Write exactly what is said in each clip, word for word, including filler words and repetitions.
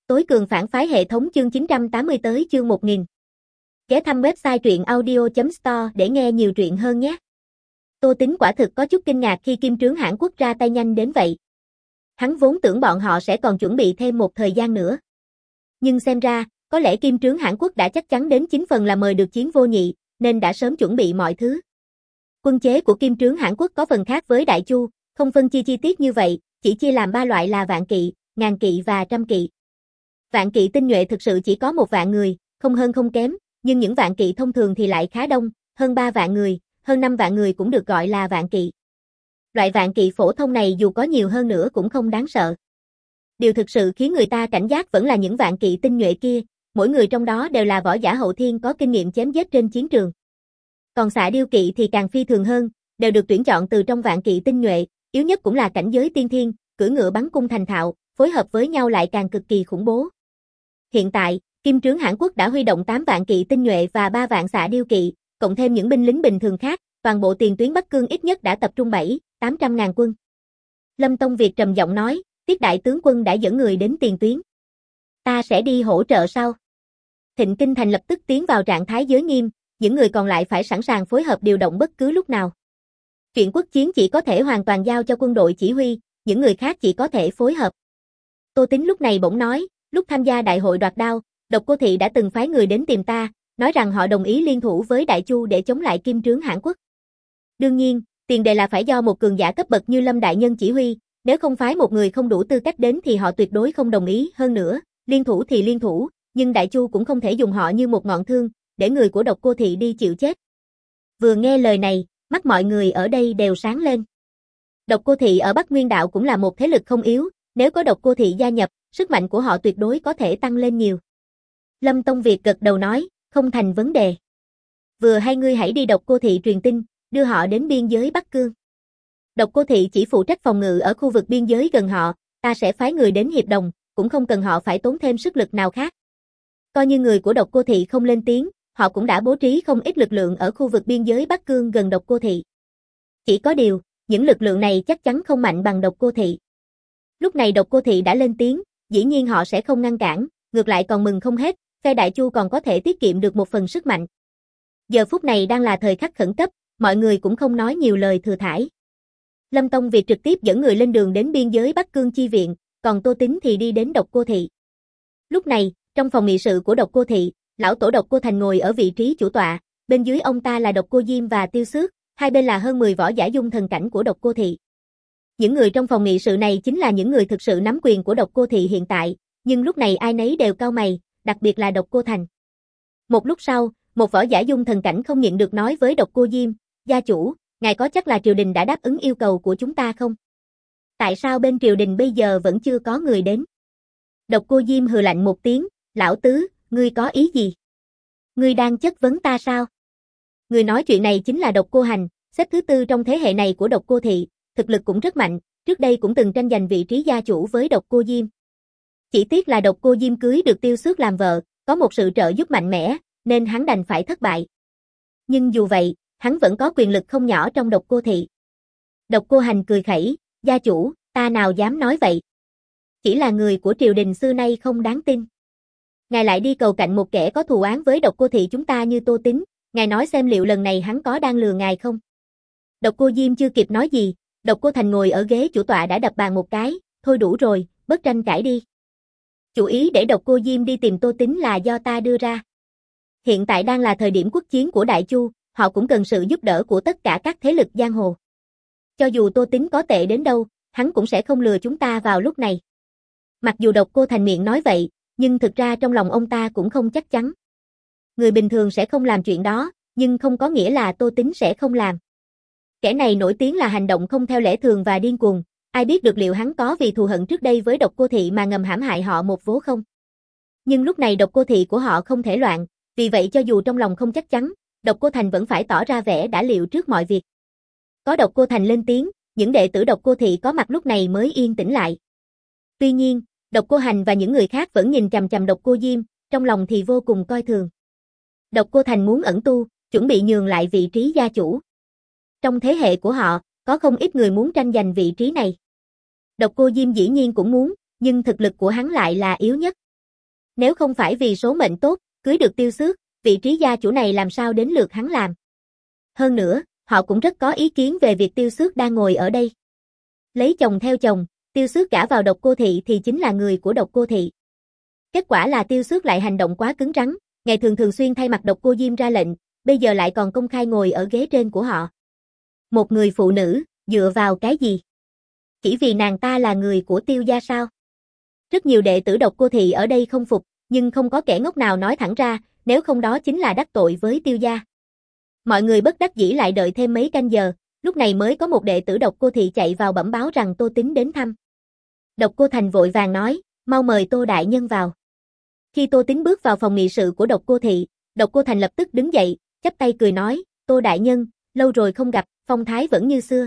Tối cường phản phái hệ thống chương chín trăm tám mươi tới chương một nghìn. Ghé thăm website truyện audio chấm store để nghe nhiều truyện hơn nhé. Tô Tính quả thực có chút kinh ngạc khi Kim Trướng Hãn Quốc ra tay nhanh đến vậy. Hắn vốn tưởng bọn họ sẽ còn chuẩn bị thêm một thời gian nữa. Nhưng xem ra, có lẽ Kim Trướng Hãn Quốc đã chắc chắn đến chín phần là mời được Chiến Vô Nhị, nên đã sớm chuẩn bị mọi thứ. Quân chế của Kim Trướng Hãn Quốc có phần khác với Đại Chu, không phân chia chi tiết như vậy, chỉ chia làm ba loại là vạn kỵ, ngàn kỵ và trăm kỵ. Vạn kỵ tinh nhuệ thực sự chỉ có một vạn người, không hơn không kém, nhưng những vạn kỵ thông thường thì lại khá đông, hơn ba vạn người, hơn năm vạn người cũng được gọi là vạn kỵ. Loại vạn kỵ phổ thông này dù có nhiều hơn nữa cũng không đáng sợ. Điều thực sự khiến người ta cảnh giác vẫn là những vạn kỵ tinh nhuệ kia, mỗi người trong đó đều là võ giả hậu thiên có kinh nghiệm chém giết trên chiến trường. Còn xạ điêu kỵ thì càng phi thường hơn, đều được tuyển chọn từ trong vạn kỵ tinh nhuệ, yếu nhất cũng là cảnh giới tiên thiên, cưỡi ngựa bắn cung thành thạo, phối hợp với nhau lại càng cực kỳ khủng bố. Hiện tại, Kim Trướng Hãn Quốc đã huy động tám vạn kỵ tinh nhuệ và ba vạn xạ điêu kỵ, cộng thêm những binh lính bình thường khác, toàn bộ tiền tuyến Bắc Cương ít nhất đã tập trung bảy, tám trăm ngàn quân. Lâm Tông Việt trầm giọng nói, Tiết đại tướng quân đã dẫn người đến tiền tuyến. Ta sẽ đi hỗ trợ sau. Thịnh Kinh Thành lập tức tiến vào trạng thái giới nghiêm, những người còn lại phải sẵn sàng phối hợp điều động bất cứ lúc nào. Chuyện quốc chiến chỉ có thể hoàn toàn giao cho quân đội chỉ huy, những người khác chỉ có thể phối hợp. Tô Tính lúc này bỗng nói, lúc tham gia đại hội đoạt đao, Độc Cô Thị đã từng phái người đến tìm ta, nói rằng họ đồng ý liên thủ với Đại Chu để chống lại Kim Trướng Hãn Quốc. Đương nhiên, tiền đề là phải do một cường giả cấp bậc như Lâm đại nhân chỉ huy, nếu không phái một người không đủ tư cách đến thì họ tuyệt đối không đồng ý. Hơn nữa, liên thủ thì liên thủ, nhưng Đại Chu cũng không thể dùng họ như một ngọn thương, để người của Độc Cô Thị đi chịu chết. Vừa nghe lời này, mắt mọi người ở đây đều sáng lên. Độc Cô Thị ở Bắc Nguyên Đạo cũng là một thế lực không yếu, nếu có Độc Cô Thị gia nhập, sức mạnh của họ tuyệt đối có thể tăng lên nhiều. Lâm Tông Việt gật đầu nói, không thành vấn đề. Vừa hay ngươi hãy đi Độc Cô Thị truyền tin, đưa họ đến biên giới Bắc Cương. Độc Cô Thị chỉ phụ trách phòng ngự ở khu vực biên giới gần họ, ta sẽ phái người đến hiệp đồng, cũng không cần họ phải tốn thêm sức lực nào khác. Coi như người của Độc Cô Thị không lên tiếng, họ cũng đã bố trí không ít lực lượng ở khu vực biên giới Bắc Cương gần Độc Cô Thị. Chỉ có điều, những lực lượng này chắc chắn không mạnh bằng Độc Cô Thị. Lúc này Độc Cô Thị đã lên tiếng, dĩ nhiên họ sẽ không ngăn cản, ngược lại còn mừng không hết, phe Đại Chu còn có thể tiết kiệm được một phần sức mạnh. Giờ phút này đang là thời khắc khẩn cấp, mọi người cũng không nói nhiều lời thừa thãi. Lâm Tông Việt trực tiếp dẫn người lên đường đến biên giới Bắc Cương chi viện, còn Tô Tính thì đi đến Độc Cô Thị. Lúc này, trong phòng nghị sự của Độc Cô Thị, lão tổ Độc Cô Thành ngồi ở vị trí chủ tọa, bên dưới ông ta là Độc Cô Diêm và Tiêu Xước, hai bên là hơn mười võ giả dung thần cảnh của Độc Cô Thị. Những người trong phòng nghị sự này chính là những người thực sự nắm quyền của Độc Cô Thị hiện tại, nhưng lúc này ai nấy đều cau mày, đặc biệt là Độc Cô Thành. Một lúc sau, một võ giả dung thần cảnh không nhịn được nói với Độc Cô Diêm, gia chủ, ngài có chắc là triều đình đã đáp ứng yêu cầu của chúng ta không? Tại sao bên triều đình bây giờ vẫn chưa có người đến? Độc Cô Diêm hừ lạnh một tiếng, lão tứ, ngươi có ý gì? Ngươi đang chất vấn ta sao? Người nói chuyện này chính là Độc Cô Hành, xếp thứ tư trong thế hệ này của Độc Cô Thị, thực lực cũng rất mạnh, trước đây cũng từng tranh giành vị trí gia chủ với Độc Cô Diêm. Chỉ tiếc là Độc Cô Diêm cưới được Tiêu Xước làm vợ, có một sự trợ giúp mạnh mẽ, nên hắn đành phải thất bại. Nhưng dù vậy, hắn vẫn có quyền lực không nhỏ trong Độc Cô Thị. Độc Cô Hành cười khẩy, gia chủ, ta nào dám nói vậy. Chỉ là người của triều đình xưa nay không đáng tin. Ngài lại đi cầu cạnh một kẻ có thù oán với Độc Cô Thị chúng ta như Tô Tính, ngài nói xem liệu lần này hắn có đang lừa ngài không? Độc Cô Diêm chưa kịp nói gì, Độc Cô Thành ngồi ở ghế chủ tọa đã đập bàn một cái, thôi đủ rồi, bớt tranh cãi đi. Chủ ý để Độc Cô Diêm đi tìm Tô Tính là do ta đưa ra. Hiện tại đang là thời điểm quốc chiến của Đại Chu, họ cũng cần sự giúp đỡ của tất cả các thế lực giang hồ. Cho dù Tô Tính có tệ đến đâu, hắn cũng sẽ không lừa chúng ta vào lúc này. Mặc dù Độc Cô Thành miệng nói vậy, nhưng thực ra trong lòng ông ta cũng không chắc chắn. Người bình thường sẽ không làm chuyện đó, nhưng không có nghĩa là Tô Tính sẽ không làm. Kẻ này nổi tiếng là hành động không theo lẽ thường và điên cuồng, ai biết được liệu hắn có vì thù hận trước đây với Độc Cô Thị mà ngầm hãm hại họ một vố không? Nhưng lúc này Độc Cô Thị của họ không thể loạn, vì vậy cho dù trong lòng không chắc chắn, Độc Cô Thành vẫn phải tỏ ra vẻ đã liệu trước mọi việc. Có Độc Cô Thành lên tiếng, những đệ tử Độc Cô Thị có mặt lúc này mới yên tĩnh lại. Tuy nhiên, Độc Cô Hành và những người khác vẫn nhìn chằm chằm Độc Cô Diêm, trong lòng thì vô cùng coi thường. Độc Cô Thành muốn ẩn tu, chuẩn bị nhường lại vị trí gia chủ. Trong thế hệ của họ, có không ít người muốn tranh giành vị trí này. Độc Cô Diêm dĩ nhiên cũng muốn, nhưng thực lực của hắn lại là yếu nhất. Nếu không phải vì số mệnh tốt, cưới được Tiêu Xước, vị trí gia chủ này làm sao đến lượt hắn làm. Hơn nữa, họ cũng rất có ý kiến về việc Tiêu Xước đang ngồi ở đây. Lấy chồng theo chồng, Tiêu Xước gả vào Độc Cô Thị thì chính là người của Độc Cô Thị. Kết quả là Tiêu Xước lại hành động quá cứng rắn, ngày thường thường xuyên thay mặt Độc Cô Diêm ra lệnh, bây giờ lại còn công khai ngồi ở ghế trên của họ. Một người phụ nữ, dựa vào cái gì? Chỉ vì nàng ta là người của Tiêu gia sao? Rất nhiều đệ tử Độc Cô Thị ở đây không phục, nhưng không có kẻ ngốc nào nói thẳng ra, nếu không đó chính là đắc tội với Tiêu gia. Mọi người bất đắc dĩ lại đợi thêm mấy canh giờ, lúc này mới có một đệ tử Độc Cô Thị chạy vào bẩm báo rằng Tô Tín đến thăm. Độc Cô Thành vội vàng nói, mau mời Tô đại nhân vào. Khi Tô Tín bước vào phòng nghị sự của Độc Cô Thị, Độc Cô Thành lập tức đứng dậy, chắp tay cười nói, Tô đại nhân, lâu rồi không gặp, phong thái vẫn như xưa.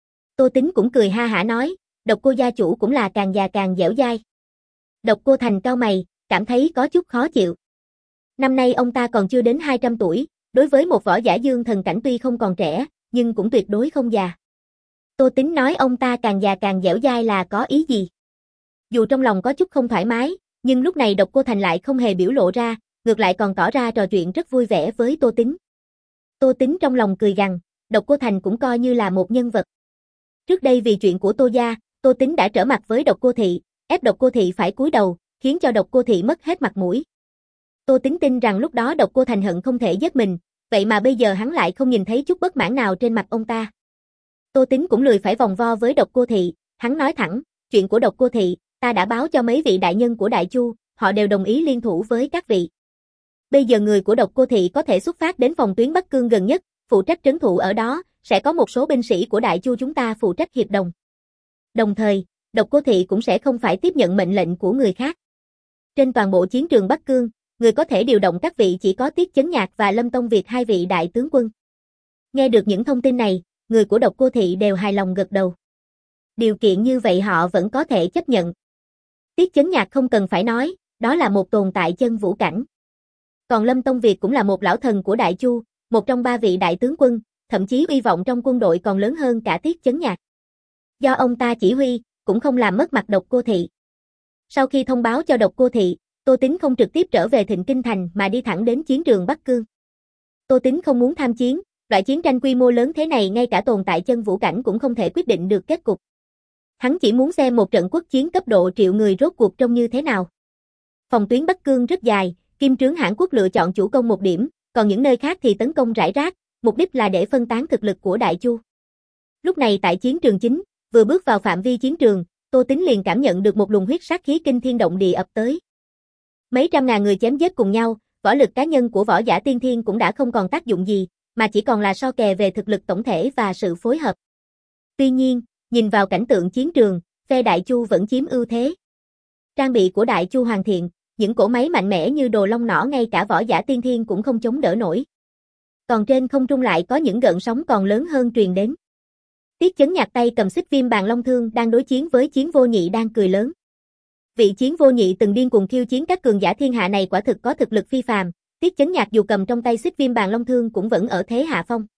Tô Tín cũng cười ha hả nói, Độc Cô gia chủ cũng là càng già càng dẻo dai. Độc Cô Thành cau mày, cảm thấy có chút khó chịu. Năm nay ông ta còn chưa đến hai trăm tuổi, đối với một võ giả dương thần cảnh tuy không còn trẻ, nhưng cũng tuyệt đối không già. Tô Tín nói ông ta càng già càng dẻo dai là có ý gì? Dù trong lòng có chút không thoải mái, nhưng lúc này Độc Cô Thành lại không hề biểu lộ ra, ngược lại còn tỏ ra trò chuyện rất vui vẻ với Tô Tín. Tô Tín trong lòng cười gằn, Độc Cô Thành cũng coi như là một nhân vật. Trước đây vì chuyện của Tô gia, Tô Tín đã trở mặt với Độc Cô Thị, ép Độc Cô Thị phải cúi đầu, khiến cho Độc Cô Thị mất hết mặt mũi. Tô Tín tin rằng lúc đó Độc Cô Thành hận không thể giết mình, vậy mà bây giờ hắn lại không nhìn thấy chút bất mãn nào trên mặt ông ta. Tô Tín cũng lười phải vòng vo với Độc Cô Thị, hắn nói thẳng, chuyện của Độc Cô Thị, ta đã báo cho mấy vị đại nhân của Đại Chu, họ đều đồng ý liên thủ với các vị. Bây giờ người của Độc Cô Thị có thể xuất phát đến phòng tuyến Bắc Cương gần nhất, phụ trách trấn thủ ở đó, sẽ có một số binh sĩ của Đại Chu chúng ta phụ trách hiệp đồng. Đồng thời, Độc Cô Thị cũng sẽ không phải tiếp nhận mệnh lệnh của người khác. Trên toàn bộ chiến trường Bắc Cương, người có thể điều động các vị chỉ có Tiết Chấn Nhạc và Lâm Tông Việt hai vị đại tướng quân. Nghe được những thông tin này, người của Độc Cô Thị đều hài lòng gật đầu. Điều kiện như vậy họ vẫn có thể chấp nhận. Tiết Chấn Nhạc không cần phải nói, đó là một tồn tại chân vũ cảnh. Còn Lâm Tông Việt cũng là một lão thần của Đại Chu, một trong ba vị đại tướng quân, thậm chí uy vọng trong quân đội còn lớn hơn cả Tiết Chấn Nhạc. Do ông ta chỉ huy, cũng không làm mất mặt Độc Cô Thị. Sau khi thông báo cho Độc Cô Thị, Tô Tín không trực tiếp trở về Thịnh Kinh Thành mà đi thẳng đến chiến trường Bắc Cương. Tô Tín không muốn tham chiến, loại chiến tranh quy mô lớn thế này ngay cả tồn tại chân vũ cảnh cũng không thể quyết định được kết cục. Hắn chỉ muốn xem một trận quốc chiến cấp độ triệu người rốt cuộc trông như thế nào. Phòng tuyến Bắc Cương rất dài, Kim Trướng Hãn Quốc lựa chọn chủ công một điểm, còn những nơi khác thì tấn công rải rác, mục đích là để phân tán thực lực của Đại Chu. Lúc này tại chiến trường chính, vừa bước vào phạm vi chiến trường, Tô Tín liền cảm nhận được một luồng huyết sát khí kinh thiên động địa ập tới. Mấy trăm ngàn người chém giết cùng nhau, võ lực cá nhân của võ giả tiên thiên cũng đã không còn tác dụng gì, mà chỉ còn là so kè về thực lực tổng thể và sự phối hợp. Tuy nhiên, nhìn vào cảnh tượng chiến trường, phe Đại Chu vẫn chiếm ưu thế. Trang bị của Đại Chu hoàn thiện, những cỗ máy mạnh mẽ như đồ long nỏ ngay cả võ giả tiên thiên cũng không chống đỡ nổi. Còn trên không trung lại có những gợn sóng còn lớn hơn truyền đến. Tiết Chấn Nhạc tay cầm xích viêm bàn long thương đang đối chiến với Chiến Vô Nhị đang cười lớn. Vị Chiến Vô Nhị từng điên cuồng khiêu chiến các cường giả thiên hạ này quả thực có thực lực phi phàm, Tiết Chấn Nhạc dù cầm trong tay xích viêm bàn long thương cũng vẫn ở thế hạ phong.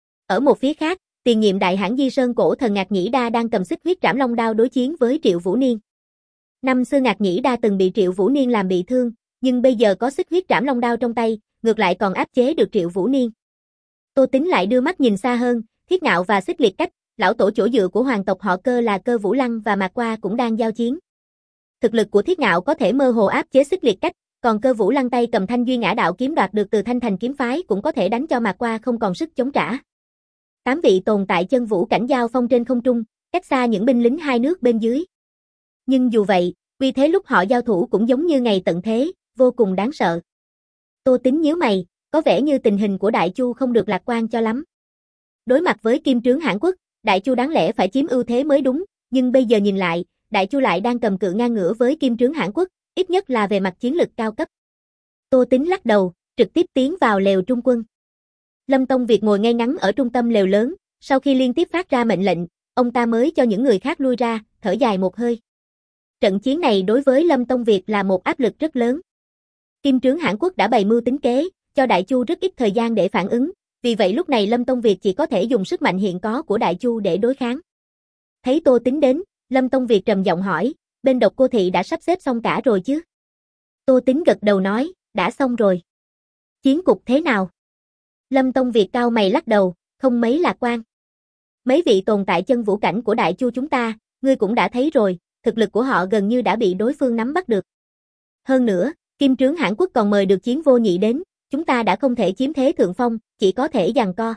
Ở một phía khác, tiền nhiệm đại hãn Di Sơn cổ thần Ngạc Nhĩ Đa đang cầm xích huyết trảm long đao đối chiến với Triệu Vũ Niên. Năm xưa Ngạc Nhĩ Đa từng bị Triệu Vũ Niên làm bị thương, nhưng bây giờ có xích huyết trảm long đao trong tay, ngược lại còn áp chế được Triệu Vũ Niên. Tô Tín lại đưa mắt nhìn xa hơn, Thiết Ngạo và Xích Liệt Cách, lão tổ chỗ dựa của hoàng tộc họ Cơ là Cơ Vũ Lăng và Mạc Qua cũng đang giao chiến. Thực lực của Thiết Ngạo có thể mơ hồ áp chế Xích Liệt Cách, còn Cơ Vũ Lăng tay cầm Thanh Duy Ngã Đạo kiếm đoạt được từ Thanh Thành kiếm phái cũng có thể đánh cho Mạc Qua không còn sức chống trả. Tám vị tồn tại chân vũ cảnh giao phong trên không trung, cách xa những binh lính hai nước bên dưới. Nhưng dù vậy, uy thế lúc họ giao thủ cũng giống như ngày tận thế, vô cùng đáng sợ. Tô Tín nhíu mày, có vẻ như tình hình của Đại Chu không được lạc quan cho lắm. Đối mặt với Kim Trướng Hãn Quốc, Đại Chu đáng lẽ phải chiếm ưu thế mới đúng, nhưng bây giờ nhìn lại, Đại Chu lại đang cầm cự ngang ngửa với Kim Trướng Hãn Quốc, ít nhất là về mặt chiến lực cao cấp. Tô Tín lắc đầu, trực tiếp tiến vào lều trung quân. Lâm Tông Việt ngồi ngay ngắn ở trung tâm lều lớn, sau khi liên tiếp phát ra mệnh lệnh, ông ta mới cho những người khác lui ra, thở dài một hơi. Trận chiến này đối với Lâm Tông Việt là một áp lực rất lớn. Kim Trướng Hãn Quốc đã bày mưu tính kế, cho Đại Chu rất ít thời gian để phản ứng, vì vậy lúc này Lâm Tông Việt chỉ có thể dùng sức mạnh hiện có của Đại Chu để đối kháng. Thấy Tô Tín đến, Lâm Tông Việt trầm giọng hỏi, bên Độc Cô Thị đã sắp xếp xong cả rồi chứ? Tô Tính gật đầu nói, đã xong rồi. Chiến cục thế nào? Lâm Tông Việt cau mày lắc đầu, không mấy lạc quan. Mấy vị tồn tại chân vũ cảnh của Đại Chu chúng ta, ngươi cũng đã thấy rồi, thực lực của họ gần như đã bị đối phương nắm bắt được. Hơn nữa, Kim Trướng Hãn Quốc còn mời được Chiến Vô Nhị đến, chúng ta đã không thể chiếm thế thượng phong, chỉ có thể giằng co.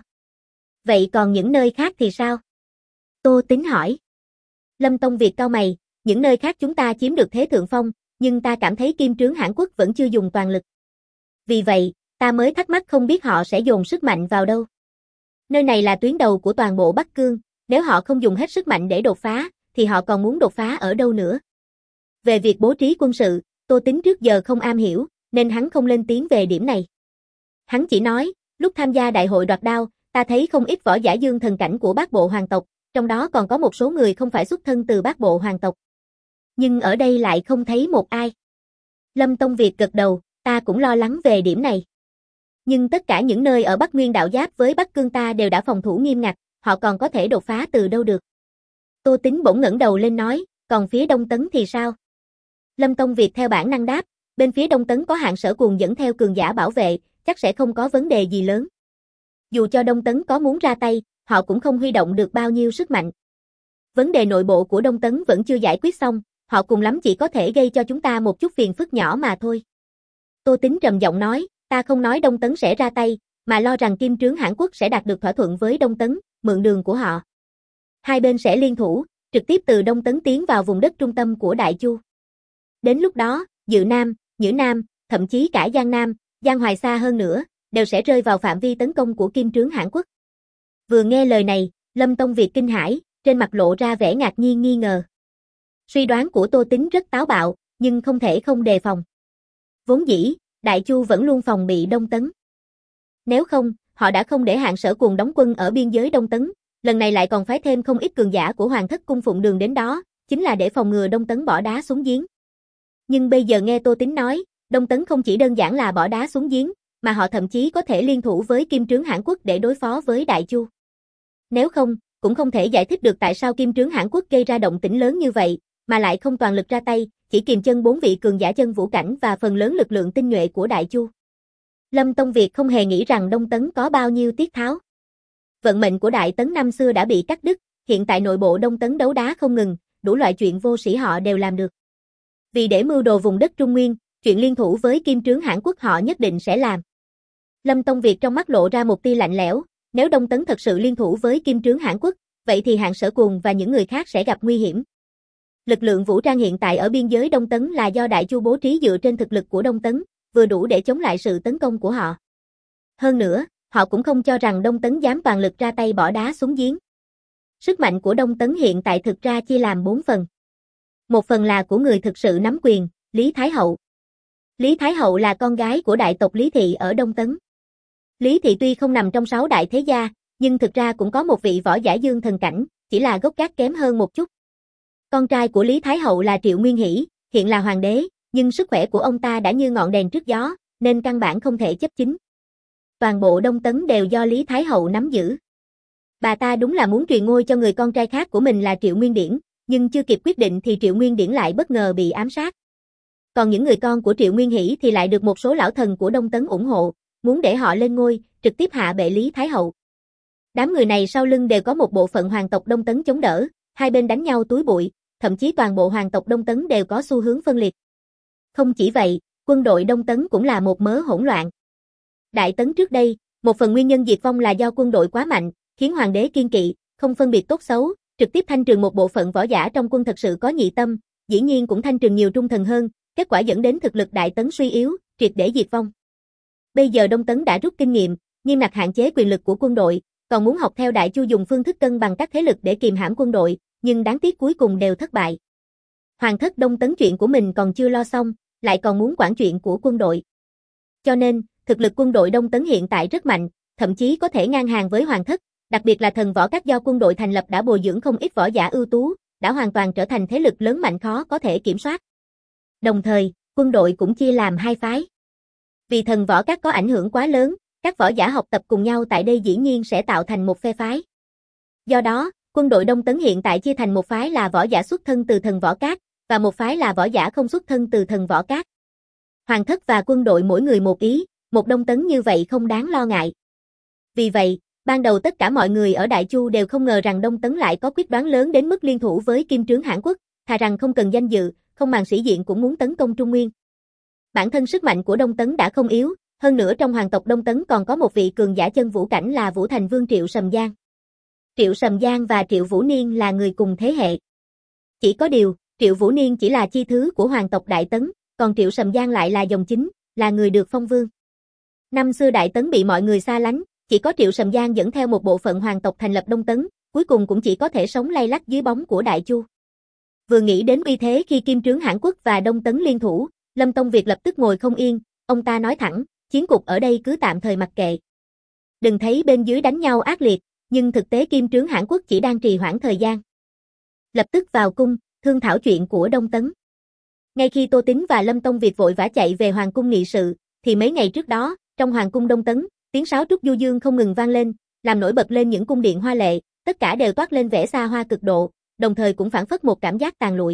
Vậy còn những nơi khác thì sao? Tô Tính hỏi. Lâm Tông Việt cau mày, những nơi khác chúng ta chiếm được thế thượng phong, nhưng ta cảm thấy Kim Trướng Hãn Quốc vẫn chưa dùng toàn lực. Vì vậy, ta mới thắc mắc không biết họ sẽ dồn sức mạnh vào đâu. Nơi này là tuyến đầu của toàn bộ Bắc Cương, nếu họ không dùng hết sức mạnh để đột phá, thì họ còn muốn đột phá ở đâu nữa? Về việc bố trí quân sự, Tô Tính trước giờ không am hiểu, nên hắn không lên tiếng về điểm này. Hắn chỉ nói, lúc tham gia đại hội đoạt đao, ta thấy không ít võ giả dương thần cảnh của Bát Bộ hoàng tộc, trong đó còn có một số người không phải xuất thân từ Bát Bộ hoàng tộc. Nhưng ở đây lại không thấy một ai. Lâm Tông Việt gật đầu, ta cũng lo lắng về điểm này. Nhưng tất cả những nơi ở Bắc Nguyên đạo giáp với Bắc Cương ta đều đã phòng thủ nghiêm ngặt, họ còn có thể đột phá từ đâu được. Tô Tính bỗng ngẩng đầu lên nói, còn phía Đông Tấn thì sao? Lâm Tông Việt theo bản năng đáp, bên phía Đông Tấn có Hạng Sở Cuồng dẫn theo cường giả bảo vệ, chắc sẽ không có vấn đề gì lớn. Dù cho Đông Tấn có muốn ra tay, họ cũng không huy động được bao nhiêu sức mạnh. Vấn đề nội bộ của Đông Tấn vẫn chưa giải quyết xong, họ cùng lắm chỉ có thể gây cho chúng ta một chút phiền phức nhỏ mà thôi. Tô Tính trầm giọng nói, ta không nói Đông Tấn sẽ ra tay, mà lo rằng Kim Trướng Hãn Quốc sẽ đạt được thỏa thuận với Đông Tấn, mượn đường của họ. Hai bên sẽ liên thủ, trực tiếp từ Đông Tấn tiến vào vùng đất trung tâm của Đại Chu. Đến lúc đó, Dự Nam, Nhữ Nam, thậm chí cả Giang Nam, Giang Hoài xa hơn nữa, đều sẽ rơi vào phạm vi tấn công của Kim Trướng Hãn Quốc. Vừa nghe lời này, Lâm Tông Việt kinh hãi, trên mặt lộ ra vẻ ngạc nhiên nghi ngờ. Suy đoán của Tô Tính rất táo bạo, nhưng không thể không đề phòng. Vốn dĩ, Đại Chu vẫn luôn phòng bị Đông Tấn. Nếu không, họ đã không để Hạng Sở Cuồng đóng quân ở biên giới Đông Tấn, lần này lại còn phái thêm không ít cường giả của Hoàng thất cung phụng đường đến đó, chính là để phòng ngừa Đông Tấn bỏ đá xuống giếng. Nhưng bây giờ nghe Tô Tính nói, Đông Tấn không chỉ đơn giản là bỏ đá xuống giếng, mà họ thậm chí có thể liên thủ với Kim Trướng Hãn Quốc để đối phó với Đại Chu. Nếu không, cũng không thể giải thích được tại sao Kim Trướng Hãn Quốc gây ra động tĩnh lớn như vậy, mà lại không toàn lực ra tay, chỉ kiềm chân bốn vị cường giả chân vũ cảnh và phần lớn lực lượng tinh nhuệ của Đại Chu. Lâm Tông Việt không hề nghĩ rằng Đông Tấn có bao nhiêu tiết tháo. Vận mệnh của Đại Tấn năm xưa đã bị cắt đứt, hiện tại nội bộ Đông Tấn đấu đá không ngừng, đủ loại chuyện vô sĩ họ đều làm được. Vì để mưu đồ vùng đất Trung Nguyên, chuyện liên thủ với Kim Trướng Hãn Quốc họ nhất định sẽ làm. Lâm Tông Việt trong mắt lộ ra một tia lạnh lẽo, nếu Đông Tấn thật sự liên thủ với Kim Trướng Hãn Quốc, vậy thì Hạng Sở Cuồng và những người khác sẽ gặp nguy hiểm. Lực lượng vũ trang hiện tại ở biên giới Đông Tấn là do Đại Chu bố trí dựa trên thực lực của Đông Tấn, vừa đủ để chống lại sự tấn công của họ. Hơn nữa, họ cũng không cho rằng Đông Tấn dám toàn lực ra tay bỏ đá xuống giếng. Sức mạnh của Đông Tấn hiện tại thực ra chia làm bốn phần. Một phần là của người thực sự nắm quyền, Lý Thái Hậu. Lý Thái Hậu là con gái của đại tộc Lý Thị ở Đông Tấn. Lý Thị tuy không nằm trong sáu đại thế gia, nhưng thực ra cũng có một vị võ giả dương thần cảnh, chỉ là gốc gác kém hơn một chút. Con trai của Lý Thái Hậu là Triệu Nguyên Hỷ, hiện là hoàng đế, nhưng sức khỏe của ông ta đã như ngọn đèn trước gió, nên căn bản không thể chấp chính. Toàn bộ Đông Tấn đều do Lý Thái Hậu nắm giữ. Bà ta đúng là muốn truyền ngôi cho người con trai khác của mình là Triệu Nguyên Điển, nhưng chưa kịp quyết định thì Triệu Nguyên Điển lại bất ngờ bị ám sát. Còn những người con của Triệu Nguyên Hỷ thì lại được một số lão thần của Đông Tấn ủng hộ, muốn để họ lên ngôi, trực tiếp hạ bệ Lý Thái Hậu. Đám người này sau lưng đều có một bộ phận hoàng tộc Đông Tấn chống đỡ, hai bên đánh nhau túi bụi, thậm chí toàn bộ hoàng tộc Đông Tấn đều có xu hướng phân liệt. Không chỉ vậy, quân đội Đông Tấn cũng là một mớ hỗn loạn. Đại Tấn trước đây, một phần nguyên nhân diệt vong là do quân đội quá mạnh, khiến hoàng đế kiên kỵ, không phân biệt tốt xấu, trực tiếp thanh trừng một bộ phận võ giả trong quân thật sự có nhị tâm, dĩ nhiên cũng thanh trừng nhiều trung thần hơn, kết quả dẫn đến thực lực Đại Tấn suy yếu, triệt để diệt vong. Bây giờ Đông Tấn đã rút kinh nghiệm, nghiêm ngặt hạn chế quyền lực của quân đội, còn muốn học theo Đại Chu dùng phương thức cân bằng các thế lực để kiềm hãm quân đội, nhưng đáng tiếc cuối cùng đều thất bại. Hoàng thất Đông Tấn chuyện của mình còn chưa lo xong, lại còn muốn quản chuyện của quân đội. Cho nên, thực lực quân đội Đông Tấn hiện tại rất mạnh, thậm chí có thể ngang hàng với hoàng thất, đặc biệt là thần võ các do quân đội thành lập đã bồi dưỡng không ít võ giả ưu tú, đã hoàn toàn trở thành thế lực lớn mạnh khó có thể kiểm soát. Đồng thời, quân đội cũng chia làm hai phái. Vì thần võ các có ảnh hưởng quá lớn, các võ giả học tập cùng nhau tại đây dĩ nhiên sẽ tạo thành một phe phái. Do đó, quân đội Đông Tấn hiện tại chia thành một phái là võ giả xuất thân từ thần võ các, và một phái là võ giả không xuất thân từ thần võ các. Hoàng thất và quân đội mỗi người một ý, một đông tấn như vậy không đáng lo ngại. Vì vậy, ban đầu tất cả mọi người ở Đại Chu đều không ngờ rằng Đông Tấn lại có quyết đoán lớn đến mức liên thủ với Kim Trướng Hãn Quốc, thà rằng không cần danh dự, không màng sĩ diện cũng muốn tấn công Trung Nguyên. Bản thân sức mạnh của Đông Tấn đã không yếu, hơn nữa trong hoàng tộc Đông Tấn còn có một vị cường giả chân vũ cảnh là Vũ Thành Vương Triệu Sầm Giang. Triệu Sầm Giang và Triệu Vũ Niên là người cùng thế hệ. Chỉ có điều, Triệu Vũ Niên chỉ là chi thứ của hoàng tộc Đại Tấn, còn Triệu Sầm Giang lại là dòng chính, là người được phong vương. Năm xưa Đại Tấn bị mọi người xa lánh, chỉ có Triệu Sầm Giang dẫn theo một bộ phận hoàng tộc thành lập Đông Tấn, cuối cùng cũng chỉ có thể sống lay lắt dưới bóng của Đại Chu. Vừa nghĩ đến uy thế khi Kim Trướng Hãn Quốc và Đông Tấn liên thủ, Lâm Tông Việt lập tức ngồi không yên, ông ta nói thẳng, chiến cục ở đây cứ tạm thời mặc kệ. Đừng thấy bên dưới đánh nhau ác liệt, nhưng thực tế Kim Trướng Hãn Quốc chỉ đang trì hoãn thời gian. Lập tức vào cung, thương thảo chuyện của Đông Tấn. Ngay khi Tô Tín và Lâm Tông Việt vội vã chạy về hoàng cung nghị sự, thì mấy ngày trước đó, trong hoàng cung Đông Tấn, tiếng sáo trúc du dương không ngừng vang lên, làm nổi bật lên những cung điện hoa lệ, tất cả đều toát lên vẻ xa hoa cực độ, đồng thời cũng phản phất một cảm giác tàn lụi.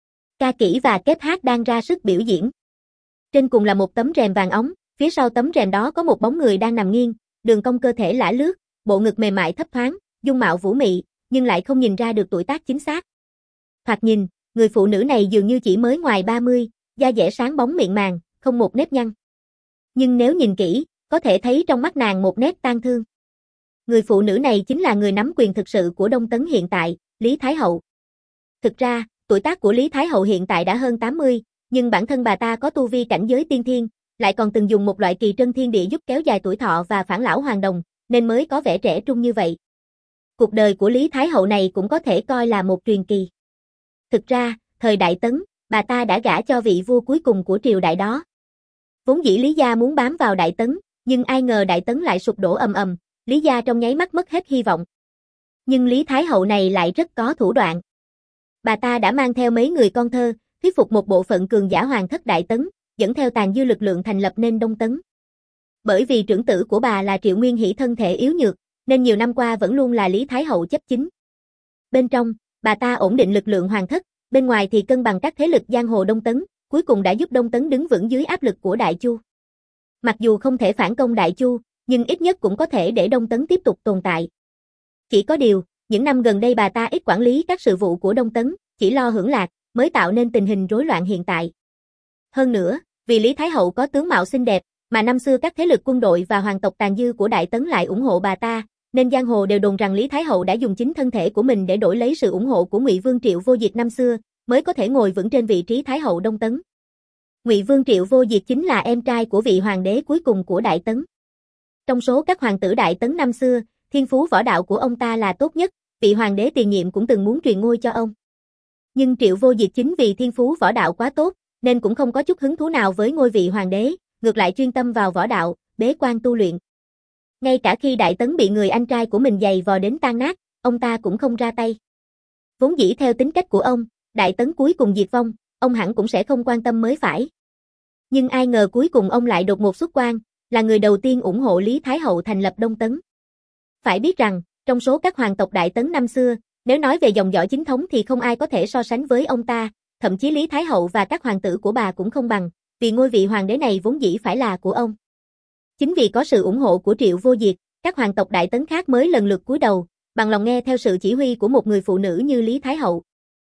Ca kỹ và kép hát đang ra sức biểu diễn. Trên cùng là một tấm rèm vàng óng, phía sau tấm rèm đó có một bóng người đang nằm nghiêng, đường cong cơ thể lả lướt, bộ ngực mềm mại thấp thoáng, dung mạo vũ mị, nhưng lại không nhìn ra được tuổi tác chính xác. Thoạt nhìn, người phụ nữ này dường như chỉ mới ngoài ba mươi, da dẻ sáng bóng miệng màng, không một nếp nhăn. Nhưng nếu nhìn kỹ, có thể thấy trong mắt nàng một nét tang thương. Người phụ nữ này chính là người nắm quyền thực sự của Đông Tấn hiện tại, Lý Thái Hậu. Thực ra, tuổi tác của Lý Thái Hậu hiện tại đã hơn tám mươi, nhưng bản thân bà ta có tu vi cảnh giới tiên thiên, lại còn từng dùng một loại kỳ trân thiên địa giúp kéo dài tuổi thọ và phản lão hoàng đồng, nên mới có vẻ trẻ trung như vậy. Cuộc đời của Lý Thái Hậu này cũng có thể coi là một truyền kỳ. Thực ra, thời Đại Tấn, bà ta đã gả cho vị vua cuối cùng của triều đại đó. Vốn dĩ Lý gia muốn bám vào Đại Tấn, nhưng ai ngờ Đại Tấn lại sụp đổ ầm ầm, Lý gia trong nháy mắt mất hết hy vọng. Nhưng Lý Thái Hậu này lại rất có thủ đoạn. Bà ta đã mang theo mấy người con thơ, thuyết phục một bộ phận cường giả hoàng thất Đại Tấn, dẫn theo tàn dư lực lượng thành lập nên Đông Tấn. Bởi vì trưởng tử của bà là Triệu Nguyên Hỷ thân thể yếu nhược, nên nhiều năm qua vẫn luôn là Lý Thái Hậu chấp chính. Bên trong, bà ta ổn định lực lượng hoàng thất, bên ngoài thì cân bằng các thế lực giang hồ Đông Tấn, cuối cùng đã giúp Đông Tấn đứng vững dưới áp lực của Đại Chu. Mặc dù không thể phản công Đại Chu, nhưng ít nhất cũng có thể để Đông Tấn tiếp tục tồn tại. Chỉ có điều, những năm gần đây bà ta ít quản lý các sự vụ của Đông Tấn, chỉ lo hưởng lạc, mới tạo nên tình hình rối loạn hiện tại. Hơn nữa, vì Lý Thái Hậu có tướng mạo xinh đẹp, mà năm xưa các thế lực quân đội và hoàng tộc tàn dư của Đại Tấn lại ủng hộ bà ta, nên giang hồ đều đồn rằng Lý Thái Hậu đã dùng chính thân thể của mình để đổi lấy sự ủng hộ của Ngụy Vương Triệu Vô Diệt năm xưa, mới có thể ngồi vững trên vị trí Thái Hậu Đông Tấn. Ngụy Vương Triệu Vô Diệt chính là em trai của vị hoàng đế cuối cùng của Đại Tấn. Trong số các hoàng tử Đại Tấn năm xưa, thiên phú võ đạo của ông ta là tốt nhất, vị hoàng đế tiền nhiệm cũng từng muốn truyền ngôi cho ông. Nhưng Triệu Vô Diệt chính vì thiên phú võ đạo quá tốt, nên cũng không có chút hứng thú nào với ngôi vị hoàng đế, ngược lại chuyên tâm vào võ đạo, bế quan tu luyện. Ngay cả khi Đại Tấn bị người anh trai của mình giày vò đến tan nát, ông ta cũng không ra tay. Vốn dĩ theo tính cách của ông, Đại Tấn cuối cùng diệt vong, ông hẳn cũng sẽ không quan tâm mới phải. Nhưng ai ngờ cuối cùng ông lại đột ngột xuất quan, là người đầu tiên ủng hộ Lý Thái Hậu thành lập Đông Tấn. Phải biết rằng, trong số các hoàng tộc Đại Tấn năm xưa, nếu nói về dòng dõi chính thống thì không ai có thể so sánh với ông ta, thậm chí Lý Thái Hậu và các hoàng tử của bà cũng không bằng, vì ngôi vị hoàng đế này vốn dĩ phải là của ông. Chính vì có sự ủng hộ của Triệu Vô Diệt, các hoàng tộc Đại Tấn khác mới lần lượt cúi đầu, bằng lòng nghe theo sự chỉ huy của một người phụ nữ như Lý Thái Hậu.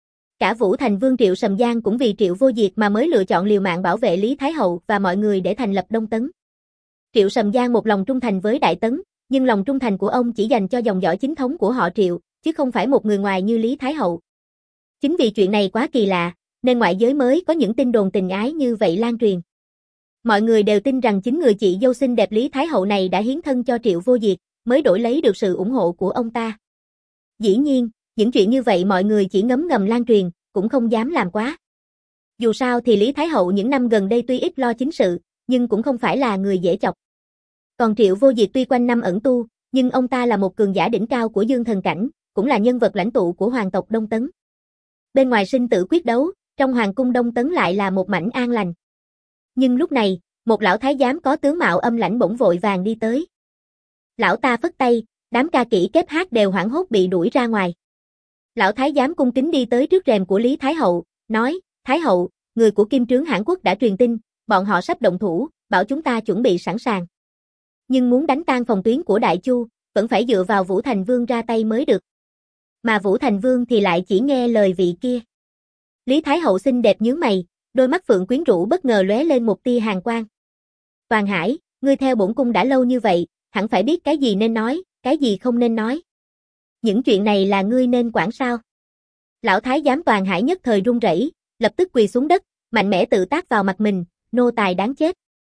Cả Vũ Thành Vương Triệu Sầm Giang cũng vì Triệu Vô Diệt mà mới lựa chọn liều mạng bảo vệ Lý Thái Hậu và mọi người để thành lập Đông Tấn. Triệu Sầm Giang một lòng trung thành với Đại Tấn, nhưng lòng trung thành của ông chỉ dành cho dòng dõi chính thống của họ Triệu, chứ không phải một người ngoài như Lý Thái Hậu. Chính vì chuyện này quá kỳ lạ, nên ngoại giới mới có những tin đồn tình ái như vậy lan truyền. Mọi người đều tin rằng chính người chị dâu xinh đẹp Lý Thái Hậu này đã hiến thân cho Triệu Vô Diệt, mới đổi lấy được sự ủng hộ của ông ta. Dĩ nhiên, những chuyện như vậy mọi người chỉ ngấm ngầm lan truyền, cũng không dám làm quá. Dù sao thì Lý Thái Hậu những năm gần đây tuy ít lo chính sự, nhưng cũng không phải là người dễ chọc. Còn Triệu Vô Diệt tuy quanh năm ẩn tu, nhưng ông ta là một cường giả đỉnh cao của Dương Thần Cảnh, cũng là nhân vật lãnh tụ của hoàng tộc Đông Tấn. Bên ngoài sinh tử quyết đấu, trong hoàng cung Đông Tấn lại là một mảnh an lành. Nhưng lúc này, một lão thái giám có tướng mạo âm lãnh bỗng vội vàng đi tới. Lão ta phất tay, đám ca kỹ kép hát đều hoảng hốt bị đuổi ra ngoài. Lão thái giám cung kính đi tới trước rèm của Lý Thái Hậu, nói, Thái Hậu, người của Kim Trướng Hãn Quốc đã truyền tin, bọn họ sắp động thủ, bảo chúng ta chuẩn bị sẵn sàng. Nhưng muốn đánh tan phòng tuyến của Đại Chu, vẫn phải dựa vào Vũ Thành Vương ra tay mới được. Mà Vũ Thành Vương thì lại chỉ nghe lời vị kia. Lý Thái Hậu xinh đẹp nhướng mày, đôi mắt phượng quyến rũ bất ngờ lóe lên một tia hàn quang. Toàn Hải, ngươi theo bổn cung đã lâu như vậy, hẳn phải biết cái gì nên nói, cái gì không nên nói. Những chuyện này là ngươi nên quản sao? Lão Thái giám Toàn Hải nhất thời run rẩy, lập tức quỳ xuống đất, mạnh mẽ tự tát vào mặt mình, nô tài đáng chết.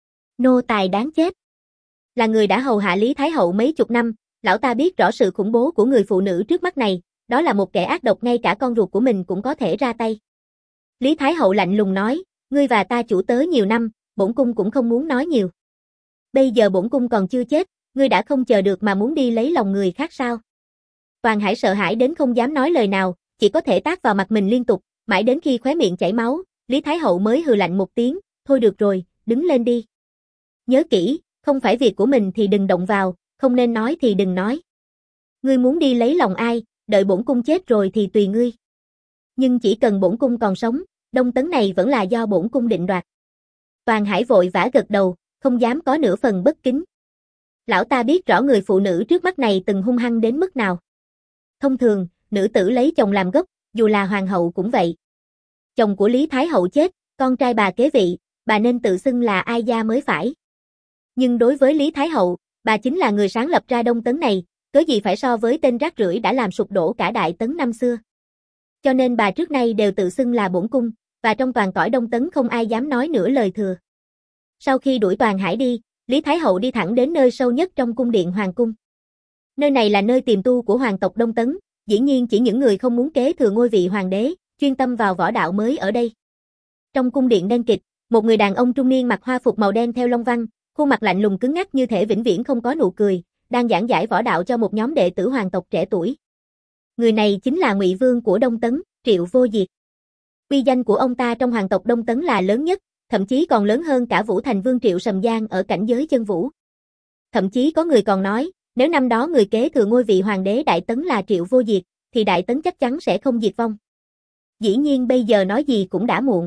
Nô tài đáng chết. Là người đã hầu hạ Lý Thái Hậu mấy chục năm, lão ta biết rõ sự khủng bố của người phụ nữ trước mắt này, đó là một kẻ ác độc ngay cả con ruột của mình cũng có thể ra tay. Lý Thái Hậu lạnh lùng nói, ngươi và ta chủ tớ nhiều năm, bổn cung cũng không muốn nói nhiều. Bây giờ bổn cung còn chưa chết, ngươi đã không chờ được mà muốn đi lấy lòng người khác sao? Toàn Hải sợ hãi đến không dám nói lời nào, chỉ có thể tát vào mặt mình liên tục, mãi đến khi khóe miệng chảy máu, Lý Thái Hậu mới hừ lạnh một tiếng, thôi được rồi, đứng lên đi. Nhớ kỹ, không phải việc của mình thì đừng động vào, không nên nói thì đừng nói. Ngươi muốn đi lấy lòng ai, đợi bổn cung chết rồi thì tùy ngươi. Nhưng chỉ cần bổn cung còn sống, Đông Tấn này vẫn là do bổn cung định đoạt. Toàn Hải vội vã gật đầu, không dám có nửa phần bất kính. Lão ta biết rõ người phụ nữ trước mắt này từng hung hăng đến mức nào. Thông thường, nữ tử lấy chồng làm gốc, dù là hoàng hậu cũng vậy. Chồng của Lý Thái Hậu chết, con trai bà kế vị, bà nên tự xưng là ai gia mới phải. Nhưng đối với Lý Thái Hậu, bà chính là người sáng lập ra Đông Tấn này, cớ gì phải so với tên rác rưởi đã làm sụp đổ cả Đại Tấn năm xưa. Cho nên bà trước nay đều tự xưng là bổn cung, và trong toàn cõi Đông Tấn không ai dám nói nửa lời thừa. Sau khi đuổi Toàn Hải đi, Lý Thái Hậu đi thẳng đến nơi sâu nhất trong cung điện Hoàng cung. Nơi này là nơi tiềm tu của hoàng tộc Đông Tấn, dĩ nhiên chỉ những người không muốn kế thừa ngôi vị hoàng đế, chuyên tâm vào võ đạo mới ở đây. Trong cung điện đen kịt, một người đàn ông trung niên mặc hoa phục màu đen theo lông văn, khuôn mặt lạnh lùng cứng ngắc như thể vĩnh viễn không có nụ cười, đang giảng giải võ đạo cho một nhóm đệ tử hoàng tộc trẻ tuổi. Người này chính là Ngụy Vương của Đông Tấn, Triệu Vô Diệt. Uy danh của ông ta trong hoàng tộc Đông Tấn là lớn nhất, thậm chí còn lớn hơn cả Vũ Thành Vương Triệu Sầm Giang ở cảnh giới chân vũ. Thậm chí có người còn nói, nếu năm đó người kế thừa ngôi vị hoàng đế Đại Tấn là Triệu Vô Diệt, thì Đại Tấn chắc chắn sẽ không diệt vong. Dĩ nhiên bây giờ nói gì cũng đã muộn.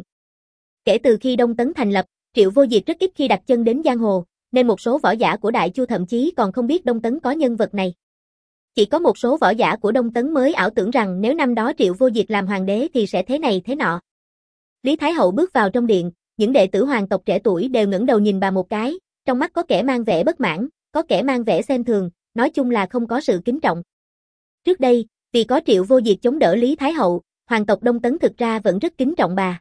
Kể từ khi Đông Tấn thành lập, Triệu Vô Diệt rất ít khi đặt chân đến giang hồ, nên một số võ giả của Đại Chu thậm chí còn không biết Đông Tấn có nhân vật này. Chỉ có một số võ giả của Đông Tấn mới ảo tưởng rằng nếu năm đó Triệu Vô Diệt làm hoàng đế thì sẽ thế này thế nọ. Lý Thái Hậu bước vào trong điện, những đệ tử hoàng tộc trẻ tuổi đều ngẩng đầu nhìn bà một cái, trong mắt có kẻ mang vẻ bất mãn, có kẻ mang vẻ xem thường, nói chung là không có sự kính trọng. Trước đây, vì có Triệu Vô Diệt chống đỡ Lý Thái Hậu, hoàng tộc Đông Tấn thực ra vẫn rất kính trọng bà.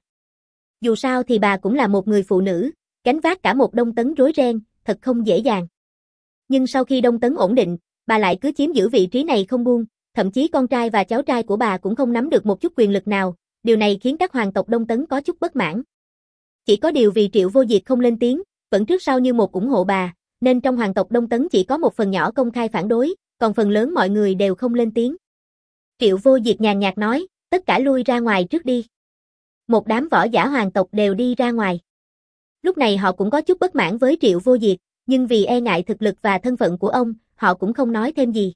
Dù sao thì bà cũng là một người phụ nữ, gánh vác cả một Đông Tấn rối ren, thật không dễ dàng. Nhưng sau khi Đông Tấn ổn định, bà lại cứ chiếm giữ vị trí này không buông, thậm chí con trai và cháu trai của bà cũng không nắm được một chút quyền lực nào, điều này khiến các hoàng tộc Đông Tấn có chút bất mãn. Chỉ có điều vì Triệu Vô Diệt không lên tiếng, vẫn trước sau như một ủng hộ bà, nên trong hoàng tộc Đông Tấn chỉ có một phần nhỏ công khai phản đối, còn phần lớn mọi người đều không lên tiếng. Triệu Vô Diệt nhàn nhạt nói, tất cả lui ra ngoài trước đi. Một đám võ giả hoàng tộc đều đi ra ngoài. Lúc này họ cũng có chút bất mãn với Triệu Vô Diệt, nhưng vì e ngại thực lực và thân phận của ông, họ cũng không nói thêm gì.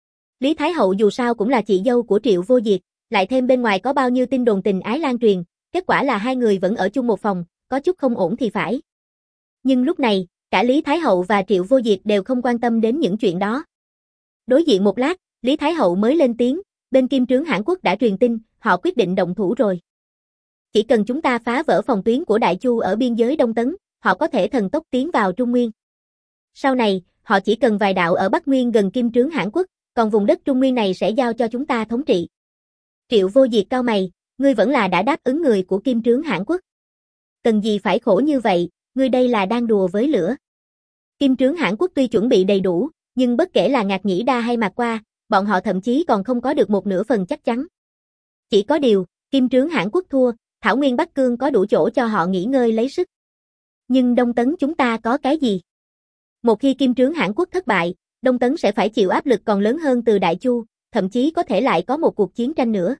Lý Thái Hậu dù sao cũng là chị dâu của Triệu Vô Diệt, lại thêm bên ngoài có bao nhiêu tin đồn tình ái lan truyền, kết quả là hai người vẫn ở chung một phòng, có chút không ổn thì phải. Nhưng lúc này, cả Lý Thái Hậu và Triệu Vô Diệt đều không quan tâm đến những chuyện đó. Đối diện một lát, Lý Thái Hậu mới lên tiếng, bên Kim Trướng Hãn Quốc đã truyền tin, họ quyết định động thủ rồi. Chỉ cần chúng ta phá vỡ phòng tuyến của Đại Chu ở biên giới Đông Tấn, họ có thể thần tốc tiến vào Trung Nguyên. Sau này, họ chỉ cần vài đạo ở Bắc Nguyên gần Kim Trướng Hãn Quốc, còn vùng đất Trung Nguyên này sẽ giao cho chúng ta thống trị. Triệu Vô Diệt cau mày, ngươi vẫn là đã đáp ứng người của Kim Trướng Hãn Quốc. Cần gì phải khổ như vậy, ngươi đây là đang đùa với lửa. Kim Trướng Hãn Quốc tuy chuẩn bị đầy đủ, nhưng bất kể là Ngạc Nhĩ Đa hay Mạc Qua, bọn họ thậm chí còn không có được một nửa phần chắc chắn. Chỉ có điều, Kim Trướng Hãn Quốc thua, Thảo Nguyên Bắc Cương có đủ chỗ cho họ nghỉ ngơi lấy sức. Nhưng Đông Tấn chúng ta có cái gì? Một khi Kim Trướng Hãn Quốc thất bại, Đông Tấn sẽ phải chịu áp lực còn lớn hơn từ Đại Chu, thậm chí có thể lại có một cuộc chiến tranh nữa.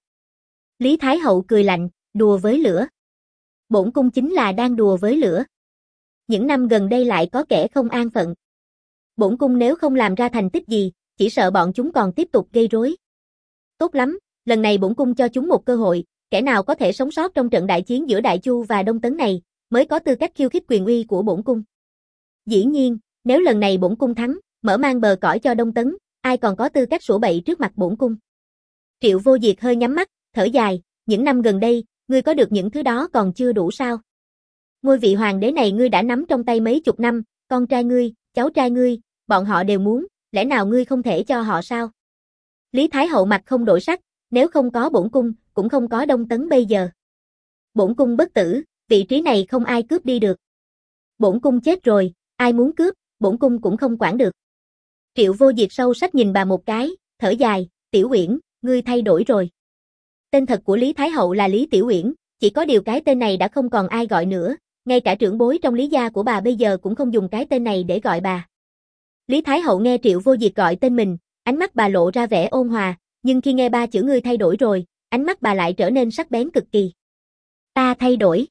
Lý Thái Hậu cười lạnh, đùa với lửa. Bổn cung chính là đang đùa với lửa. Những năm gần đây lại có kẻ không an phận. Bổn cung nếu không làm ra thành tích gì, chỉ sợ bọn chúng còn tiếp tục gây rối. Tốt lắm, lần này bổn cung cho chúng một cơ hội, kẻ nào có thể sống sót trong trận đại chiến giữa Đại Chu và Đông Tấn này, mới có tư cách khiêu khích quyền uy của bổn cung. Dĩ nhiên, nếu lần này bổn cung thắng, mở mang bờ cõi cho Đông Tấn, ai còn có tư cách sủa bậy trước mặt bổn cung. Triệu Vô Diệt hơi nhắm mắt, thở dài, những năm gần đây, ngươi có được những thứ đó còn chưa đủ sao? Ngôi vị hoàng đế này ngươi đã nắm trong tay mấy chục năm, con trai ngươi, cháu trai ngươi, bọn họ đều muốn, lẽ nào ngươi không thể cho họ sao? Lý Thái Hậu mặt không đổi sắc, nếu không có bổn cung, cũng không có Đông Tấn bây giờ. Bổn cung bất tử, vị trí này không ai cướp đi được. Bổn cung chết rồi, ai muốn cướp, bổn cung cũng không quản được. Triệu Vô Diệt sâu sắc nhìn bà một cái, thở dài, Tiểu Uyển, ngươi thay đổi rồi. Tên thật của Lý Thái Hậu là Lý Tiểu Uyển, chỉ có điều cái tên này đã không còn ai gọi nữa, ngay cả trưởng bối trong Lý gia của bà bây giờ cũng không dùng cái tên này để gọi bà. Lý Thái Hậu nghe Triệu Vô Diệt gọi tên mình, ánh mắt bà lộ ra vẻ ôn hòa, nhưng khi nghe ba chữ ngươi thay đổi rồi, ánh mắt bà lại trở nên sắc bén cực kỳ. Ta thay đổi.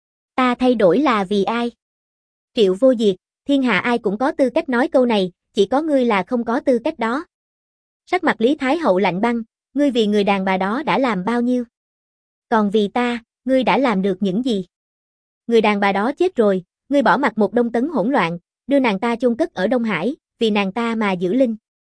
Ta thay đổi là vì ai? Triệu Vô Diệt, thiên hạ ai cũng có tư cách nói câu này, chỉ có ngươi là không có tư cách đó. Sắc mặt Lý Thái Hậu lạnh băng, ngươi vì người đàn bà đó đã làm bao nhiêu? Còn vì ta, ngươi đã làm được những gì? Người đàn bà đó chết rồi, ngươi bỏ mặc một Đông Tấn hỗn loạn, đưa nàng ta chôn cất ở Đông Hải, vì nàng ta mà giữ linh.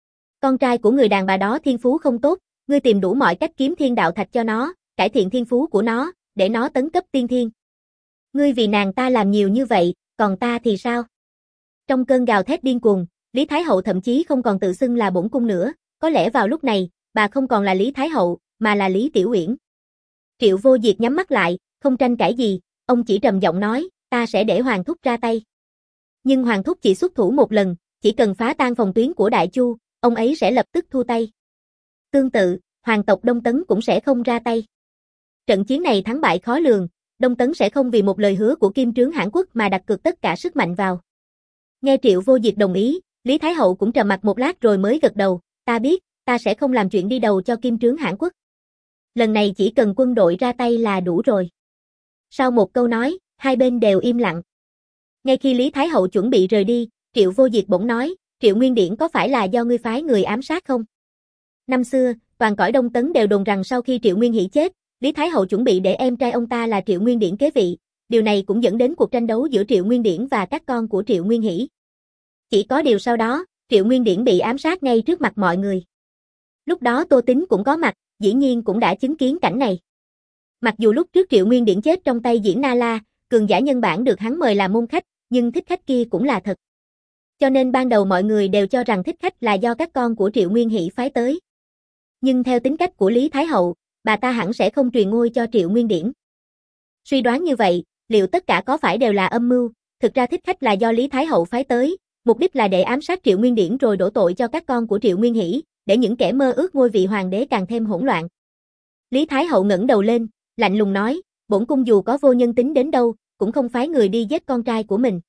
Con trai của người đàn bà đó thiên phú không tốt, ngươi tìm đủ mọi cách kiếm thiên đạo thạch cho nó, cải thiện thiên phú của nó, để nó tấn cấp tiên thiên. Ngươi vì nàng ta làm nhiều như vậy, còn ta thì sao? Trong cơn gào thét điên cuồng, Lý Thái Hậu thậm chí không còn tự xưng là bổn cung nữa, có lẽ vào lúc này, bà không còn là Lý Thái Hậu, mà là Lý Tiểu Uyển. Triệu Vô Diệt nhắm mắt lại, không tranh cãi gì, ông chỉ trầm giọng nói, ta sẽ để Hoàng thúc ra tay. Nhưng Hoàng thúc chỉ xuất thủ một lần, chỉ cần phá tan phòng tuyến của Đại Chu, ông ấy sẽ lập tức thua tay. Tương tự, hoàng tộc Đông Tấn cũng sẽ không ra tay. Trận chiến này thắng bại khó lường, Đông Tấn sẽ không vì một lời hứa của Kim Trướng Hãn Quốc mà đặt cược tất cả sức mạnh vào. Nghe Triệu Vô Diệt đồng ý, Lý Thái Hậu cũng trầm mặt một lát rồi mới gật đầu, ta biết, ta sẽ không làm chuyện đi đầu cho Kim Trướng Hãn Quốc. Lần này chỉ cần quân đội ra tay là đủ rồi. Sau một câu nói, hai bên đều im lặng. Ngay khi Lý Thái Hậu chuẩn bị rời đi, Triệu Vô Diệt bỗng nói, Triệu Nguyên Điển có phải là do ngươi phái người ám sát không? Năm xưa, toàn cõi Đông Tấn đều đồn rằng sau khi Triệu Nguyên Hỷ chết, Lý Thái Hậu chuẩn bị để em trai ông ta là Triệu Nguyên Điển kế vị, điều này cũng dẫn đến cuộc tranh đấu giữa Triệu Nguyên Điển và các con của Triệu Nguyên Hỷ. Chỉ có điều sau đó, Triệu Nguyên Điển bị ám sát ngay trước mặt mọi người. Lúc đó Tô Tín cũng có mặt, dĩ nhiên cũng đã chứng kiến cảnh này. Mặc dù lúc trước Triệu Nguyên Điển chết trong tay Diễn Na La, cường giả nhân bản được hắn mời làm môn khách, nhưng thích khách kia cũng là thật. Cho nên ban đầu mọi người đều cho rằng thích khách là do các con của Triệu Nguyên Hỷ phái tới. Nhưng theo tính cách của Lý Thái Hậu, bà ta hẳn sẽ không truyền ngôi cho Triệu Nguyên Điển. Suy đoán như vậy, liệu tất cả có phải đều là âm mưu? Thực ra thích khách là do Lý Thái Hậu phái tới, mục đích là để ám sát Triệu Nguyên Điển rồi đổ tội cho các con của Triệu Nguyên Hỷ, để những kẻ mơ ước ngôi vị hoàng đế càng thêm hỗn loạn. Lý Thái Hậu ngẩng đầu lên, lạnh lùng nói, bổn cung dù có vô nhân tính đến đâu, cũng không phái người đi giết con trai của mình.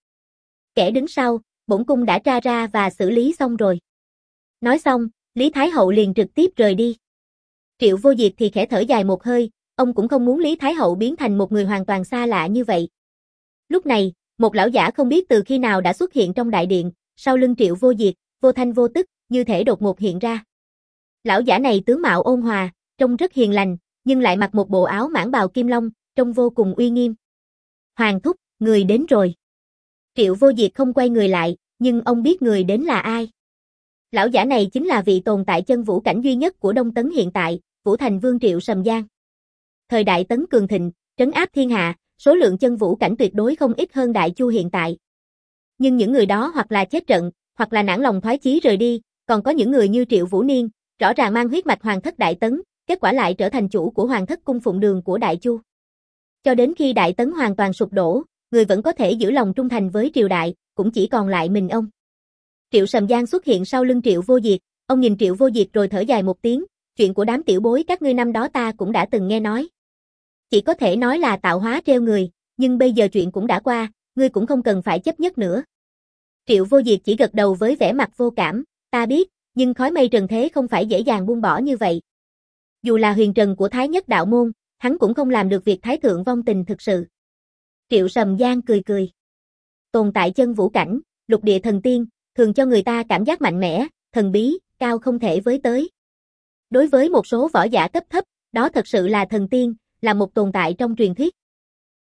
Kẻ đứng sau, bổn cung đã tra ra và xử lý xong rồi. Nói xong, Lý Thái Hậu liền trực tiếp rời đi. Triệu Vô Diệt thì khẽ thở dài một hơi, ông cũng không muốn Lý Thái Hậu biến thành một người hoàn toàn xa lạ như vậy. Lúc này, một lão giả không biết từ khi nào đã xuất hiện trong đại điện, sau lưng Triệu Vô Diệt, vô thanh vô tức, như thể đột ngột hiện ra. Lão giả này tướng mạo ôn hòa, trông rất hiền lành, nhưng lại mặc một bộ áo mãng bào kim long, trông vô cùng uy nghiêm. Hoàng thúc, người đến rồi. Triệu Vô Diệt không quay người lại, nhưng ông biết người đến là ai. Lão giả này chính là vị tồn tại chân vũ cảnh duy nhất của Đông Tấn hiện tại, Vũ Thành Vương Triệu Sầm Giang. Thời đại Tấn cường thịnh, trấn áp thiên hạ, số lượng chân vũ cảnh tuyệt đối không ít hơn Đại Chu hiện tại. Nhưng những người đó hoặc là chết trận, hoặc là nản lòng thoái chí rời đi, còn có những người như Triệu Vũ Niên, rõ ràng mang huyết mạch Hoàng thất Đại Tấn, kết quả lại trở thành chủ của Hoàng thất cung phụng đường của Đại Chu. Cho đến khi Đại Tấn hoàn toàn sụp đổ, người vẫn có thể giữ lòng trung thành với triều đại, cũng chỉ còn lại mình ông. Triệu Sầm Giang xuất hiện sau lưng Triệu Vô Diệt, ông nhìn Triệu Vô Diệt rồi thở dài một tiếng, chuyện của đám tiểu bối các ngươi năm đó ta cũng đã từng nghe nói. Chỉ có thể nói là tạo hóa treo người, nhưng bây giờ chuyện cũng đã qua, ngươi cũng không cần phải chấp nhất nữa. Triệu Vô Diệt chỉ gật đầu với vẻ mặt vô cảm, ta biết, nhưng khói mây trần thế không phải dễ dàng buông bỏ như vậy. Dù là huyền trần của Thái Nhất đạo môn, hắn cũng không làm được việc Thái thượng vong tình thực sự. Triệu Sầm Giang cười cười. Tồn tại chân vũ cảnh, lục địa thần tiên, thường cho người ta cảm giác mạnh mẽ, thần bí, cao không thể với tới. Đối với một số võ giả cấp thấp, đó thật sự là thần tiên, là một tồn tại trong truyền thuyết.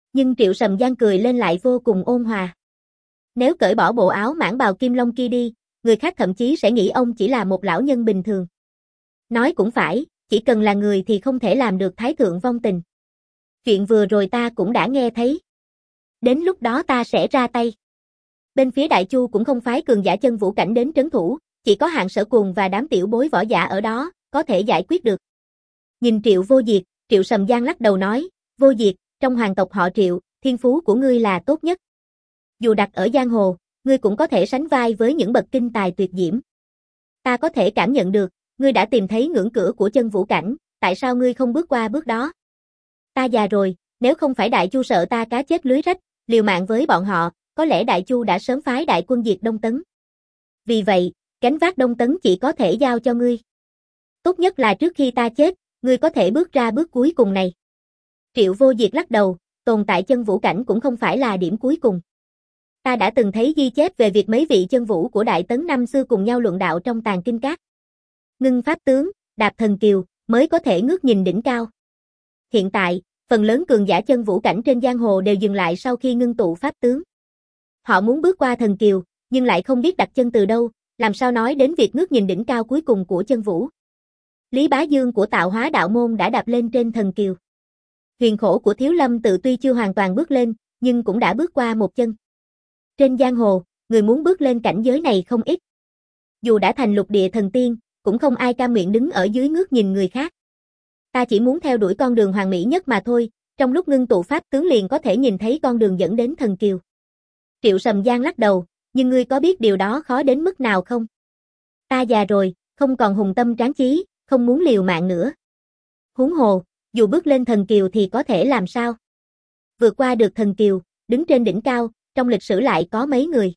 Nhưng Triệu Sầm Giang cười lên lại vô cùng ôn hòa. Nếu cởi bỏ bộ áo mãng bào kim long kia đi, người khác thậm chí sẽ nghĩ ông chỉ là một lão nhân bình thường. Nói cũng phải, chỉ cần là người thì không thể làm được thái thượng vong tình. Chuyện vừa rồi ta cũng đã nghe thấy. Đến lúc đó ta sẽ ra tay. Bên phía Đại Chu cũng không phái cường giả chân vũ cảnh đến trấn thủ, chỉ có Hạng Sở Cuồng và đám tiểu bối võ giả ở đó, có thể giải quyết được. Nhìn Triệu Vô Diệt, Triệu Sầm Giang lắc đầu nói, Vô Diệt, trong hoàng tộc họ Triệu, thiên phú của ngươi là tốt nhất. Dù đặt ở giang hồ, ngươi cũng có thể sánh vai với những bậc kinh tài tuyệt diễm. Ta có thể cảm nhận được, ngươi đã tìm thấy ngưỡng cửa của chân vũ cảnh, tại sao ngươi không bước qua bước đó? Ta già rồi, nếu không phải Đại Chu sợ ta cá chết lưới rách, liều mạng với bọn họ, có lẽ Đại Chu đã sớm phái đại quân diệt Đông Tấn. Vì vậy, gánh vác Đông Tấn chỉ có thể giao cho ngươi. Tốt nhất là trước khi ta chết, ngươi có thể bước ra bước cuối cùng này. Triệu Vô Diệt lắc đầu, tồn tại chân vũ cảnh cũng không phải là điểm cuối cùng. Ta đã từng thấy ghi chép về việc mấy vị chân vũ của Đại Tấn năm xưa cùng nhau luận đạo trong tàng kinh các. Ngưng pháp tướng, đạp thần kiều, mới có thể ngước nhìn đỉnh cao. Hiện tại, phần lớn cường giả chân vũ cảnh trên giang hồ đều dừng lại sau khi ngưng tụ pháp tướng. Họ muốn bước qua thần kiều, nhưng lại không biết đặt chân từ đâu, làm sao nói đến việc ngước nhìn đỉnh cao cuối cùng của chân vũ. Lý Bá Dương của Tạo Hóa Đạo Môn đã đạp lên trên thần kiều. Huyền Khổ của Thiếu Lâm Tự tuy chưa hoàn toàn bước lên, nhưng cũng đã bước qua một chân. Trên giang hồ, người muốn bước lên cảnh giới này không ít. Dù đã thành lục địa thần tiên, cũng không ai cam nguyện đứng ở dưới ngước nhìn người khác. Ta chỉ muốn theo đuổi con đường hoàn mỹ nhất mà thôi, trong lúc ngưng tụ pháp tướng liền có thể nhìn thấy con đường dẫn đến thần kiều. Triệu Sầm Giang lắc đầu, nhưng ngươi có biết điều đó khó đến mức nào không? Ta già rồi, không còn hùng tâm tráng chí, không muốn liều mạng nữa. Huống hồ, dù bước lên thần kiều thì có thể làm sao? Vượt qua được thần kiều, đứng trên đỉnh cao, trong lịch sử lại có mấy người.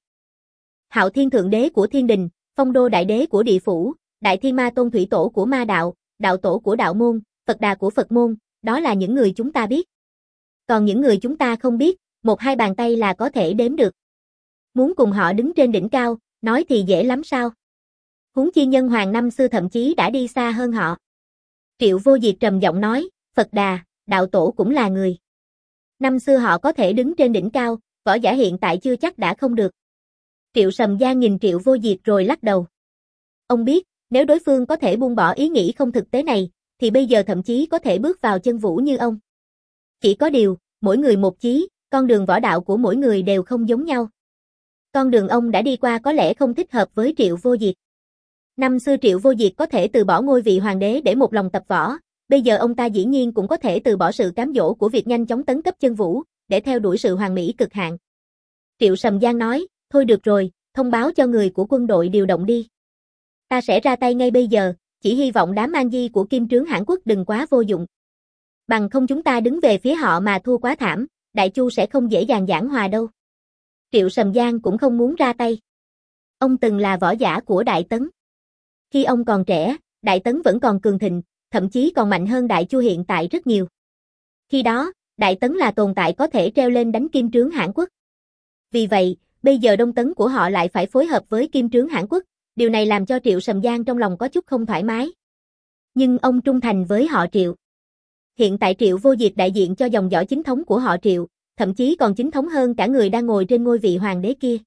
Hạo Thiên Thượng Đế của Thiên Đình, Phong Đô Đại Đế của Địa Phủ, Đại Thiên Ma Tôn Thủy Tổ của Ma Đạo, Đạo Tổ của Đạo Môn, Phật Đà của Phật Môn, đó là những người chúng ta biết. Còn những người chúng ta không biết, một hai bàn tay là có thể đếm được. Muốn cùng họ đứng trên đỉnh cao, nói thì dễ lắm sao? Huống chi Nhân Hoàng năm xưa thậm chí đã đi xa hơn họ. Triệu Vô Diệt trầm giọng nói, Phật Đà, Đạo Tổ cũng là người. Năm xưa họ có thể đứng trên đỉnh cao, võ giả hiện tại chưa chắc đã không được. Triệu Sầm Giang nhìn Triệu Vô Diệt rồi lắc đầu. Ông biết, nếu đối phương có thể buông bỏ ý nghĩ không thực tế này, thì bây giờ thậm chí có thể bước vào chân vũ như ông. Chỉ có điều, mỗi người một chí, con đường võ đạo của mỗi người đều không giống nhau. Con đường ông đã đi qua có lẽ không thích hợp với Triệu Vô Diệt. Năm xưa Triệu Vô Diệt có thể từ bỏ ngôi vị hoàng đế để một lòng tập võ, bây giờ ông ta dĩ nhiên cũng có thể từ bỏ sự cám dỗ của việc nhanh chóng tấn cấp chân vũ, để theo đuổi sự hoàn mỹ cực hạn. Triệu Sầm Giang nói, thôi được rồi, thông báo cho người của quân đội điều động đi. Ta sẽ ra tay ngay bây giờ, chỉ hy vọng đám An Di của Kim Trướng Hãn Quốc đừng quá vô dụng. Bằng không chúng ta đứng về phía họ mà thua quá thảm, Đại Chu sẽ không dễ dàng giảng hòa đâu. Triệu Sầm Giang cũng không muốn ra tay. Ông từng là võ giả của Đại Tấn. Khi ông còn trẻ, Đại Tấn vẫn còn cường thịnh, thậm chí còn mạnh hơn Đại Chu hiện tại rất nhiều. Khi đó, Đại Tấn là tồn tại có thể treo lên đánh Kim Trướng Hãn Quốc. Vì vậy, bây giờ Đông Tấn của họ lại phải phối hợp với Kim Trướng Hãn Quốc, điều này làm cho Triệu Sầm Giang trong lòng có chút không thoải mái. Nhưng ông trung thành với họ Triệu. Hiện tại Triệu Vô Diệt đại diện cho dòng dõi chính thống của họ Triệu, thậm chí còn chính thống hơn cả người đang ngồi trên ngôi vị hoàng đế kia.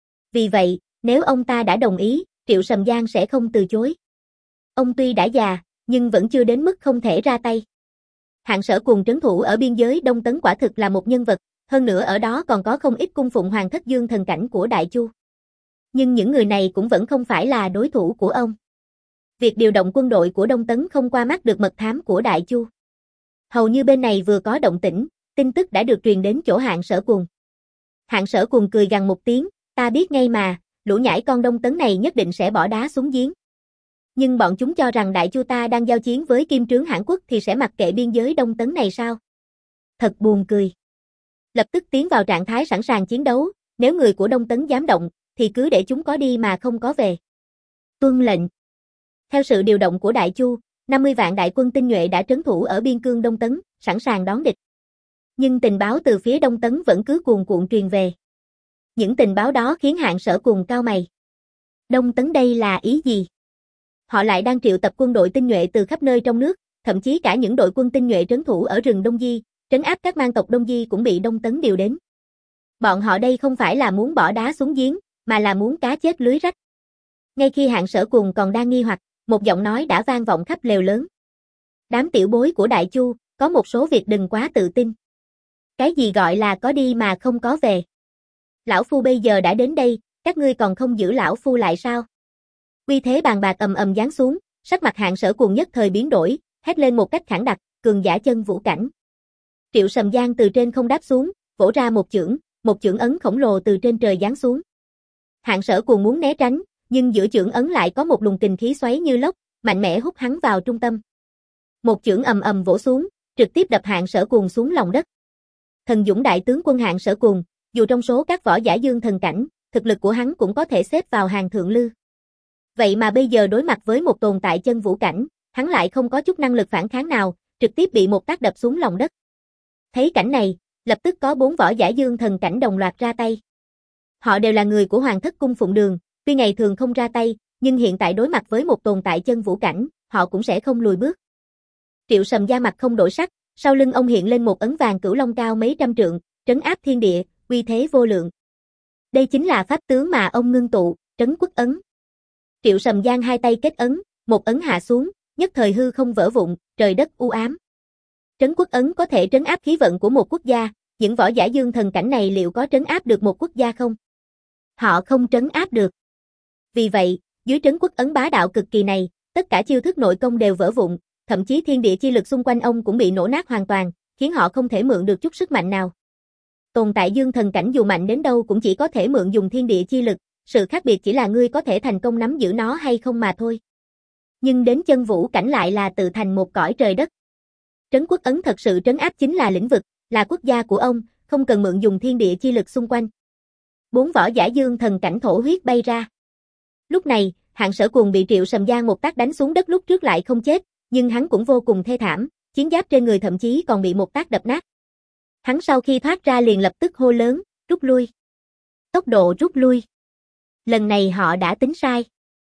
Vì vậy, nếu ông ta đã đồng ý, Triệu Sầm Giang sẽ không từ chối. Ông tuy đã già, nhưng vẫn chưa đến mức không thể ra tay. Hạng Sở Cuồng trấn thủ ở biên giới Đông Tấn quả thực là một nhân vật, hơn nữa ở đó còn có không ít cung phụng Hoàng Thất Dương thần cảnh của Đại Chu. Nhưng những người này cũng vẫn không phải là đối thủ của ông. Việc điều động quân đội của Đông Tấn không qua mắt được mật thám của Đại Chu. Hầu như bên này vừa có động tĩnh, tin tức đã được truyền đến chỗ Hạng Sở Cuồng. Hạng Sở Cuồng cười gằn một tiếng, ta biết ngay mà, lũ nhãi con Đông Tấn này nhất định sẽ bỏ đá xuống giếng. Nhưng bọn chúng cho rằng Đại Chu ta đang giao chiến với Kim Trướng Hãn Quốc thì sẽ mặc kệ biên giới Đông Tấn này sao? Thật buồn cười. Lập tức tiến vào trạng thái sẵn sàng chiến đấu, nếu người của Đông Tấn dám động, thì cứ để chúng có đi mà không có về. Tuân lệnh. Theo sự điều động của Đại Chu, năm mươi vạn đại quân tinh nhuệ đã trấn thủ ở biên cương Đông Tấn, sẵn sàng đón địch. Nhưng tình báo từ phía Đông Tấn vẫn cứ cuồn cuộn truyền về. Những tình báo đó khiến Hạng Sở Cuồng cau mày. Đông Tấn đây là ý gì? Họ lại đang triệu tập quân đội tinh nhuệ từ khắp nơi trong nước, thậm chí cả những đội quân tinh nhuệ trấn thủ ở rừng Đông Di, trấn áp các mang tộc Đông Di cũng bị Đông Tấn điều đến. Bọn họ đây không phải là muốn bỏ đá xuống giếng, mà là muốn cá chết lưới rách. Ngay khi Hạng Sở Cuồng còn đang nghi hoặc, một giọng nói đã vang vọng khắp lều lớn. Đám tiểu bối của Đại Chu, có một số việc đừng quá tự tin. Cái gì gọi là có đi mà không có về? Lão Phu bây giờ đã đến đây, các ngươi còn không giữ Lão Phu lại sao? Uy thế bàn bạc ầm ầm giáng xuống, sắc mặt Hạng Sở Cuồng nhất thời biến đổi, hét lên một cách khẳng đặc, cường giả chân vũ cảnh. Triệu Sầm Giang từ trên không đáp xuống, vỗ ra một chưởng, một chưởng ấn khổng lồ từ trên trời giáng xuống. Hạng Sở Cuồng muốn né tránh, nhưng giữa chưởng ấn lại có một luồng kình khí xoáy như lốc, mạnh mẽ hút hắn vào trung tâm. Một chưởng ầm ầm vỗ xuống, trực tiếp đập Hạng Sở Cuồng xuống lòng đất. Thần dũng đại tướng quân Hạng Sở Cuồng, dù trong số các võ giả dương thần cảnh, thực lực của hắn cũng có thể xếp vào hàng thượng lưu. Vậy mà bây giờ đối mặt với một tồn tại chân vũ cảnh, hắn lại không có chút năng lực phản kháng nào, trực tiếp bị một tác đập xuống lòng đất. Thấy cảnh này, lập tức có bốn võ giả dương thần cảnh đồng loạt ra tay. Họ đều là người của Hoàng Thất Cung Phụng Đường, tuy ngày thường không ra tay, nhưng hiện tại đối mặt với một tồn tại chân vũ cảnh, họ cũng sẽ không lùi bước. Triệu Sầm da mặt không đổi sắc, sau lưng ông hiện lên một ấn vàng cửu long cao mấy trăm trượng, trấn áp thiên địa, uy thế vô lượng. Đây chính là pháp tướng mà ông ngưng tụ, Trấn Quốc ấn. Triệu Sầm Giang hai tay kết ấn, một ấn hạ xuống, nhất thời hư không vỡ vụn, trời đất u ám. Trấn Quốc ấn có thể trấn áp khí vận của một quốc gia, những võ giả dương thần cảnh này liệu có trấn áp được một quốc gia không? Họ không trấn áp được. Vì vậy, dưới Trấn Quốc ấn bá đạo cực kỳ này, tất cả chiêu thức nội công đều vỡ vụn, thậm chí thiên địa chi lực xung quanh ông cũng bị nổ nát hoàn toàn, khiến họ không thể mượn được chút sức mạnh nào. Tồn tại dương thần cảnh dù mạnh đến đâu cũng chỉ có thể mượn dùng thiên địa chi lực, sự khác biệt chỉ là ngươi có thể thành công nắm giữ nó hay không mà thôi. Nhưng đến chân vũ cảnh lại là tự thành một cõi trời đất. Trấn Quốc ấn thật sự trấn áp chính là lĩnh vực, là quốc gia của ông, không cần mượn dùng thiên địa chi lực xung quanh. Bốn võ giả dương thần cảnh thổ huyết bay ra. Lúc này, Hạng Sở Cuồng bị Triệu Sầm Giang một tác đánh xuống đất lúc trước lại không chết, nhưng hắn cũng vô cùng thê thảm, chiến giáp trên người thậm chí còn bị một tác đập nát. Hắn sau khi thoát ra liền lập tức hô lớn, rút lui. Tốc độ rút lui. Lần này họ đã tính sai.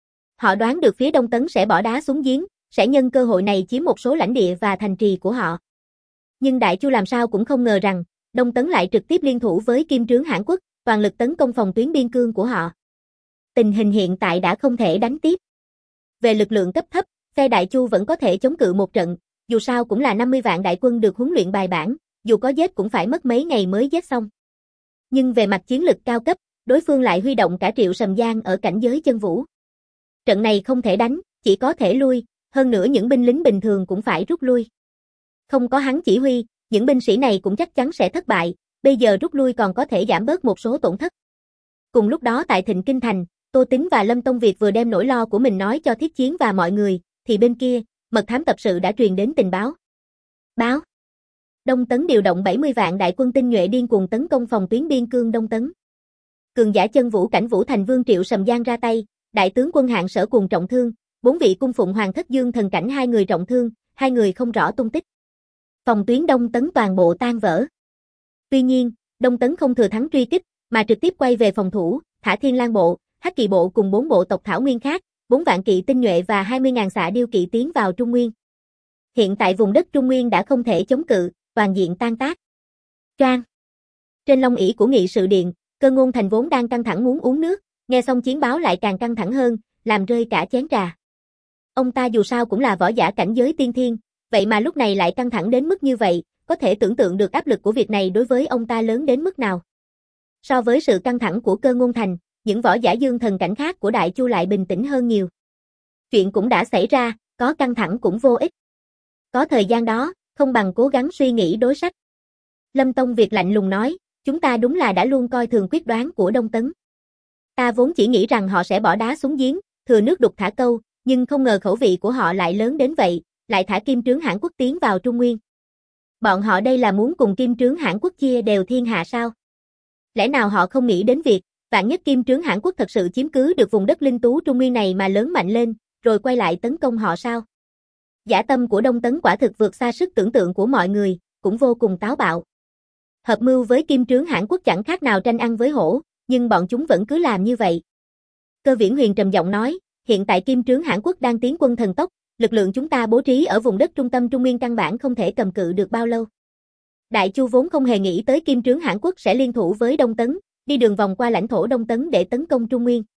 Họ đoán được phía Đông Tấn sẽ bỏ đá xuống giếng, sẽ nhân cơ hội này chiếm một số lãnh địa và thành trì của họ. Nhưng Đại Chu làm sao cũng không ngờ rằng, Đông Tấn lại trực tiếp liên thủ với Kim Trướng Hãn Quốc, toàn lực tấn công phòng tuyến biên cương của họ. Tình hình hiện tại đã không thể đánh tiếp. Về lực lượng cấp thấp, phe Đại Chu vẫn có thể chống cự một trận, dù sao cũng là năm mươi vạn đại quân được huấn luyện bài bản, dù có giết cũng phải mất mấy ngày mới giết xong. Nhưng về mặt chiến lực cao cấp, đối phương lại huy động cả Triệu Sầm Giang ở cảnh giới chân vũ. Trận này không thể đánh, chỉ có thể lui, hơn nữa những binh lính bình thường cũng phải rút lui. Không có hắn chỉ huy, những binh sĩ này cũng chắc chắn sẽ thất bại, bây giờ rút lui còn có thể giảm bớt một số tổn thất. Cùng lúc đó tại Thịnh Kinh Thành, Tô Tín và Lâm Tông Việt vừa đem nỗi lo của mình nói cho Thiết Chiến và mọi người, thì bên kia, mật thám tập sự đã truyền đến tình báo. Báo. Đông Tấn điều động bảy mươi vạn đại quân tinh nhuệ điên cuồng tấn công phòng tuyến biên cương Đông Tấn. Cường giả chân vũ cảnh Vũ Thành Vương Triệu Sầm Giang ra tay, đại tướng quân Hạng Sở Cuồng trọng thương, bốn vị cung phụng Hoàng Thất Dương thần cảnh hai người trọng thương, hai người không rõ tung tích. Phòng tuyến Đông Tấn toàn bộ tan vỡ. Tuy nhiên, Đông Tấn không thừa thắng truy kích, mà trực tiếp quay về phòng thủ, thả Thiên Lang bộ, Hắc Kỵ bộ cùng bốn bộ tộc Thảo Nguyên khác, bốn vạn kỵ tinh nhuệ và hai mươi ngàn xạ điêu kỵ tiến vào Trung Nguyên. Hiện tại vùng đất Trung Nguyên đã không thể chống cự, toàn diện tan tác. Choang. Trên long ỷ của nghị sự điện, Cơ Ngôn Thành vốn đang căng thẳng muốn uống nước, nghe xong chiến báo lại càng căng thẳng hơn, làm rơi cả chén trà. Ông ta dù sao cũng là võ giả cảnh giới tiên thiên, vậy mà lúc này lại căng thẳng đến mức như vậy, có thể tưởng tượng được áp lực của việc này đối với ông ta lớn đến mức nào. So với sự căng thẳng của Cơ Ngôn Thành, những võ giả dương thần cảnh khác của Đại Chu lại bình tĩnh hơn nhiều. Chuyện cũng đã xảy ra, có căng thẳng cũng vô ích. Có thời gian đó, không bằng cố gắng suy nghĩ đối sách. Lâm Tông Việt lạnh lùng nói, chúng ta đúng là đã luôn coi thường quyết đoán của Đông Tấn. Ta vốn chỉ nghĩ rằng họ sẽ bỏ đá xuống giếng, thừa nước đục thả câu, nhưng không ngờ khẩu vị của họ lại lớn đến vậy, lại thả Kim Trướng Hãn Quốc tiến vào Trung Nguyên. Bọn họ đây là muốn cùng Kim Trướng Hãn Quốc chia đều thiên hạ sao? Lẽ nào họ không nghĩ đến việc, vạn nhất Kim Trướng Hãn Quốc thật sự chiếm cứ được vùng đất linh tú Trung Nguyên này mà lớn mạnh lên, rồi quay lại tấn công họ sao? Dã tâm của Đông Tấn quả thực vượt xa sức tưởng tượng của mọi người, cũng vô cùng táo bạo. Hợp mưu với Kim Trướng Hãn Quốc chẳng khác nào tranh ăn với hổ, nhưng bọn chúng vẫn cứ làm như vậy. Cơ Viễn Huyền trầm giọng nói, hiện tại Kim Trướng Hãn Quốc đang tiến quân thần tốc, lực lượng chúng ta bố trí ở vùng đất trung tâm Trung Nguyên căn bản không thể cầm cự được bao lâu. Đại Chu vốn không hề nghĩ tới Kim Trướng Hãn Quốc sẽ liên thủ với Đông Tấn, đi đường vòng qua lãnh thổ Đông Tấn để tấn công Trung Nguyên.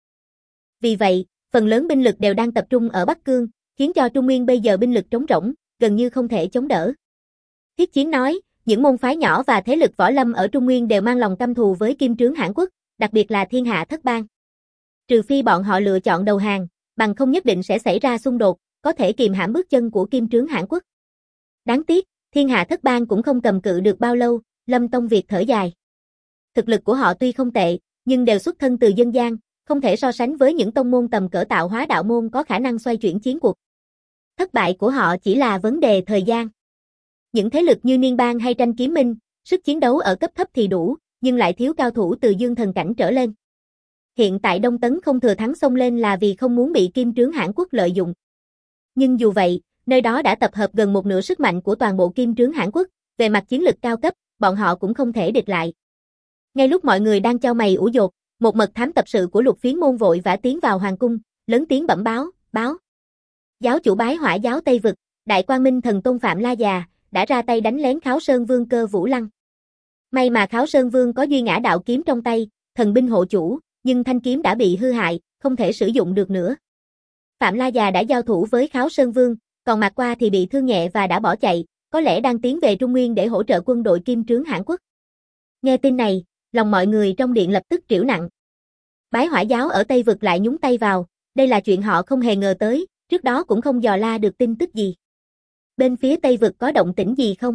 Vì vậy, phần lớn binh lực đều đang tập trung ở Bắc Cương, khiến cho Trung Nguyên bây giờ binh lực trống rỗng, gần như không thể chống đỡ. Thiết Chiến nói, những môn phái nhỏ và thế lực võ lâm ở Trung Nguyên đều mang lòng căm thù với Kim Trướng Hãn Quốc, đặc biệt là Thiên Hạ Thất Bang. Trừ phi bọn họ lựa chọn đầu hàng, bằng không nhất định sẽ xảy ra xung đột, có thể kìm hãm bước chân của Kim Trướng Hãn Quốc. Đáng tiếc, Thiên Hạ Thất Bang cũng không cầm cự được bao lâu, Lâm Tông Việt thở dài. Thực lực của họ tuy không tệ, nhưng đều xuất thân từ dân gian, không thể so sánh với những tông môn tầm cỡ Tạo Hóa đạo môn có khả năng xoay chuyển chiến cuộc. Thất bại của họ chỉ là vấn đề thời gian. Những thế lực như Niên Bang hay Tranh Kiếm Minh, sức chiến đấu ở cấp thấp thì đủ, nhưng lại thiếu cao thủ từ dương thần cảnh trở lên. Hiện tại Đông Tấn không thừa thắng xông lên là vì không muốn bị Kim Trướng Hãn Quốc lợi dụng. Nhưng dù vậy, nơi đó đã tập hợp gần một nửa sức mạnh của toàn bộ Kim Trướng Hãn Quốc, về mặt chiến lực cao cấp, bọn họ cũng không thể địch lại. Ngay lúc mọi người đang chau mày ủ dột, một mật thám tập sự của Lục Phiến môn vội vã tiến vào hoàng cung, lớn tiếng bẩm báo, báo. Giáo chủ Bái Hỏa giáo Tây Vực, Đại Quang Minh thần tôn Phạm La Già, đã ra tay đánh lén Kháo Sơn Vương Cơ Vũ Lăng. May mà Kháo Sơn Vương có Duy Ngã đạo kiếm trong tay, thần binh hộ chủ, nhưng thanh kiếm đã bị hư hại, không thể sử dụng được nữa. Phạm La Già đã giao thủ với Kháo Sơn Vương, còn Mạc Qua thì bị thương nhẹ và đã bỏ chạy, có lẽ đang tiến về Trung Nguyên để hỗ trợ quân đội Kim Trướng Hãn Quốc. Nghe tin này, lòng mọi người trong điện lập tức triểu nặng. Bái Hỏa giáo ở Tây Vực lại nhúng tay vào, đây là chuyện họ không hề ngờ tới, trước đó cũng không dò la được tin tức gì. Bên phía Tây Vực có động tĩnh gì không?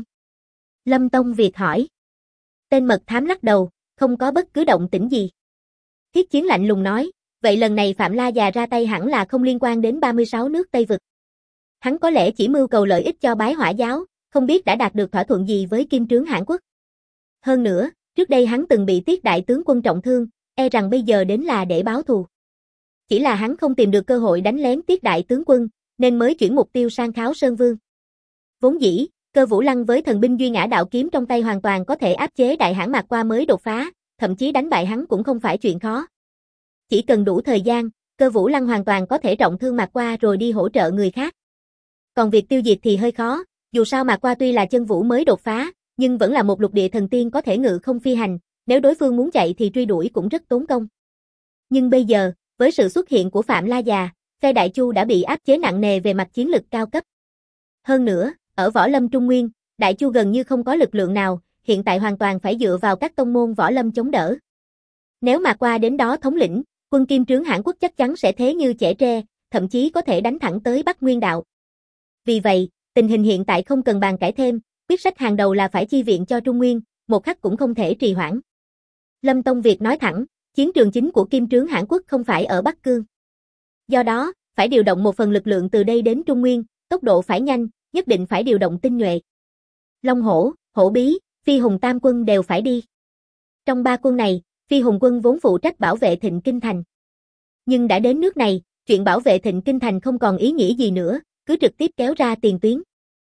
Lâm Tông Việt hỏi. Tên mật thám lắc đầu, không có bất cứ động tĩnh gì. Thiết Chiến lạnh lùng nói, vậy lần này Phạm La Già ra tay hẳn là không liên quan đến ba mươi sáu nước Tây Vực. Hắn có lẽ chỉ mưu cầu lợi ích cho Bái Hỏa giáo, không biết đã đạt được thỏa thuận gì với Kim Trướng Hãn Quốc. Hơn nữa, trước đây hắn từng bị Tiết đại tướng quân trọng thương, e rằng bây giờ đến là để báo thù. Chỉ là hắn không tìm được cơ hội đánh lén Tiết đại tướng quân, nên mới chuyển mục tiêu sang Kháo Sơn Vương. Vốn dĩ, Cơ Vũ Lăng với thần binh Duy Ngã đạo kiếm trong tay hoàn toàn có thể áp chế đại hãn Mạc Qua mới đột phá, thậm chí đánh bại hắn cũng không phải chuyện khó. Chỉ cần đủ thời gian, Cơ Vũ Lăng hoàn toàn có thể trọng thương Mạc Qua rồi đi hỗ trợ người khác. Còn việc tiêu diệt thì hơi khó, dù sao Mạc Qua tuy là chân vũ mới đột phá, nhưng vẫn là một lục địa thần tiên có thể ngự không phi hành, nếu đối phương muốn chạy thì truy đuổi cũng rất tốn công. Nhưng bây giờ, với sự xuất hiện của Phạm La Già, phe Đại Chu đã bị áp chế nặng nề về mặt chiến lực cao cấp. Hơn nữa, ở võ lâm Trung Nguyên, Đại Chu gần như không có lực lượng nào, hiện tại hoàn toàn phải dựa vào các tông môn võ lâm chống đỡ. Nếu Mạc Qua đến đó thống lĩnh, quân Kim Trướng Hãn Quốc chắc chắn sẽ thế như chẻ tre, thậm chí có thể đánh thẳng tới Bắc Nguyên đạo. Vì vậy, tình hình hiện tại không cần bàn cãi thêm, quyết sách hàng đầu là phải chi viện cho Trung Nguyên, một khắc cũng không thể trì hoãn. Lâm Tông Việt nói thẳng, chiến trường chính của Kim Trướng Hãn Quốc không phải ở Bắc Cương. Do đó, phải điều động một phần lực lượng từ đây đến Trung Nguyên, tốc độ phải nhanh, nhất định phải điều động tinh nhuệ. Long Hổ, Hổ Bí, Phi Hùng tam quân đều phải đi. Trong ba quân này, Phi Hùng quân vốn phụ trách bảo vệ Thịnh Kinh Thành. Nhưng đã đến nước này, chuyện bảo vệ Thịnh Kinh Thành không còn ý nghĩa gì nữa, cứ trực tiếp kéo ra tiền tuyến.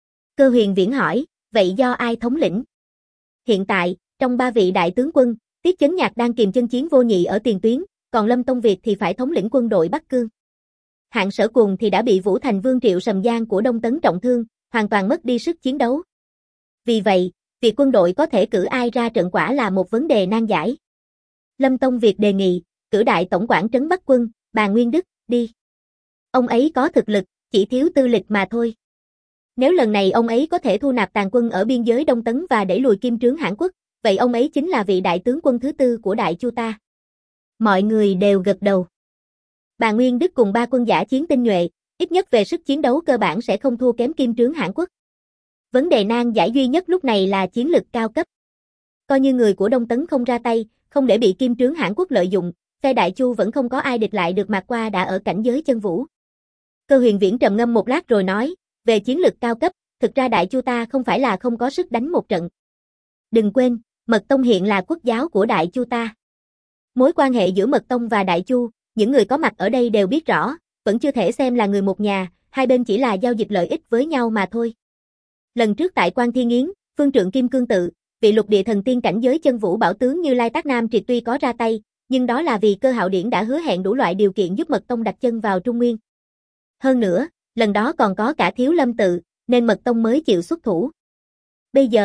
Cơ Huyền Viễn hỏi, vậy do ai thống lĩnh? Hiện tại, trong ba vị đại tướng quân, Tiết Chấn Nhạc đang kiềm chân chiến vô nhị ở tiền tuyến, còn Lâm Tông Việt thì phải thống lĩnh quân đội Bắc Cương. Hạng Sở Cùng thì đã bị Vũ Thành Vương Triệu Sầm Giang của Đông Tấn trọng thương, hoàn toàn mất đi sức chiến đấu. Vì vậy, việc quân đội có thể cử ai ra trận quả là một vấn đề nan giải. Lâm Tông Việt đề nghị, cử đại tổng quản trấn Bắc quân, Bàn Nguyên Đức, đi. Ông ấy có thực lực, chỉ thiếu tư lịch mà thôi. Nếu lần này ông ấy có thể thu nạp tàn quân ở biên giới Đông Tấn và đẩy lùi Kim Trướng Hãn Quốc, vậy ông ấy chính là vị đại tướng quân thứ tư của Đại Chu ta. Mọi người đều gật đầu. Bàn Nguyên Đức cùng ba quân giả chiến tinh nhuệ, ít nhất về sức chiến đấu cơ bản sẽ không thua kém Kim Trướng Hãn Quốc. Vấn đề nan giải duy nhất lúc này là chiến lực cao cấp. Coi như người của Đông Tấn không ra tay, không để bị Kim Trướng Hãn Quốc lợi dụng, phe Đại Chu vẫn không có ai địch lại được Mạc Qua đã ở cảnh giới chân vũ. Cơ Huyền Viễn trầm ngâm một lát rồi nói, về chiến lực cao cấp, thực ra Đại Chu ta không phải là không có sức đánh một trận. Đừng quên, Mật Tông hiện là quốc giáo của Đại Chu ta. Mối quan hệ giữa Mật Tông và Đại Chu, những người có mặt ở đây đều biết rõ, vẫn chưa thể xem là người một nhà, hai bên chỉ là giao dịch lợi ích với nhau mà thôi. Lần trước tại Quan Thiên Yến, Phương Trượng Kim Cương Tự, vị lục địa thần tiên cảnh giới chân vũ bảo tướng Như Lai Tác Nam Triệt tuy có ra tay, nhưng đó là vì Cơ Hạo Điển đã hứa hẹn đủ loại điều kiện giúp Mật Tông đặt chân vào Trung Nguyên. Hơn nữa, lần đó còn có cả Thiếu Lâm Tự, nên Mật Tông mới chịu xuất thủ. Bây giờ,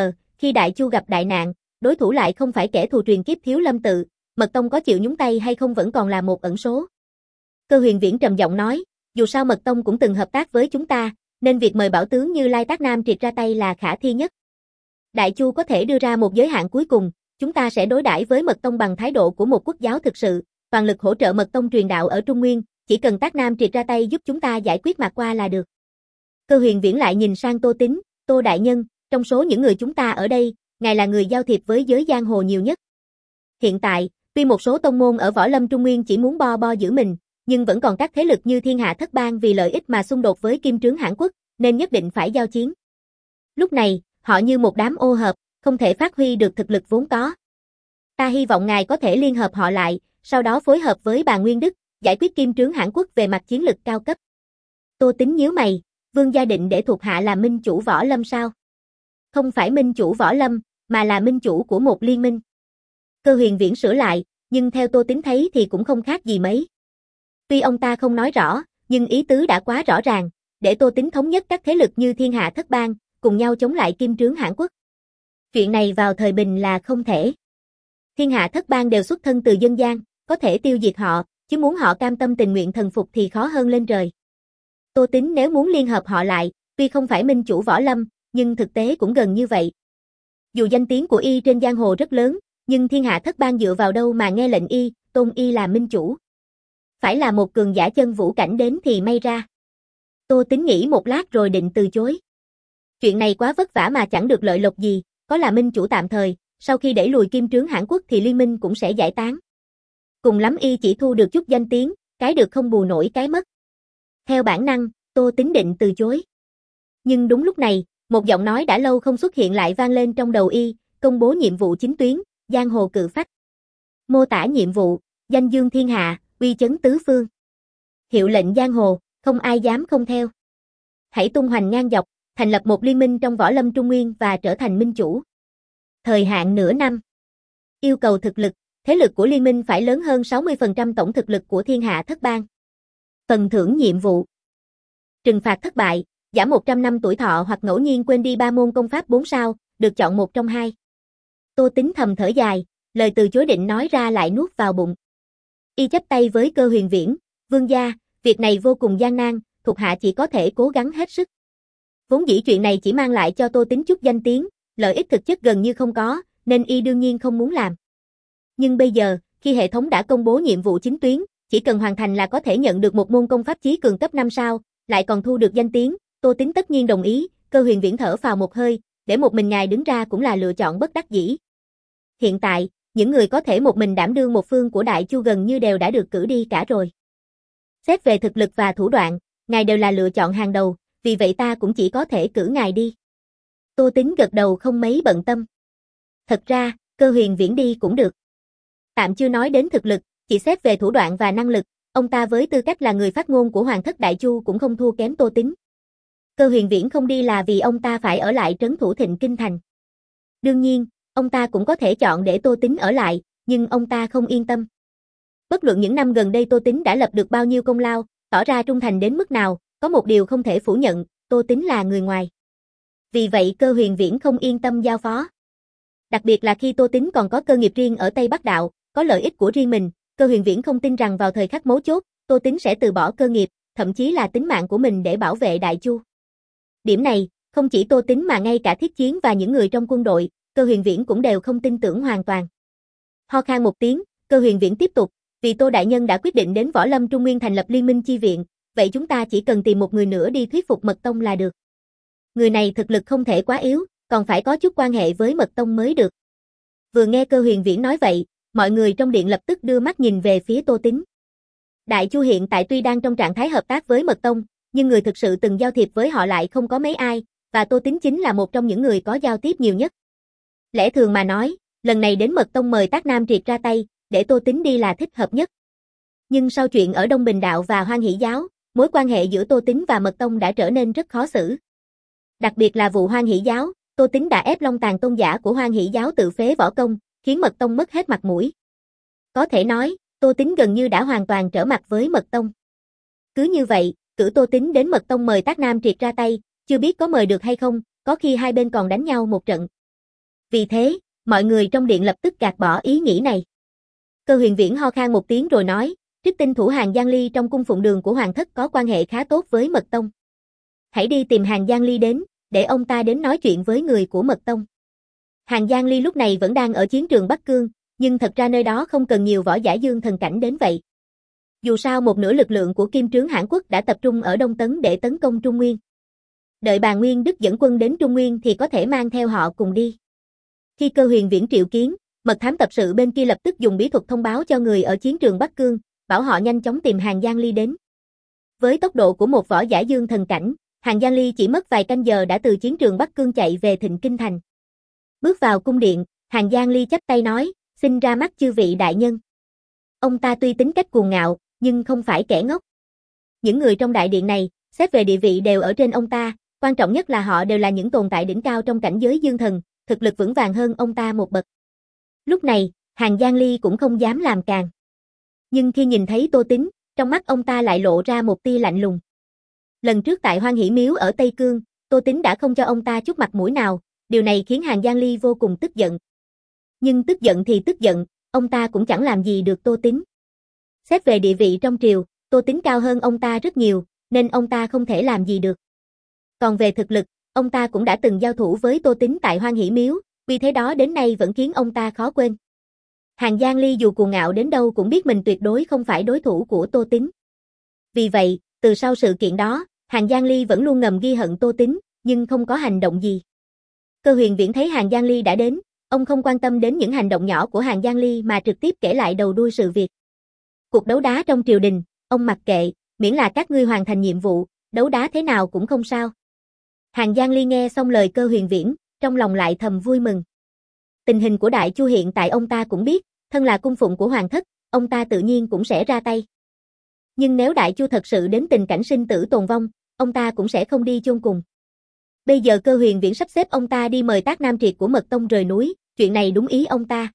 Khi Đại Chu gặp đại nạn, đối thủ lại không phải kẻ thù truyền kiếp Thiếu Lâm Tự, Mật Tông có chịu nhúng tay hay không vẫn còn là một ẩn số. Cơ Huyền Viễn trầm giọng nói, dù sao Mật Tông cũng từng hợp tác với chúng ta, nên việc mời bảo tướng Như Lai Tác Nam Triệt ra tay là khả thi nhất. Đại Chu có thể đưa ra một giới hạn cuối cùng, chúng ta sẽ đối đãi với Mật Tông bằng thái độ của một quốc giáo thực sự, toàn lực hỗ trợ Mật Tông truyền đạo ở Trung Nguyên, chỉ cần Tác Nam Triệt ra tay giúp chúng ta giải quyết mặt qua là được. Cơ Huyền Viễn lại nhìn sang Tô Tín, Tô đại nhân, trong số những người chúng ta ở đây, ngài là người giao thiệp với giới giang hồ nhiều nhất. Hiện tại, tuy một số tông môn ở Võ Lâm Trung Nguyên chỉ muốn bo bo giữ mình, nhưng vẫn còn các thế lực như Thiên Hạ Thất Bang vì lợi ích mà xung đột với Kim Trướng Hãn Quốc, nên nhất định phải giao chiến. Lúc này, họ như một đám ô hợp, không thể phát huy được thực lực vốn có. Ta hy vọng ngài có thể liên hợp họ lại, sau đó phối hợp với bà Nguyên Đức, giải quyết Kim Trướng Hãn Quốc về mặt chiến lực cao cấp. Tô Tín nhíu mày, Vương gia định để thuộc hạ làm minh chủ Võ Lâm sao? Không phải minh chủ Võ Lâm, mà là minh chủ của một liên minh. Cơ Huyền Viễn sửa lại, nhưng theo Tô Tín thấy thì cũng không khác gì mấy. Tuy ông ta không nói rõ, nhưng ý tứ đã quá rõ ràng, để Tô Tín thống nhất các thế lực như Thiên Hạ Thất Bang, cùng nhau chống lại Kim Trướng Hãn Quốc. Chuyện này vào thời bình là không thể. Thiên Hạ Thất Bang đều xuất thân từ dân gian, có thể tiêu diệt họ, chứ muốn họ cam tâm tình nguyện thần phục thì khó hơn lên trời. Tô Tín nếu muốn liên hợp họ lại, tuy không phải minh chủ Võ Lâm, nhưng thực tế cũng gần như vậy. Dù danh tiếng của y trên giang hồ rất lớn, nhưng Thiên Hạ Thất Bang dựa vào đâu mà nghe lệnh y, tôn y là minh chủ. Phải là một cường giả chân vũ cảnh đến thì may ra. Tô Tín nghĩ một lát rồi định từ chối. Chuyện này quá vất vả mà chẳng được lợi lộc gì, có là minh chủ tạm thời, sau khi đẩy lùi Kim Trướng Hãn Quốc thì liên minh cũng sẽ giải tán. Cùng lắm y chỉ thu được chút danh tiếng, cái được không bù nổi cái mất. Theo bản năng, Tô Tín định từ chối. Nhưng đúng lúc này, một giọng nói đã lâu không xuất hiện lại vang lên trong đầu y, công bố nhiệm vụ chính tuyến, giang hồ cự phách. Mô tả nhiệm vụ, danh dương thiên hạ, uy chấn tứ phương. Hiệu lệnh giang hồ, không ai dám không theo. Hãy tung hoành ngang dọc, thành lập một liên minh trong Võ Lâm Trung Nguyên và trở thành minh chủ. Thời hạn nửa năm. Yêu cầu thực lực, thế lực của liên minh phải lớn hơn sáu mươi phần trăm tổng thực lực của Thiên Hạ Thất Bang. Phần thưởng nhiệm vụ. Trừng phạt thất bại, giảm một trăm năm tuổi thọ hoặc ngẫu nhiên quên đi ba môn công pháp bốn sao, được chọn một trong hai. Tô Tín thầm thở dài, lời từ chối định nói ra lại nuốt vào bụng. Y chắp tay với Cơ Huyền Viễn, vương gia, việc này vô cùng gian nan, thuộc hạ chỉ có thể cố gắng hết sức. Vốn dĩ chuyện này chỉ mang lại cho Tô Tín chút danh tiếng, lợi ích thực chất gần như không có, nên y đương nhiên không muốn làm. Nhưng bây giờ, khi hệ thống đã công bố nhiệm vụ chính tuyến, chỉ cần hoàn thành là có thể nhận được một môn công pháp chí cường cấp năm sao, lại còn thu được danh tiếng, Tô Tín tất nhiên đồng ý. Cơ Huyền Viễn thở phào một hơi, để một mình ngài đứng ra cũng là lựa chọn bất đắc dĩ. Hiện tại, những người có thể một mình đảm đương một phương của Đại Chu gần như đều đã được cử đi cả rồi. Xét về thực lực và thủ đoạn, ngài đều là lựa chọn hàng đầu, vì vậy ta cũng chỉ có thể cử ngài đi. Tô Tín gật đầu không mấy bận tâm. Thật ra, Cơ Huyền Viễn đi cũng được. Tạm chưa nói đến thực lực, chỉ xét về thủ đoạn và năng lực, ông ta với tư cách là người phát ngôn của Hoàng thất Đại Chu cũng không thua kém Tô Tín. Cơ Huyền Viễn không đi là vì ông ta phải ở lại trấn thủ Thịnh Kinh Thành. Đương nhiên, ông ta cũng có thể chọn để Tô Tín ở lại, nhưng ông ta không yên tâm. Bất luận những năm gần đây Tô Tín đã lập được bao nhiêu công lao, tỏ ra trung thành đến mức nào, có một điều không thể phủ nhận, Tô Tín là người ngoài. Vì vậy Cơ Huyền Viễn không yên tâm giao phó. Đặc biệt là khi Tô Tín còn có cơ nghiệp riêng ở Tây Bắc Đạo, có lợi ích của riêng mình, Cơ Huyền Viễn không tin rằng vào thời khắc mấu chốt, Tô Tín sẽ từ bỏ cơ nghiệp, thậm chí là tính mạng của mình để bảo vệ Đại Chu. Điểm này, không chỉ Tô Tín mà ngay cả Thiết Chiến và những người trong quân đội, Cơ Huyền Viễn cũng đều không tin tưởng hoàn toàn. Ho khan một tiếng, Cơ Huyền Viễn tiếp tục, vì Tô đại nhân đã quyết định đến Võ Lâm Trung Nguyên thành lập liên minh chi viện, vậy chúng ta chỉ cần tìm một người nữa đi thuyết phục Mật Tông là được. Người này thực lực không thể quá yếu, còn phải có chút quan hệ với Mật Tông mới được. Vừa nghe Cơ Huyền Viễn nói vậy, mọi người trong điện lập tức đưa mắt nhìn về phía Tô Tín. Đại Chu hiện tại tuy đang trong trạng thái hợp tác với Mật Tông, nhưng người thực sự từng giao thiệp với họ lại không có mấy ai, và Tô Tín chính là một trong những người có giao tiếp nhiều nhất. Lẽ thường mà nói, lần này đến Mật Tông mời Tác Nam Triệt ra tay, để Tô Tín đi là thích hợp nhất. Nhưng sau chuyện ở Đông Bình Đạo và Hoan Hỷ Giáo, mối quan hệ giữa Tô Tín và Mật Tông đã trở nên rất khó xử. Đặc biệt là vụ Hoan Hỷ Giáo, Tô Tín đã ép Long Tàn tôn giả của Hoan Hỷ Giáo tự phế võ công, khiến Mật Tông mất hết mặt mũi. Có thể nói, Tô Tín gần như đã hoàn toàn trở mặt với Mật Tông. Cứ như vậy, cử Tô Tín đến Mật Tông mời Tác Nam Triệt ra tay, chưa biết có mời được hay không, có khi hai bên còn đánh nhau một trận. Vì thế, mọi người trong điện lập tức gạt bỏ ý nghĩ này. Cơ Huyền Viễn ho khan một tiếng rồi nói, trích tinh thủ Hàng Giang Ly trong cung phụng đường của Hoàng thất có quan hệ khá tốt với Mật Tông. Hãy đi tìm Hàng Giang Ly đến, để ông ta đến nói chuyện với người của Mật Tông. Hàng Giang Ly lúc này vẫn đang ở chiến trường Bắc Cương, nhưng thật ra nơi đó không cần nhiều võ giả dương thần cảnh đến vậy. Dù sao một nửa lực lượng của Kim Trướng Hãn Quốc đã tập trung ở Đông Tấn để tấn công Trung Nguyên. Đợi Bàn Nguyên Đức dẫn quân đến Trung Nguyên thì có thể mang theo họ cùng đi. Khi Cơ Huyền Viễn triệu kiến, mật thám tập sự bên kia lập tức dùng bí thuật thông báo cho người ở chiến trường Bắc Cương, bảo họ nhanh chóng tìm Hàng Giang Ly đến. Với tốc độ của một võ giả dương thần cảnh, Hàng Giang Ly chỉ mất vài canh giờ đã từ chiến trường Bắc Cương chạy về Thịnh Kinh Thành. Bước vào cung điện, Hàng Giang Ly chắp tay nói, xin ra mắt chư vị đại nhân. Ông ta tuy tính cách cuồng ngạo, nhưng không phải kẻ ngốc. Những người trong đại điện này, xét về địa vị đều ở trên ông ta, quan trọng nhất là họ đều là những tồn tại đỉnh cao trong cảnh giới dương thần, thực lực vững vàng hơn ông ta một bậc. Lúc này, Hàng Giang Ly cũng không dám làm càn. Nhưng khi nhìn thấy Tô Tín, trong mắt ông ta lại lộ ra một tia lạnh lùng. Lần trước tại Hoan Hỷ Miếu ở Tây Cương, Tô Tín đã không cho ông ta chút mặt mũi nào, điều này khiến Hàng Giang Ly vô cùng tức giận. Nhưng tức giận thì tức giận, ông ta cũng chẳng làm gì được Tô Tín. Xét về địa vị trong triều, Tô Tín cao hơn ông ta rất nhiều, nên ông ta không thể làm gì được. Còn về thực lực, ông ta cũng đã từng giao thủ với Tô Tín tại Hoan Hỷ Miếu, vì thế đó đến nay vẫn khiến ông ta khó quên. Hàng Giang Ly dù cuồng ngạo đến đâu cũng biết mình tuyệt đối không phải đối thủ của Tô Tín. Vì vậy, từ sau sự kiện đó, Hàng Giang Ly vẫn luôn ngầm ghi hận Tô Tín, nhưng không có hành động gì. Cơ Huyền Viễn thấy Hàng Giang Ly đã đến, ông không quan tâm đến những hành động nhỏ của Hàng Giang Ly mà trực tiếp kể lại đầu đuôi sự việc. Cuộc đấu đá trong triều đình, ông mặc kệ, miễn là các ngươi hoàn thành nhiệm vụ, đấu đá thế nào cũng không sao. Hàng Giang Ly nghe xong lời Cơ Huyền Viễn, trong lòng lại thầm vui mừng. Tình hình của Đại Chu hiện tại ông ta cũng biết, thân là cung phụng của Hoàng thất, ông ta tự nhiên cũng sẽ ra tay. Nhưng nếu Đại Chu thật sự đến tình cảnh sinh tử tồn vong, ông ta cũng sẽ không đi chôn cùng. Bây giờ Cơ Huyền Viễn sắp xếp ông ta đi mời Tác Nam Triệt của Mật Tông rời núi, chuyện này đúng ý ông ta.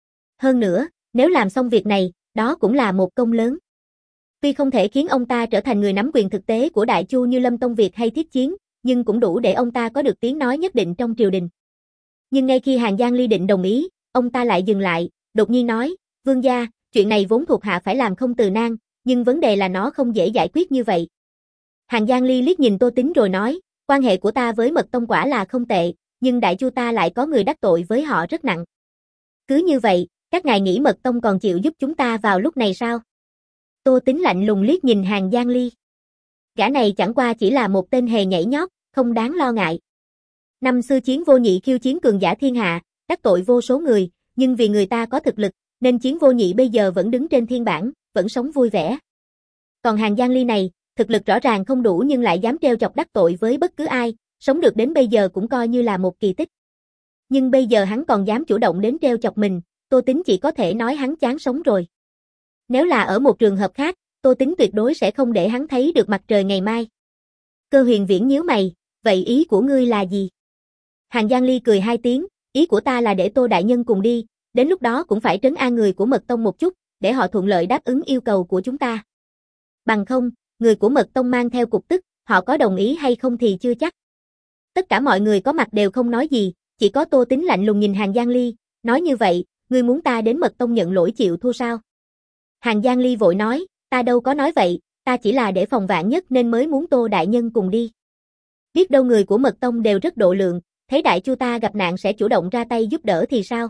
Hơn nữa, nếu làm xong việc này, đó cũng là một công lớn. Tuy không thể khiến ông ta trở thành người nắm quyền thực tế của Đại Chu như Lâm Tông Việt hay Thiết Chiến, nhưng cũng đủ để ông ta có được tiếng nói nhất định trong triều đình. Nhưng ngay khi Hàng Giang Ly định đồng ý, ông ta lại dừng lại, đột nhiên nói, vương gia, chuyện này vốn thuộc hạ phải làm không từ nan, nhưng vấn đề là nó không dễ giải quyết như vậy. Hàng Giang Ly liếc nhìn Tô Tín rồi nói, quan hệ của ta với Mật Tông quả là không tệ, nhưng Đại Chu ta lại có người đắc tội với họ rất nặng. Cứ như vậy, các ngài nghĩ Mật Tông còn chịu giúp chúng ta vào lúc này sao? Tô Tín lạnh lùng liếc nhìn Hàng Giang Ly. Gã này chẳng qua chỉ là một tên hề nhảy nhót, không đáng lo ngại. Năm xưa Chiến Vô Nhị khiêu chiến cường giả thiên hạ, đắc tội vô số người, nhưng vì người ta có thực lực, nên Chiến Vô Nhị bây giờ vẫn đứng trên thiên bảng, vẫn sống vui vẻ. Còn Hàng Giang Ly này, thực lực rõ ràng không đủ nhưng lại dám trêu chọc đắc tội với bất cứ ai, sống được đến bây giờ cũng coi như là một kỳ tích. Nhưng bây giờ hắn còn dám chủ động đến trêu chọc mình, Tô Tín chỉ có thể nói hắn chán sống rồi. Nếu là ở một trường hợp khác, Tô Tín tuyệt đối sẽ không để hắn thấy được mặt trời ngày mai. Cơ Huyền Viễn nhíu mày, vậy ý của ngươi là gì? Hàng Giang Ly cười hai tiếng, ý của ta là để Tô đại nhân cùng đi, đến lúc đó cũng phải trấn an người của Mật Tông một chút, để họ thuận lợi đáp ứng yêu cầu của chúng ta. Bằng không, người của Mật Tông mang theo cục tức, họ có đồng ý hay không thì chưa chắc. Tất cả mọi người có mặt đều không nói gì, chỉ có Tô Tín lạnh lùng nhìn Hàng Giang Ly, nói như vậy, ngươi muốn ta đến Mật Tông nhận lỗi chịu thua sao? Hàng Giang Ly vội nói, ta đâu có nói vậy, ta chỉ là để phòng vạn nhất nên mới muốn Tô đại nhân cùng đi. Biết đâu người của Mật Tông đều rất độ lượng, thấy Đại Chu ta gặp nạn sẽ chủ động ra tay giúp đỡ thì sao?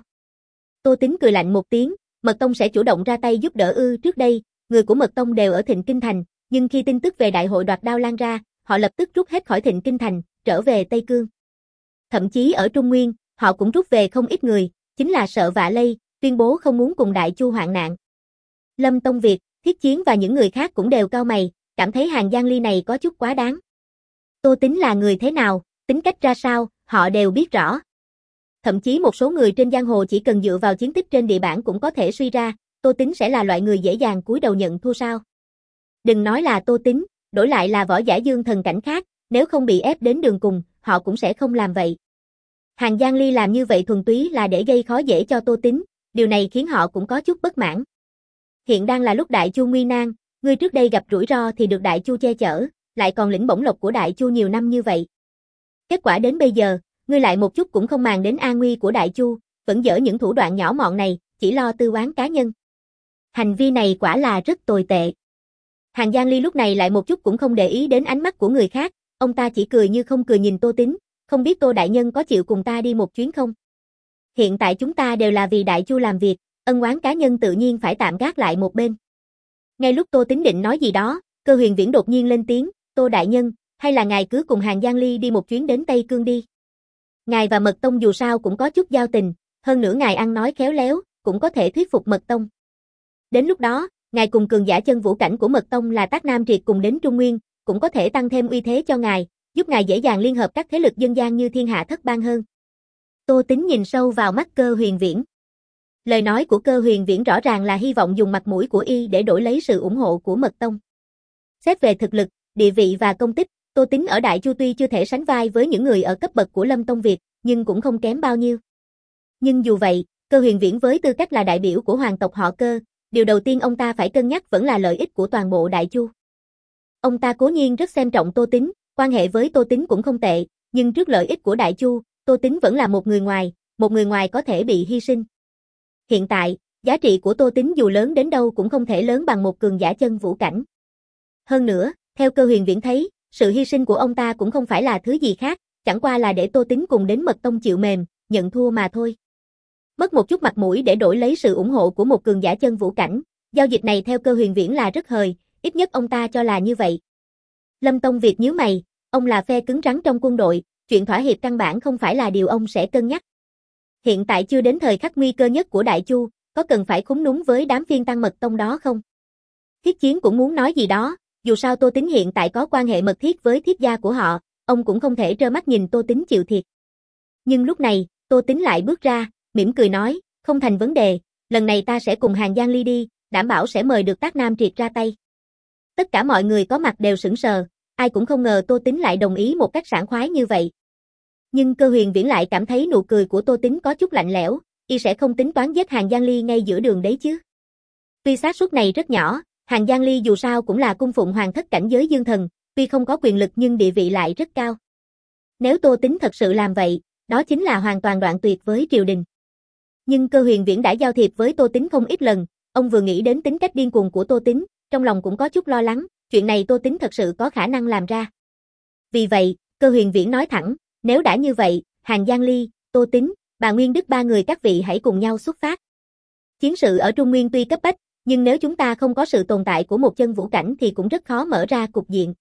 Tô Tín cười lạnh một tiếng, Mật Tông sẽ chủ động ra tay giúp đỡ ư? Trước đây, người của Mật Tông đều ở Thịnh Kinh Thành, nhưng khi tin tức về đại hội đoạt đao lan ra, họ lập tức rút hết khỏi Thịnh Kinh Thành, trở về Tây Cương. Thậm chí ở Trung Nguyên, họ cũng rút về không ít người, chính là sợ vạ lây, tuyên bố không muốn cùng Đại Chu hoạn nạn. Lâm Tông Việt, Thiết Chiến và những người khác cũng đều cau mày, cảm thấy Hàng Giang Ly này có chút quá đáng. Tô Tín là người thế nào, tính cách ra sao, họ đều biết rõ. Thậm chí một số người trên giang hồ chỉ cần dựa vào chiến tích trên địa bản cũng có thể suy ra, Tô Tín sẽ là loại người dễ dàng cúi đầu nhận thua sao. Đừng nói là Tô Tín, đổi lại là võ giả dương thần cảnh khác, nếu không bị ép đến đường cùng, họ cũng sẽ không làm vậy. Hàng Giang Ly làm như vậy thuần túy là để gây khó dễ cho Tô Tín, điều này khiến họ cũng có chút bất mãn. Hiện đang là lúc Đại Chu nguy nan, ngươi trước đây gặp rủi ro thì được Đại Chu che chở, lại còn lĩnh bổng lộc của Đại Chu nhiều năm như vậy. Kết quả đến bây giờ, Ngươi lại một chút cũng không màng đến an nguy của Đại Chu, vẫn dở những thủ đoạn nhỏ mọn này, chỉ lo tư oán cá nhân. Hành vi này quả là rất tồi tệ. Hàn Giang Ly lúc này lại một chút cũng không để ý đến ánh mắt của người khác, ông ta chỉ cười như không cười nhìn Tô Tín, không biết Tô đại nhân có chịu cùng ta đi một chuyến không? Hiện tại chúng ta đều là vì Đại Chu làm việc, ân oán cá nhân tự nhiên phải tạm gác lại một bên. Ngay lúc Tô Tín định nói gì đó, Cơ Huyền Viễn đột nhiên lên tiếng, Tô đại nhân, hay là ngài cứ cùng Hàn Giang Ly đi một chuyến đến Tây Cương đi. Ngài và Mật Tông dù sao cũng có chút giao tình, hơn nữa ngài ăn nói khéo léo, cũng có thể thuyết phục Mật Tông. Đến lúc đó, ngài cùng cường giả chân vũ cảnh của Mật Tông là Tác Nam Triệt cùng đến Trung Nguyên, cũng có thể tăng thêm uy thế cho ngài, giúp ngài dễ dàng liên hợp các thế lực dân gian như Thiên Hạ Thất Bang hơn. Tô Tín nhìn sâu vào mắt Cơ Huyền Viễn. Lời nói của Cơ Huyền Viễn rõ ràng là hy vọng dùng mặt mũi của y để đổi lấy sự ủng hộ của Mật Tông. Xét về thực lực, địa vị và công tích, Tô Tín ở Đại Chu tuy chưa thể sánh vai với những người ở cấp bậc của Lâm Tông Việt, nhưng cũng không kém bao nhiêu. Nhưng dù vậy, Cơ Huyền Viễn với tư cách là đại biểu của hoàng tộc họ Cơ, điều đầu tiên ông ta phải cân nhắc vẫn là lợi ích của toàn bộ Đại Chu. Ông ta cố nhiên rất xem trọng Tô Tín, quan hệ với Tô Tín cũng không tệ, nhưng trước lợi ích của Đại Chu, Tô Tín vẫn là một người ngoài, một người ngoài có thể bị hy sinh. Hiện tại, giá trị của Tô Tín dù lớn đến đâu cũng không thể lớn bằng một cường giả chân vũ cảnh. Hơn nữa, theo Cơ Huyền Viễn thấy, sự hy sinh của ông ta cũng không phải là thứ gì khác, chẳng qua là để Tô Tín cùng đến Mật Tông chịu mềm, nhận thua mà thôi. Mất một chút mặt mũi để đổi lấy sự ủng hộ của một cường giả chân vũ cảnh, giao dịch này theo Cơ Huyền Viễn là rất hời, ít nhất ông ta cho là như vậy. Lâm Tông Việt nhíu mày, ông là phe cứng rắn trong quân đội, chuyện thỏa hiệp căn bản không phải là điều ông sẽ cân nhắc. Hiện tại chưa đến thời khắc nguy cơ nhất của Đại Chu, có cần phải khúm núm với đám phiên tăng Mật Tông đó không? Thiết Chiến cũng muốn nói gì đó, dù sao Tô Tín hiện tại có quan hệ mật thiết với Thiết gia của họ, ông cũng không thể trơ mắt nhìn Tô Tín chịu thiệt. Nhưng lúc này, Tô Tín lại bước ra, mỉm cười nói, không thành vấn đề, lần này ta sẽ cùng Hàn Giang Ly đi, đảm bảo sẽ mời được Tác Nam Triệt ra tay. Tất cả mọi người có mặt đều sững sờ, ai cũng không ngờ Tô Tín lại đồng ý một cách sảng khoái như vậy. Nhưng Cơ Huyền Viễn lại cảm thấy nụ cười của Tô Tín có chút lạnh lẽo, y sẽ không tính toán giết Hàn Giang Ly ngay giữa đường đấy chứ. Tuy xác suất này rất nhỏ, Hàn Giang Ly dù sao cũng là cung phụng hoàng thất cảnh giới dương thần, tuy không có quyền lực nhưng địa vị lại rất cao. Nếu Tô Tín thật sự làm vậy, đó chính là hoàn toàn đoạn tuyệt với triều đình. Nhưng Cơ Huyền Viễn đã giao thiệp với Tô Tín không ít lần, ông vừa nghĩ đến tính cách điên cuồng của Tô Tín, trong lòng cũng có chút lo lắng, chuyện này Tô Tín thật sự có khả năng làm ra. Vì vậy, Cơ Huyền Viễn nói thẳng, nếu đã như vậy, Hàn Giang Ly, Tô Tín, bà Nguyên Đức ba người các vị hãy cùng nhau xuất phát. Chiến sự ở Trung Nguyên tuy cấp bách, nhưng nếu chúng ta không có sự tồn tại của một chân vũ cảnh thì cũng rất khó mở ra cục diện.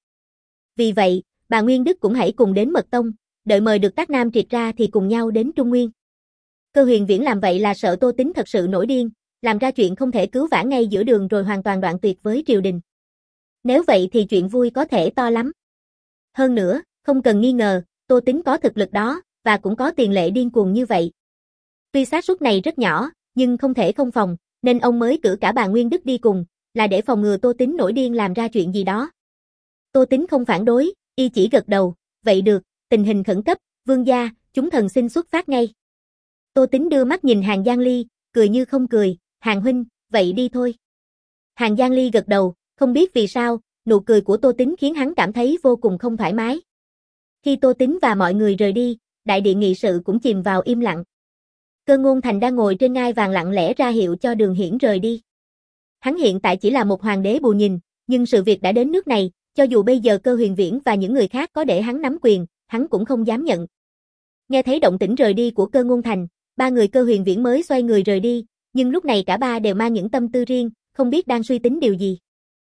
Vì vậy, bà Nguyên Đức cũng hãy cùng đến Mật Tông, đợi mời được Tác Nam Triệt ra thì cùng nhau đến Trung Nguyên. Cơ Huyền Viễn làm vậy là sợ Tô Tín thật sự nổi điên, làm ra chuyện không thể cứu vãn ngay giữa đường rồi hoàn toàn đoạn tuyệt với triều đình. Nếu vậy thì chuyện vui có thể to lắm. Hơn nữa, không cần nghi ngờ, Tô Tín có thực lực đó, và cũng có tiền lệ điên cuồng như vậy. Tuy xác suất này rất nhỏ, nhưng không thể không phòng, nên ông mới cử cả bà Nguyên Đức đi cùng, là để phòng ngừa Tô Tín nổi điên làm ra chuyện gì đó. Tô Tín không phản đối, y chỉ gật đầu, vậy được, tình hình khẩn cấp, vương gia, chúng thần xin xuất phát ngay. Tô Tín đưa mắt nhìn Hàn Giang Ly, cười như không cười, Hàn huynh, vậy đi thôi. Hàn Giang Ly gật đầu, không biết vì sao, nụ cười của Tô Tín khiến hắn cảm thấy vô cùng không thoải mái. Khi Tô Tín và mọi người rời đi, đại điện nghị sự cũng chìm vào im lặng. Cơ Ngôn Thành đang ngồi trên ngai vàng lặng lẽ ra hiệu cho Đường Hiển rời đi. Hắn hiện tại chỉ là một hoàng đế bù nhìn, nhưng sự việc đã đến nước này, cho dù bây giờ Cơ Huyền Viễn và những người khác có để hắn nắm quyền, hắn cũng không dám nhận. Nghe thấy động tĩnh rời đi của Cơ Ngôn Thành, ba người Cơ Huyền Viễn mới xoay người rời đi, nhưng lúc này cả ba đều mang những tâm tư riêng, không biết đang suy tính điều gì.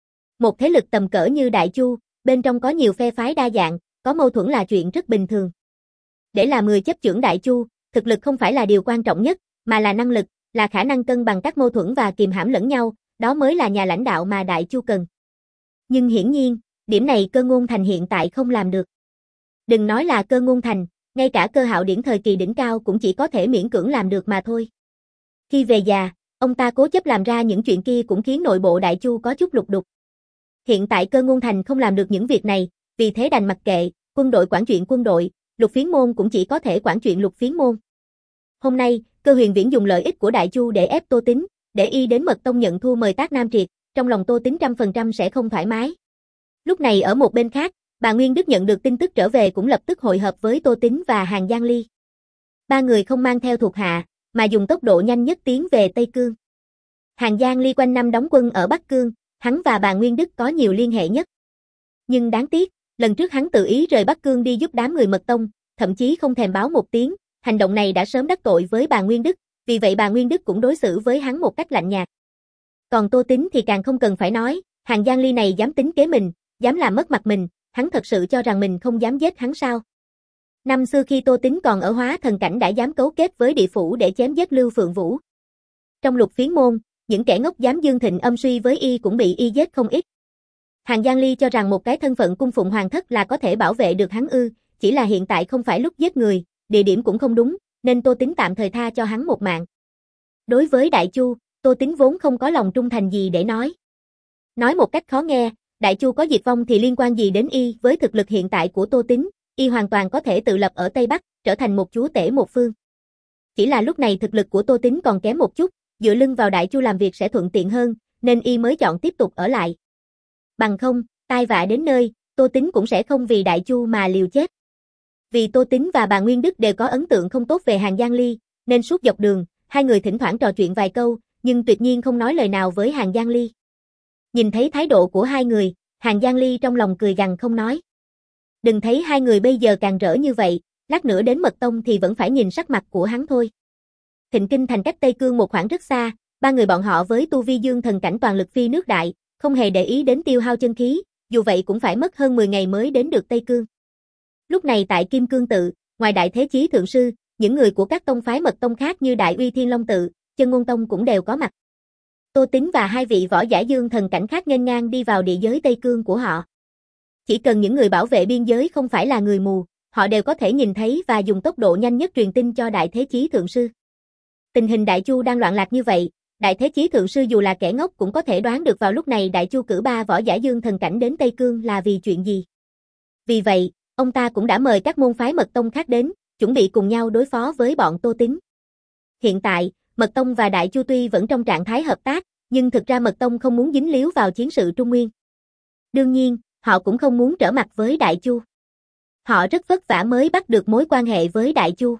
Một thế lực tầm cỡ như Đại Chu, bên trong có nhiều phe phái đa dạng, có mâu thuẫn là chuyện rất bình thường. Để làm người chấp chưởng Đại Chu, thực lực không phải là điều quan trọng nhất, mà là năng lực, là khả năng cân bằng các mâu thuẫn và kiềm hãm lẫn nhau, đó mới là nhà lãnh đạo mà Đại Chu cần. Nhưng hiển nhiên, điểm này Cơ Ngôn Thành hiện tại không làm được. Đừng nói là Cơ Ngôn Thành, ngay cả Cơ Hạo Điển thời kỳ đỉnh cao cũng chỉ có thể miễn cưỡng làm được mà thôi. Khi về già, ông ta cố chấp làm ra những chuyện kia cũng khiến nội bộ Đại Chu có chút lục đục. Hiện tại Cơ Ngôn Thành không làm được những việc này, vì thế đành mặc kệ, quân đội quản chuyện quân đội, Lục Phiến môn cũng chỉ có thể quản chuyện Lục Phiến môn. Hôm nay, Cơ Huyền Viễn dùng lợi ích của Đại Chu để ép Tô Tín, để y đến Mật Tông nhận thua mời Tác Nam Triệt, trong lòng Tô Tín trăm phần trăm sẽ không thoải mái. Lúc này ở một bên khác, bà Nguyên Đức nhận được tin tức trở về cũng lập tức hội hợp với Tô Tín và Hàn Giang Ly. Ba người không mang theo thuộc hạ, mà dùng tốc độ nhanh nhất tiến về Tây Cương. Hàng Giang Ly quanh năm đóng quân ở Bắc Cương, hắn và bà Nguyên Đức có nhiều liên hệ nhất. Nhưng đáng tiếc, lần trước hắn tự ý rời Bắc Cương đi giúp đám người Mật Tông, thậm chí không thèm báo một tiếng, hành động này đã sớm đắc tội với bà Nguyên Đức, vì vậy bà Nguyên Đức cũng đối xử với hắn một cách lạnh nhạt. Còn Tô Tín thì càng không cần phải nói, Hàng Giang Ly này dám tính kế mình, dám làm mất mặt mình, hắn thật sự cho rằng mình không dám giết hắn sao? Năm xưa khi Tô Tín còn ở Hóa Thần cảnh đã dám cấu kết với địa phủ để chém giết Lưu Phượng Vũ. Trong Lục Phiến môn, những kẻ ngốc dám dương thịnh âm suy với y cũng bị y giết không ít. Hàng Giang Ly cho rằng một cái thân phận cung phụng hoàng thất là có thể bảo vệ được hắn ư, chỉ là hiện tại không phải lúc giết người, địa điểm cũng không đúng, nên Tô Tín tạm thời tha cho hắn một mạng. Đối với Đại Chu, Tô Tín vốn không có lòng trung thành gì để nói. Nói một cách khó nghe, Đại Chu có diệt vong thì liên quan gì đến y, với thực lực hiện tại của Tô Tín, y hoàn toàn có thể tự lập ở Tây Bắc, trở thành một chúa tể một phương. Chỉ là lúc này thực lực của Tô Tín còn kém một chút, dựa lưng vào Đại Chu làm việc sẽ thuận tiện hơn, nên y mới chọn tiếp tục ở lại. Bằng không, tai vạ đến nơi, Tô Tín cũng sẽ không vì Đại Chu mà liều chết. Vì Tô Tín và bà Nguyên Đức đều có ấn tượng không tốt về Hàng Giang Ly, nên suốt dọc đường, hai người thỉnh thoảng trò chuyện vài câu, nhưng tuyệt nhiên không nói lời nào với Hàng Giang Ly. Nhìn thấy thái độ của hai người, Hàng Giang Ly trong lòng cười gằn không nói. Đừng thấy hai người bây giờ càng rỡ như vậy, lát nữa đến Mật Tông thì vẫn phải nhìn sắc mặt của hắn thôi. Thịnh Kinh thành cách Tây Cương một khoảng rất xa, ba người bọn họ với tu vi dương thần cảnh toàn lực phi nước đại, không hề để ý đến tiêu hao chân khí, dù vậy cũng phải mất hơn mười ngày mới đến được Tây Cương. Lúc này tại Kim Cương tự, ngoài Đại Thế Chí thượng sư, những người của các tông phái Mật Tông khác như Đại Uy Thiên Long tự, Chân Ngôn tông cũng đều có mặt. Tô Tín và hai vị võ giả dương thần cảnh khác nghênh ngang đi vào địa giới Tây Cương của họ. Chỉ cần những người bảo vệ biên giới không phải là người mù, họ đều có thể nhìn thấy và dùng tốc độ nhanh nhất truyền tin cho Đại Thế Chí thượng sư. Tình hình Đại Chu đang loạn lạc như vậy, Đại Thế Chí thượng sư dù là kẻ ngốc cũng có thể đoán được vào lúc này Đại Chu cử ba võ giả dương thần cảnh đến Tây Cương là vì chuyện gì. Vì vậy, ông ta cũng đã mời các môn phái Mật Tông khác đến, chuẩn bị cùng nhau đối phó với bọn Tô Tín. Hiện tại, Mật Tông và Đại Chu tuy vẫn trong trạng thái hợp tác, nhưng thực ra Mật Tông không muốn dính líu vào chiến sự Trung Nguyên. Đương nhiên, họ cũng không muốn trở mặt với Đại Chu. Họ rất vất vả mới bắt được mối quan hệ với Đại Chu.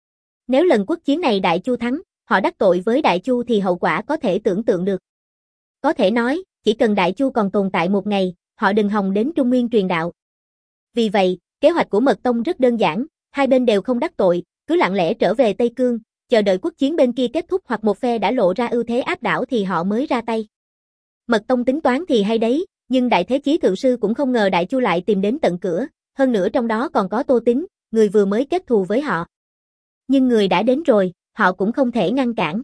Nếu lần quốc chiến này Đại Chu thắng, họ đắc tội với Đại Chu thì hậu quả có thể tưởng tượng được. Có thể nói, chỉ cần Đại Chu còn tồn tại một ngày, họ đừng hòng đến Trung Nguyên truyền đạo. Vì vậy, kế hoạch của Mật Tông rất đơn giản, hai bên đều không đắc tội, cứ lặng lẽ trở về Tây Cương, chờ đợi quốc chiến bên kia kết thúc hoặc một phe đã lộ ra ưu thế áp đảo thì họ mới ra tay. Mật Tông tính toán thì hay đấy, nhưng Đại Thế Chí thượng sư cũng không ngờ Đại Chu lại tìm đến tận cửa, hơn nữa trong đó còn có Tô Tín, người vừa mới kết thù với họ. Nhưng người đã đến rồi, họ cũng không thể ngăn cản.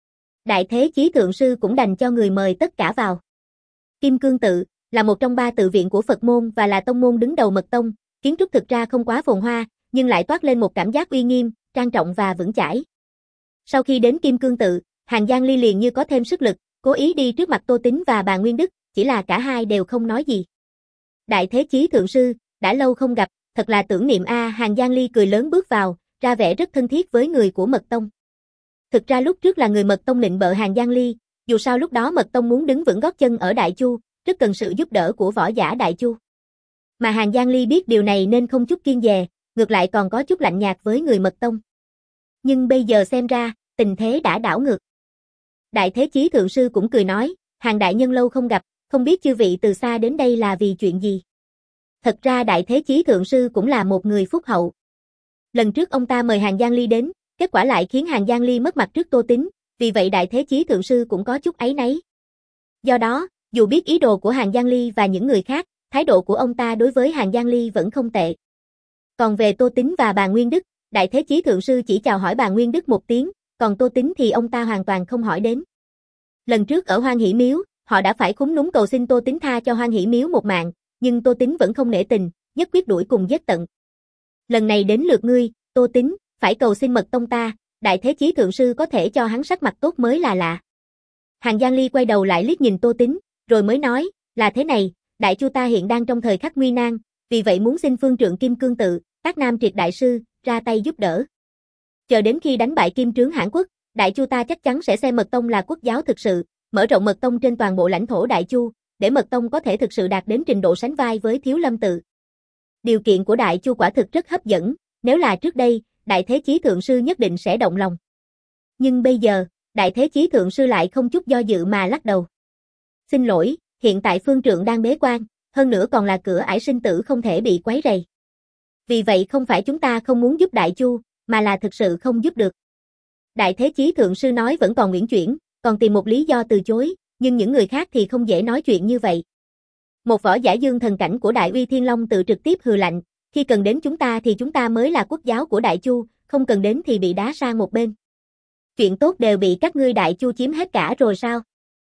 Đại Thế Chí thượng sư cũng đành cho người mời tất cả vào. Kim Cương tự là một trong ba tự viện của Phật môn và là tông môn đứng đầu Mật Tông, kiến trúc thực ra không quá phồn hoa, nhưng lại toát lên một cảm giác uy nghiêm, trang trọng và vững chãi. Sau khi đến Kim Cương tự, Hàng Giang Ly liền như có thêm sức lực, cố ý đi trước mặt Tô Tín và bà Nguyên Đức, chỉ là cả hai đều không nói gì. Đại Thế Chí thượng sư, đã lâu không gặp, thật là tưởng niệm a. Hàng Giang Ly cười lớn bước vào, ra vẻ rất thân thiết với người của Mật Tông. Thực ra lúc trước là người Mật Tông nịnh bợ Hàng Giang Ly, dù sao lúc đó Mật Tông muốn đứng vững gót chân ở Đại Chu, rất cần sự giúp đỡ của võ giả Đại Chu. Mà Hàng Giang Ly biết điều này nên không chút kiêng dè, ngược lại còn có chút lạnh nhạt với người Mật Tông. Nhưng bây giờ xem ra, tình thế đã đảo ngược. Đại Thế Chí thượng sư cũng cười nói, Hàng đại nhân lâu không gặp, không biết chư vị từ xa đến đây là vì chuyện gì. Thật ra Đại Thế Chí thượng sư cũng là một người phúc hậu. Lần trước ông ta mời Hàng Giang Ly đến, kết quả lại khiến Hàng Giang Ly mất mặt trước Tô Tín, vì vậy Đại Thế Chí thượng sư cũng có chút áy náy. Do đó, dù biết ý đồ của Hàng Giang Ly và những người khác, thái độ của ông ta đối với Hàng Giang Ly vẫn không tệ. Còn về Tô Tín và bà Nguyên Đức, Đại Thế Chí thượng sư chỉ chào hỏi bà Nguyên Đức một tiếng, còn Tô Tín thì ông ta hoàn toàn không hỏi đến. Lần trước ở Hoan Hỷ Miếu, họ đã phải khúm núm cầu xin Tô Tín tha cho Hoan Hỷ Miếu một mạng, nhưng Tô Tín vẫn không nể tình, nhất quyết đuổi cùng giết tận. Lần này đến lượt ngươi, Tô Tín, phải cầu xin Mật Tông ta, Đại Thế Chí thượng sư có thể cho hắn sắc mặt tốt mới là lạ. Hàng Giang Ly quay đầu lại liếc nhìn Tô Tín, rồi mới nói, là thế này, Đại Chu ta hiện đang trong thời khắc nguy nan, vì vậy muốn xin phương trượng Kim Cương tự, Tác Nam Triệt đại sư, ra tay giúp đỡ. Chờ đến khi đánh bại Kim Trướng Hãn Quốc, Đại Chu ta chắc chắn sẽ xem Mật Tông là quốc giáo thực sự, mở rộng Mật Tông trên toàn bộ lãnh thổ Đại Chu, để Mật Tông có thể thực sự đạt đến trình độ sánh vai với Thiếu Lâm tự. Điều kiện của Đại Chu quả thực rất hấp dẫn, nếu là trước đây, Đại Thế Chí Thượng Sư nhất định sẽ động lòng. Nhưng bây giờ, Đại Thế Chí Thượng Sư lại không chút do dự mà lắc đầu. Xin lỗi, hiện tại phương trượng đang bế quan, hơn nữa còn là cửa ải sinh tử không thể bị quấy rầy. Vì vậy không phải chúng ta không muốn giúp Đại Chu, mà là thực sự không giúp được. Đại Thế Chí Thượng Sư nói vẫn còn uyển chuyển, còn tìm một lý do từ chối, nhưng những người khác thì không dễ nói chuyện như vậy. Một võ giả dương thần cảnh của Đại Uy Thiên Long tự trực tiếp hừ lạnh, khi cần đến chúng ta thì chúng ta mới là quốc giáo của Đại Chu, không cần đến thì bị đá sang một bên. Chuyện tốt đều bị các ngươi Đại Chu chiếm hết cả rồi sao?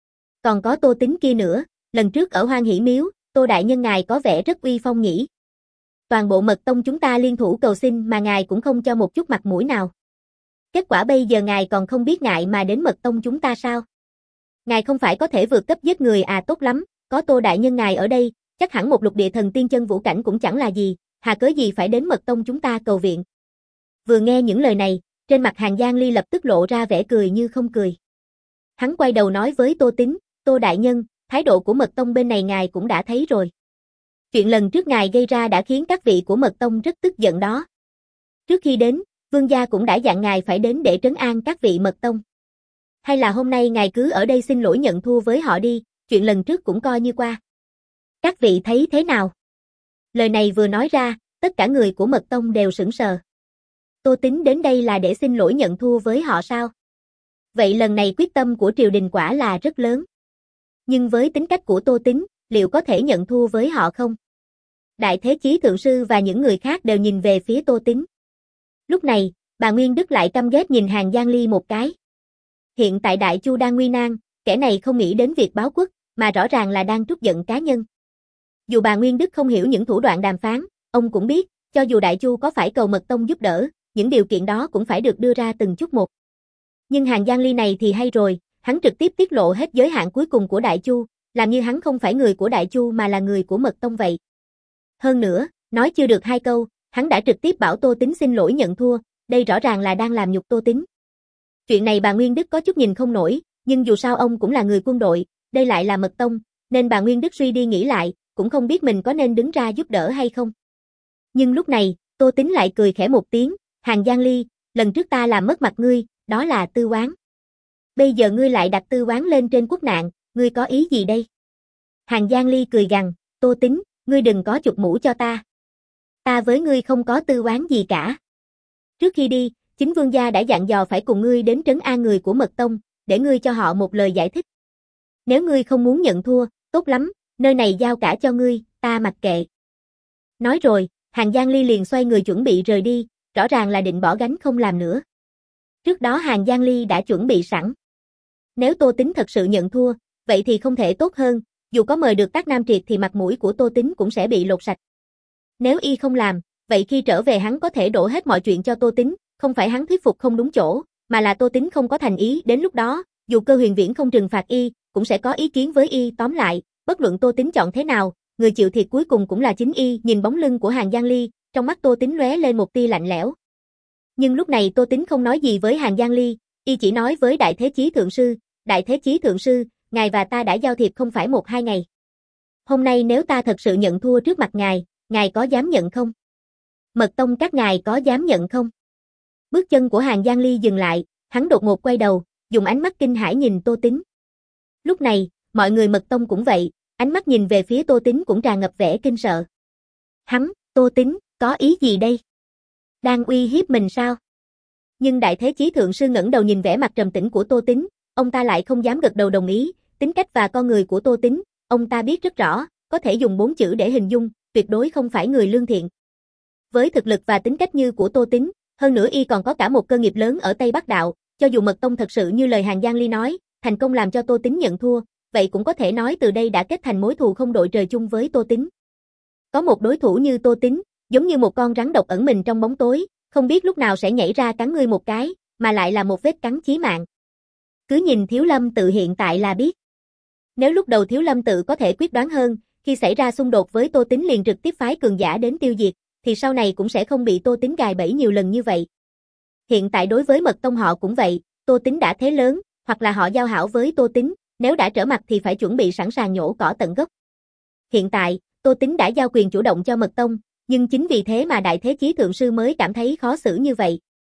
Còn có Tô Tín kia nữa, lần trước ở Hoan Hỷ Miếu, Tô đại nhân ngài có vẻ rất uy phong nhỉ. Toàn bộ mật tông chúng ta liên thủ cầu xin mà ngài cũng không cho một chút mặt mũi nào. Kết quả bây giờ ngài còn không biết ngại mà đến mật tông chúng ta sao? Ngài không phải có thể vượt cấp giết người à, tốt lắm, có Tô đại nhân ngài ở đây, chắc hẳn một lục địa thần tiên chân vũ cảnh cũng chẳng là gì, hà cớ gì phải đến mật tông chúng ta cầu viện. Vừa nghe những lời này, trên mặt Hàn Giang Ly lập tức lộ ra vẻ cười như không cười. Hắn quay đầu nói với Tô Tín, Tô đại nhân, thái độ của mật tông bên này ngài cũng đã thấy rồi. Chuyện lần trước ngài gây ra đã khiến các vị của mật tông rất tức giận đó. Trước khi đến, vương gia cũng đã dặn ngài phải đến để trấn an các vị mật tông. Hay là hôm nay ngài cứ ở đây xin lỗi nhận thua với họ đi, chuyện lần trước cũng coi như qua. Các vị thấy thế nào? Lời này vừa nói ra, tất cả người của mật tông đều sững sờ. Tô Tín đến đây là để xin lỗi nhận thua với họ sao? Vậy lần này quyết tâm của triều đình quả là rất lớn. Nhưng với tính cách của Tô Tín, liệu có thể nhận thua với họ không? Đại Thế Chí Thượng Sư và những người khác đều nhìn về phía Tô Tín. Lúc này, bà Nguyên Đức lại căm ghét nhìn Hàn Giang Ly một cái. Hiện tại Đại Chu đang nguy nan, kẻ này không nghĩ đến việc báo quốc, mà rõ ràng là đang trút giận cá nhân. Dù bà Nguyên Đức không hiểu những thủ đoạn đàm phán, ông cũng biết, cho dù Đại Chu có phải cầu mật tông giúp đỡ, những điều kiện đó cũng phải được đưa ra từng chút một. Nhưng Hàn Giang Ly này thì hay rồi, hắn trực tiếp tiết lộ hết giới hạn cuối cùng của Đại Chu, làm như hắn không phải người của Đại Chu mà là người của mật tông vậy. Hơn nữa, nói chưa được hai câu, hắn đã trực tiếp bảo Tô Tín xin lỗi nhận thua, đây rõ ràng là đang làm nhục Tô Tín. Chuyện này bà Nguyên Đức có chút nhìn không nổi, nhưng dù sao ông cũng là người quân đội, đây lại là mật tông, nên bà Nguyên Đức suy đi nghĩ lại, cũng không biết mình có nên đứng ra giúp đỡ hay không. Nhưng lúc này, Tô Tín lại cười khẽ một tiếng, Hàn Giang Ly, lần trước ta làm mất mặt ngươi, đó là tư oán. Bây giờ ngươi lại đặt tư oán lên trên quốc nạn, ngươi có ý gì đây? Hàn Giang Ly cười gằn, Tô Tín, ngươi đừng có chụp mũ cho ta. Ta với ngươi không có tư oán gì cả. Trước khi đi, chính vương gia đã dặn dò phải cùng ngươi đến trấn an người của mật tông, để ngươi cho họ một lời giải thích. Nếu ngươi không muốn nhận thua, tốt lắm, nơi này giao cả cho ngươi, ta mặc kệ. Nói rồi, Hàn Giang Ly liền xoay người chuẩn bị rời đi, rõ ràng là định bỏ gánh không làm nữa. Trước đó Hàn Giang Ly đã chuẩn bị sẵn. Nếu Tô Tín thật sự nhận thua, vậy thì không thể tốt hơn, dù có mời được Tác Nam Triệt thì mặt mũi của Tô Tín cũng sẽ bị lột sạch. Nếu y không làm, vậy khi trở về hắn có thể đổ hết mọi chuyện cho Tô Tín, không phải hắn thuyết phục không đúng chỗ, mà là Tô Tín không có thành ý, đến lúc đó, dù Cơ Huyền Viễn không trừng phạt y, cũng sẽ có ý kiến với y, tóm lại, bất luận Tô Tín chọn thế nào, người chịu thiệt cuối cùng cũng là chính y. Nhìn bóng lưng của Hàn Giang Ly, trong mắt Tô Tín lóe lên một tia lạnh lẽo. Nhưng lúc này Tô Tín không nói gì với Hàn Giang Ly, y chỉ nói với Đại Thế Chí Thượng Sư, Đại Thế Chí Thượng Sư, ngài và ta đã giao thiệp không phải một hai ngày. Hôm nay nếu ta thật sự nhận thua trước mặt ngài, ngài có dám nhận không? Mật tông các ngài có dám nhận không? Bước chân của Hàn Giang Ly dừng lại, hắn đột ngột quay đầu, dùng ánh mắt kinh hãi nhìn Tô Tín. Lúc này, mọi người mật tông cũng vậy, ánh mắt nhìn về phía Tô Tín cũng tràn ngập vẻ kinh sợ. Hắn, Tô Tín, có ý gì đây? Đang uy hiếp mình sao? Nhưng Đại Thế Chí Thượng Sư ngẩng đầu nhìn vẻ mặt trầm tĩnh của Tô Tín, ông ta lại không dám gật đầu đồng ý, tính cách và con người của Tô Tín, ông ta biết rất rõ, có thể dùng bốn chữ để hình dung, tuyệt đối không phải người lương thiện. Với thực lực và tính cách như của Tô Tín, hơn nữa y còn có cả một cơ nghiệp lớn ở Tây Bắc Đạo, cho dù mật tông thật sự như lời Hàn Giang Ly nói, thành công làm cho Tô Tín nhận thua, vậy cũng có thể nói từ đây đã kết thành mối thù không đội trời chung với Tô Tín. Có một đối thủ như Tô Tín, giống như một con rắn độc ẩn mình trong bóng tối, không biết lúc nào sẽ nhảy ra cắn ngươi một cái, mà lại là một vết cắn chí mạng. Cứ nhìn Thiếu Lâm Tự hiện tại là biết. Nếu lúc đầu Thiếu Lâm Tự có thể quyết đoán hơn, khi xảy ra xung đột với Tô Tín liền trực tiếp phái cường giả đến tiêu diệt, thì sau này cũng sẽ không bị Tô Tín gài bẫy nhiều lần như vậy. Hiện tại đối với mật tông họ cũng vậy, Tô Tín đã thế lớn, hoặc là họ giao hảo với Tô Tín, nếu đã trở mặt thì phải chuẩn bị sẵn sàng nhổ cỏ tận gốc. Hiện tại, Tô Tín đã giao quyền chủ động cho mật tông, nhưng chính vì thế mà Đại Thế Chí Thượng Sư mới cảm thấy khó xử như vậy,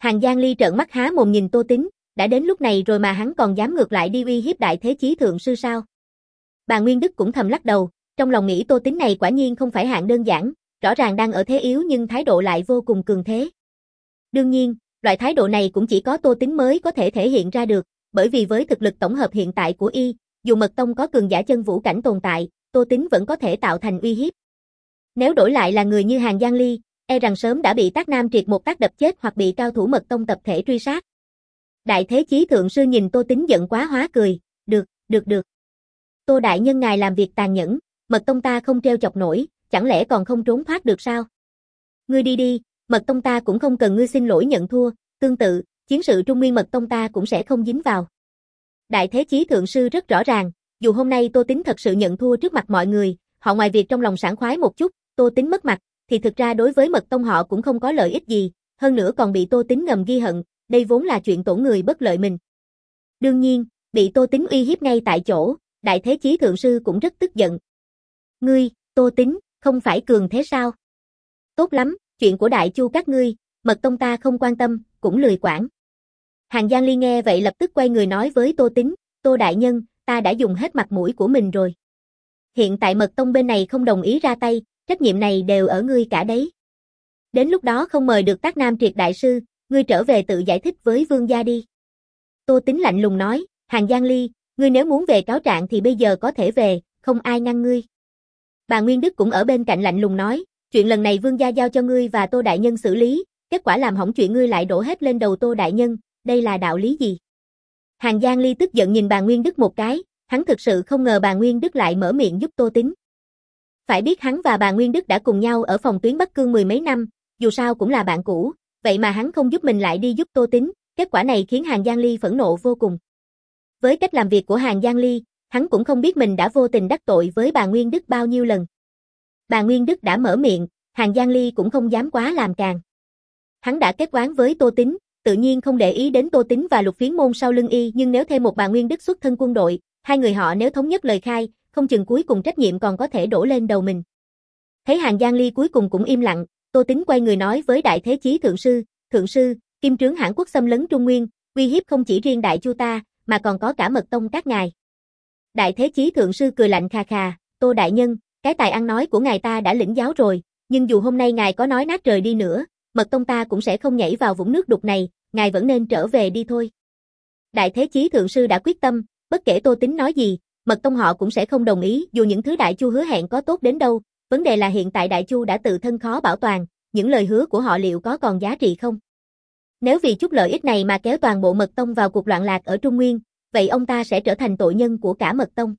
Hàng Giang Ly trợn mắt há mồm nhìn Tô Tín, đã đến lúc này rồi mà hắn còn dám ngược lại đi uy hiếp Đại Thế Chí Thượng Sư sao? Bà Nguyên Đức cũng thầm lắc đầu, trong lòng nghĩ Tô Tín này quả nhiên không phải hạng đơn giản, rõ ràng đang ở thế yếu nhưng thái độ lại vô cùng cường thế. Đương nhiên, loại thái độ này cũng chỉ có Tô Tín mới có thể thể hiện ra được, bởi vì với thực lực tổng hợp hiện tại của y, dù Mật Tông có cường giả chân vũ cảnh tồn tại, Tô Tín vẫn có thể tạo thành uy hiếp. Nếu đổi lại là người như Hàng Giang Ly, e rằng sớm đã bị Tác Nam Triệt một tác đập chết hoặc bị cao thủ Mật Tông tập thể truy sát. Đại Thế Chí Thượng Sư nhìn Tô Tín giận quá hóa cười, được, được được. Tô đại nhân ngài làm việc tàn nhẫn, Mật Tông ta không treo chọc nổi, chẳng lẽ còn không trốn thoát được sao? Ngươi đi đi, Mật Tông ta cũng không cần ngươi xin lỗi nhận thua, tương tự, chiến sự Trung Nguyên Mật Tông ta cũng sẽ không dính vào. Đại Thế Chí Thượng Sư rất rõ ràng, dù hôm nay Tô Tín thật sự nhận thua trước mặt mọi người, họ ngoài việc trong lòng sảng khoái một chút, Tô Tín mất mặt, thì thực ra đối với Mật Tông họ cũng không có lợi ích gì, hơn nữa còn bị Tô Tín ngầm ghi hận, đây vốn là chuyện tổn người bất lợi mình. Đương nhiên, bị Tô Tín uy hiếp ngay tại chỗ, Đại Thế Chí Thượng Sư cũng rất tức giận. Ngươi, Tô Tín, không phải cường thế sao? Tốt lắm, chuyện của Đại Chu các ngươi, Mật Tông ta không quan tâm, cũng lười quản. Hàng Giang Ly nghe vậy lập tức quay người nói với Tô Tín, Tô đại nhân, ta đã dùng hết mặt mũi của mình rồi. Hiện tại Mật Tông bên này không đồng ý ra tay, trách nhiệm này đều ở ngươi cả đấy. Đến lúc đó không mời được Tác Nam Triệt đại sư, ngươi trở về tự giải thích với vương gia đi. Tô Tín lạnh lùng nói, Hàng Giang Ly, ngươi nếu muốn về cáo trạng thì bây giờ có thể về, không ai ngăn ngươi. Bà Nguyên Đức cũng ở bên cạnh lạnh lùng nói, chuyện lần này vương gia giao cho ngươi và Tô đại nhân xử lý, kết quả làm hỏng chuyện ngươi lại đổ hết lên đầu Tô đại nhân, đây là đạo lý gì? Hàng Giang Ly tức giận nhìn bà Nguyên Đức một cái, hắn thực sự không ngờ bà Nguyên Đức lại mở miệng giúp Tô Tín. Phải biết hắn và bà Nguyên Đức đã cùng nhau ở phòng tuyến Bắc Cương mười mấy năm, dù sao cũng là bạn cũ, vậy mà hắn không giúp mình lại đi giúp Tô Tín, kết quả này khiến Hàng Giang Ly phẫn nộ vô cùng. Với cách làm việc của Hàng Giang Ly, hắn cũng không biết mình đã vô tình đắc tội với bà Nguyên Đức bao nhiêu lần. Bà Nguyên Đức đã mở miệng, Hàng Giang Ly cũng không dám quá làm càng. Hắn đã kết oán với Tô Tín, tự nhiên không để ý đến Tô Tín và Lục Phiến môn sau lưng y, nhưng nếu thêm một bà Nguyên Đức xuất thân quân đội, hai người họ nếu thống nhất lời khai, không chừng cuối cùng trách nhiệm còn có thể đổ lên đầu mình. Thấy Hàng Giang Ly cuối cùng cũng im lặng, Tô Tín quay người nói với Đại Thế Chí Thượng Sư, Thượng Sư, Kim Trướng Hãn Quốc xâm lấn Trung Nguyên, uy hiếp không chỉ riêng Đại Chu ta, mà còn có cả Mật Tông các ngài. Đại Thế Chí Thượng Sư cười lạnh khà khà, Tô đại nhân, cái tài ăn nói của ngài ta đã lĩnh giáo rồi, nhưng dù hôm nay ngài có nói nát trời đi nữa, Mật Tông ta cũng sẽ không nhảy vào vũng nước đục này, ngài vẫn nên trở về đi thôi. Đại Thế Chí Thượng Sư đã quyết tâm, bất kể Tô Tín nói gì, Mật Tông họ cũng sẽ không đồng ý, dù những thứ Đại Chu hứa hẹn có tốt đến đâu, vấn đề là hiện tại Đại Chu đã tự thân khó bảo toàn, những lời hứa của họ liệu có còn giá trị không? Nếu vì chút lợi ích này mà kéo toàn bộ Mật Tông vào cuộc loạn lạc ở Trung Nguyên, vậy ông ta sẽ trở thành tội nhân của cả Mật Tông.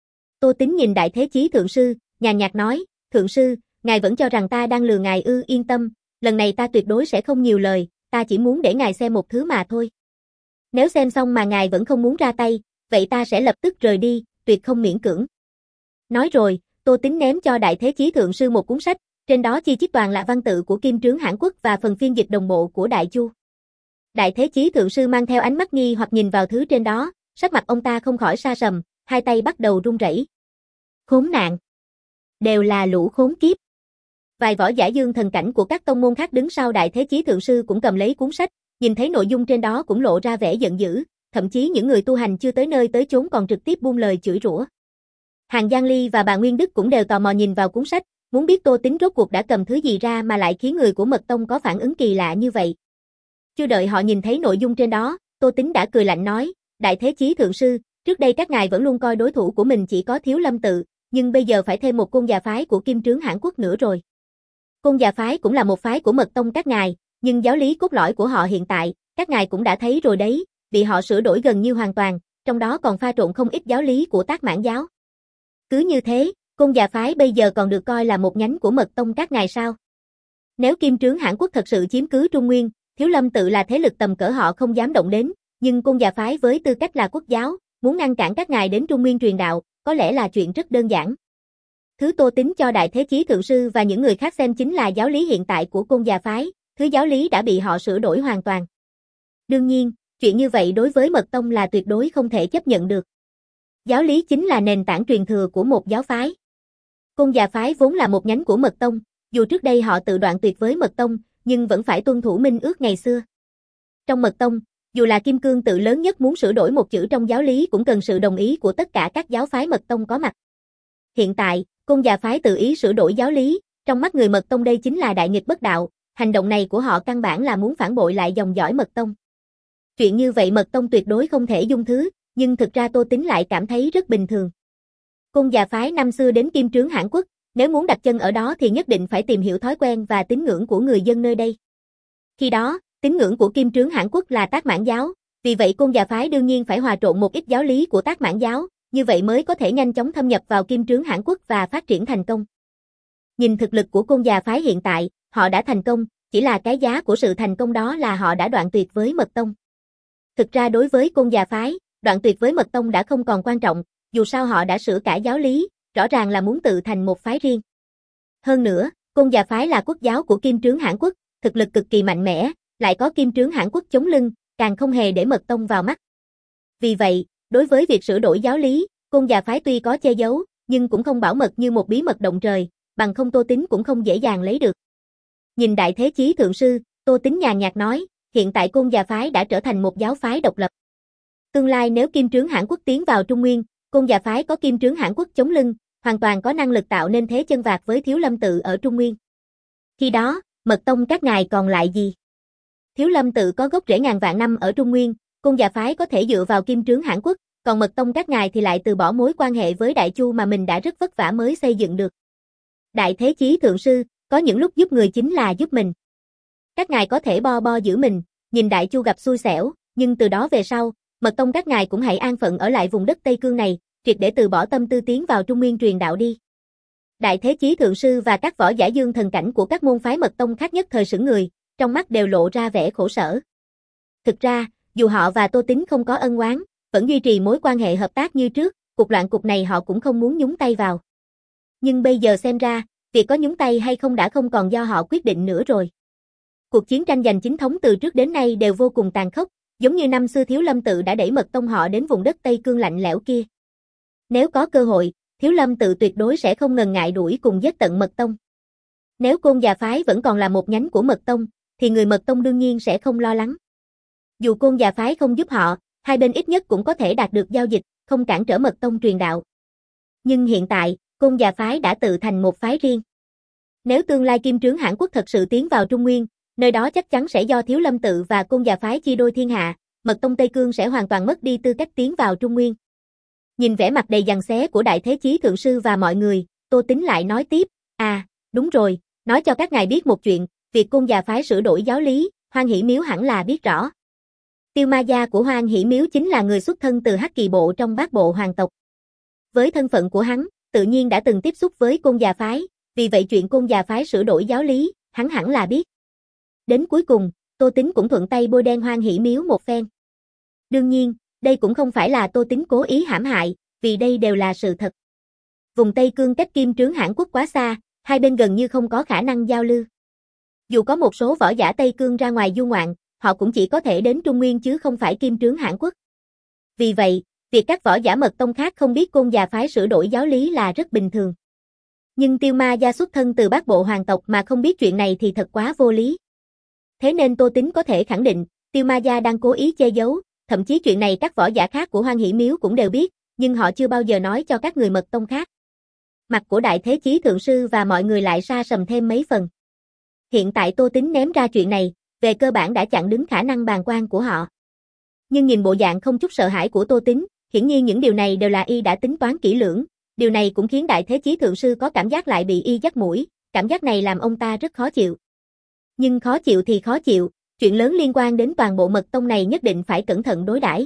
Tô Tín nhìn Đại Thế Chí Thượng Sư, nhàn nhạt nói, Thượng Sư, ngài vẫn cho rằng ta đang lừa ngài ư? Yên tâm, lần này ta tuyệt đối sẽ không nhiều lời, ta chỉ muốn để ngài xem một thứ mà thôi. Nếu xem xong mà ngài vẫn không muốn ra tay, vậy ta sẽ lập tức rời đi, tuyệt không miễn cưỡng. Nói rồi, Tô Tín ném cho Đại Thế Chí Thượng Sư một cuốn sách, trên đó chi chít toàn là văn tự của Kim Trướng Hãn Quốc và phần phiên dịch đồng bộ của Đại Chu. Đại Thế Chí Thượng Sư mang theo ánh mắt nghi hoặc nhìn vào thứ trên đó, sắc mặt ông ta không khỏi sa sầm, hai tay bắt đầu run rẩy. Khốn nạn! Đều là lũ khốn kiếp! Vài võ giả dương thần cảnh của các tông môn khác đứng sau Đại Thế Chí Thượng Sư cũng cầm lấy cuốn sách, nhìn thấy nội dung trên đó cũng lộ ra vẻ giận dữ, thậm chí những người tu hành chưa tới nơi tới chốn còn trực tiếp buông lời chửi rủa. Hàng Giang Ly và bà Nguyên Đức cũng đều tò mò nhìn vào cuốn sách, muốn biết Tô Tín rốt cuộc đã cầm thứ gì ra mà lại khiến người của Mật Tông có phản ứng kỳ lạ như vậy. Chưa đợi họ nhìn thấy nội dung trên đó, Tô Tín đã cười lạnh nói, Đại Thế Chí Thượng Sư, trước đây các ngài vẫn luôn coi đối thủ của mình chỉ có Thiếu Lâm Tự, nhưng bây giờ phải thêm một côn già phái của Kim Trướng Hãn Quốc nữa rồi. Côn già phái cũng là một phái của Mật Tông các ngài, nhưng giáo lý cốt lõi của họ hiện tại, các ngài cũng đã thấy rồi đấy, bị họ sửa đổi gần như hoàn toàn, trong đó còn pha trộn không ít giáo lý của Tác Mãn giáo. Cứ như thế, Côn già phái bây giờ còn được coi là một nhánh của Mật Tông các ngài sao? Nếu Kim Trướng Hãn Quốc thật sự chiếm cứ Trung Nguyên, Thiếu Lâm Tự là thế lực tầm cỡ họ không dám động đến, nhưng Côn già phái với tư cách là quốc giáo, muốn ngăn cản các ngài đến Trung Nguyên truyền đạo, có lẽ là chuyện rất đơn giản. Thứ Tô Tín cho Đại Thế Chí Thượng Sư và những người khác xem chính là giáo lý hiện tại của Côn già phái, thứ giáo lý đã bị họ sửa đổi hoàn toàn. Đương nhiên, chuyện như vậy đối với Mật Tông là tuyệt đối không thể chấp nhận được. Giáo lý chính là nền tảng truyền thừa của một giáo phái. Côn già phái vốn là một nhánh của Mật Tông, dù trước đây họ tự đoạn tuyệt với Mật Tông, nhưng vẫn phải tuân thủ minh ước ngày xưa. Trong mật tông, dù là kim cương tự lớn nhất muốn sửa đổi một chữ trong giáo lý cũng cần sự đồng ý của tất cả các giáo phái mật tông có mặt. Hiện tại, Côn Già phái tự ý sửa đổi giáo lý, trong mắt người mật tông đây chính là đại nghịch bất đạo, hành động này của họ căn bản là muốn phản bội lại dòng dõi mật tông. Chuyện như vậy mật tông tuyệt đối không thể dung thứ, nhưng thực ra Tô Tín lại cảm thấy rất bình thường. Côn Già phái năm xưa đến Kim Trướng Hãn Quốc, nếu muốn đặt chân ở đó thì nhất định phải tìm hiểu thói quen và tín ngưỡng của người dân nơi đây. Khi đó, tín ngưỡng của Kim Trướng Hãn Quốc là Tát Mãn giáo, vì vậy Côn Già phái đương nhiên phải hòa trộn một ít giáo lý của Tát Mãn giáo, như vậy mới có thể nhanh chóng thâm nhập vào Kim Trướng Hãn Quốc và phát triển thành công. Nhìn thực lực của Côn Già phái hiện tại, họ đã thành công, chỉ là cái giá của sự thành công đó là họ đã đoạn tuyệt với mật tông. Thực ra đối với Côn Già phái, đoạn tuyệt với mật tông đã không còn quan trọng, dù sao họ đã sửa cả giáo lý, rõ ràng là muốn tự thành một phái riêng. Hơn nữa, Côn Già phái là quốc giáo của Kim Trướng Hãn Quốc, thực lực cực kỳ mạnh mẽ, lại có Kim Trướng Hãn Quốc chống lưng, càng không hề để mật tông vào mắt. Vì vậy, đối với việc sửa đổi giáo lý, Côn Già phái tuy có che giấu, nhưng cũng không bảo mật như một bí mật động trời, bằng không Tô Tín cũng không dễ dàng lấy được. Nhìn Đại Thế Chí Thượng sư, Tô Tín nhàn nhạt nói, hiện tại Côn Già phái đã trở thành một giáo phái độc lập. Tương lai nếu Kim Trướng Hãn Quốc tiến vào Trung Nguyên, Côn Già phái có Kim Trướng Hãn Quốc chống lưng, hoàn toàn có năng lực tạo nên thế chân vạc với Thiếu Lâm tự ở Trung Nguyên. Khi đó, mật tông các ngài còn lại gì? Thiếu Lâm tự có gốc rễ ngàn vạn năm ở Trung Nguyên, Côn Già phái có thể dựa vào Kim Trướng Hãn Quốc, còn mật tông các ngài thì lại từ bỏ mối quan hệ với Đại Chu mà mình đã rất vất vả mới xây dựng được. Đại Thế Chí Thượng sư, có những lúc giúp người chính là giúp mình. Các ngài có thể bo bo giữ mình, nhìn Đại Chu gặp xui xẻo, nhưng từ đó về sau, mật tông các ngài cũng hãy an phận ở lại vùng đất Tây Cương này, triệt để từ bỏ tâm tư tiến vào Trung Nguyên truyền đạo đi. Đại Thế Chí Thượng sư và các võ giả dương thần cảnh của các môn phái mật tông khác nhất thời sững người, trong mắt đều lộ ra vẻ khổ sở. Thực ra, dù họ và Tô Tín không có ân oán, vẫn duy trì mối quan hệ hợp tác như trước, cục loạn cục này họ cũng không muốn nhúng tay vào. Nhưng bây giờ xem ra, việc có nhúng tay hay không đã không còn do họ quyết định nữa rồi. Cuộc chiến tranh giành chính thống từ trước đến nay đều vô cùng tàn khốc, giống như năm xưa Thiếu Lâm tự đã đẩy mật tông họ đến vùng đất Tây Cương lạnh lẽo kia. Nếu có cơ hội, Thiếu Lâm tự tuyệt đối sẽ không ngần ngại đuổi cùng giết tận mật tông. Nếu Côn Già phái vẫn còn là một nhánh của mật tông, thì người mật tông đương nhiên sẽ không lo lắng. Dù Côn Già phái không giúp họ, hai bên ít nhất cũng có thể đạt được giao dịch, không cản trở mật tông truyền đạo. Nhưng hiện tại, Côn Già phái đã tự thành một phái riêng. Nếu tương lai Kim Trướng Hãn Quốc thật sự tiến vào Trung Nguyên, nơi đó chắc chắn sẽ do Thiếu Lâm tự và Côn Già phái chia đôi thiên hạ, mật tông Tây Cương sẽ hoàn toàn mất đi tư cách tiến vào Trung Nguyên. Nhìn vẻ mặt đầy giằng xé của Đại Thế Chí Thượng sư và mọi người, Tô Tín lại nói tiếp, à, đúng rồi, nói cho các ngài biết một chuyện, việc Côn Già phái sửa đổi giáo lý, Hoan Hỷ Miếu hẳn là biết rõ. Tiêu Ma gia của Hoan Hỷ Miếu chính là người xuất thân từ Hắc Kỳ bộ trong Bát bộ hoàng tộc. Với thân phận của hắn, tự nhiên đã từng tiếp xúc với Côn Già phái, vì vậy chuyện Côn Già phái sửa đổi giáo lý, hắn hẳn là biết. Đến cuối cùng, Tô Tín cũng thuận tay bôi đen Hoan Hỷ Miếu một phen. Đương nhiên, đây cũng không phải là Tô Tín cố ý hãm hại, vì đây đều là sự thật. Vùng Tây Cương cách Kim Trướng Hãn Quốc quá xa, hai bên gần như không có khả năng giao lưu. Dù có một số võ giả Tây Cương ra ngoài du ngoạn, họ cũng chỉ có thể đến Trung Nguyên chứ không phải Kim Trướng Hãn Quốc. Vì vậy, việc các võ giả mật tông khác không biết Côn Già phái sửa đổi giáo lý là rất bình thường. Nhưng Tiêu Ma gia xuất thân từ Bát bộ hoàng tộc mà không biết chuyện này thì thật quá vô lý. Thế nên Tô Tín có thể khẳng định, Tiêu Ma gia đang cố ý che giấu, thậm chí chuyện này các võ giả khác của Hoan Hỷ Miếu cũng đều biết, nhưng họ chưa bao giờ nói cho các người mật tông khác. Mặt của Đại Thế Chí Thượng sư và mọi người lại sa sầm thêm mấy phần. Hiện tại Tô Tín ném ra chuyện này, về cơ bản đã chặn đứng khả năng bàng quan của họ. Nhưng nhìn bộ dạng không chút sợ hãi của Tô Tín, hiển nhiên những điều này đều là y đã tính toán kỹ lưỡng, điều này cũng khiến Đại Thế Chí Thượng sư có cảm giác lại bị y dắt mũi, cảm giác này làm ông ta rất khó chịu. Nhưng khó chịu thì khó chịu, chuyện lớn liên quan đến toàn bộ mật tông này nhất định phải cẩn thận đối đãi.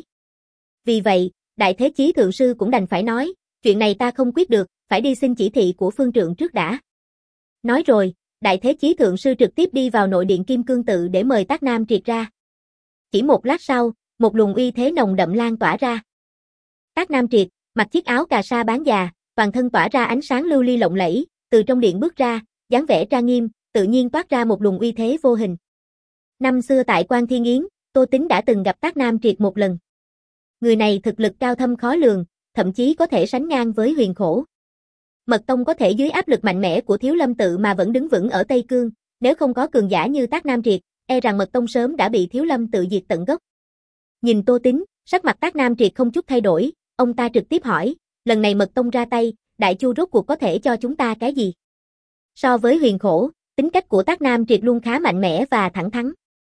Vì vậy, Đại Thế Chí Thượng sư cũng đành phải nói, chuyện này ta không quyết được, phải đi xin chỉ thị của phương trượng trước đã. Nói rồi, Đại Thế Chí Thượng sư trực tiếp đi vào nội điện Kim Cương tự để mời Tác Nam Triệt ra. Chỉ một lát sau, một luồng uy thế nồng đậm lan tỏa ra. Tác Nam Triệt, mặc chiếc áo cà sa bán già, toàn thân tỏa ra ánh sáng lưu ly lộng lẫy, từ trong điện bước ra, dáng vẻ trang nghiêm, tự nhiên toát ra một luồng uy thế vô hình. Năm xưa tại Quan Thiên Yến, Tô Tín đã từng gặp Tác Nam Triệt một lần. Người này thực lực cao thâm khó lường, thậm chí có thể sánh ngang với Huyền Khổ. Mật tông có thể dưới áp lực mạnh mẽ của Thiếu Lâm tự mà vẫn đứng vững ở Tây Cương, nếu không có cường giả như Tác Nam Triệt, e rằng Mật Tông sớm đã bị Thiếu Lâm tự diệt tận gốc. Nhìn Tô Tín, sắc mặt Tác Nam Triệt không chút thay đổi, ông ta trực tiếp hỏi, lần này Mật Tông ra tay, Đại Chu rốt cuộc có thể cho chúng ta cái gì? So với Huyền Khổ, tính cách của Tác Nam Triệt luôn khá mạnh mẽ và thẳng thắn.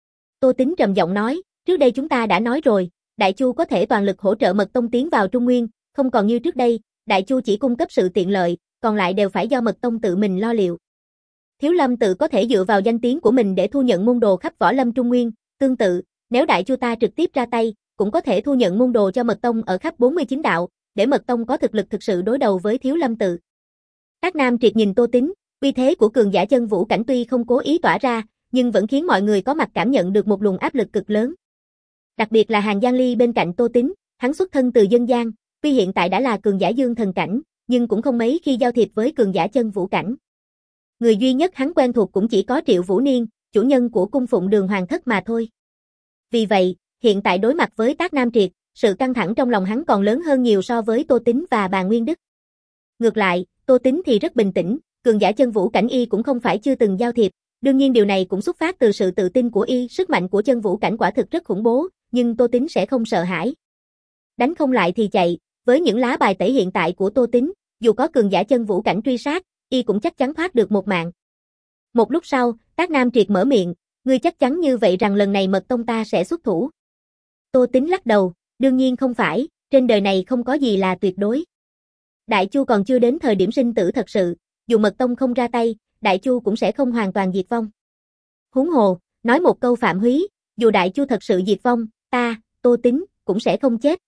Tô Tín trầm giọng nói, trước đây chúng ta đã nói rồi, Đại Chu có thể toàn lực hỗ trợ Mật Tông tiến vào Trung Nguyên, không còn như trước đây, Đại Chu chỉ cung cấp sự tiện lợi, còn lại đều phải do Mật Tông tự mình lo liệu. Thiếu Lâm tự có thể dựa vào danh tiếng của mình để thu nhận môn đồ khắp võ lâm Trung Nguyên, tương tự, nếu Đại Chu ta trực tiếp ra tay, cũng có thể thu nhận môn đồ cho Mật Tông ở khắp bốn mươi chín đạo, để Mật Tông có thực lực thực sự đối đầu với Thiếu Lâm tự. Tác Nam Triệt nhìn Tô Tín, uy thế của cường giả chân vũ cảnh tuy không cố ý tỏa ra, nhưng vẫn khiến mọi người có mặt cảm nhận được một luồng áp lực cực lớn. Đặc biệt là Hàn Giang Ly bên cạnh Tô Tín, hắn xuất thân từ dân gian, tuy hiện tại đã là cường giả dương thần cảnh, nhưng cũng không mấy khi giao thiệp với cường giả chân vũ cảnh. Người duy nhất hắn quen thuộc cũng chỉ có Triệu Vũ Niên, chủ nhân của cung phụng Đường Hoàng thất mà thôi. Vì vậy, hiện tại đối mặt với Tác Nam Triệt, sự căng thẳng trong lòng hắn còn lớn hơn nhiều so với Tô Tín và Bàn Nguyên Đức. Ngược lại, Tô Tín thì rất bình tĩnh, cường giả chân vũ cảnh y cũng không phải chưa từng giao thiệp, đương nhiên điều này cũng xuất phát từ sự tự tin của y, sức mạnh của chân vũ cảnh quả thực rất khủng bố, nhưng Tô Tín sẽ không sợ hãi. Đánh không lại thì chạy, với những lá bài tẩy hiện tại của Tô Tín, dù có cường giả chân vũ cảnh truy sát, y cũng chắc chắn thoát được một mạng. Một lúc sau, Tác Nam Triệt mở miệng, ngươi chắc chắn như vậy rằng lần này Mật Tông ta sẽ xuất thủ. Tô Tín lắc đầu, đương nhiên không phải, trên đời này không có gì là tuyệt đối. Đại Chu còn chưa đến thời điểm sinh tử thật sự, dù Mật Tông không ra tay, Đại Chu cũng sẽ không hoàn toàn diệt vong. Huống hồ, nói một câu Phạm Húy, dù Đại Chu thật sự diệt vong, ta, Tô Tín, cũng sẽ không chết.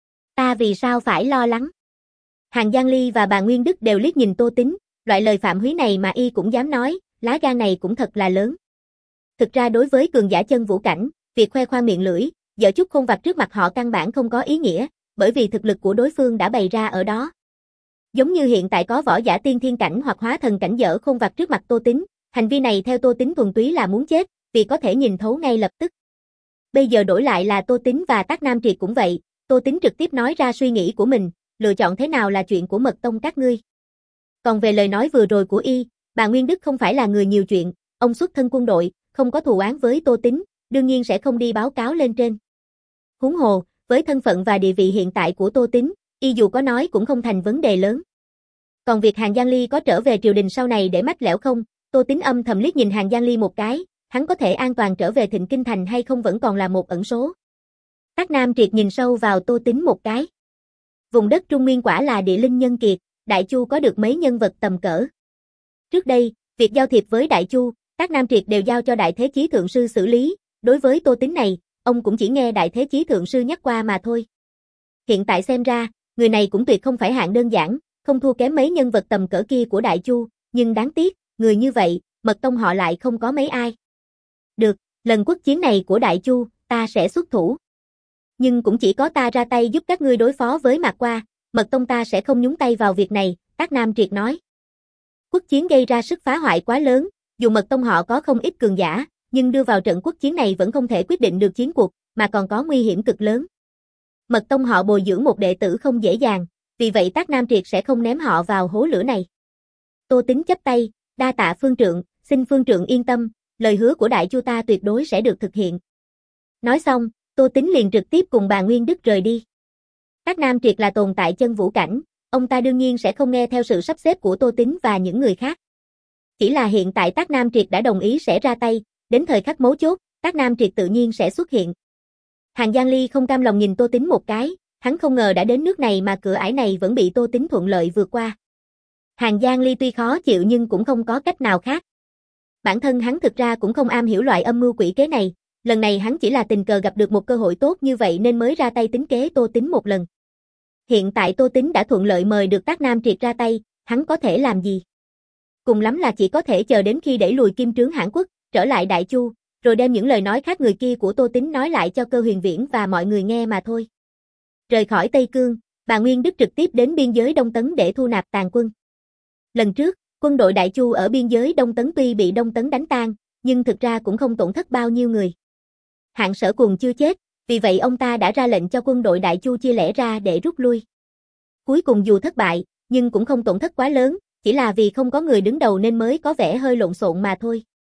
Ta vì sao phải lo lắng? Hàn Giang Ly và Bàn Nguyên Đức đều liếc nhìn Tô Tín, loại lời Phạm Húy này mà y cũng dám nói, lá gan này cũng thật là lớn. Thực ra đối với cường giả chân vũ cảnh, việc khoe khoang miệng lưỡi, giở chút khôn vặt trước mặt họ căn bản không có ý nghĩa, bởi vì thực lực của đối phương đã bày ra ở đó. Giống như hiện tại có võ giả tiên thiên cảnh hoặc hóa thần cảnh dở khôn vặt trước mặt Tô Tín, hành vi này theo Tô Tín thuần túy là muốn chết, vì có thể nhìn thấu ngay lập tức. Bây giờ đổi lại là Tô Tín và Tác Nam Triệt cũng vậy, Tô Tín trực tiếp nói ra suy nghĩ của mình, lựa chọn thế nào là chuyện của Mật Tông các ngươi. Còn về lời nói vừa rồi của y, Bàn Nguyên Đức không phải là người nhiều chuyện, ông xuất thân quân đội, không có thù oán với Tô Tín, đương nhiên sẽ không đi báo cáo lên trên. Huống hồ, với thân phận và địa vị hiện tại của Tô Tín, y dù có nói cũng không thành vấn đề lớn. Còn việc Hàn Giang Ly có trở về triều đình sau này để mách lẻo không, Tô Tín âm thầm liếc nhìn Hàn Giang Ly một cái, hắn có thể an toàn trở về Thịnh Kinh Thành hay không vẫn còn là một ẩn số. Tác Nam Triệt nhìn sâu vào Tô Tín một cái. Vùng đất Trung Nguyên quả là địa linh nhân kiệt, Đại Chu có được mấy nhân vật tầm cỡ. Trước đây, việc giao thiệp với Đại Chu, Tác Nam Triệt đều giao cho Đại Thế Chí Thượng Sư xử lý, đối với Tô Tín này, ông cũng chỉ nghe Đại Thế Chí Thượng Sư nhắc qua mà thôi. Hiện tại xem ra, người này cũng tuyệt không phải hạng đơn giản, không thua kém mấy nhân vật tầm cỡ kia của Đại Chu, nhưng đáng tiếc, người như vậy, Mật Tông họ lại không có mấy ai. Được, lần quốc chiến này của Đại Chu, ta sẽ xuất thủ. Nhưng cũng chỉ có ta ra tay giúp các ngươi đối phó với Mạc Qua, Mật Tông ta sẽ không nhúng tay vào việc này, Tác Nam Triệt nói. Quốc chiến gây ra sức phá hoại quá lớn, dù Mật Tông họ có không ít cường giả, nhưng đưa vào trận quốc chiến này vẫn không thể quyết định được chiến cuộc, mà còn có nguy hiểm cực lớn. Mật Tông họ bồi dưỡng một đệ tử không dễ dàng, vì vậy Tác Nam Triệt sẽ không ném họ vào hố lửa này. Tô Tín chắp tay, đa tạ Phương Trượng, xin Phương Trượng yên tâm, lời hứa của Đại Chu ta tuyệt đối sẽ được thực hiện. Nói xong, Tô Tín liền trực tiếp cùng Bàn Nguyên Đức rời đi. Tác Nam Triệt là tồn tại chân vũ cảnh, ông ta đương nhiên sẽ không nghe theo sự sắp xếp của Tô Tín và những người khác. Chỉ là hiện tại Tác Nam Triệt đã đồng ý sẽ ra tay, đến thời khắc mấu chốt, Tác Nam Triệt tự nhiên sẽ xuất hiện. Hàn Giang Ly không cam lòng nhìn Tô Tín một cái, hắn không ngờ đã đến nước này mà cửa ải này vẫn bị Tô Tín thuận lợi vượt qua. Hàn Giang Ly tuy khó chịu nhưng cũng không có cách nào khác. Bản thân hắn thực ra cũng không am hiểu loại âm mưu quỷ kế này, lần này hắn chỉ là tình cờ gặp được một cơ hội tốt như vậy nên mới ra tay tính kế Tô Tín một lần. Hiện tại Tô Tín đã thuận lợi mời được Tác Nam Triệt ra tay, hắn có thể làm gì? Cùng lắm là chỉ có thể chờ đến khi đẩy lùi Kim Trướng Hãn Quốc, trở lại Đại Chu, rồi đem những lời nói khác người kia của Tô Tín nói lại cho Cơ Huyền Viễn và mọi người nghe mà thôi. Rời khỏi Tây Cương, Bàn Nguyên Đức trực tiếp đến biên giới Đông Tấn để thu nạp tàn quân. Lần trước, quân đội Đại Chu ở biên giới Đông Tấn tuy bị Đông Tấn đánh tan, nhưng thực ra cũng không tổn thất bao nhiêu người. Hạng Sở Cuồng chưa chết, vì vậy ông ta đã ra lệnh cho quân đội Đại Chu chia lẻ ra để rút lui. Cuối cùng dù thất bại, nhưng cũng không tổn thất quá lớn, chỉ là vì không có người đứng đầu nên mới có vẻ hơi lộn xộn mà thôi.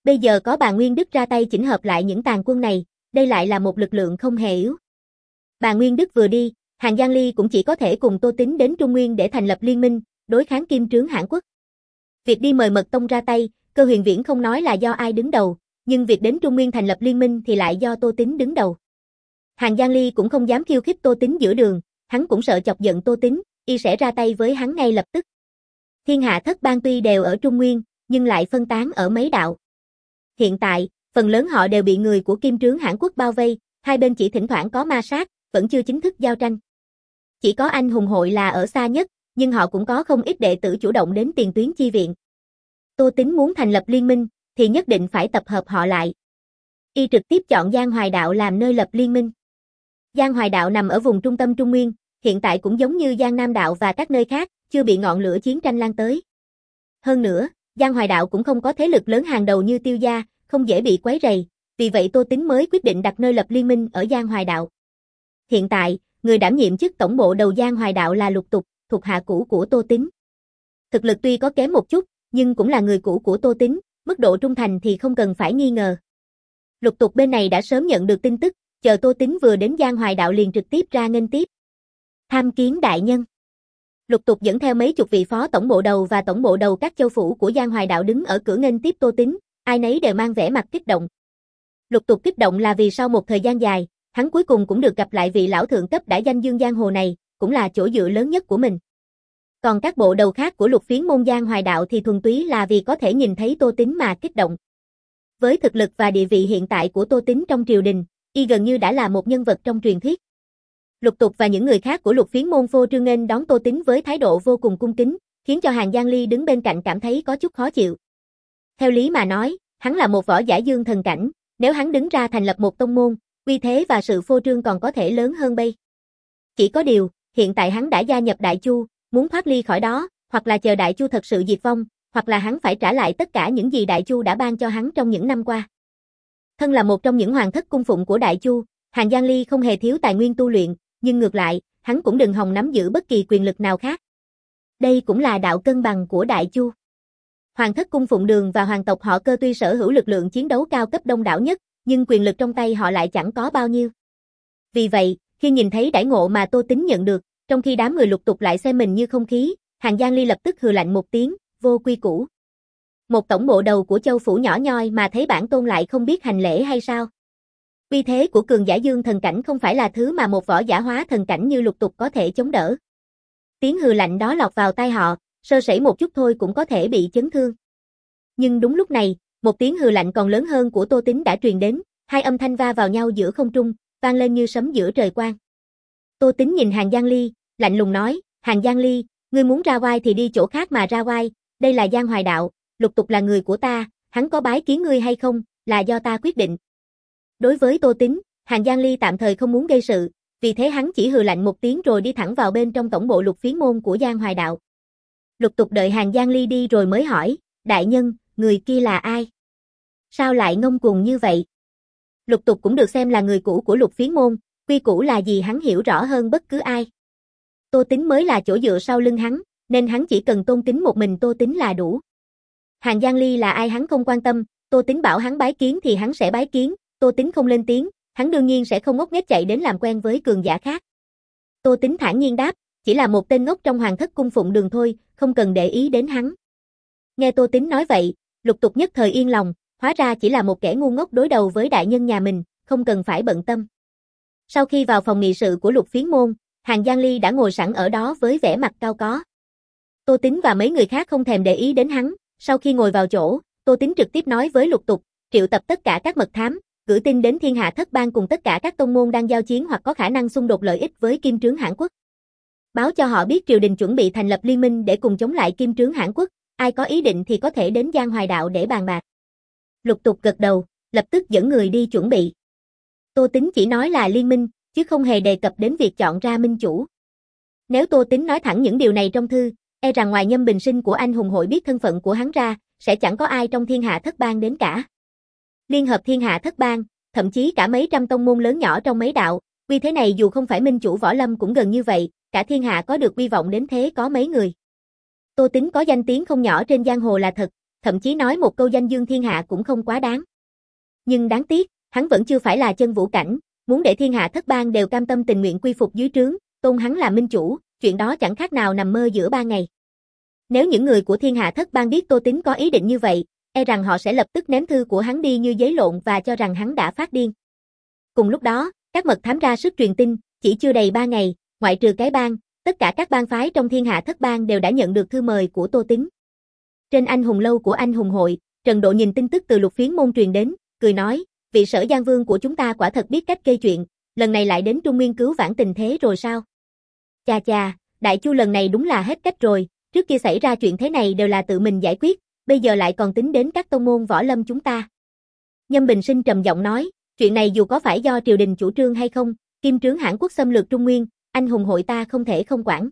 Bây giờ có bà Nguyên Đức ra tay chỉnh hợp lại những tàn quân này, đây lại là một lực lượng không hề yếu. Bà Nguyên Đức vừa đi, Hàn Giang Ly cũng chỉ có thể cùng Tô Tín đến Trung Nguyên để thành lập liên minh, đối kháng Kim Trướng Hãn Quốc. Việc đi mời Mật Tông ra tay, Cơ Huyền Viễn không nói là do ai đứng đầu, nhưng việc đến Trung Nguyên thành lập liên minh thì lại do Tô Tín đứng đầu. Hàn Giang Ly cũng không dám khiêu khích Tô Tín giữa đường, hắn cũng sợ chọc giận Tô Tín, y sẽ ra tay với hắn ngay lập tức. Thiên hạ thất bang tuy đều ở Trung Nguyên, nhưng lại phân tán ở mấy đạo. Hiện tại, phần lớn họ đều bị người của Kim Trướng Hãn Quốc bao vây, hai bên chỉ thỉnh thoảng có ma sát, vẫn chưa chính thức giao tranh. Chỉ có Anh Hùng Hội là ở xa nhất, nhưng họ cũng có không ít đệ tử chủ động đến tiền tuyến chi viện. Tô Tín muốn thành lập liên minh, thì nhất định phải tập hợp họ lại. Y trực tiếp chọn Giang Hoài Đạo làm nơi lập liên minh. Giang Hoài Đạo nằm ở vùng trung tâm Trung Nguyên, hiện tại cũng giống như Giang Nam Đạo và các nơi khác, chưa bị ngọn lửa chiến tranh lan tới. Hơn nữa, Giang Hoài Đạo cũng không có thế lực lớn hàng đầu như Tiêu gia, không dễ bị quấy rầy, vì vậy Tô Tín mới quyết định đặt nơi lập liên minh ở Giang Hoài Đạo. Hiện tại, người đảm nhiệm chức tổng bộ đầu Giang Hoài Đạo là Lục Tục, thuộc hạ cũ của Tô Tín. Thực lực tuy có kém một chút, nhưng cũng là người cũ của Tô Tín, mức độ trung thành thì không cần phải nghi ngờ. Lục Tục bên này đã sớm nhận được tin tức, chờ Tô Tín vừa đến Giang Hoài Đạo liền trực tiếp ra nghênh tiếp. Tham kiến đại nhân. Lục Tục dẫn theo mấy chục vị phó tổng bộ đầu và tổng bộ đầu các châu phủ của Giang Hoài Đạo đứng ở cửa nghênh tiếp Tô Tín, ai nấy đều mang vẻ mặt kích động. Lục Tục kích động là vì sau một thời gian dài, hắn cuối cùng cũng được gặp lại vị lão thượng cấp đã danh dương giang hồ này, cũng là chỗ dựa lớn nhất của mình. Còn các bộ đầu khác của Lục Phiến môn Giang Hoài Đạo thì thuần túy là vì có thể nhìn thấy Tô Tín mà kích động. Với thực lực và địa vị hiện tại của Tô Tín trong triều đình, y gần như đã là một nhân vật trong truyền thuyết. Lục Tục và những người khác của Lục Phiến môn phô trương nghênh đón Tô Tín với thái độ vô cùng cung kính, khiến cho Hàn Giang Ly đứng bên cạnh cảm thấy có chút khó chịu. Theo lý mà nói, hắn là một võ giả dương thần cảnh, nếu hắn đứng ra thành lập một tông môn, uy thế và sự phô trương còn có thể lớn hơn bây. Chỉ có điều, hiện tại hắn đã gia nhập Đại Chu, muốn thoát ly khỏi đó, hoặc là chờ Đại Chu thật sự diệt vong, hoặc là hắn phải trả lại tất cả những gì Đại Chu đã ban cho hắn trong những năm qua. Thân là một trong những hoàng thất cung phụng của Đại Chu, Hàn Giang Ly không hề thiếu tài nguyên tu luyện, nhưng ngược lại, hắn cũng đừng hòng nắm giữ bất kỳ quyền lực nào khác. Đây cũng là đạo cân bằng của Đại Chu. Hoàng thất cung phụng Đường và hoàng tộc họ Cơ tuy sở hữu lực lượng chiến đấu cao cấp đông đảo nhất, nhưng quyền lực trong tay họ lại chẳng có bao nhiêu. Vì vậy, khi nhìn thấy đãi ngộ mà Tô Tín nhận được, trong khi đám người Lục Tục lại xem mình như không khí, Hàn Giang Ly lập tức hừ lạnh một tiếng, vô quy củ. Một tổng bộ đầu của châu phủ nhỏ nhoi mà thấy bản tôn lại không biết hành lễ hay sao? Uy thế của cường giả dương thần cảnh không phải là thứ mà một võ giả hóa thần cảnh như Lục Tục có thể chống đỡ. Tiếng hừ lạnh đó lọt vào tai họ, sơ sẩy một chút thôi cũng có thể bị chấn thương. Nhưng đúng lúc này, một tiếng hừ lạnh còn lớn hơn của Tô Tín đã truyền đến, hai âm thanh va vào nhau giữa không trung, vang lên như sấm giữa trời quang. Tô Tín nhìn Hàn Giang Ly, lạnh lùng nói, Hàn Giang Ly, ngươi muốn ra oai thì đi chỗ khác mà ra oai, đây là Giang Hoài Đạo, Lục Tục là người của ta, hắn có bái kiến ngươi hay không, là do ta quyết định. Đối với Tô Tín, Hàn Giang Ly tạm thời không muốn gây sự, vì thế hắn chỉ hừ lạnh một tiếng rồi đi thẳng vào bên trong tổng bộ Lục Phiến môn của Giang Hoài Đạo. Lục Tục đợi Hàn Giang Ly đi rồi mới hỏi, đại nhân, người kia là ai? Sao lại ngông cuồng như vậy? Lục Tục cũng được xem là người cũ của Lục Phiến môn, quy củ là gì hắn hiểu rõ hơn bất cứ ai. Tô Tín mới là chỗ dựa sau lưng hắn, nên hắn chỉ cần tôn kính một mình Tô Tín là đủ. Hàn Giang Ly là ai hắn không quan tâm, Tô Tín bảo hắn bái kiến thì hắn sẽ bái kiến, Tô Tín không lên tiếng, hắn đương nhiên sẽ không ngốc nghếch chạy đến làm quen với cường giả khác. Tô Tín thản nhiên đáp, chỉ là một tên ngốc trong hoàng thất cung phụng Đường thôi, không cần để ý đến hắn. Nghe Tô Tín nói vậy, Lục Tục nhất thời yên lòng, hóa ra chỉ là một kẻ ngu ngốc đối đầu với đại nhân nhà mình, không cần phải bận tâm. Sau khi vào phòng nghị sự của Lục Phiến môn, Hàn Giang Ly đã ngồi sẵn ở đó với vẻ mặt cao có. Tô Tín và mấy người khác không thèm để ý đến hắn, sau khi ngồi vào chỗ, Tô Tín trực tiếp nói với Lục Tục, triệu tập tất cả các mật thám, gửi tin đến thiên hạ thất bang cùng tất cả các tông môn đang giao chiến hoặc có khả năng xung đột lợi ích với Kim Trướng Hãn Quốc. Báo cho họ biết triều đình chuẩn bị thành lập liên minh để cùng chống lại Kim Trướng Hãn Quốc, ai có ý định thì có thể đến Giang Hoài Đạo để bàn bạc. Lục Tục gật đầu, lập tức dẫn người đi chuẩn bị. Tô Tín chỉ nói là liên minh, chứ không hề đề cập đến việc chọn ra minh chủ. Nếu Tô Tín nói thẳng những điều này trong thư, e rằng ngoài Nhâm Bình Sinh của Anh Hùng Hội biết thân phận của hắn ra, sẽ chẳng có ai trong thiên hạ thất bang đến cả. Liên hợp thiên hạ thất bang, thậm chí cả mấy trăm tông môn lớn nhỏ trong mấy đạo, vì thế này dù không phải minh chủ võ lâm cũng gần như vậy, cả thiên hạ có được uy vọng đến thế có mấy người. Tô Tín có danh tiếng không nhỏ trên giang hồ là thật, thậm chí nói một câu danh dương thiên hạ cũng không quá đáng. Nhưng đáng tiếc, hắn vẫn chưa phải là chân vũ cảnh, muốn để thiên hạ thất bang đều cam tâm tình nguyện quy phục dưới trướng, tôn hắn là minh chủ, chuyện đó chẳng khác nào nằm mơ giữa ba ngày. Nếu những người của thiên hạ thất bang biết Tô Tín có ý định như vậy, e rằng họ sẽ lập tức ném thư của hắn đi như giấy lộn và cho rằng hắn đã phát điên. Cùng lúc đó, các mật thám ra sức truyền tin, chỉ chưa đầy ba ngày, ngoại trừ cái bang, tất cả các bang phái trong thiên hạ thất bang đều đã nhận được thư mời của Tô Tín. Trên anh hùng lâu của anh hùng hội, Trần Độ nhìn tin tức từ Lục Phiến môn truyền đến, cười nói, vị Sở Giang Vương của chúng ta quả thật biết cách kê chuyện, lần này lại đến Trung Nguyên cứu vãn tình thế rồi sao? Chà chà, Đại Chu lần này đúng là hết cách rồi, trước kia xảy ra chuyện thế này đều là tự mình giải quyết, bây giờ lại còn tính đến các tông môn võ lâm chúng ta. Nhâm Bình Sinh trầm giọng nói, chuyện này dù có phải do triều đình chủ trương hay không, kim trướng Hãn Quốc xâm lược Trung Nguyên, anh hùng hội ta không thể không quản.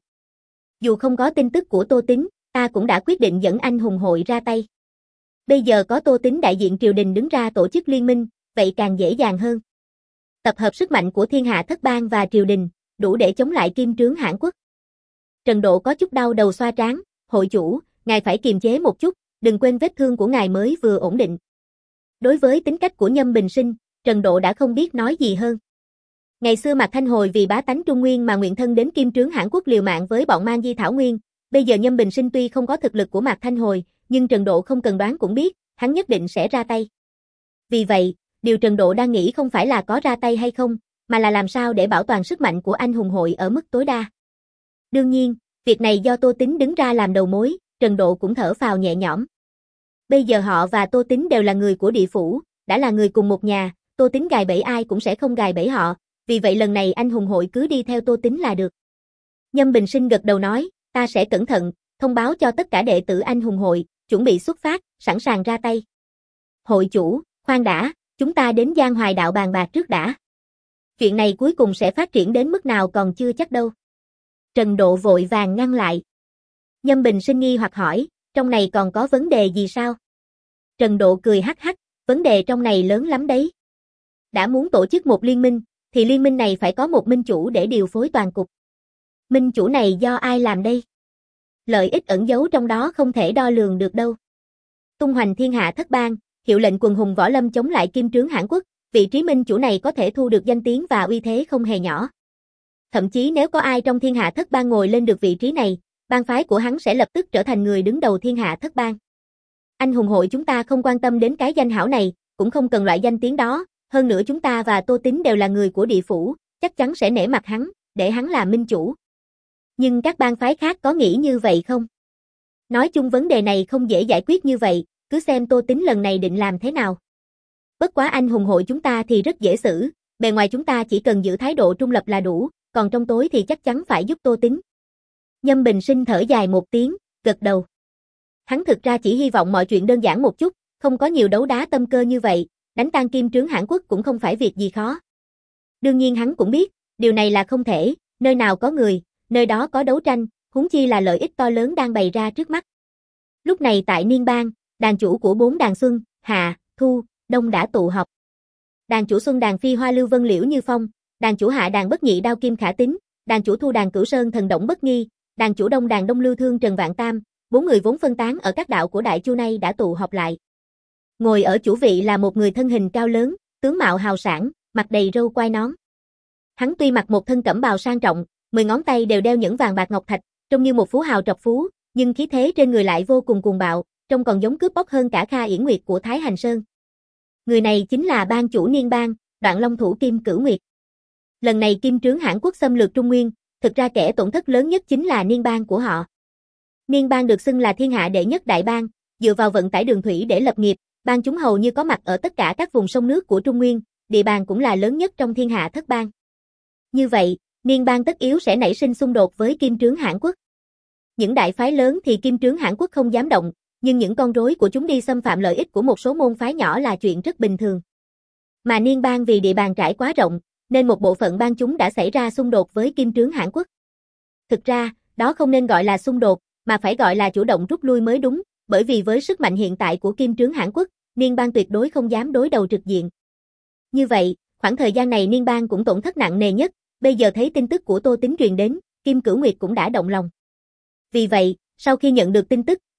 Dù không có tin tức của Tô Tín, ta cũng đã quyết định dẫn anh hùng hội ra tay. Bây giờ có Tô Tín đại diện triều đình đứng ra tổ chức liên minh, vậy càng dễ dàng hơn. Tập hợp sức mạnh của thiên hạ thất bang và triều đình, đủ để chống lại kim trướng Hãn Quốc. Trần Độ có chút đau đầu xoa trán, hội chủ, ngài phải kiềm chế một chút, đừng quên vết thương của ngài mới vừa ổn định. Đối với tính cách của Nhâm Bình Sinh, Trần Độ đã không biết nói gì hơn. Ngày xưa Mạc Thanh Hồi vì bá tánh Trung Nguyên mà nguyện thân đến kim trướng Hãn Quốc liều mạng với bọn Mang Di Thảo Nguyên, bây giờ Nhâm Bình Sinh tuy không có thực lực của Mạc Thanh Hồi, nhưng Trần Độ không cần đoán cũng biết, hắn nhất định sẽ ra tay. Vì vậy, điều Trần Độ đang nghĩ không phải là có ra tay hay không, mà là làm sao để bảo toàn sức mạnh của anh hùng hội ở mức tối đa. Đương nhiên, việc này do Tô Tín đứng ra làm đầu mối, Trần Độ cũng thở phào nhẹ nhõm. Bây giờ họ và Tô Tín đều là người của địa phủ, đã là người cùng một nhà, Tô Tín gài bẫy ai cũng sẽ không gài bẫy họ, vì vậy lần này anh hùng hội cứ đi theo Tô Tín là được. Nhâm Bình Sinh gật đầu nói, ta sẽ cẩn thận, thông báo cho tất cả đệ tử anh hùng hội, chuẩn bị xuất phát, sẵn sàng ra tay. Hội chủ, khoan đã, chúng ta đến Giang Hoài đạo bàn bạc trước đã. Chuyện này cuối cùng sẽ phát triển đến mức nào còn chưa chắc đâu. Trần Độ vội vàng ngăn lại. Nhâm Bình Sinh nghi hoặc hỏi, trong này còn có vấn đề gì sao? Trần Độ cười hắc hắc, vấn đề trong này lớn lắm đấy. Đã muốn tổ chức một liên minh, thì liên minh này phải có một minh chủ để điều phối toàn cục. Minh chủ này do ai làm đây? Lợi ích ẩn giấu trong đó không thể đo lường được đâu. Tung hoành thiên hạ thất bang, hiệu lệnh quần hùng võ lâm chống lại kim trướng Hãn Quốc, vị trí minh chủ này có thể thu được danh tiếng và uy thế không hề nhỏ. Thậm chí nếu có ai trong thiên hạ thất bang ngồi lên được vị trí này, bang phái của hắn sẽ lập tức trở thành người đứng đầu thiên hạ thất bang. Anh hùng hội chúng ta không quan tâm đến cái danh hảo này, cũng không cần loại danh tiếng đó, hơn nữa chúng ta và Tô Tín đều là người của địa phủ, chắc chắn sẽ nể mặt hắn, để hắn làm minh chủ. Nhưng các bang phái khác có nghĩ như vậy không? Nói chung vấn đề này không dễ giải quyết như vậy, cứ xem Tô Tín lần này định làm thế nào. Bất quá anh hùng hội chúng ta thì rất dễ xử, bề ngoài chúng ta chỉ cần giữ thái độ trung lập là đủ, còn trong tối thì chắc chắn phải giúp Tô Tín. Nhâm Bình Sinh thở dài một tiếng, gật đầu. Hắn thực ra chỉ hy vọng mọi chuyện đơn giản một chút, không có nhiều đấu đá tâm cơ như vậy, đánh tan kim trướng Hãn Quốc cũng không phải việc gì khó. Đương nhiên hắn cũng biết, điều này là không thể, nơi nào có người, nơi đó có đấu tranh, huống chi là lợi ích to lớn đang bày ra trước mắt. Lúc này tại Niên Bang, đàn chủ của bốn đàn Xuân, Hạ, Thu, Đông đã tụ họp. Đàn chủ Xuân đàn Phi Hoa Lưu Vân Liễu Như Phong, đàn chủ Hạ đàn Bất Nhị Đao Kim Khả Tín, đàn chủ Thu đàn Cửu Sơn Thần Động Bất Nghi, đàn chủ Đông đàn Đông Lưu Thương Trần Vạn Tam, bốn người vốn phân tán ở các đạo của Đại Chu nay đã tụ họp lại. Ngồi ở chủ vị là một người thân hình cao lớn, tướng mạo hào sảng, mặt đầy râu quai nón. Hắn tuy mặc một thân cẩm bào sang trọng, mười ngón tay đều đeo nhẫn vàng bạc ngọc thạch, trông như một phú hào trọc phú, nhưng khí thế trên người lại vô cùng cuồng bạo, trông còn giống cướp bóc hơn cả Kha Yển Nguyệt của Thái Hành Sơn. Người này chính là bang chủ Niên Bang, Đoạn Long Thủ Kim Cửu Nguyệt. Lần này kim trướng Hãn Quốc xâm lược Trung Nguyên, thực ra kẻ tổn thất lớn nhất chính là Niên Bang của họ. Niên Bang được xưng là thiên hạ đệ nhất đại bang, dựa vào vận tải đường thủy để lập nghiệp, bang chúng hầu như có mặt ở tất cả các vùng sông nước của Trung Nguyên, địa bàn cũng là lớn nhất trong thiên hạ thất bang. Như vậy, Niên Bang tất yếu sẽ nảy sinh xung đột với kim trướng Hãn Quốc. Những đại phái lớn thì kim trướng Hãn Quốc không dám động, nhưng những con rối của chúng đi xâm phạm lợi ích của một số môn phái nhỏ là chuyện rất bình thường. Mà Niên Bang vì địa bàn trải quá rộng, nên một bộ phận bang chúng đã xảy ra xung đột với kim trướng Hãn Quốc. Thực ra, đó không nên gọi là xung đột, mà phải gọi là chủ động rút lui mới đúng, bởi vì với sức mạnh hiện tại của kim trướng Hãn Quốc, Niên Bang tuyệt đối không dám đối đầu trực diện. Như vậy, khoảng thời gian này Niên Bang cũng tổn thất nặng nề nhất, bây giờ thấy tin tức của Tô Tín truyền đến, Kim Cửu Nguyệt cũng đã động lòng. Vì vậy, sau khi nhận được tin tức,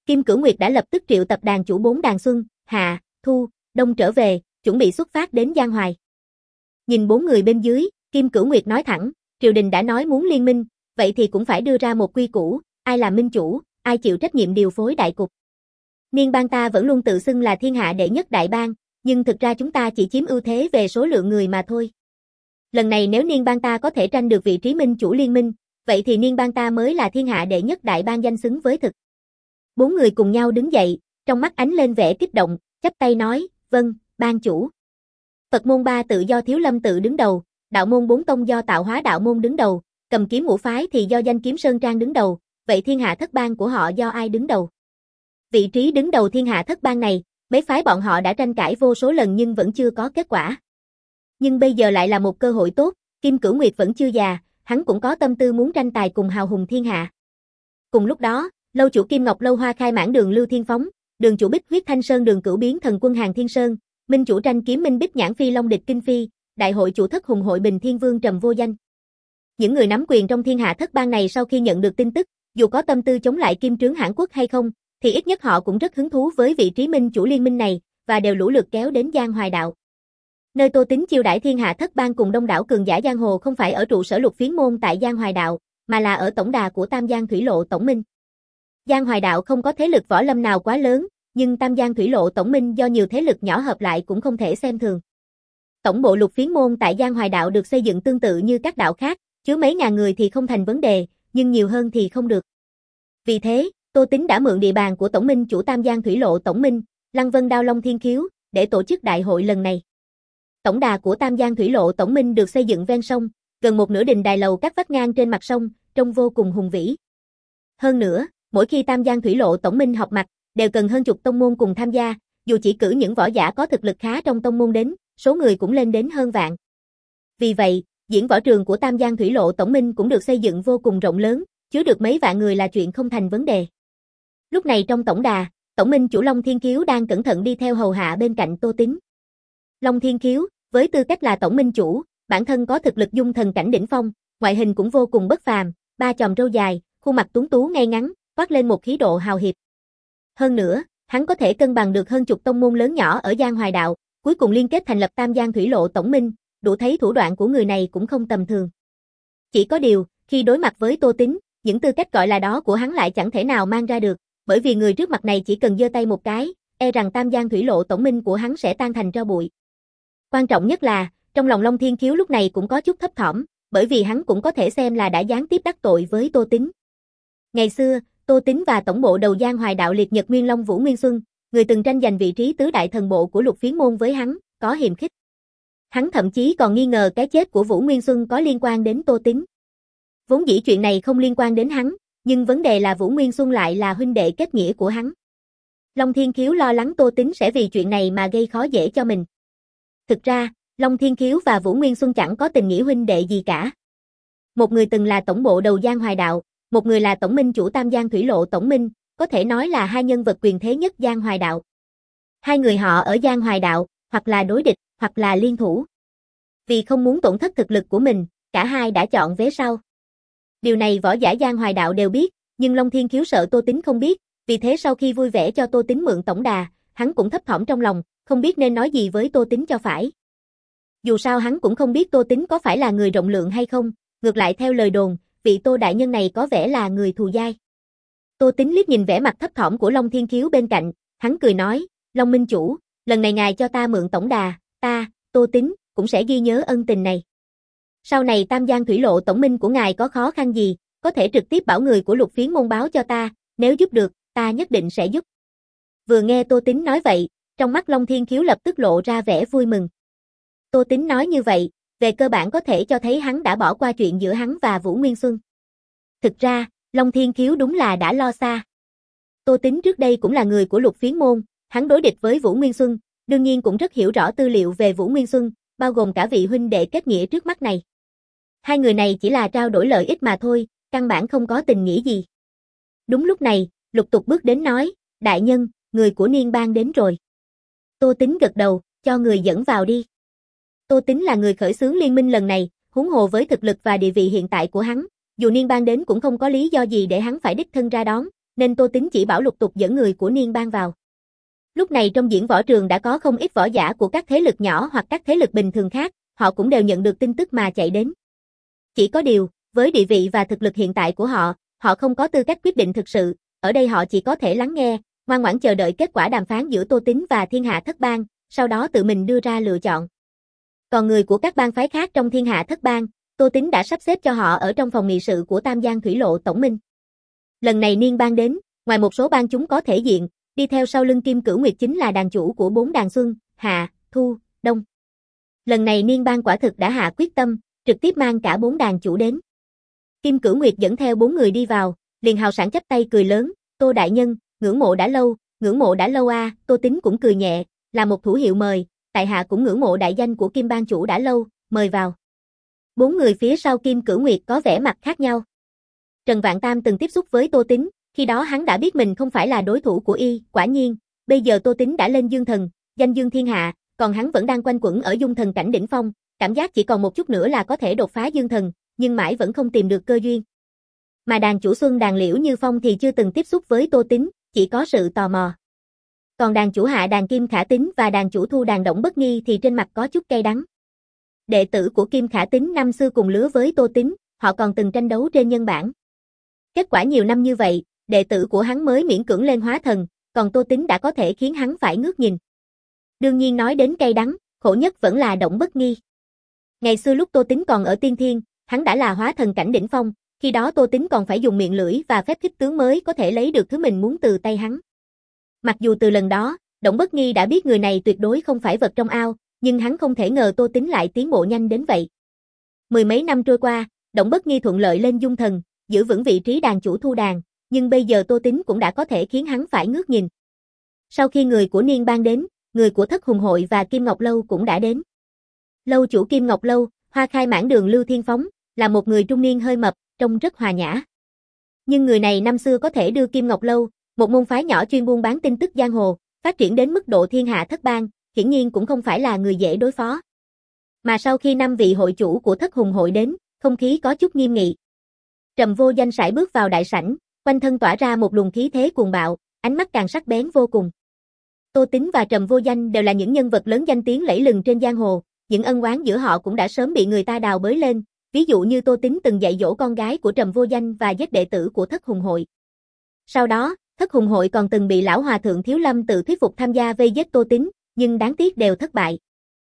Kim Cửu Nguyệt đã lập tức triệu tập đàn chủ bốn đàn xuân, hạ, thu, đông trở về, chuẩn bị xuất phát đến Giang Hoài. Nhìn bốn người bên dưới, Kim Cửu Nguyệt nói thẳng, triều đình đã nói muốn liên minh, vậy thì cũng phải đưa ra một quy củ, ai là minh chủ, ai chịu trách nhiệm điều phối đại cục. Niên bang ta vẫn luôn tự xưng là thiên hạ đệ nhất đại bang, nhưng thực ra chúng ta chỉ chiếm ưu thế về số lượng người mà thôi. Lần này nếu Niên bang ta có thể tranh được vị trí minh chủ liên minh, vậy thì Niên bang ta mới là thiên hạ đệ nhất đại bang danh xứng với thực. Bốn người cùng nhau đứng dậy, trong mắt ánh lên vẻ kích động, chắp tay nói, vâng, bang chủ. Phật môn ba tự do Thiếu Lâm tự đứng đầu, đạo môn bốn tông do Tạo Hóa đạo môn đứng đầu, Cầm Kiếm ngũ phái thì do Danh Kiếm Sơn Trang đứng đầu, vậy thiên hạ thất bang của họ do ai đứng đầu? Vị trí đứng đầu thiên hạ thất bang này, mấy phái bọn họ đã tranh cãi vô số lần nhưng vẫn chưa có kết quả. Nhưng bây giờ lại là một cơ hội tốt, Kim Cửu Nguyệt vẫn chưa già, hắn cũng có tâm tư muốn tranh tài cùng hào hùng thiên hạ. Cùng lúc đó, lâu chủ Kim Ngọc Lâu Hoa khai mãn đường Lưu Thiên Phóng, đường chủ Bích Huyết Thanh Sơn đường Cửu Biến Thần Quân Hàng Thiên Sơn, minh chủ tranh kiếm Minh Bích Nhãn Phi Long Địch Kinh Phi, đại hội chủ thất hùng hội Bình Thiên Vương Trầm Vô Danh. Những người nắm quyền trong thiên hạ thất bang này sau khi nhận được tin tức, dù có tâm tư chống lại Kim Trướng Hãn Quốc hay không, thì ít nhất họ cũng rất hứng thú với vị trí minh chủ liên minh này, và đều lũ lượt kéo đến Giang Hoài đạo. Nơi Tô Tín chiêu đãi thiên hạ thất bang cùng đông đảo cường giả giang hồ không phải ở trụ sở Lục Phiến môn tại Giang Hoài đạo, mà là ở tổng đà của Tam Giang Thủy Lộ Tổng Minh. Giang Hoài đạo không có thế lực võ lâm nào quá lớn, nhưng Tam Giang Thủy Lộ Tổng Minh do nhiều thế lực nhỏ hợp lại cũng không thể xem thường. Tổng bộ Lục Phiến môn tại Giang Hoài đạo được xây dựng tương tự như các đạo khác, chứa mấy ngàn người thì không thành vấn đề, nhưng nhiều hơn thì không được. Vì thế, Tô Tín đã mượn địa bàn của Tổng Minh chủ Tam Giang Thủy Lộ Tổng Minh, Lăng Vân Đao Long Thiên Khiếu, để tổ chức đại hội lần này. Tổng đà của Tam Giang Thủy Lộ Tổng Minh được xây dựng ven sông, gần một nửa đình đài lầu các vách ngang trên mặt sông, trông vô cùng hùng vĩ. Hơn nữa, mỗi khi Tam Giang Thủy Lộ Tổng Minh họp mặt, đều cần hơn chục tông môn cùng tham gia, dù chỉ cử những võ giả có thực lực khá trong tông môn đến, số người cũng lên đến hơn vạn. Vì vậy, diễn võ trường của Tam Giang Thủy Lộ Tổng Minh cũng được xây dựng vô cùng rộng lớn, chứa được mấy vạn người là chuyện không thành vấn đề. Lúc này trong tổng đà, Tổng Minh chủ Long Thiên Khiếu đang cẩn thận đi theo hầu hạ bên cạnh Tô Tín. Long Thiên Khiếu, với tư cách là Tổng Minh chủ, bản thân có thực lực dung thần cảnh đỉnh phong, ngoại hình cũng vô cùng bất phàm, ba chòm râu dài, khuôn mặt tuấn tú ngay ngắn, toát lên một khí độ hào hiệp. Hơn nữa, hắn có thể cân bằng được hơn chục tông môn lớn nhỏ ở Giang Hoài đạo, cuối cùng liên kết thành lập Tam Giang Thủy Lộ Tổng Minh, đủ thấy thủ đoạn của người này cũng không tầm thường. Chỉ có điều, khi đối mặt với Tô Tín, những tư cách gọi là đó của hắn lại chẳng thể nào mang ra được, bởi vì người trước mặt này chỉ cần giơ tay một cái, e rằng Tam Giang Thủy Lộ Tổng Minh của hắn sẽ tan thành tro bụi. Quan trọng nhất là, trong lòng Long Thiên Khiếu lúc này cũng có chút thấp thỏm, bởi vì hắn cũng có thể xem là đã gián tiếp đắc tội với Tô Tín. Ngày xưa, Tô Tín và tổng bộ đầu Giang Hoài đạo liệt Nhật Nguyên Long Vũ Nguyên Xuân, người từng tranh giành vị trí tứ đại thần bộ của Lục Phiến môn với hắn, có hiềm khích. Hắn thậm chí còn nghi ngờ cái chết của Vũ Nguyên Xuân có liên quan đến Tô Tín. Vốn dĩ chuyện này không liên quan đến hắn, nhưng vấn đề là Vũ Nguyên Xuân lại là huynh đệ kết nghĩa của hắn. Long Thiên Khiếu lo lắng Tô Tín sẽ vì chuyện này mà gây khó dễ cho mình. Thực ra, Long Thiên Khiếu và Vũ Nguyên Xuân chẳng có tình nghĩa huynh đệ gì cả. Một người từng là tổng bộ đầu Giang Hoài đạo, một người là tổng minh chủ Tam Giang Thủy Lộ Tổng Minh, có thể nói là hai nhân vật quyền thế nhất Giang Hoài đạo. Hai người họ ở Giang Hoài đạo, hoặc là đối địch, hoặc là liên thủ. Vì không muốn tổn thất thực lực của mình, cả hai đã chọn vế sau. Điều này võ giả Giang Hoài đạo đều biết, nhưng Long Thiên Khiếu sợ Tô Tín không biết, vì thế sau khi vui vẻ cho Tô Tín mượn tổng đà, hắn cũng thấp thỏm trong lòng, không biết nên nói gì với Tô Tín cho phải. Dù sao hắn cũng không biết Tô Tín có phải là người rộng lượng hay không, ngược lại theo lời đồn, vị Tô đại nhân này có vẻ là người thù dai. Tô Tín liếc nhìn vẻ mặt thấp thỏm của Long Thiên Khiếu bên cạnh, hắn cười nói, Long Minh chủ, lần này ngài cho ta mượn tổng đà, ta, Tô Tín, cũng sẽ ghi nhớ ân tình này. Sau này Tam Giang Thủy Lộ Tổng Minh của ngài có khó khăn gì, có thể trực tiếp bảo người của Lục Phiến môn báo cho ta, nếu giúp được, ta nhất định sẽ giúp. Vừa nghe Tô Tín nói vậy, trong mắt Long Thiên Khiếu lập tức lộ ra vẻ vui mừng. Tô Tín nói như vậy, về cơ bản có thể cho thấy hắn đã bỏ qua chuyện giữa hắn và Vũ Nguyên Xuân. Thực ra, Long Thiên Khiếu đúng là đã lo xa. Tô Tín trước đây cũng là người của Lục Phiến môn, hắn đối địch với Vũ Nguyên Xuân, đương nhiên cũng rất hiểu rõ tư liệu về Vũ Nguyên Xuân, bao gồm cả vị huynh đệ kết nghĩa trước mắt này. Hai người này chỉ là trao đổi lợi ích mà thôi, căn bản không có tình nghĩa gì. Đúng lúc này, Lục Tục bước đến nói, đại nhân, người của Niên bang đến rồi. Tô Tín gật đầu, cho người dẫn vào đi. Tô Tín là người khởi xướng liên minh lần này, huống hồ với thực lực và địa vị hiện tại của hắn, dù Niên bang đến cũng không có lý do gì để hắn phải đích thân ra đón, nên Tô Tính chỉ bảo lục tục dẫn người của Niên Bang vào. Lúc này trong diễn võ trường đã có không ít võ giả của các thế lực nhỏ hoặc các thế lực bình thường khác, họ cũng đều nhận được tin tức mà chạy đến. Chỉ có điều, với địa vị và thực lực hiện tại của họ, họ không có tư cách quyết định thực sự, ở đây họ chỉ có thể lắng nghe, ngoan ngoãn chờ đợi kết quả đàm phán giữa Tô Tính và Thiên Hạ Thất Bang, sau đó tự mình đưa ra lựa chọn. Còn người của các bang phái khác trong Thiên Hạ Thất Bang, Tô Tính đã sắp xếp cho họ ở trong phòng nghị sự của Tam Giang Thủy Lộ Tổng Minh. Lần này Niên Bang đến, ngoài một số bang chúng có thể diện, đi theo sau lưng Kim Cửu Nguyệt chính là đàn chủ của bốn đàn Xuân, Hạ, Thu, Đông. Lần này Niên Bang quả thực đã hạ quyết tâm, trực tiếp mang cả bốn đàn chủ đến. Kim Cửu Nguyệt dẫn theo bốn người đi vào, liền hào sảng chắp tay cười lớn, Tô đại nhân, ngưỡng mộ đã lâu, ngưỡng mộ đã lâu a. À. Tô Tính cũng cười nhẹ, là một thủ hiệu mời, tại hạ cũng ngưỡng mộ đại danh của Kim Bang chủ đã lâu, mời vào. Bốn người phía sau Kim Cửu Nguyệt có vẻ mặt khác nhau. Trần Vạn Tam từng tiếp xúc với Tô Tính, khi đó hắn đã biết mình không phải là đối thủ của y, quả nhiên, bây giờ Tô Tính đã lên dương thần, danh dương thiên hạ, còn hắn vẫn đang quanh quẩn ở dung thần cảnh đỉnh phong, cảm giác chỉ còn một chút nữa là có thể đột phá dương thần, nhưng mãi vẫn không tìm được cơ duyên. Mà đàn chủ Xuân đàn Liễu Như Phong thì chưa từng tiếp xúc với Tô Tính, chỉ có sự tò mò. Còn đàn chủ Hạ đàn Kim Khả Tính và đàn chủ Thu đàn Động Bất Nghi thì trên mặt có chút cay đắng. Đệ tử của Kim Khả Tính năm xưa cùng lứa với Tô Tính, họ còn từng tranh đấu trên nhân bản. Kết quả nhiều năm như vậy, đệ tử của hắn mới miễn cưỡng lên hóa thần, còn Tô Tính đã có thể khiến hắn phải ngước nhìn. Đương nhiên nói đến cay đắng, khổ nhất vẫn là Động Bất Nghi. Ngày xưa lúc Tô Tính còn ở tiên thiên, hắn đã là hóa thần cảnh đỉnh phong, khi đó Tô Tính còn phải dùng miệng lưỡi và phép khích tướng mới có thể lấy được thứ mình muốn từ tay hắn. Mặc dù từ lần đó, Động Bất Nghi đã biết người này tuyệt đối không phải vật trong ao, nhưng hắn không thể ngờ Tô Tính lại tiến bộ nhanh đến vậy. Mười mấy năm trôi qua, Động Bất Nghi thuận lợi lên dung thần, giữ vững vị trí đàn chủ Thu đàn, nhưng bây giờ Tô Tính cũng đã có thể khiến hắn phải ngước nhìn. Sau khi người của Niên Bang đến, người của Thất Hùng Hội và Kim Ngọc Lâu cũng đã đến. Lâu chủ Kim Ngọc Lâu, Hoa Khai Mãn Đường Lưu Thiên Phóng, là một người trung niên hơi mập, trông rất hòa nhã. Nhưng người này năm xưa có thể đưa Kim Ngọc Lâu, một môn phái nhỏ chuyên buôn bán tin tức giang hồ, phát triển đến mức độ thiên hạ thất bang, hiển nhiên cũng không phải là người dễ đối phó. Mà sau khi năm vị hội chủ của Thất Hùng Hội đến, không khí có chút nghiêm nghị. Trầm Vô Danh sải bước vào đại sảnh, quanh thân tỏa ra một luồng khí thế cuồng bạo, ánh mắt càng sắc bén vô cùng. Tô Tính và Trầm Vô Danh đều là những nhân vật lớn danh tiếng lẫy lừng trên giang hồ, những ân oán giữa họ cũng đã sớm bị người ta đào bới lên, ví dụ như Tô Tính từng dạy dỗ con gái của Trầm Vô Danh và giết đệ tử của Thất Hùng Hội. Sau đó, Thất Hùng Hội còn từng bị lão hòa thượng Thiếu Lâm tự thuyết phục tham gia vây giết Tô Tính, nhưng đáng tiếc đều thất bại.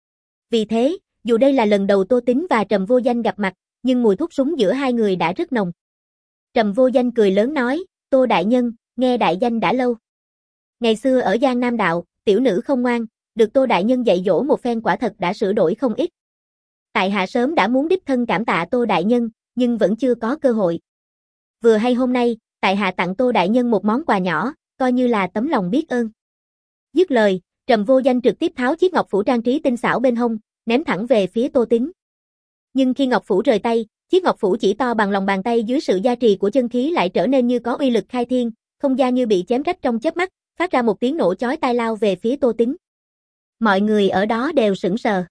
Vì thế, dù đây là lần đầu Tô Tính và Trầm Vô Danh gặp mặt, nhưng mùi thuốc súng giữa hai người đã rất nồng. Trầm Vô Danh cười lớn nói, Tô đại nhân, nghe đại danh đã lâu. Ngày xưa ở Giang Nam Đạo, tiểu nữ không ngoan, được Tô đại nhân dạy dỗ một phen quả thật đã sửa đổi không ít. Tại hạ sớm đã muốn đích thân cảm tạ Tô đại nhân, nhưng vẫn chưa có cơ hội. Vừa hay hôm nay, tại hạ tặng Tô đại nhân một món quà nhỏ, coi như là tấm lòng biết ơn. Dứt lời, Trầm Vô Danh trực tiếp tháo chiếc ngọc phủ trang trí tinh xảo bên hông, ném thẳng về phía Tô Tính. Nhưng khi ngọc phủ rời tay, chiếc ngọc phủ chỉ to bằng lòng bàn tay dưới sự gia trì của chân khí lại trở nên như có uy lực khai thiên, không gian như bị chém rách trong chớp mắt, phát ra một tiếng nổ chói tai lao về phía Tô Tính. Mọi người ở đó đều sững sờ.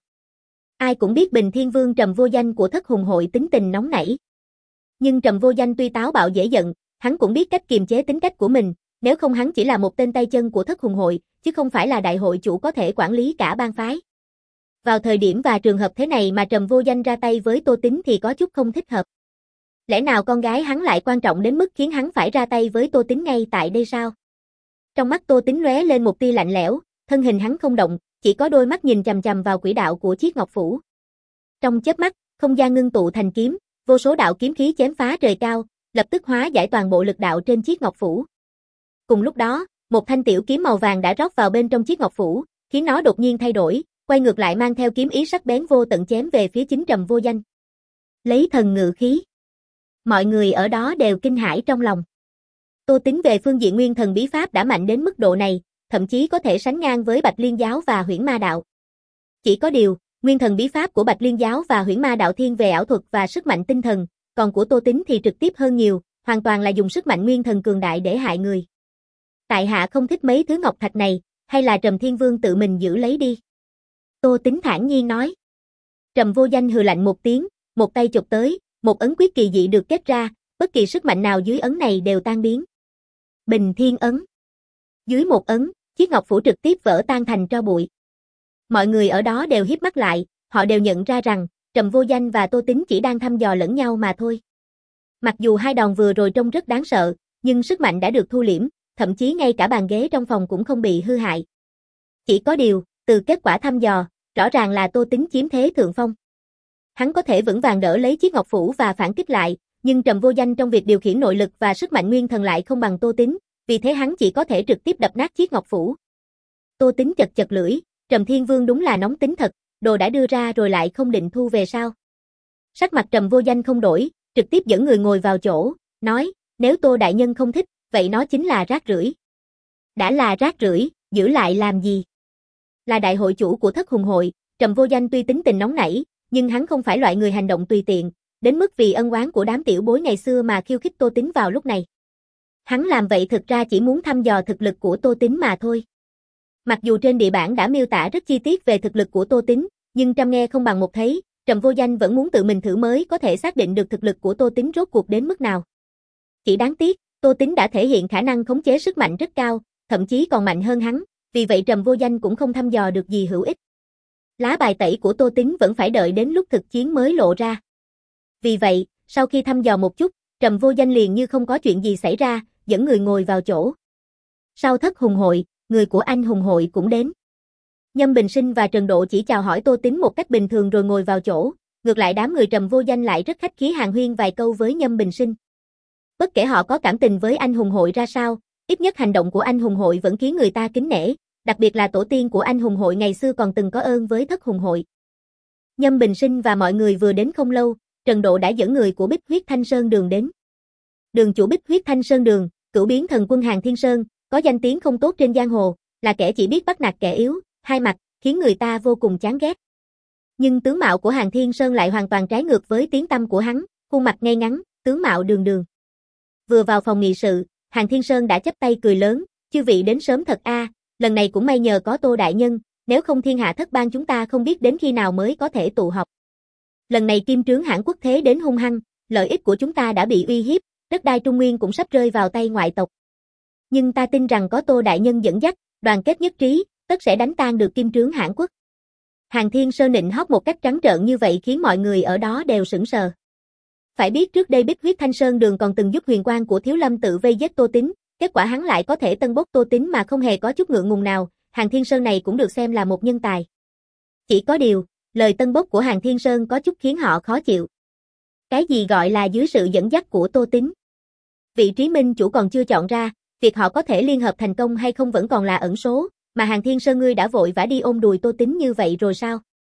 Ai cũng biết Bình Thiên Vương Trầm Vô Danh của Thất Hùng Hội tính tình nóng nảy. Nhưng Trầm Vô Danh tuy táo bạo dễ giận, hắn cũng biết cách kiềm chế tính cách của mình, nếu không hắn chỉ là một tên tay chân của Thất Hùng Hội, chứ không phải là đại hội chủ có thể quản lý cả bang phái. Vào thời điểm và trường hợp thế này mà Trầm Vô Danh ra tay với Tô Tính thì có chút không thích hợp. Lẽ nào con gái hắn lại quan trọng đến mức khiến hắn phải ra tay với Tô Tính ngay tại đây sao? Trong mắt Tô Tính lóe lên một tia lạnh lẽo, thân hình hắn không động, chỉ có đôi mắt nhìn chằm chằm vào quỹ đạo của chiếc ngọc phủ. Trong chớp mắt, không gian ngưng tụ thành kiếm, vô số đạo kiếm khí chém phá trời cao, lập tức hóa giải toàn bộ lực đạo trên chiếc ngọc phủ. Cùng lúc đó, một thanh tiểu kiếm màu vàng đã rót vào bên trong chiếc ngọc phủ, khiến nó đột nhiên thay đổi, quay ngược lại mang theo kiếm ý sắc bén vô tận chém về phía chính Trầm Vô Danh. Lấy thần ngự khí. Mọi người ở đó đều kinh hãi trong lòng. Tô Tính về phương diện nguyên thần bí pháp đã mạnh đến mức độ này, thậm chí có thể sánh ngang với Bạch Liên giáo và Huyễn Ma đạo. Chỉ có điều, nguyên thần bí pháp của Bạch Liên giáo và Huyễn Ma đạo thiên về ảo thuật và sức mạnh tinh thần, còn của Tô Tính thì trực tiếp hơn nhiều, hoàn toàn là dùng sức mạnh nguyên thần cường đại để hại người. Tại hạ không thích mấy thứ ngọc thạch này, hay là Trầm Thiên Vương tự mình giữ lấy đi. Tô Tính thản nhiên nói. Trầm Vô Danh hừ lạnh một tiếng, một tay chụp tới, một ấn quyết kỳ dị được kết ra, bất kỳ sức mạnh nào dưới ấn này đều tan biến. Bình Thiên ấn. Dưới một ấn, chiếc ngọc phủ trực tiếp vỡ tan thành tro bụi. Mọi người ở đó đều híp mắt lại, họ đều nhận ra rằng, Trầm Vô Danh và Tô Tín chỉ đang thăm dò lẫn nhau mà thôi. Mặc dù hai đòn vừa rồi trông rất đáng sợ, nhưng sức mạnh đã được thu liễm, thậm chí ngay cả bàn ghế trong phòng cũng không bị hư hại. Chỉ có điều, từ kết quả thăm dò, rõ ràng là Tô Tín chiếm thế thượng phong. Hắn có thể vững vàng đỡ lấy chiếc ngọc phủ và phản kích lại, nhưng Trầm Vô Danh trong việc điều khiển nội lực và sức mạnh nguyên thần lại không bằng Tô Tín, vì thế hắn chỉ có thể trực tiếp đập nát chiếc ngọc phủ. Tô Tín chật chật lưỡi, Trầm Thiên Vương đúng là nóng tính thật, đồ đã đưa ra rồi lại không định thu về sao? Sắc mặt Trầm Vô Danh không đổi, trực tiếp dẫn người ngồi vào chỗ, nói, nếu Tô đại nhân không thích, vậy nó chính là rác rưởi. Đã là rác rưởi, giữ lại làm gì? Là đại hội chủ của Thất Hùng hội, Trầm Vô Danh tuy tính tình nóng nảy, nhưng hắn không phải loại người hành động tùy tiện, đến mức vì ân oán của đám tiểu bối ngày xưa mà khiêu khích Tô Tín vào lúc này. Hắn làm vậy thực ra chỉ muốn thăm dò thực lực của Tô Tín mà thôi. Mặc dù trên địa bản đã miêu tả rất chi tiết về thực lực của Tô Tín, nhưng trăm nghe không bằng một thấy, Trầm Vô Danh vẫn muốn tự mình thử mới có thể xác định được thực lực của Tô Tín rốt cuộc đến mức nào. Chỉ đáng tiếc, Tô Tín đã thể hiện khả năng khống chế sức mạnh rất cao, thậm chí còn mạnh hơn hắn, vì vậy Trầm Vô Danh cũng không thăm dò được gì hữu ích. Lá bài tẩy của Tô Tín vẫn phải đợi đến lúc thực chiến mới lộ ra. Vì vậy, sau khi thăm dò một chút, Trầm Vô Danh liền như không có chuyện gì xảy ra, dẫn người ngồi vào chỗ. Sau Thất Hùng hội, người của Anh Hùng hội cũng đến. Nhâm Bình Sinh và Trần Độ chỉ chào hỏi Tô Tín một cách bình thường rồi ngồi vào chỗ, ngược lại đám người Trầm Vô Danh lại rất khách khí hàn huyên vài câu với Nhâm Bình Sinh. Bất kể họ có cảm tình với Anh Hùng hội ra sao, ít nhất hành động của Anh Hùng hội vẫn khiến người ta kính nể, đặc biệt là tổ tiên của Anh Hùng hội ngày xưa còn từng có ơn với Thất Hùng hội. Nhâm Bình Sinh và mọi người vừa đến không lâu, Trần Độ đã dẫn người của Bích Huyết Thanh Sơn Đường đến. Đường chủ Bích Huyết Thanh Sơn Đường, cửu biến thần quân Hàn Thiên Sơn, có danh tiếng không tốt trên giang hồ, là kẻ chỉ biết bắt nạt kẻ yếu, hai mặt, khiến người ta vô cùng chán ghét. Nhưng tướng mạo của Hàn Thiên Sơn lại hoàn toàn trái ngược với tiếng tăm của hắn, khuôn mặt ngay ngắn, tướng mạo đường đường. Vừa vào phòng nghị sự, Hàn Thiên Sơn đã chắp tay cười lớn, chư vị đến sớm thật a, lần này cũng may nhờ có Tô đại nhân, nếu không thiên hạ thất bang chúng ta không biết đến khi nào mới có thể tụ họp. Lần này kim trướng Hãn Quốc thế đến hung hăng, lợi ích của chúng ta đã bị uy hiếp, đất đai Trung Nguyên cũng sắp rơi vào tay ngoại tộc. Nhưng ta tin rằng có Tô đại nhân dẫn dắt, đoàn kết nhất trí, tất sẽ đánh tan được kim trướng Hãn Quốc. Hàn Thiên Sơn nịnh hót một cách trắng trợn như vậy khiến mọi người ở đó đều sững sờ. Phải biết trước đây Bích Huyết Thanh Sơn Đường còn từng giúp huyền quang của Thiếu Lâm tự vây giết Tô Tín, kết quả hắn lại có thể tân bốc Tô Tín mà không hề có chút ngượng ngùng nào, Hàn Thiên Sơn này cũng được xem là một nhân tài. Chỉ có điều, lời tân bốc của Hàn Thiên Sơn có chút khiến họ khó chịu. Cái gì gọi là dưới sự dẫn dắt của Tô Tín? Vị trí minh chủ còn chưa chọn ra, việc họ có thể liên hợp thành công hay không vẫn còn là ẩn số, mà Hàn Thiên Sơn ngươi đã vội vã đi ôm đùi Tô Tín như vậy rồi sao?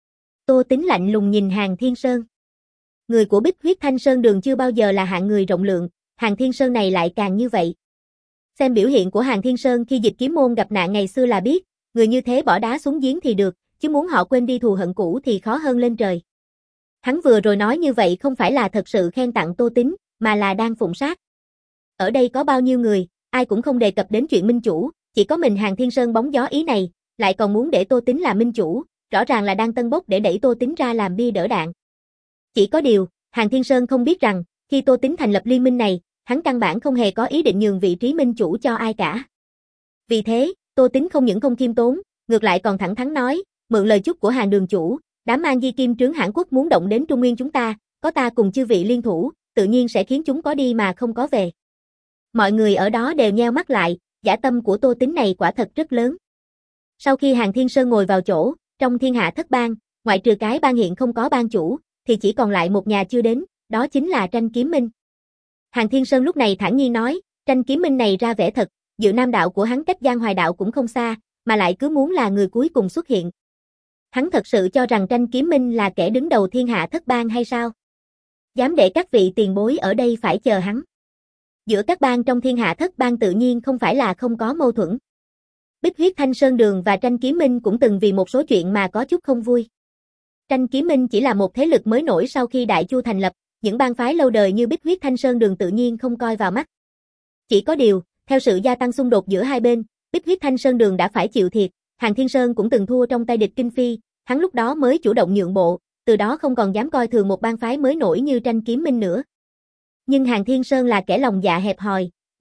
Tô Tín lạnh lùng nhìn Hàn Thiên Sơn. Người của Bích Huyết Thanh Sơn Đường chưa bao giờ là hạng người rộng lượng, Hàn Thiên Sơn này lại càng như vậy. Xem biểu hiện của Hàn Thiên Sơn khi Dịch Kiếm môn gặp nạn ngày xưa là biết, người như thế bỏ đá xuống giếng thì được, chứ muốn họ quên đi thù hận cũ thì khó hơn lên trời. Hắn vừa rồi nói như vậy không phải là thật sự khen tặng Tô Tín, mà là đang phụng sát. Ở đây có bao nhiêu người, ai cũng không đề cập đến chuyện minh chủ, chỉ có mình Hàn Thiên Sơn bóng gió ý này, lại còn muốn để Tô Tín là minh chủ, rõ ràng là đang tân bốc để đẩy Tô Tín ra làm bia đỡ đạn. Chỉ có điều, Hàn Thiên Sơn không biết rằng, khi Tô Tín thành lập liên minh này, hắn căn bản không hề có ý định nhường vị trí minh chủ cho ai cả. Vì thế, Tô Tín không những không khiêm tốn, ngược lại còn thẳng thắn nói, mượn lời chúc của Hàn đường chủ, đám An Di Kim trướng Hãn Quốc muốn động đến Trung Nguyên chúng ta, có ta cùng chư vị liên thủ, tự nhiên sẽ khiến chúng có đi mà không có về. Mọi người ở đó đều nheo mắt lại, dã tâm của Tô Tín này quả thật rất lớn. Sau khi Hàn Thiên Sơn ngồi vào chỗ, trong thiên hạ thất bang, ngoại trừ cái bang hiện không có bang chủ, thì chỉ còn lại một nhà chưa đến, đó chính là Tranh Kiếm Minh. Hàn Thiên Sơn lúc này thản nhiên nói, Tranh Kiếm Minh này ra vẻ thật, Dự Nam đạo của hắn cách Giang Hoài đạo cũng không xa, mà lại cứ muốn là người cuối cùng xuất hiện. Hắn thật sự cho rằng Tranh Kiếm Minh là kẻ đứng đầu thiên hạ thất bang hay sao? Dám để các vị tiền bối ở đây phải chờ hắn. Giữa các bang trong thiên hạ thất bang tự nhiên không phải là không có mâu thuẫn. Bích Huyết Thanh Sơn Đường và Tranh Kiếm Minh cũng từng vì một số chuyện mà có chút không vui. Tranh Kiếm Minh chỉ là một thế lực mới nổi sau khi Đại Chu thành lập, những bang phái lâu đời như Bích Huyết Thanh Sơn Đường tự nhiên không coi vào mắt. Chỉ có điều, theo sự gia tăng xung đột giữa hai bên, Bích Huyết Thanh Sơn Đường đã phải chịu thiệt, Hàn Thiên Sơn cũng từng thua trong tay địch Kinh Phi, hắn lúc đó mới chủ động nhượng bộ, từ đó không còn dám coi thường một bang phái mới nổi như Tranh Kiếm Minh nữa. Nhưng Hàn Thiên Sơn là kẻ lòng dạ hẹp hòi,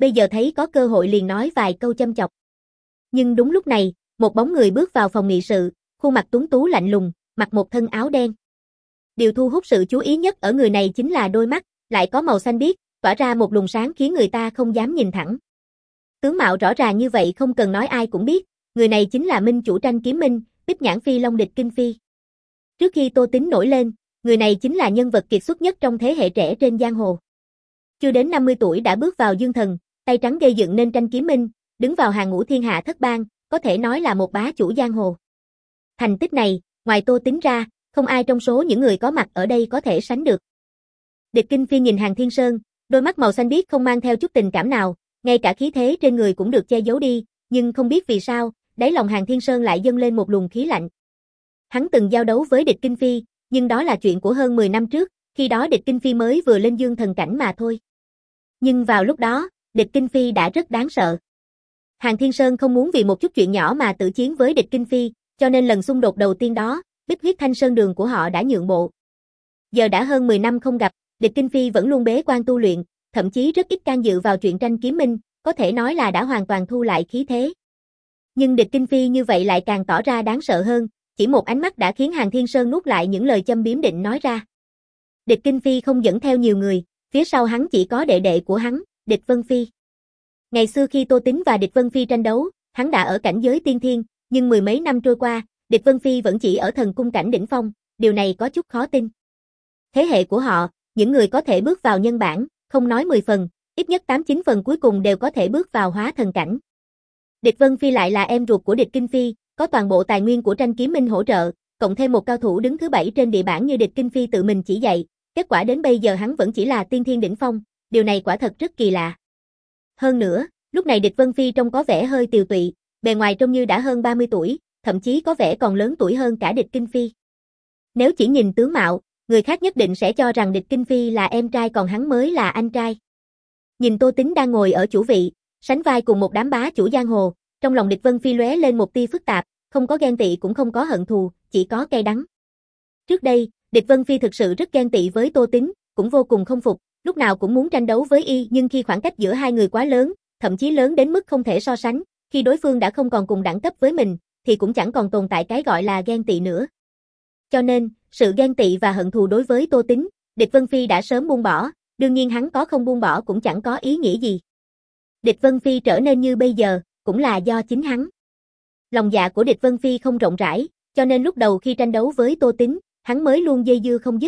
bây giờ thấy có cơ hội liền nói vài câu châm chọc. Nhưng đúng lúc này, một bóng người bước vào phòng nghị sự, khuôn mặt tuấn tú lạnh lùng, mặc một thân áo đen. Điều thu hút sự chú ý nhất ở người này chính là đôi mắt, lại có màu xanh biếc, tỏa ra một luồng sáng khiến người ta không dám nhìn thẳng. Tướng mạo rõ ràng như vậy không cần nói ai cũng biết, người này chính là minh chủ tranh kiếm minh, Bích Nhãn Phi Long Địch Kinh Phi. Trước khi Tô Tính nổi lên, người này chính là nhân vật kiệt xuất nhất trong thế hệ trẻ trên giang hồ. Chưa đến năm mươi tuổi đã bước vào dương thần, tay trắng gây dựng nên tranh kiếm minh, đứng vào hàng ngũ thiên hạ thất bang, có thể nói là một bá chủ giang hồ. Thành tích này, ngoài Tô Tính ra, không ai trong số những người có mặt ở đây có thể sánh được. Địch Kinh Phi nhìn Hàn Thiên Sơn, đôi mắt màu xanh biếc không mang theo chút tình cảm nào, ngay cả khí thế trên người cũng được che giấu đi, nhưng không biết vì sao, đáy lòng Hàn Thiên Sơn lại dâng lên một luồng khí lạnh. Hắn từng giao đấu với Địch Kinh Phi, nhưng đó là chuyện của hơn mười năm trước, khi đó Địch Kinh Phi mới vừa lên dương thần cảnh mà thôi. Nhưng vào lúc đó, Địch Kinh Phi đã rất đáng sợ. Hàn Thiên Sơn không muốn vì một chút chuyện nhỏ mà tự chiến với Địch Kinh Phi, cho nên lần xung đột đầu tiên đó, Bích Huyết Thanh Sơn đường của họ đã nhượng bộ. Giờ đã hơn mười năm không gặp, Địch Kinh Phi vẫn luôn bế quan tu luyện, thậm chí rất ít can dự vào chuyện tranh kiếm minh, có thể nói là đã hoàn toàn thu lại khí thế. Nhưng Địch Kinh Phi như vậy lại càng tỏ ra đáng sợ hơn, chỉ một ánh mắt đã khiến Hàn Thiên Sơn nuốt lại những lời châm biếm định nói ra. Địch Kinh Phi không dẫn theo nhiều người, phía sau hắn chỉ có đệ đệ của hắn, Địch Vân Phi. Ngày xưa khi Tô Tính và Địch Vân Phi tranh đấu, hắn đã ở cảnh giới tiên thiên, nhưng mười mấy năm trôi qua, Địch Vân Phi vẫn chỉ ở thần cung cảnh đỉnh phong, điều này có chút khó tin. Thế hệ của họ, những người có thể bước vào nhân bản, không nói mười phần, ít nhất tám chín phần cuối cùng đều có thể bước vào hóa thần cảnh. Địch Vân Phi lại là em ruột của Địch Kinh Phi, có toàn bộ tài nguyên của tranh kiếm minh hỗ trợ, cộng thêm một cao thủ đứng thứ bảy trên địa bảng như Địch Kinh Phi tự mình chỉ dạy, kết quả đến bây giờ hắn vẫn chỉ là tiên thiên đỉnh phong, điều này quả thật rất kỳ lạ. Hơn nữa, lúc này Địch Vân Phi trông có vẻ hơi tiều tụy, bề ngoài trông như đã hơn ba mươi tuổi, thậm chí có vẻ còn lớn tuổi hơn cả Địch Kinh Phi. Nếu chỉ nhìn tướng mạo, người khác nhất định sẽ cho rằng Địch Kinh Phi là em trai còn hắn mới là anh trai. Nhìn Tô Tính đang ngồi ở chủ vị, sánh vai cùng một đám bá chủ giang hồ, trong lòng Địch Vân Phi lóe lên một tia phức tạp, không có ghen tị cũng không có hận thù, chỉ có cay đắng. Trước đây, Địch Vân Phi thực sự rất ghen tị với Tô Tính, cũng vô cùng không phục, lúc nào cũng muốn tranh đấu với y, nhưng khi khoảng cách giữa hai người quá lớn, thậm chí lớn đến mức không thể so sánh, khi đối phương đã không còn cùng đẳng cấp với mình, thì cũng chẳng còn tồn tại cái gọi là ghen tị nữa. Cho nên, sự ghen tị và hận thù đối với Tô Tính, Địch Vân Phi đã sớm buông bỏ, đương nhiên hắn có không buông bỏ cũng chẳng có ý nghĩa gì. Địch Vân Phi trở nên như bây giờ, cũng là do chính hắn. Lòng dạ của Địch Vân Phi không rộng rãi, cho nên lúc đầu khi tranh đấu với Tô Tính, hắn mới luôn dây dưa không dứt.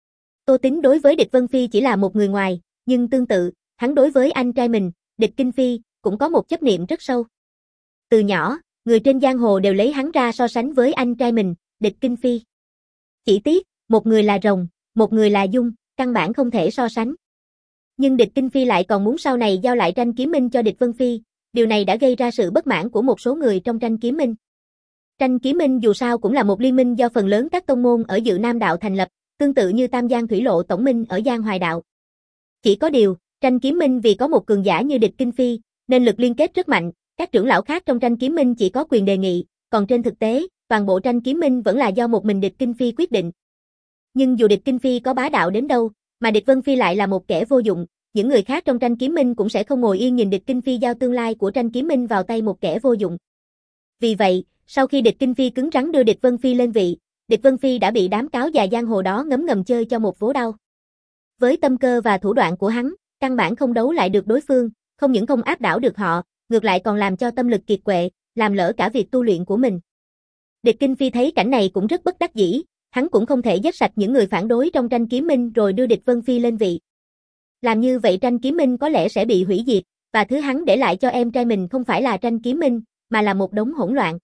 Tô Tính đối với Địch Vân Phi chỉ là một người ngoài, nhưng tương tự, hắn đối với anh trai mình, Địch Kinh Phi, cũng có một chấp niệm rất sâu. Từ nhỏ, người trên giang hồ đều lấy hắn ra so sánh với anh trai mình, Địch Kinh Phi. Chỉ tiếc, một người là rồng, một người là dung, căn bản không thể so sánh. Nhưng Địch Kinh Phi lại còn muốn sau này giao lại tranh kiếm minh cho Địch Vân Phi, điều này đã gây ra sự bất mãn của một số người trong tranh kiếm minh. Tranh kiếm minh dù sao cũng là một liên minh do phần lớn các tông môn ở Dự Nam đạo thành lập, tương tự như Tam Giang Thủy Lộ tổng minh ở Giang Hoài đạo. Chỉ có điều, tranh kiếm minh vì có một cường giả như Địch Kinh Phi, nên lực liên kết rất mạnh, các trưởng lão khác trong tranh kiếm minh chỉ có quyền đề nghị, còn trên thực tế, toàn bộ tranh kiếm minh vẫn là do một mình Địch Kinh Phi quyết định. Nhưng dù Địch Kinh Phi có bá đạo đến đâu, mà Địch Vân Phi lại là một kẻ vô dụng, những người khác trong tranh kiếm minh cũng sẽ không ngồi yên nhìn Địch Kinh Phi giao tương lai của tranh kiếm minh vào tay một kẻ vô dụng. Vì vậy, sau khi Địch Kinh Phi cứng rắn đưa Địch Vân Phi lên vị, Địch Vân Phi đã bị đám cáo già giang hồ đó ngấm ngầm chơi cho một vố đau. Với tâm cơ và thủ đoạn của hắn, căn bản không đấu lại được đối phương, không những không áp đảo được họ, ngược lại còn làm cho tâm lực kiệt quệ, làm lỡ cả việc tu luyện của mình. Địch Kinh Phi thấy cảnh này cũng rất bất đắc dĩ, hắn cũng không thể giết sạch những người phản đối trong tranh kiếm minh rồi đưa Địch Vân Phi lên vị. Làm như vậy tranh kiếm minh có lẽ sẽ bị hủy diệt, và thứ hắn để lại cho em trai mình không phải là tranh kiếm minh, mà là một đống hỗn loạn.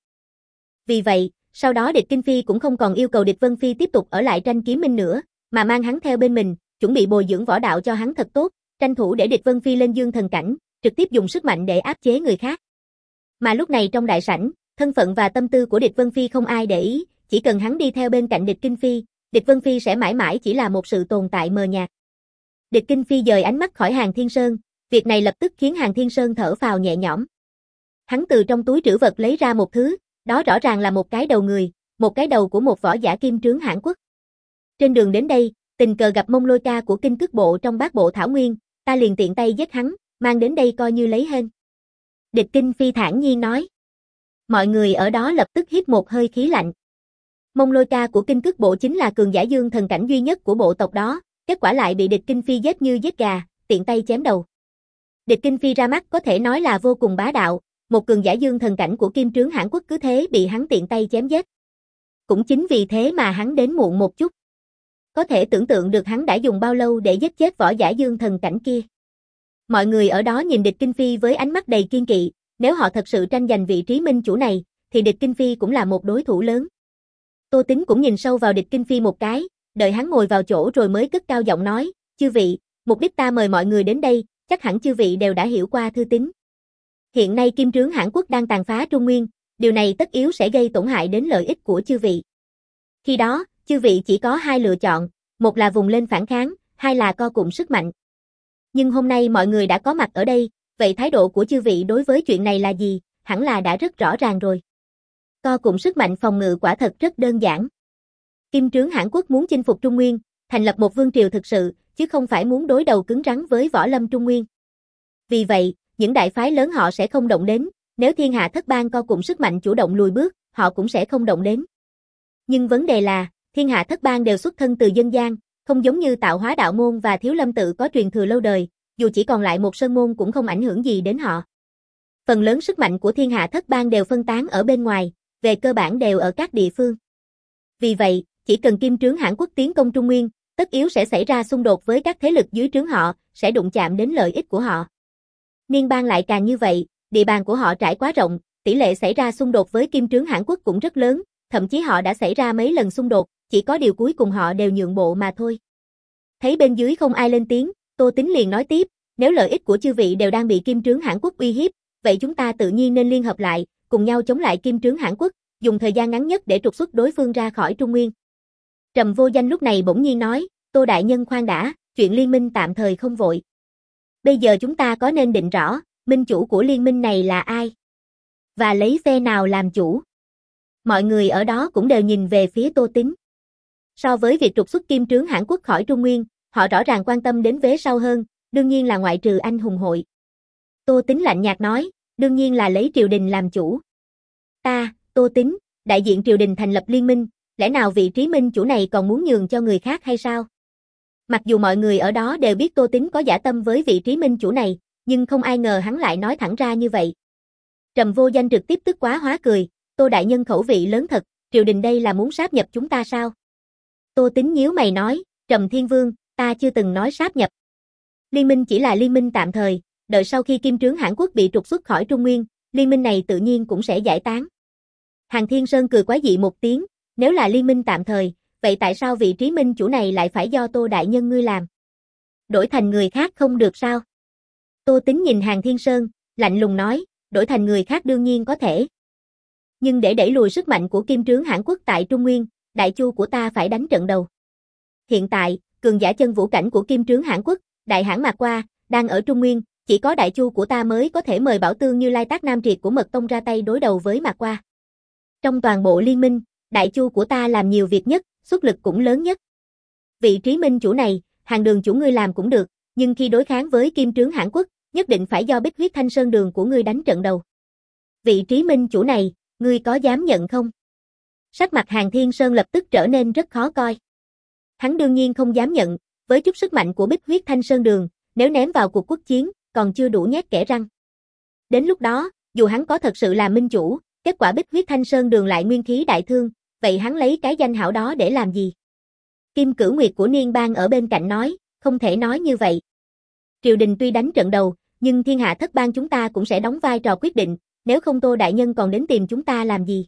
Vì vậy, sau đó Địch Kinh Phi cũng không còn yêu cầu Địch Vân Phi tiếp tục ở lại tranh kiếm minh nữa, mà mang hắn theo bên mình, chuẩn bị bồi dưỡng võ đạo cho hắn thật tốt, tranh thủ để Địch Vân Phi lên dương thần cảnh, trực tiếp dùng sức mạnh để áp chế người khác. Mà lúc này trong đại sảnh, thân phận và tâm tư của Địch Vân Phi không ai để ý, chỉ cần hắn đi theo bên cạnh Địch Kinh Phi, Địch Vân Phi sẽ mãi mãi chỉ là một sự tồn tại mờ nhạt. Địch Kinh Phi dời ánh mắt khỏi Hàn Thiên Sơn, việc này lập tức khiến Hàn Thiên Sơn thở phào nhẹ nhõm. Hắn từ trong túi trữ vật lấy ra một thứ, đó rõ ràng là một cái đầu người, một cái đầu của một võ giả kim trướng Hãn Quốc. Trên đường đến đây, tình cờ gặp Mông Lôi Ca của Kinh Cước Bộ trong Bát Bộ Thảo Nguyên, ta liền tiện tay giết hắn, mang đến đây coi như lấy hên. Địch Kinh Phi thản nhiên nói. Mọi người ở đó lập tức hít một hơi khí lạnh. Mông Lôi Ca của Kinh Cức Bộ chính là cường giả dương thần cảnh duy nhất của bộ tộc đó, kết quả lại bị Địch Kinh Phi giết như giết gà, tiện tay chém đầu. Địch Kinh Phi ra mắt có thể nói là vô cùng bá đạo, một cường giả dương thần cảnh của Kim Trướng Hãn Quốc cứ thế bị hắn tiện tay chém giết. Cũng chính vì thế mà hắn đến muộn một chút. Có thể tưởng tượng được hắn đã dùng bao lâu để giết chết võ giả dương thần cảnh kia. Mọi người ở đó nhìn Địch Kinh Phi với ánh mắt đầy kiên kỵ, nếu họ thật sự tranh giành vị trí minh chủ này, thì Địch Kinh Phi cũng là một đối thủ lớn. Tô Tính cũng nhìn sâu vào Địch Kinh Phi một cái, đợi hắn ngồi vào chỗ rồi mới cất cao giọng nói, chư vị, mục đích ta mời mọi người đến đây, chắc hẳn chư vị đều đã hiểu qua thư tín. Hiện nay Kim Trướng Hãn Quốc đang tàn phá Trung Nguyên, điều này tất yếu sẽ gây tổn hại đến lợi ích của chư vị. Khi đó, chư vị chỉ có hai lựa chọn, một là vùng lên phản kháng, hai là co cụm sức mạnh. Nhưng hôm nay mọi người đã có mặt ở đây, vậy thái độ của chư vị đối với chuyện này là gì, hẳn là đã rất rõ ràng rồi. Co cụm sức mạnh phòng ngự quả thật rất đơn giản. Kim Trướng Hãn Quốc muốn chinh phục Trung Nguyên, thành lập một vương triều thực sự, chứ không phải muốn đối đầu cứng rắn với võ lâm Trung Nguyên. Vì vậy, những đại phái lớn họ sẽ không động đến, nếu Thiên Hạ Thất Bang co cụm sức mạnh chủ động lùi bước, họ cũng sẽ không động đến. Nhưng vấn đề là, Thiên Hạ Thất Bang đều xuất thân từ dân gian, không giống như Tạo Hóa Đạo Môn và Thiếu Lâm Tự có truyền thừa lâu đời, dù chỉ còn lại một sơn môn cũng không ảnh hưởng gì đến họ. Phần lớn sức mạnh của Thiên Hạ Thất Bang đều phân tán ở bên ngoài, về cơ bản đều ở các địa phương. Vì vậy, chỉ cần Kim Trướng Hãn Quốc tiến công Trung Nguyên, tất yếu sẽ xảy ra xung đột với các thế lực dưới trướng họ, sẽ đụng chạm đến lợi ích của họ. Niên bang lại càng như vậy, địa bàn của họ trải quá rộng, tỷ lệ xảy ra xung đột với Kim Trướng Hãn Quốc cũng rất lớn, thậm chí họ đã xảy ra mấy lần xung đột, chỉ có điều cuối cùng họ đều nhượng bộ mà thôi. Thấy bên dưới không ai lên tiếng, Tô Tính liền nói tiếp, nếu lợi ích của chư vị đều đang bị Kim Trướng Hãn Quốc uy hiếp, vậy chúng ta tự nhiên nên liên hợp lại, cùng nhau chống lại Kim Trướng Hãn Quốc, dùng thời gian ngắn nhất để trục xuất đối phương ra khỏi Trung Nguyên. Trầm Vô Danh lúc này bỗng nhiên nói, Tô đại nhân khoan đã, chuyện liên minh tạm thời không vội. Bây giờ chúng ta có nên định rõ, minh chủ của liên minh này là ai? Và lấy phe nào làm chủ? Mọi người ở đó cũng đều nhìn về phía Tô Tính. So với việc trục xuất Kim Trướng Hãn Quốc khỏi Trung Nguyên, họ rõ ràng quan tâm đến vế sau hơn, đương nhiên là ngoại trừ anh hùng hội. Tô Tính lạnh nhạt nói, đương nhiên là lấy triều đình làm chủ. Ta, Tô Tính, đại diện triều đình thành lập liên minh, lẽ nào vị trí minh chủ này còn muốn nhường cho người khác hay sao? Mặc dù mọi người ở đó đều biết Tô Tính có dã tâm với vị trí minh chủ này, nhưng không ai ngờ hắn lại nói thẳng ra như vậy. Trầm Vô Danh trực tiếp tức quá hóa cười, Tô đại nhân khẩu vị lớn thật, triều đình đây là muốn sáp nhập chúng ta sao? Tô Tính nhíu mày nói, Trầm Thiên Vương, ta chưa từng nói sáp nhập. Liên minh chỉ là liên minh tạm thời, đợi sau khi Kim Trướng Hãn Quốc bị trục xuất khỏi Trung Nguyên, liên minh này tự nhiên cũng sẽ giải tán. Hàn Thiên Sơn cười quái dị một tiếng, nếu là liên minh tạm thời, vậy tại sao vị trí minh chủ này lại phải do Tô đại nhân ngươi làm? Đổi thành người khác không được sao? Tô Tính nhìn Hàn Thiên Sơn, lạnh lùng nói, đổi thành người khác đương nhiên có thể. Nhưng để đẩy lùi sức mạnh của Kim Trướng Hãn Quốc tại Trung Nguyên, đại chu của ta phải đánh trận đầu. Hiện tại, cường giả chân vũ cảnh của Kim Trướng Hãn Quốc, đại hãn Mạc Qua, đang ở Trung Nguyên, chỉ có đại chu của ta mới có thể mời Bảo Tương Như Lai Tác Nam Triệt của Mật Tông ra tay đối đầu với Mạc Qua. Trong toàn bộ liên minh, đại chu của ta làm nhiều việc nhất, xuất lực cũng lớn nhất. Vị trí minh chủ này, Hàng Đường chủ ngươi làm cũng được, nhưng khi đối kháng với Kim Trướng Hãn Quốc, nhất định phải do Bích Huyết Thanh Sơn Đường của ngươi đánh trận đầu. Vị trí minh chủ này, ngươi có dám nhận không? Sắc mặt Hàn Thiên Sơn lập tức trở nên rất khó coi. Hắn đương nhiên không dám nhận, với chút sức mạnh của Bích Huyết Thanh Sơn Đường, nếu ném vào cuộc quốc chiến, còn chưa đủ nhét kẽ răng. Đến lúc đó, dù hắn có thật sự là minh chủ, kết quả Bích Huyết Thanh Sơn Đường lại nguyên khí đại thương, vậy hắn lấy cái danh hảo đó để làm gì? Kim Cửu Nguyệt của Niên Bang ở bên cạnh nói, không thể nói như vậy. Triều đình tuy đánh trận đầu, nhưng Thiên Hạ Thất Bang chúng ta cũng sẽ đóng vai trò quyết định, nếu không Tô đại nhân còn đến tìm chúng ta làm gì?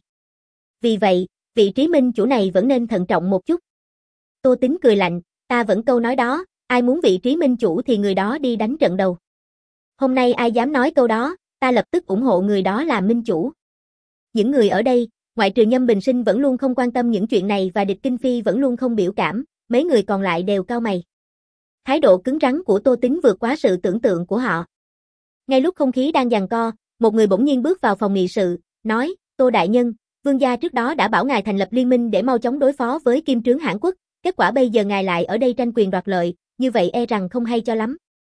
Vì vậy, vị trí minh chủ này vẫn nên thận trọng một chút. Tô Tính cười lạnh, ta vẫn câu nói đó, ai muốn vị trí minh chủ thì người đó đi đánh trận đầu. Hôm nay ai dám nói câu đó, ta lập tức ủng hộ người đó làm minh chủ. Những người ở đây, ngoại trừ Nhâm Bình Sinh vẫn luôn không quan tâm những chuyện này và Địch Kinh Phi vẫn luôn không biểu cảm, mấy người còn lại đều cau mày. Thái độ cứng rắn của Tô Tính vượt quá sự tưởng tượng của họ. Ngay lúc không khí đang giằng co, một người bỗng nhiên bước vào phòng nghị sự, nói, Tô đại nhân, vương gia trước đó đã bảo ngài thành lập liên minh để mau chóng đối phó với Kim Trướng Hãn Quốc, kết quả bây giờ ngài lại ở đây tranh quyền đoạt lợi, như vậy e rằng không hay cho lắm.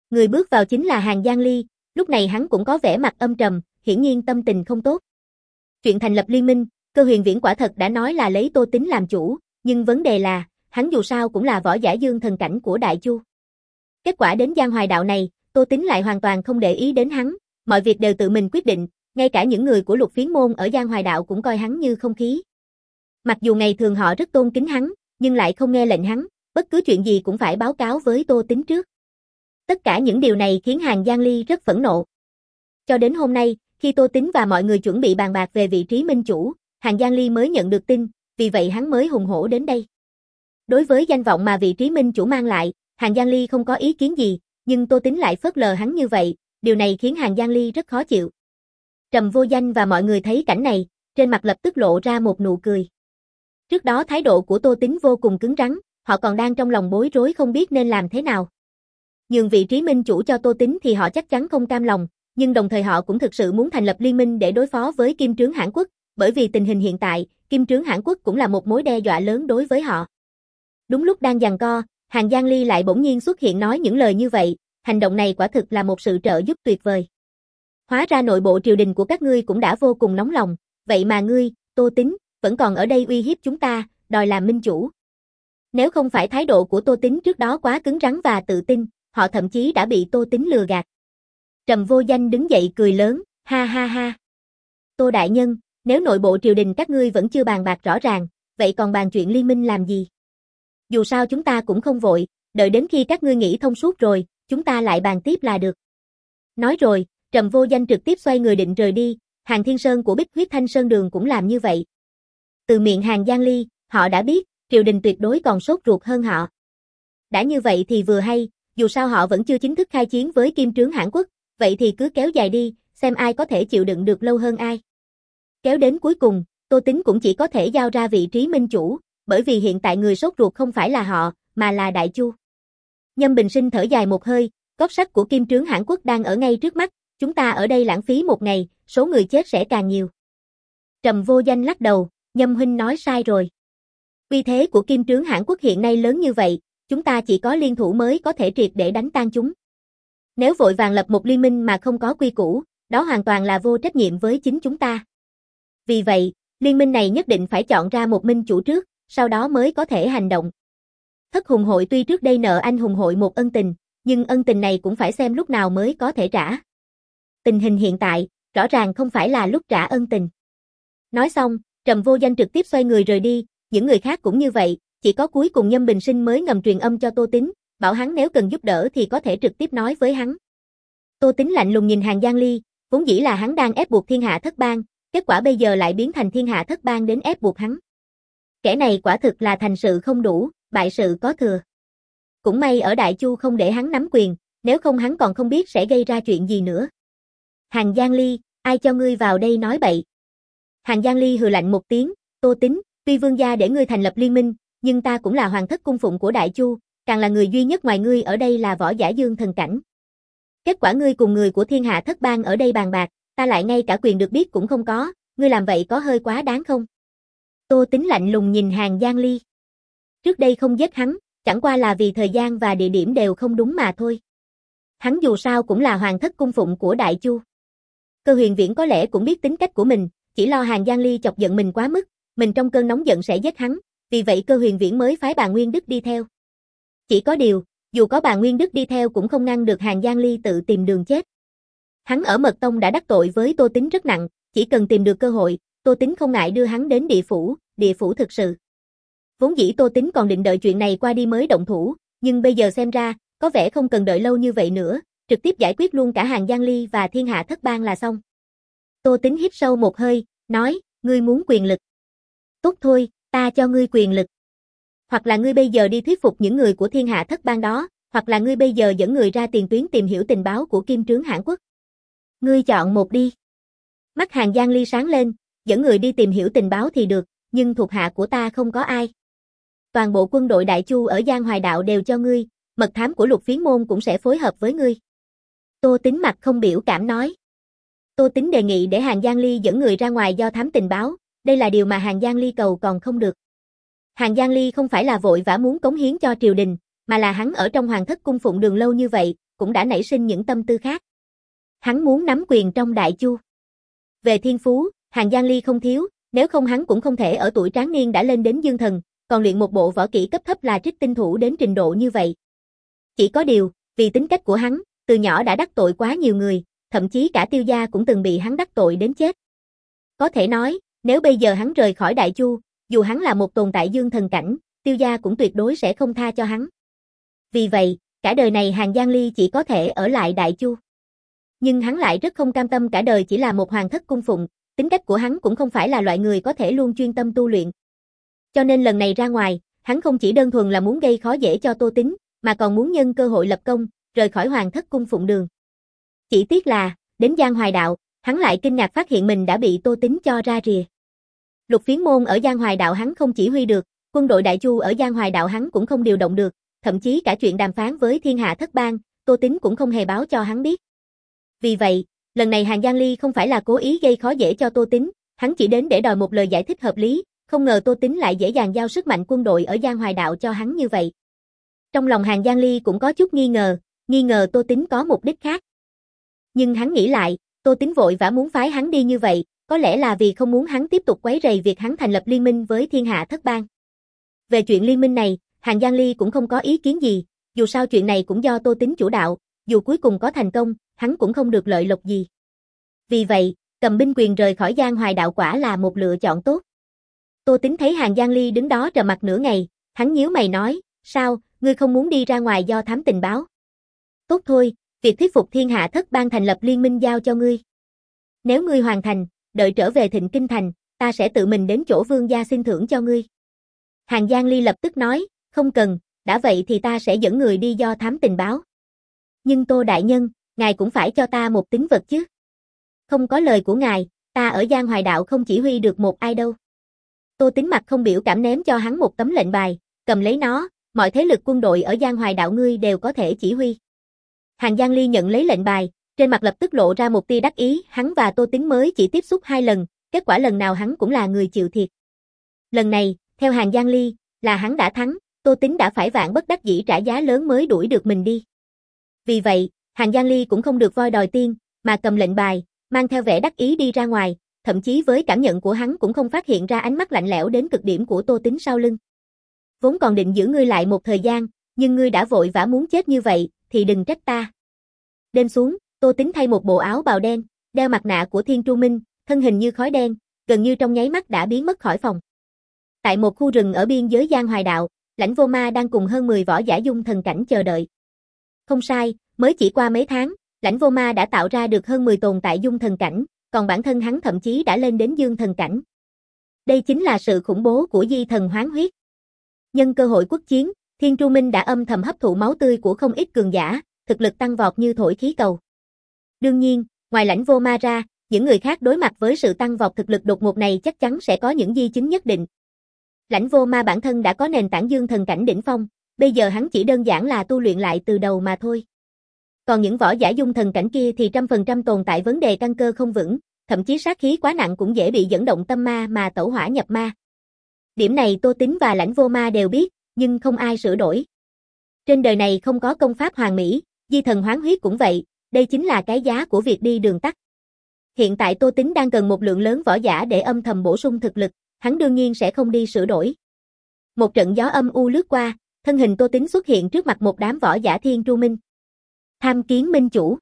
Người bước vào chính là Hàn Giang Ly, lúc này hắn cũng có vẻ mặt âm trầm, hiển nhiên tâm tình không tốt. Chuyện thành lập liên minh, Cơ Huyền Viễn quả thật đã nói là lấy Tô Tín làm chủ, nhưng vấn đề là, hắn dù sao cũng là võ giả dương thần cảnh của Đại Chu. Kết quả đến Giang Hoài đạo này, Tô Tín lại hoàn toàn không để ý đến hắn, mọi việc đều tự mình quyết định, ngay cả những người của Lục Phiến môn ở Giang Hoài đạo cũng coi hắn như không khí. Mặc dù ngày thường họ rất tôn kính hắn, nhưng lại không nghe lệnh hắn, bất cứ chuyện gì cũng phải báo cáo với Tô Tín trước. Tất cả những điều này khiến Hàn Giang Ly rất phẫn nộ. Cho đến hôm nay, khi Tô Tín và mọi người chuẩn bị bàn bạc về vị trí minh chủ, Hàn Giang Ly mới nhận được tin, vì vậy hắn mới hùng hổ đến đây. Đối với danh vọng mà vị trí minh chủ mang lại, Hàn Giang Ly không có ý kiến gì, nhưng Tô Tín lại phớt lờ hắn như vậy, điều này khiến Hàn Giang Ly rất khó chịu. Trầm Vô Danh và mọi người thấy cảnh này, trên mặt lập tức lộ ra một nụ cười. Trước đó thái độ của Tô Tín vô cùng cứng rắn, họ còn đang trong lòng bối rối không biết nên làm thế nào. Nhường vị trí minh chủ cho Tô Tín thì họ chắc chắn không cam lòng, nhưng đồng thời họ cũng thực sự muốn thành lập liên minh để đối phó với Kim Trướng Hãn Quốc, bởi vì tình hình hiện tại, Kim Trướng Hãn Quốc cũng là một mối đe dọa lớn đối với họ. Đúng lúc đang giằng co, Hàn Giang Ly lại bỗng nhiên xuất hiện nói những lời như vậy, hành động này quả thực là một sự trợ giúp tuyệt vời. Hóa ra nội bộ triều đình của các ngươi cũng đã vô cùng nóng lòng, vậy mà ngươi, Tô Tín, vẫn còn ở đây uy hiếp chúng ta, đòi làm minh chủ. Nếu không phải thái độ của Tô Tín trước đó quá cứng rắn và tự tin, họ thậm chí đã bị Tô Tín lừa gạt. Trầm Vô Danh đứng dậy cười lớn, ha ha ha. Tô đại nhân, nếu nội bộ triều đình các ngươi vẫn chưa bàn bạc rõ ràng, vậy còn bàn chuyện liên minh làm gì? Dù sao chúng ta cũng không vội, đợi đến khi các ngươi nghĩ thông suốt rồi, chúng ta lại bàn tiếp là được. Nói rồi, Trầm Vô Danh trực tiếp xoay người định rời đi, Hàn Thiên Sơn của Bích Huyết Thanh Sơn Đường cũng làm như vậy. Từ miệng Hàn Giang Ly, họ đã biết, triều đình tuyệt đối còn sốt ruột hơn họ. Đã như vậy thì vừa hay, dù sao họ vẫn chưa chính thức khai chiến với Kim Trướng Hãn Quốc, vậy thì cứ kéo dài đi, xem ai có thể chịu đựng được lâu hơn ai. Kéo đến cuối cùng, Tô Tín cũng chỉ có thể giao ra vị trí minh chủ, bởi vì hiện tại người sốt ruột không phải là họ, mà là Đại Chu. Nhâm Bình Sinh thở dài một hơi, cốt sắt của Kim Trướng Hãn Quốc đang ở ngay trước mắt, chúng ta ở đây lãng phí một ngày, số người chết sẽ càng nhiều. Trầm Vô Danh lắc đầu, Nhâm huynh nói sai rồi. Uy thế của Kim Trướng Hãn Quốc hiện nay lớn như vậy, chúng ta chỉ có liên thủ mới có thể triệt để đánh tan chúng. Nếu vội vàng lập một liên minh mà không có quy củ, đó hoàn toàn là vô trách nhiệm với chính chúng ta. Vì vậy, liên minh này nhất định phải chọn ra một minh chủ trước, sau đó mới có thể hành động. Thất Hùng hội tuy trước đây nợ anh Hùng hội một ân tình, nhưng ân tình này cũng phải xem lúc nào mới có thể trả. Tình hình hiện tại, rõ ràng không phải là lúc trả ân tình. Nói xong, Trầm Vô Danh trực tiếp xoay người rời đi, những người khác cũng như vậy, chỉ có cuối cùng Nhâm Bình Sinh mới ngầm truyền âm cho Tô Tín, bảo hắn nếu cần giúp đỡ thì có thể trực tiếp nói với hắn. Tô Tín lạnh lùng nhìn Hàn Giang Ly, vốn dĩ là hắn đang ép buộc Thiên Hạ Thất Bang, kết quả bây giờ lại biến thành Thiên Hạ Thất Bang đến ép buộc hắn. Kẻ này quả thực là thành sự không đủ, bại sự có thừa. Cũng may ở Đại Chu không để hắn nắm quyền, nếu không hắn còn không biết sẽ gây ra chuyện gì nữa. Hàn Giang Ly, ai cho ngươi vào đây nói bậy? Hàn Giang Ly hừ lạnh một tiếng, Tô Tín, tuy vương gia để ngươi thành lập liên minh, nhưng ta cũng là hoàng thất cung phụng của Đại Chu, càng là người duy nhất ngoài ngươi ở đây là võ giả dương thần cảnh. Kết quả ngươi cùng người của Thiên Hạ Thất Bang ở đây bàn bạc, ta lại ngay cả quyền được biết cũng không có, ngươi làm vậy có hơi quá đáng không? Tô Tín lạnh lùng nhìn Hàn Giang Ly. Trước đây không giết hắn, chẳng qua là vì thời gian và địa điểm đều không đúng mà thôi. Hắn dù sao cũng là hoàng thất cung phụng của Đại Chu. Cơ Huyền Viễn có lẽ cũng biết tính cách của mình, chỉ lo Hàn Giang Ly chọc giận mình quá mức, mình trong cơn nóng giận sẽ giết hắn, vì vậy Cơ Huyền Viễn mới phái Bà Nguyên Đức đi theo. Chỉ có điều, dù có Bà Nguyên Đức đi theo cũng không ngăn được Hàn Giang Ly tự tìm đường chết. Hắn ở Mật Tông đã đắc tội với Tô Tín rất nặng, chỉ cần tìm được cơ hội, Tô Tín không ngại đưa hắn đến địa phủ, địa phủ thực sự. Vốn dĩ Tô Tín còn định đợi chuyện này qua đi mới động thủ, nhưng bây giờ xem ra, có vẻ không cần đợi lâu như vậy nữa, trực tiếp giải quyết luôn cả Hàn Giang Ly và Thiên Hạ Thất Bang là xong. Tô Tín hít sâu một hơi, nói, ngươi muốn quyền lực. Tốt thôi, ta cho ngươi quyền lực. Hoặc là ngươi bây giờ đi thuyết phục những người của Thiên Hạ Thất Bang đó, hoặc là ngươi bây giờ dẫn người ra tiền tuyến tìm hiểu tình báo của Kim Trướng Hãn Quốc. Ngươi chọn một đi. Mắt Hàn Giang Ly sáng lên, dẫn người đi tìm hiểu tình báo thì được, nhưng thuộc hạ của ta không có ai. Toàn bộ quân đội Đại Chu ở Giang Hoài Đạo đều cho ngươi, mật thám của Lục Phiến môn cũng sẽ phối hợp với ngươi. Tô Tín mặt không biểu cảm nói. Tô Tín đề nghị để Hàn Giang Ly dẫn người ra ngoài do thám tình báo, đây là điều mà Hàn Giang Ly cầu còn không được. Hàn Giang Ly không phải là vội vã muốn cống hiến cho triều đình, mà là hắn ở trong hoàng thất cung phụng đường lâu như vậy, cũng đã nảy sinh những tâm tư khác. Hắn muốn nắm quyền trong Đại Chu. Về thiên phú, Hàn Giang Ly không thiếu, nếu không hắn cũng không thể ở tuổi tráng niên đã lên đến dương thần, còn luyện một bộ võ kỹ cấp thấp là trích tinh thủ đến trình độ như vậy. Chỉ có điều, vì tính cách của hắn, từ nhỏ đã đắc tội quá nhiều người, thậm chí cả Tiêu gia cũng từng bị hắn đắc tội đến chết. Có thể nói, nếu bây giờ hắn rời khỏi Đại Chu, dù hắn là một tồn tại dương thần cảnh, Tiêu gia cũng tuyệt đối sẽ không tha cho hắn. Vì vậy, cả đời này Hàn Giang Ly chỉ có thể ở lại Đại Chu. Nhưng hắn lại rất không cam tâm cả đời chỉ là một hoàng thất cung phụng, tính cách của hắn cũng không phải là loại người có thể luôn chuyên tâm tu luyện. Cho nên lần này ra ngoài, hắn không chỉ đơn thuần là muốn gây khó dễ cho Tô Tín, mà còn muốn nhân cơ hội lập công, rời khỏi hoàng thất cung phụng đường. Chỉ tiếc là, đến Giang Hoài Đạo, hắn lại kinh ngạc phát hiện mình đã bị Tô Tín cho ra rìa. Lục Phiến Môn ở Giang Hoài Đạo hắn không chỉ huy được, quân đội Đại Chu ở Giang Hoài Đạo hắn cũng không điều động được, thậm chí cả chuyện đàm phán với thiên hạ thất bang, Tô Tín cũng không hề báo cho hắn biết. Vì vậy, lần này Hàn Giang Ly không phải là cố ý gây khó dễ cho Tô Tín, hắn chỉ đến để đòi một lời giải thích hợp lý, không ngờ Tô Tín lại dễ dàng giao sức mạnh quân đội ở Giang Hoài Đạo cho hắn như vậy. Trong lòng Hàn Giang Ly cũng có chút nghi ngờ, nghi ngờ Tô Tín có mục đích khác. Nhưng hắn nghĩ lại, Tô Tín vội vã muốn phái hắn đi như vậy, có lẽ là vì không muốn hắn tiếp tục quấy rầy việc hắn thành lập liên minh với thiên hạ thất bang. Về chuyện liên minh này, Hàn Giang Ly cũng không có ý kiến gì, dù sao chuyện này cũng do Tô Tín chủ đạo, dù cuối cùng có thành công, hắn cũng không được lợi lộc gì. Vì vậy, cầm binh quyền rời khỏi Giang Hoài Đạo quả là một lựa chọn tốt. Tô Tín thấy Hàn Giang Ly đứng đó trầm mặt nửa ngày, hắn nhíu mày nói, sao, ngươi không muốn đi ra ngoài do thám tình báo? Tốt thôi, việc thuyết phục thiên hạ thất bang thành lập liên minh giao cho ngươi. Nếu ngươi hoàn thành, đợi trở về Thịnh Kinh Thành, ta sẽ tự mình đến chỗ vương gia xin thưởng cho ngươi. Hàn Giang Ly lập tức nói, không cần, đã vậy thì ta sẽ dẫn người đi do thám tình báo. Nhưng Tô đại nhân, ngài cũng phải cho ta một tín vật chứ. Không có lời của ngài, ta ở Giang Hoài Đạo không chỉ huy được một ai đâu. Tô Tín mặt không biểu cảm ném cho hắn một tấm lệnh bài, cầm lấy nó, mọi thế lực quân đội ở Giang Hoài Đạo ngươi đều có thể chỉ huy. Hàn Giang Ly nhận lấy lệnh bài, trên mặt lập tức lộ ra một tia đắc ý, hắn và Tô Tín mới chỉ tiếp xúc hai lần, kết quả lần nào hắn cũng là người chịu thiệt. Lần này, theo Hàn Giang Ly, là hắn đã thắng, Tô Tín đã phải vạn bất đắc dĩ trả giá lớn mới đuổi được mình đi. Vì vậy, Hàn Giang Ly cũng không được voi đòi tiên, mà cầm lệnh bài, mang theo vẻ đắc ý đi ra ngoài, thậm chí với cảm nhận của hắn cũng không phát hiện ra ánh mắt lạnh lẽo đến cực điểm của Tô Tín sau lưng. Vốn còn định giữ ngươi lại một thời gian, nhưng ngươi đã vội vã muốn chết như vậy, thì đừng trách ta. Đêm xuống, Tô Tín thay một bộ áo bào đen, đeo mặt nạ của Thiên Tru Minh, thân hình như khói đen, gần như trong nháy mắt đã biến mất khỏi phòng. Tại một khu rừng ở biên giới Giang Hoài Đạo, Lãnh Vô Ma đang cùng hơn mười võ giả dung thần cảnh chờ đợi. Không sai, mới chỉ qua mấy tháng, Lãnh Vô Ma đã tạo ra được hơn mười tồn tại dung thần cảnh, còn bản thân hắn thậm chí đã lên đến dương thần cảnh. Đây chính là sự khủng bố của di thần hoán huyết. Nhân cơ hội quốc chiến, Thiên Tru Minh đã âm thầm hấp thụ máu tươi của không ít cường giả, thực lực tăng vọt như thổi khí cầu. Đương nhiên, ngoài Lãnh Vô Ma ra, những người khác đối mặt với sự tăng vọt thực lực đột ngột này chắc chắn sẽ có những di chứng nhất định. Lãnh Vô Ma bản thân đã có nền tảng dương thần cảnh đỉnh phong, bây giờ hắn chỉ đơn giản là tu luyện lại từ đầu mà thôi. Còn những võ giả dung thần cảnh kia thì trăm phần trăm tồn tại vấn đề căn cơ không vững, thậm chí sát khí quá nặng cũng dễ bị dẫn động tâm ma mà tẩu hỏa nhập ma. Điểm này Tô Tín và Lãnh Vô Ma đều biết, nhưng không ai sửa đổi. Trên đời này không có công pháp hoàn mỹ, di thần hoán huyết cũng vậy, đây chính là cái giá của việc đi đường tắt. Hiện tại Tô Tín đang cần một lượng lớn võ giả để âm thầm bổ sung thực lực, hắn đương nhiên sẽ không đi sửa đổi. Một trận gió âm u lướt qua, thân hình Tô Tín xuất hiện trước mặt một đám võ giả Thiên Tru Minh. Tham kiến minh chủ.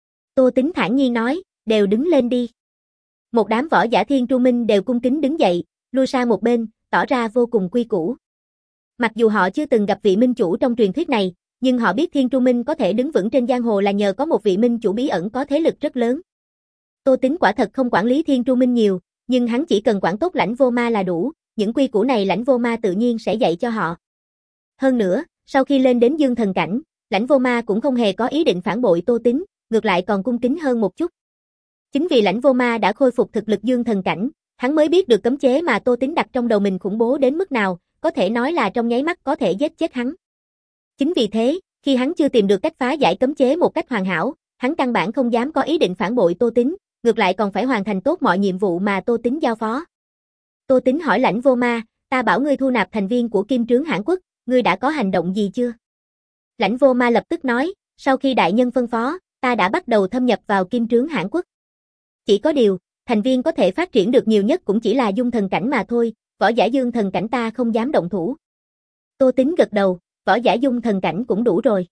Tô Tín thản nhiên nói, đều đứng lên đi. Một đám võ giả Thiên Tru Minh đều cung kính đứng dậy, lui sang một bên, tỏ ra vô cùng quy củ. Mặc dù họ chưa từng gặp vị minh chủ trong truyền thuyết này, nhưng họ biết Thiên Tru Minh có thể đứng vững trên giang hồ là nhờ có một vị minh chủ bí ẩn có thế lực rất lớn. Tô Tín quả thật không quản lý Thiên Tru Minh nhiều, nhưng hắn chỉ cần quản tốt Lãnh Vô Ma là đủ, những quy củ này Lãnh Vô Ma tự nhiên sẽ dạy cho họ. Hơn nữa, sau khi lên đến dương thần cảnh, Lãnh Vô Ma cũng không hề có ý định phản bội Tô Tín, ngược lại còn cung kính hơn một chút. Chính vì Lãnh Vô Ma đã khôi phục thực lực dương thần cảnh, hắn mới biết được cấm chế mà Tô Tín đặt trong đầu mình khủng bố đến mức nào, có thể nói là trong nháy mắt có thể giết chết hắn. Chính vì thế, khi hắn chưa tìm được cách phá giải cấm chế một cách hoàn hảo, hắn căn bản không dám có ý định phản bội Tô Tín, ngược lại còn phải hoàn thành tốt mọi nhiệm vụ mà Tô Tín giao phó. Tô Tín hỏi Lãnh Vô Ma, ta bảo ngươi thu nạp thành viên của Kim Trướng Hãn Quốc, ngươi đã có hành động gì chưa? Lãnh Vô Ma lập tức nói, Sau khi đại nhân phân phó, ta đã bắt đầu thâm nhập vào kim trướng Hãn Quốc. Chỉ có điều, thành viên có thể phát triển được nhiều nhất cũng chỉ là dung thần cảnh mà thôi, võ giả dương thần cảnh ta không dám động thủ. Tô Tính gật đầu, võ giả dung thần cảnh cũng đủ rồi.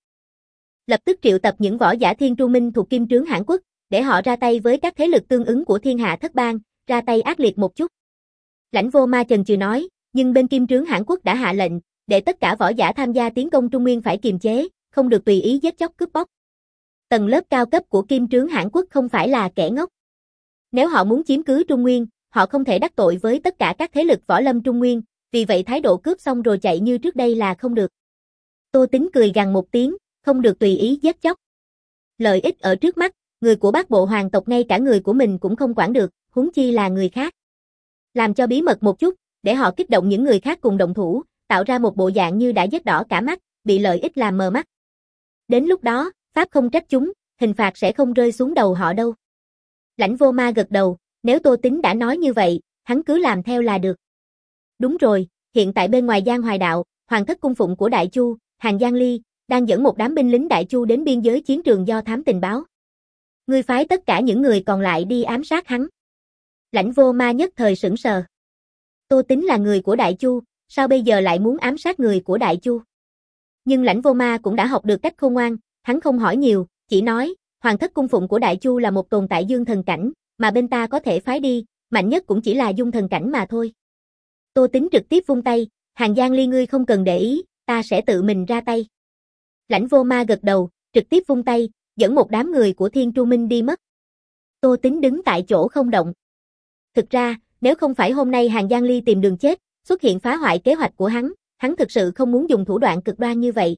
Lập tức triệu tập những võ giả Thiên Tru Minh thuộc kim trướng Hãn Quốc, để họ ra tay với các thế lực tương ứng của thiên hạ thất bang, ra tay ác liệt một chút. Lãnh Vô Ma chần chừ nói, nhưng bên kim trướng Hãn Quốc đã hạ lệnh, để tất cả võ giả tham gia tiến công Trung Nguyên phải kiềm chế, không được tùy ý giết chóc cướp bóc. Tầng lớp cao cấp của kim trướng Hãn Quốc không phải là kẻ ngốc. Nếu họ muốn chiếm cứ Trung Nguyên, họ không thể đắc tội với tất cả các thế lực võ lâm Trung Nguyên, vì vậy thái độ cướp xong rồi chạy như trước đây là không được. Tô Tính cười gằn một tiếng, không được tùy ý giết chóc. Lợi ích ở trước mắt, người của Bát Bộ hoàng tộc ngay cả người của mình cũng không quản được, huống chi là người khác. Làm cho bí mật một chút, để họ kích động những người khác cùng động thủ, tạo ra một bộ dạng như đã giết đỏ cả mắt, bị lợi ích làm mờ mắt. Đến lúc đó, pháp không trách chúng, hình phạt sẽ không rơi xuống đầu họ đâu. Lãnh Vô Ma gật đầu, nếu Tô Tính đã nói như vậy, hắn cứ làm theo là được. Đúng rồi, hiện tại bên ngoài Giang Hoài Đạo, hoàng thất cung phụng của Đại Chu, Hàn Giang Ly, đang dẫn một đám binh lính Đại Chu đến biên giới chiến trường do thám tình báo. Ngươi phái tất cả những người còn lại đi ám sát hắn. Lãnh Vô Ma nhất thời sững sờ. Tô Tính là người của Đại Chu, sao bây giờ lại muốn ám sát người của Đại Chu? Nhưng Lãnh Vô Ma cũng đã học được cách khôn ngoan, hắn không hỏi nhiều, chỉ nói, hoàng thất cung phụng của Đại Chu là một tồn tại dương thần cảnh, mà bên ta có thể phái đi, mạnh nhất cũng chỉ là dung thần cảnh mà thôi. Tô Tính trực tiếp vung tay, Hàn Giang Ly ngươi không cần để ý, ta sẽ tự mình ra tay. Lãnh Vô Ma gật đầu, trực tiếp vung tay, dẫn một đám người của Thiên Tru Minh đi mất. Tô Tính đứng tại chỗ không động. Thực ra, nếu không phải hôm nay Hàn Giang Ly tìm đường chết, xuất hiện phá hoại kế hoạch của hắn, hắn thực sự không muốn dùng thủ đoạn cực đoan như vậy.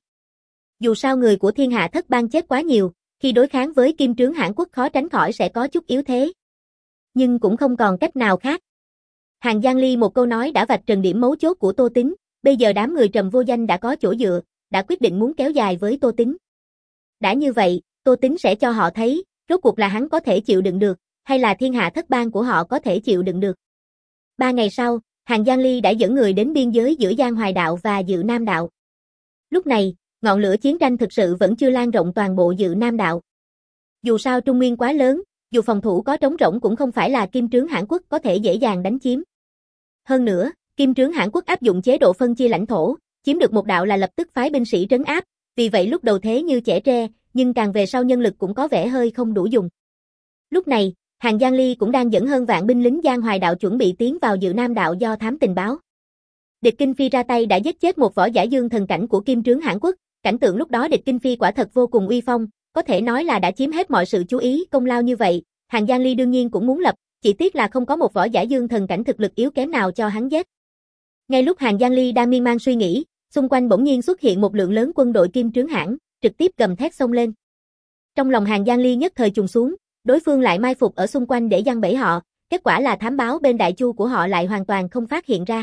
Dù sao người của thiên hạ thất bang chết quá nhiều, khi đối kháng với kim trướng Hãn Quốc khó tránh khỏi sẽ có chút yếu thế. Nhưng cũng không còn cách nào khác. Hàn Giang Ly một câu nói đã vạch trần điểm mấu chốt của Tô Tính, bây giờ đám người Trầm Vô Danh đã có chỗ dựa, đã quyết định muốn kéo dài với Tô Tính. Đã như vậy, Tô Tính sẽ cho họ thấy, rốt cuộc là hắn có thể chịu đựng được, hay là thiên hạ thất bang của họ có thể chịu đựng được. Ba ngày sau, Hàn Giang Ly đã dẫn người đến biên giới giữa Giang Hoài Đạo và Dự Nam Đạo. Lúc này, ngọn lửa chiến tranh thực sự vẫn chưa lan rộng toàn bộ Dự Nam Đạo. Dù sao Trung Nguyên quá lớn, dù phòng thủ có trống rỗng cũng không phải là kim trướng Hãn Quốc có thể dễ dàng đánh chiếm. Hơn nữa, kim trướng Hãn Quốc áp dụng chế độ phân chia lãnh thổ, chiếm được một đạo là lập tức phái binh sĩ trấn áp, vì vậy lúc đầu thế như chẻ tre, nhưng càng về sau nhân lực cũng có vẻ hơi không đủ dùng. Lúc này, Hàn Giang Ly cũng đang dẫn hơn vạn binh lính Giang Hoài Đạo chuẩn bị tiến vào Dự Nam Đạo do thám tình báo. Địch Kinh Phi ra tay đã giết chết một võ giả dương thần cảnh của kim trướng Hãn Quốc, cảnh tượng lúc đó Địch Kinh Phi quả thật vô cùng uy phong, có thể nói là đã chiếm hết mọi sự chú ý, công lao như vậy, Hàn Giang Ly đương nhiên cũng muốn lập, chỉ tiếc là không có một võ giả dương thần cảnh thực lực yếu kém nào cho hắn giết. Ngay lúc Hàn Giang Ly đang miên man suy nghĩ, xung quanh bỗng nhiên xuất hiện một lượng lớn quân đội kim trướng Hãn, trực tiếp gầm thét xông lên. Trong lòng Hàn Giang Ly nhất thời trùng xuống, đối phương lại mai phục ở xung quanh để giăng bẫy họ, kết quả là thám báo bên Đại Chu của họ lại hoàn toàn không phát hiện ra.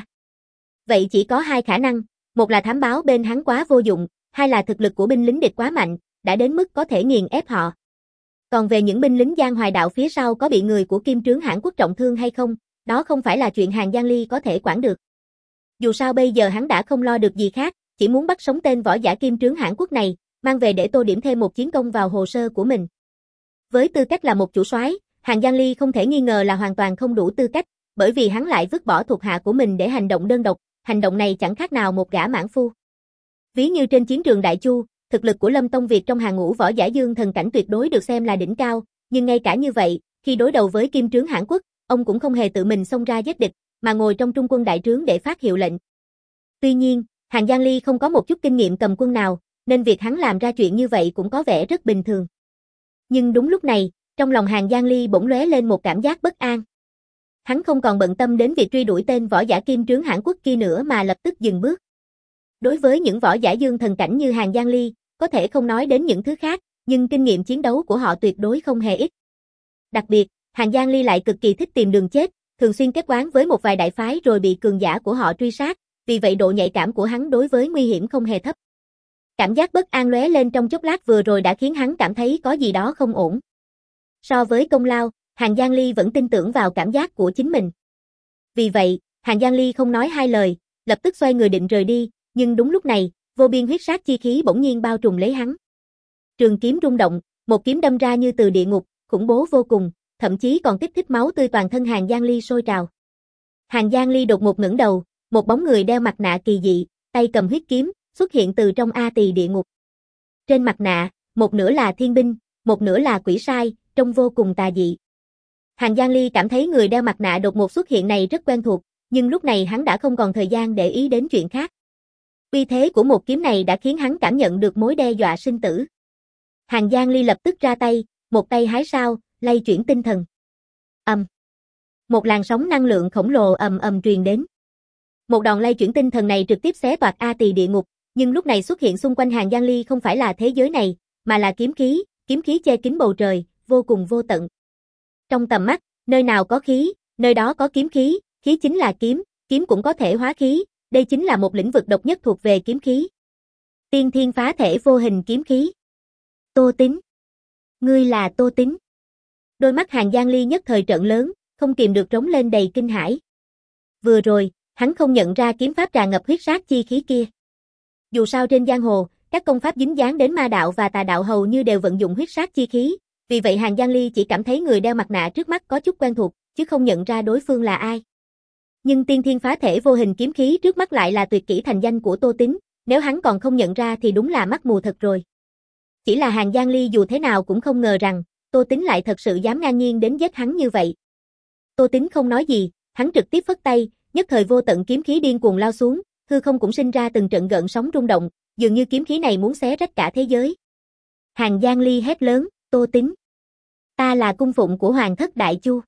Vậy chỉ có hai khả năng, một là thám báo bên hắn quá vô dụng, hai là thực lực của binh lính địch quá mạnh, đã đến mức có thể nghiền ép họ. Còn về những binh lính Giang Hoài Đạo phía sau có bị người của kim trướng Hãn Quốc trọng thương hay không, đó không phải là chuyện Hàn Giang Ly có thể quản được. Dù sao bây giờ hắn đã không lo được gì khác, chỉ muốn bắt sống tên võ giả kim trướng Hãn Quốc này, mang về để tô điểm thêm một chiến công vào hồ sơ của mình. Với tư cách là một chủ soái, Hàn Giang Ly không thể nghi ngờ là hoàn toàn không đủ tư cách, bởi vì hắn lại vứt bỏ thuộc hạ của mình để hành động đơn độc, hành động này chẳng khác nào một gã mãn phu. Ví như trên chiến trường Đại Chu, thực lực của Lâm Tông Việt trong hàng ngũ võ giả dương thần cảnh tuyệt đối được xem là đỉnh cao, nhưng ngay cả như vậy, khi đối đầu với kim trướng Hãn Quốc, ông cũng không hề tự mình xông ra giết địch, mà ngồi trong trung quân đại trướng để phát hiệu lệnh. Tuy nhiên, Hàn Giang Ly không có một chút kinh nghiệm cầm quân nào, nên việc hắn làm ra chuyện như vậy cũng có vẻ rất bình thường. Nhưng đúng lúc này, trong lòng Hàn Giang Ly bỗng lóe lên một cảm giác bất an. Hắn không còn bận tâm đến việc truy đuổi tên võ giả kim trướng Hãn Quốc kia nữa mà lập tức dừng bước. Đối với những võ giả dương thần cảnh như Hàn Giang Ly, có thể không nói đến những thứ khác, nhưng kinh nghiệm chiến đấu của họ tuyệt đối không hề ít. Đặc biệt, Hàn Giang Ly lại cực kỳ thích tìm đường chết, thường xuyên kết oán với một vài đại phái rồi bị cường giả của họ truy sát, vì vậy độ nhạy cảm của hắn đối với nguy hiểm không hề thấp. Cảm giác bất an lóe lên trong chốc lát vừa rồi đã khiến hắn cảm thấy có gì đó không ổn. So với công lao, Hàn Giang Ly vẫn tin tưởng vào cảm giác của chính mình. Vì vậy, Hàn Giang Ly không nói hai lời, lập tức xoay người định rời đi, nhưng đúng lúc này, vô biên huyết sát chi khí bỗng nhiên bao trùm lấy hắn. Trường kiếm rung động, một kiếm đâm ra như từ địa ngục, khủng bố vô cùng, thậm chí còn kích thích máu tươi toàn thân Hàn Giang Ly sôi trào. Hàn Giang Ly đột ngột ngẩng đầu, một bóng người đeo mặt nạ kỳ dị, tay cầm huyết kiếm, xuất hiện từ trong A Tỳ địa ngục. Trên mặt nạ, một nửa là thiên binh, một nửa là quỷ sai, trông vô cùng tà dị. Hàn Giang Ly cảm thấy người đeo mặt nạ đột ngột xuất hiện này rất quen thuộc, nhưng lúc này hắn đã không còn thời gian để ý đến chuyện khác. Uy thế của một kiếm này đã khiến hắn cảm nhận được mối đe dọa sinh tử. Hàn Giang Ly lập tức ra tay, một tay hái sao, lay chuyển tinh thần. Ầm. Một làn sóng năng lượng khổng lồ ầm ầm truyền đến. Một đòn lay chuyển tinh thần này trực tiếp xé toạc A Tỳ địa ngục, nhưng lúc này xuất hiện xung quanh Hàn Giang Ly không phải là thế giới này, mà là kiếm khí, kiếm khí che kín bầu trời, vô cùng vô tận. Trong tầm mắt, nơi nào có khí, nơi đó có kiếm khí, khí chính là kiếm, kiếm cũng có thể hóa khí, đây chính là một lĩnh vực độc nhất thuộc về kiếm khí. Tiên thiên phá thể vô hình kiếm khí. Tô Tín. Ngươi là Tô Tín. Đôi mắt Hàn Giang Ly nhất thời trợn lớn, không kìm được trống lên đầy kinh hãi. Vừa rồi, hắn không nhận ra kiếm pháp tràn ngập huyết sát chi khí kia. Dù sao trên giang hồ, các công pháp dính dáng đến ma đạo và tà đạo hầu như đều vận dụng huyết sát chi khí, vì vậy Hàn Giang Ly chỉ cảm thấy người đeo mặt nạ trước mắt có chút quen thuộc, chứ không nhận ra đối phương là ai. Nhưng tiên thiên phá thể vô hình kiếm khí trước mắt lại là tuyệt kỹ thành danh của Tô Tín, nếu hắn còn không nhận ra thì đúng là mắt mù thật rồi. Chỉ là Hàn Giang Ly dù thế nào cũng không ngờ rằng, Tô Tín lại thật sự dám ngang nhiên đến giết hắn như vậy. Tô Tín không nói gì, hắn trực tiếp phất tay, nhất thời vô tận kiếm khí điên cuồng lao xuống, hư không cũng sinh ra từng trận gợn sóng rung động, dường như kiếm khí này muốn xé rách cả thế giới. Hàn Giang Ly hét lớn, Tô Tín. Ta là cung phụng của Hoàng thất Đại Chu.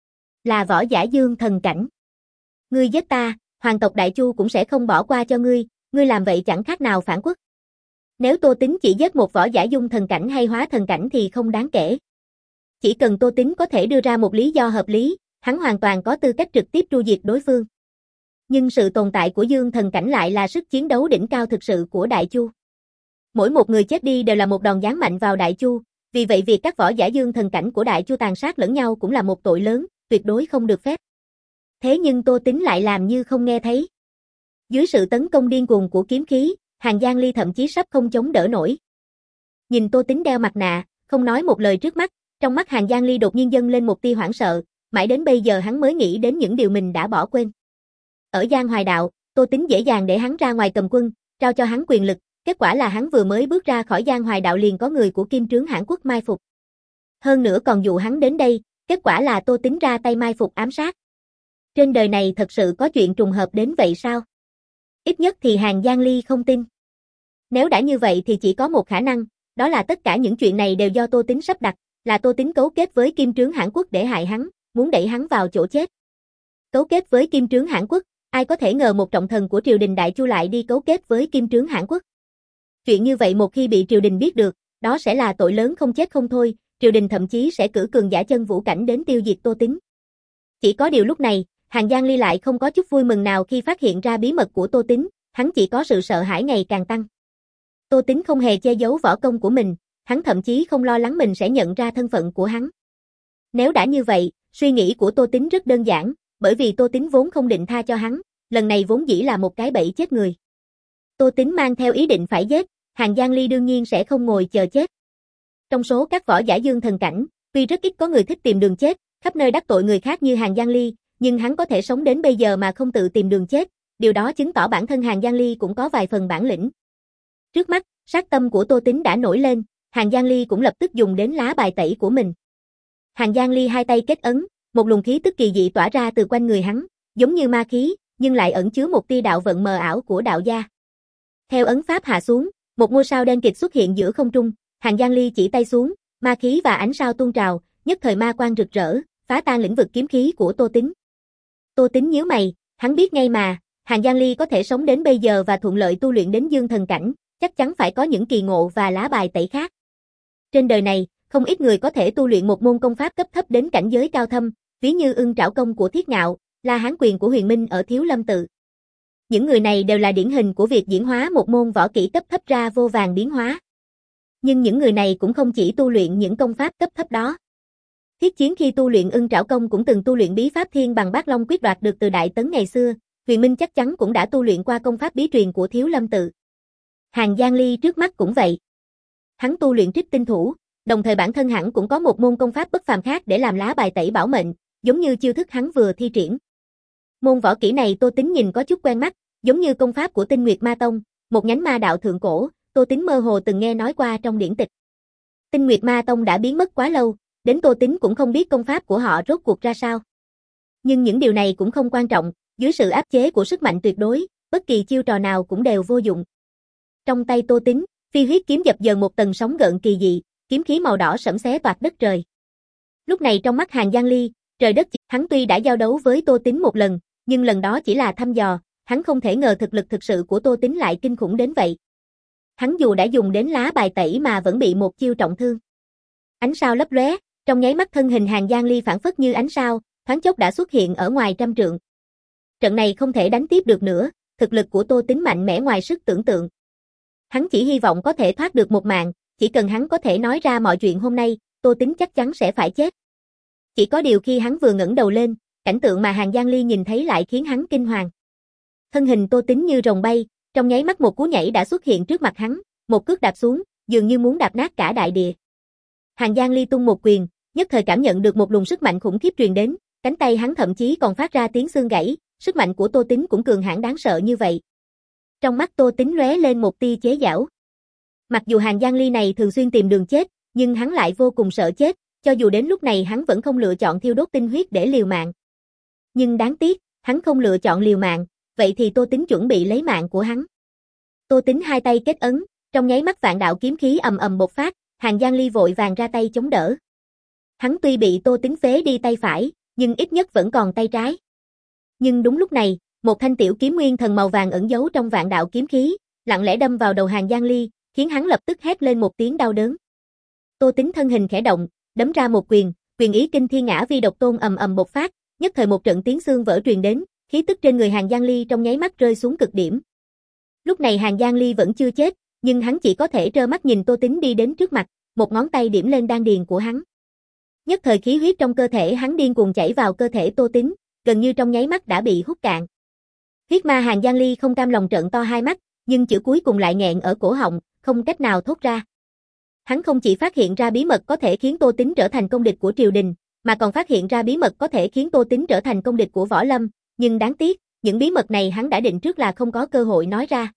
Là võ giả dương thần cảnh. Ngươi giết ta, hoàng tộc Đại Chu cũng sẽ không bỏ qua cho ngươi, ngươi làm vậy chẳng khác nào phản quốc. Nếu Tô Tín chỉ giết một võ giả dung thần cảnh hay hóa thần cảnh thì không đáng kể. Chỉ cần Tô Tín có thể đưa ra một lý do hợp lý, hắn hoàn toàn có tư cách trực tiếp tru diệt đối phương. Nhưng sự tồn tại của dương thần cảnh lại là sức chiến đấu đỉnh cao thực sự của Đại Chu. Mỗi một người chết đi đều là một đòn giáng mạnh vào Đại Chu, vì vậy việc các võ giả dương thần cảnh của Đại Chu tàn sát lẫn nhau cũng là một tội lớn, tuyệt đối không được phép. Thế nhưng Tô Tín lại làm như không nghe thấy. Dưới sự tấn công điên cuồng của kiếm khí, Hàn Giang Ly thậm chí sắp không chống đỡ nổi. Nhìn Tô Tín đeo mặt nạ, không nói một lời trước mắt, trong mắt Hàn Giang Ly đột nhiên dâng lên một tia hoảng sợ, mãi đến bây giờ hắn mới nghĩ đến những điều mình đã bỏ quên. Ở Giang Hoài Đạo, Tô Tín dễ dàng để hắn ra ngoài cầm quân, trao cho hắn quyền lực, kết quả là hắn vừa mới bước ra khỏi Giang Hoài Đạo liền có người của Kim Trướng Hãn Quốc mai phục. Hơn nữa còn dụ hắn đến đây, kết quả là Tô Tín ra tay mai phục ám sát. Trên đời này thật sự có chuyện trùng hợp đến vậy sao? Ít nhất thì Hàn Giang Ly không tin. Nếu đã như vậy thì chỉ có một khả năng, đó là tất cả những chuyện này đều do Tô Tín sắp đặt, là Tô Tín cấu kết với Kim Trướng Hãn Quốc để hại hắn, muốn đẩy hắn vào chỗ chết. Cấu kết với Kim Trướng Hãn Quốc, ai có thể ngờ một trọng thần của triều đình Đại Chu lại đi cấu kết với Kim Trướng Hãn Quốc. Chuyện như vậy một khi bị triều đình biết được, đó sẽ là tội lớn không chết không thôi, triều đình thậm chí sẽ cử cường giả chân vũ cảnh đến tiêu diệt Tô Tín. Chỉ có điều lúc này, Hàn Giang Ly lại không có chút vui mừng nào khi phát hiện ra bí mật của Tô Tín, hắn chỉ có sự sợ hãi ngày càng tăng. Tô Tín không hề che giấu võ công của mình, hắn thậm chí không lo lắng mình sẽ nhận ra thân phận của hắn. Nếu đã như vậy, suy nghĩ của Tô Tín rất đơn giản, bởi vì Tô Tín vốn không định tha cho hắn, lần này vốn dĩ là một cái bẫy chết người. Tô Tín mang theo ý định phải giết, Hàn Giang Ly đương nhiên sẽ không ngồi chờ chết. Trong số các võ giả dương thần cảnh, tuy rất ít có người thích tìm đường chết, khắp nơi đắc tội người khác như Hàn Giang Ly, nhưng hắn có thể sống đến bây giờ mà không tự tìm đường chết, điều đó chứng tỏ bản thân Hàn Giang Ly cũng có vài phần bản lĩnh. Trước mắt, sát tâm của Tô Tín đã nổi lên, Hàn Giang Ly cũng lập tức dùng đến lá bài tẩy của mình. Hàn Giang Ly hai tay kết ấn, một luồng khí tức kỳ dị tỏa ra từ quanh người hắn, giống như ma khí, nhưng lại ẩn chứa một tia đạo vận mờ ảo của đạo gia. Theo ấn pháp hạ xuống, một ngôi sao đen kịt xuất hiện giữa không trung, Hàn Giang Ly chỉ tay xuống, ma khí và ánh sao tuôn trào, nhất thời ma quang rực rỡ, phá tan lĩnh vực kiếm khí của Tô Tín. Tô Tín nhíu mày, hắn biết ngay mà, Hàn Giang Ly có thể sống đến bây giờ và thuận lợi tu luyện đến dương thần cảnh, chắc chắn phải có những kỳ ngộ và lá bài tẩy khác. Trên đời này, không ít người có thể tu luyện một môn công pháp cấp thấp đến cảnh giới cao thâm, ví như Ưng Trảo Công của Thiết Ngạo, La Hán Quyền của Huyền Minh ở Thiếu Lâm Tự. Những người này đều là điển hình của việc diễn hóa một môn võ kỹ cấp thấp ra vô vàn biến hóa. Nhưng những người này cũng không chỉ tu luyện những công pháp cấp thấp đó. Thiết Chiến khi tu luyện Ưng Trảo Công cũng từng tu luyện bí pháp Thiên Bằng Bát Long Quyết đoạt được từ Đại Tấn ngày xưa, Huyền Minh chắc chắn cũng đã tu luyện qua công pháp bí truyền của Thiếu Lâm Tự. Hàn Giang Ly trước mắt cũng vậy. Hắn tu luyện trích tinh thủ, đồng thời bản thân hắn cũng có một môn công pháp bất phàm khác để làm lá bài tẩy bảo mệnh, giống như chiêu thức hắn vừa thi triển. Môn võ kỹ này Tô Tính nhìn có chút quen mắt, giống như công pháp của Tinh Nguyệt Ma Tông, một nhánh ma đạo thượng cổ, Tô Tính mơ hồ từng nghe nói qua trong điển tịch. Tinh Nguyệt Ma Tông đã biến mất quá lâu, đến Tô Tính cũng không biết công pháp của họ rốt cuộc ra sao. Nhưng những điều này cũng không quan trọng, dưới sự áp chế của sức mạnh tuyệt đối, bất kỳ chiêu trò nào cũng đều vô dụng. Trong tay Tô Tính, phi huyết kiếm dập dờn một tầng sóng gợn kỳ dị, kiếm khí màu đỏ sẫm xé toạc đất trời. Lúc này trong mắt Hàn Giang Ly, trời đất, hắn tuy đã giao đấu với Tô Tính một lần, nhưng lần đó chỉ là thăm dò, hắn không thể ngờ thực lực thực sự của Tô Tính lại kinh khủng đến vậy. Hắn dù đã dùng đến lá bài tẩy mà vẫn bị một chiêu trọng thương. Ánh sao lấp lóe, trong nháy mắt thân hình Hàn Giang Ly phản phất như ánh sao, thoáng chốc đã xuất hiện ở ngoài trăm trượng. Trận này không thể đánh tiếp được nữa, thực lực của Tô Tính mạnh mẽ ngoài sức tưởng tượng. Hắn chỉ hy vọng có thể thoát được một mạng, chỉ cần hắn có thể nói ra mọi chuyện hôm nay, Tô Tính chắc chắn sẽ phải chết. Chỉ có điều khi hắn vừa ngẩng đầu lên, cảnh tượng mà Hàn Giang Ly nhìn thấy lại khiến hắn kinh hoàng. Thân hình Tô Tính như rồng bay, trong nháy mắt một cú nhảy đã xuất hiện trước mặt hắn, một cước đạp xuống, dường như muốn đạp nát cả đại địa. Hàn Giang Ly tung một quyền, nhất thời cảm nhận được một luồng sức mạnh khủng khiếp truyền đến, cánh tay hắn thậm chí còn phát ra tiếng xương gãy, sức mạnh của Tô Tính cũng cường hãn đáng sợ như vậy. Trong mắt Tô Tính lóe lên một tia chế giễu. Mặc dù Hàn Giang Ly này thường xuyên tìm đường chết, nhưng hắn lại vô cùng sợ chết, cho dù đến lúc này hắn vẫn không lựa chọn thiêu đốt tinh huyết để liều mạng. Nhưng đáng tiếc, hắn không lựa chọn liều mạng, vậy thì Tô Tính chuẩn bị lấy mạng của hắn. Tô Tính hai tay kết ấn, trong nháy mắt vạn đạo kiếm khí ầm ầm bộc phát, Hàn Giang Ly vội vàng ra tay chống đỡ. Hắn tuy bị Tô Tính phế đi tay phải, nhưng ít nhất vẫn còn tay trái. Nhưng đúng lúc này, một thanh tiểu kiếm nguyên thần màu vàng ẩn giấu trong vạn đạo kiếm khí, lặng lẽ đâm vào đầu Hàn Giang Ly, khiến hắn lập tức hét lên một tiếng đau đớn. Tô Tính thân hình khẽ động, đấm ra một quyền, quyền ý kinh thiên ngã vi độc tôn ầm ầm bộc phát, nhất thời một trận tiếng xương vỡ truyền đến, khí tức trên người Hàn Giang Ly trong nháy mắt rơi xuống cực điểm. Lúc này Hàn Giang Ly vẫn chưa chết, nhưng hắn chỉ có thể trơ mắt nhìn Tô Tính đi đến trước mặt, một ngón tay điểm lên đan điền của hắn. Nhất thời khí huyết trong cơ thể hắn điên cuồng chảy vào cơ thể Tô Tính, gần như trong nháy mắt đã bị hút cạn. Huyết ma Hàn Giang Ly không cam lòng trợn to hai mắt, nhưng chữ cuối cùng lại nghẹn ở cổ họng, không cách nào thốt ra. Hắn không chỉ phát hiện ra bí mật có thể khiến Tô Tính trở thành công địch của triều đình, mà còn phát hiện ra bí mật có thể khiến Tô Tính trở thành công địch của Võ Lâm, nhưng đáng tiếc, những bí mật này hắn đã định trước là không có cơ hội nói ra.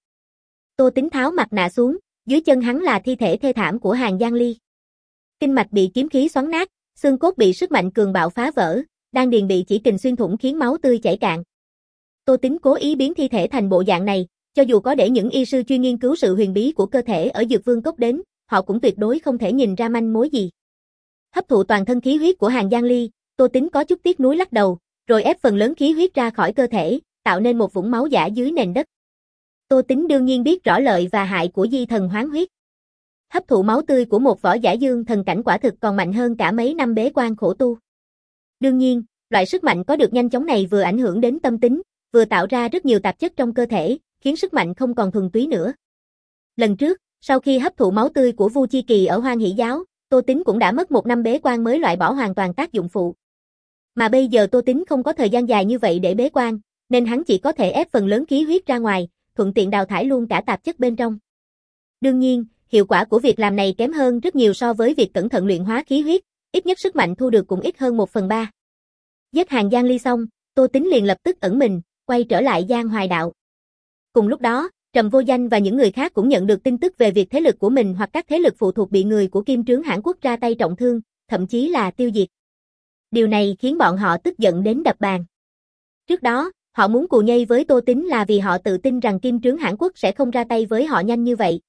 Tô Tính tháo mặt nạ xuống, dưới chân hắn là thi thể thê thảm của Hàn Giang Ly. Kinh mạch bị kiếm khí xoắn nát, xương cốt bị sức mạnh cường bạo phá vỡ, đan điền bị chỉ kình xuyên thủng khiến máu tươi chảy cạn. Tô Tính cố ý biến thi thể thành bộ dạng này, cho dù có để những y sư chuyên nghiên cứu sự huyền bí của cơ thể ở Dược Vương Cốc đến, họ cũng tuyệt đối không thể nhìn ra manh mối gì. Hấp thụ toàn thân khí huyết của Hàn Giang Ly, Tô Tính có chút tiếc nuối lắc đầu, rồi ép phần lớn khí huyết ra khỏi cơ thể, tạo nên một vũng máu giả dưới nền đất. Tô Tính đương nhiên biết rõ lợi và hại của di thần hoán huyết. Hấp thụ máu tươi của một võ giả dương thần cảnh quả thực còn mạnh hơn cả mấy năm bế quan khổ tu. Đương nhiên, loại sức mạnh có được nhanh chóng này vừa ảnh hưởng đến tâm tính, vừa tạo ra rất nhiều tạp chất trong cơ thể, khiến sức mạnh không còn thuần túy nữa. Lần trước, sau khi hấp thụ máu tươi của Vu Chi Kỳ ở Hoan Hỷ Giáo, Tô Tính cũng đã mất một năm bế quan mới loại bỏ hoàn toàn tác dụng phụ. Mà bây giờ Tô Tính không có thời gian dài như vậy để bế quan, nên hắn chỉ có thể ép phần lớn khí huyết ra ngoài, thuận tiện đào thải luôn cả tạp chất bên trong. Đương nhiên, hiệu quả của việc làm này kém hơn rất nhiều so với việc cẩn thận luyện hóa khí huyết, ít nhất sức mạnh thu được cũng ít hơn một phần ba. Giết Hàn Giang Ly xong, Tô Tính liền lập tức ẩn mình, quay trở lại Giang Hoài Đạo. Cùng lúc đó, Trầm Vô Danh và những người khác cũng nhận được tin tức về việc thế lực của mình hoặc các thế lực phụ thuộc bị người của Kim Trướng Hãn Quốc ra tay trọng thương, thậm chí là tiêu diệt. Điều này khiến bọn họ tức giận đến đập bàn. Trước đó, họ muốn cù nhây với Tô Tính là vì họ tự tin rằng Kim Trướng Hãn Quốc sẽ không ra tay với họ nhanh như vậy.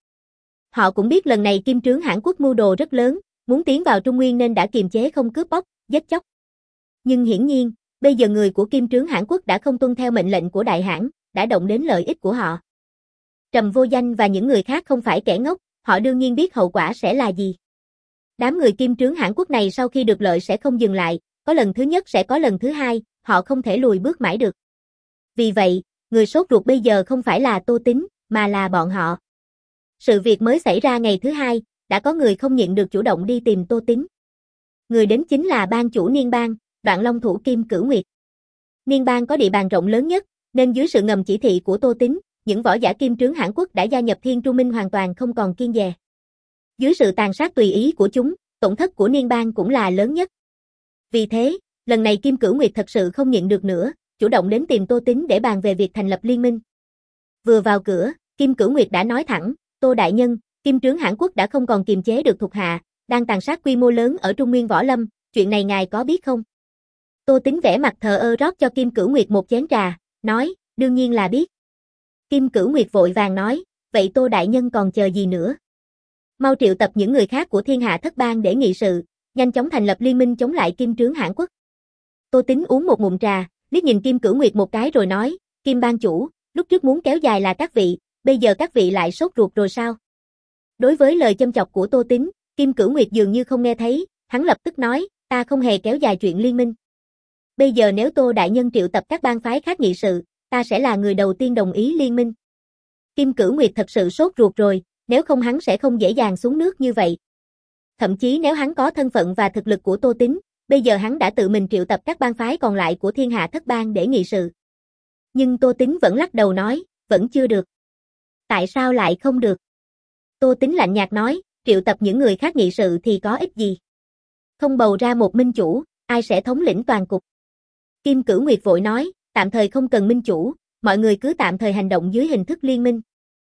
Họ cũng biết lần này Kim Trướng Hãn Quốc mưu đồ rất lớn, muốn tiến vào Trung Nguyên nên đã kiềm chế không cướp bóc, giết chóc. Nhưng hiển nhiên, bây giờ người của Kim Trướng Hãn Quốc đã không tuân theo mệnh lệnh của đại hãn, đã động đến lợi ích của họ. Trầm Vô Danh và những người khác không phải kẻ ngốc, họ đương nhiên biết hậu quả sẽ là gì. Đám người Kim Trướng Hãn Quốc này sau khi được lợi sẽ không dừng lại, có lần thứ nhất sẽ có lần thứ hai, họ không thể lùi bước mãi được. Vì vậy, người sốt ruột bây giờ không phải là Tô Tính, mà là bọn họ. Sự việc mới xảy ra ngày thứ hai, đã có người không nhịn được chủ động đi tìm Tô Tính. Người đến chính là ban chủ Niên Bang, Đoạn Long thủ Kim Cửu Nguyệt. Niên Bang có địa bàn rộng lớn nhất, nên dưới sự ngầm chỉ thị của Tô Tính, những võ giả Kim Trướng Hãn Quốc đã gia nhập Thiên Tru Minh hoàn toàn không còn kiêng dè. Dưới sự tàn sát tùy ý của chúng, tổn thất của Niên Bang cũng là lớn nhất. Vì thế, lần này Kim Cửu Nguyệt thật sự không nhịn được nữa, chủ động đến tìm Tô Tín để bàn về việc thành lập liên minh. Vừa vào cửa, Kim Cửu Nguyệt đã nói thẳng, Tô đại nhân, Kim trướng Hãn Quốc đã không còn kiềm chế được thuộc hạ, đang tàn sát quy mô lớn ở Trung Nguyên Võ Lâm, chuyện này ngài có biết không? Tô Tín vẻ mặt thờ ơ rót cho Kim Cửu Nguyệt một chén trà, nói, đương nhiên là biết. Kim Cửu Nguyệt vội vàng nói, vậy Tô đại nhân còn chờ gì nữa? Mau triệu tập những người khác của Thiên Hạ Thất Bang để nghị sự, nhanh chóng thành lập liên minh chống lại Kim trướng Hãn Quốc. Tô Tín uống một ngụm trà, liếc nhìn Kim Cửu Nguyệt một cái rồi nói, Kim bang chủ, lúc trước muốn kéo dài là các vị, bây giờ các vị lại sốt ruột rồi sao? Đối với lời châm chọc của Tô Tín, Kim Cửu Nguyệt dường như không nghe thấy, hắn lập tức nói, ta không hề kéo dài chuyện liên minh. Bây giờ nếu Tô đại nhân triệu tập các bang phái khác nghị sự, ta sẽ là người đầu tiên đồng ý liên minh. Kim Cửu Nguyệt thật sự sốt ruột rồi, nếu không hắn sẽ không dễ dàng xuống nước như vậy. Thậm chí nếu hắn có thân phận và thực lực của Tô Tín, bây giờ hắn đã tự mình triệu tập các bang phái còn lại của Thiên Hạ Thất Bang để nghị sự. Nhưng Tô Tín vẫn lắc đầu nói, vẫn chưa được. Tại sao lại không được? Tô Tín lạnh nhạt nói, triệu tập những người khác nghị sự thì có ích gì? Không bầu ra một minh chủ, ai sẽ thống lĩnh toàn cục? Kim Cửu Nguyệt vội nói, tạm thời không cần minh chủ, mọi người cứ tạm thời hành động dưới hình thức liên minh.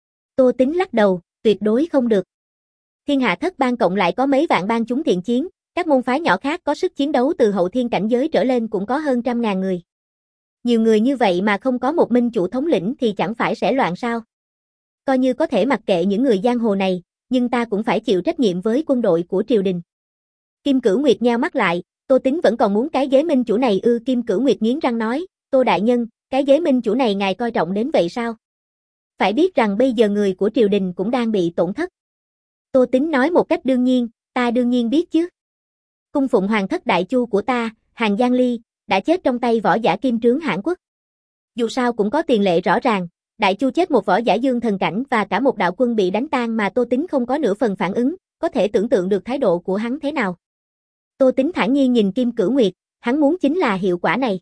Tô Tín lắc đầu, tuyệt đối không được. Thiên Hạ Thất Bang cộng lại có mấy vạn bang chúng thiện chiến, các môn phái nhỏ khác có sức chiến đấu từ hậu thiên cảnh giới trở lên cũng có hơn trăm ngàn người. Nhiều người như vậy mà không có một minh chủ thống lĩnh thì chẳng phải sẽ loạn sao? Coi như có thể mặc kệ những người giang hồ này, nhưng ta cũng phải chịu trách nhiệm với quân đội của triều đình. Kim Cửu Nguyệt nheo mắt lại, Tô Tín vẫn còn muốn cái ghế minh chủ này ư? Kim Cửu Nguyệt nghiến răng nói, Tô đại nhân, cái ghế minh chủ này ngài coi trọng đến vậy sao? Phải biết rằng bây giờ người của triều đình cũng đang bị tổn thất. Tô Tín nói một cách đương nhiên, ta đương nhiên biết chứ. Cung phụng hoàng thất đại chu của ta, Hàng Giang Ly, đã chết trong tay võ giả Kim trướng Hãn Quốc. Dù sao cũng có tiền lệ rõ ràng, đại chu chết một võ giả dương thần cảnh và cả một đạo quân bị đánh tan mà Tô Tín không có nửa phần phản ứng, có thể tưởng tượng được thái độ của hắn thế nào. Tô Tín thản nhiên nhìn Kim Cửu Nguyệt, hắn muốn chính là hiệu quả này.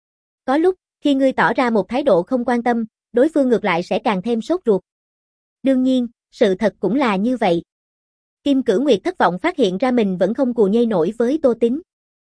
Có lúc, khi ngươi tỏ ra một thái độ không quan tâm, đối phương ngược lại sẽ càng thêm sốt ruột. Đương nhiên, sự thật cũng là như vậy. Kim Cửu Nguyệt thất vọng phát hiện ra mình vẫn không cù nhây nổi với Tô Tín.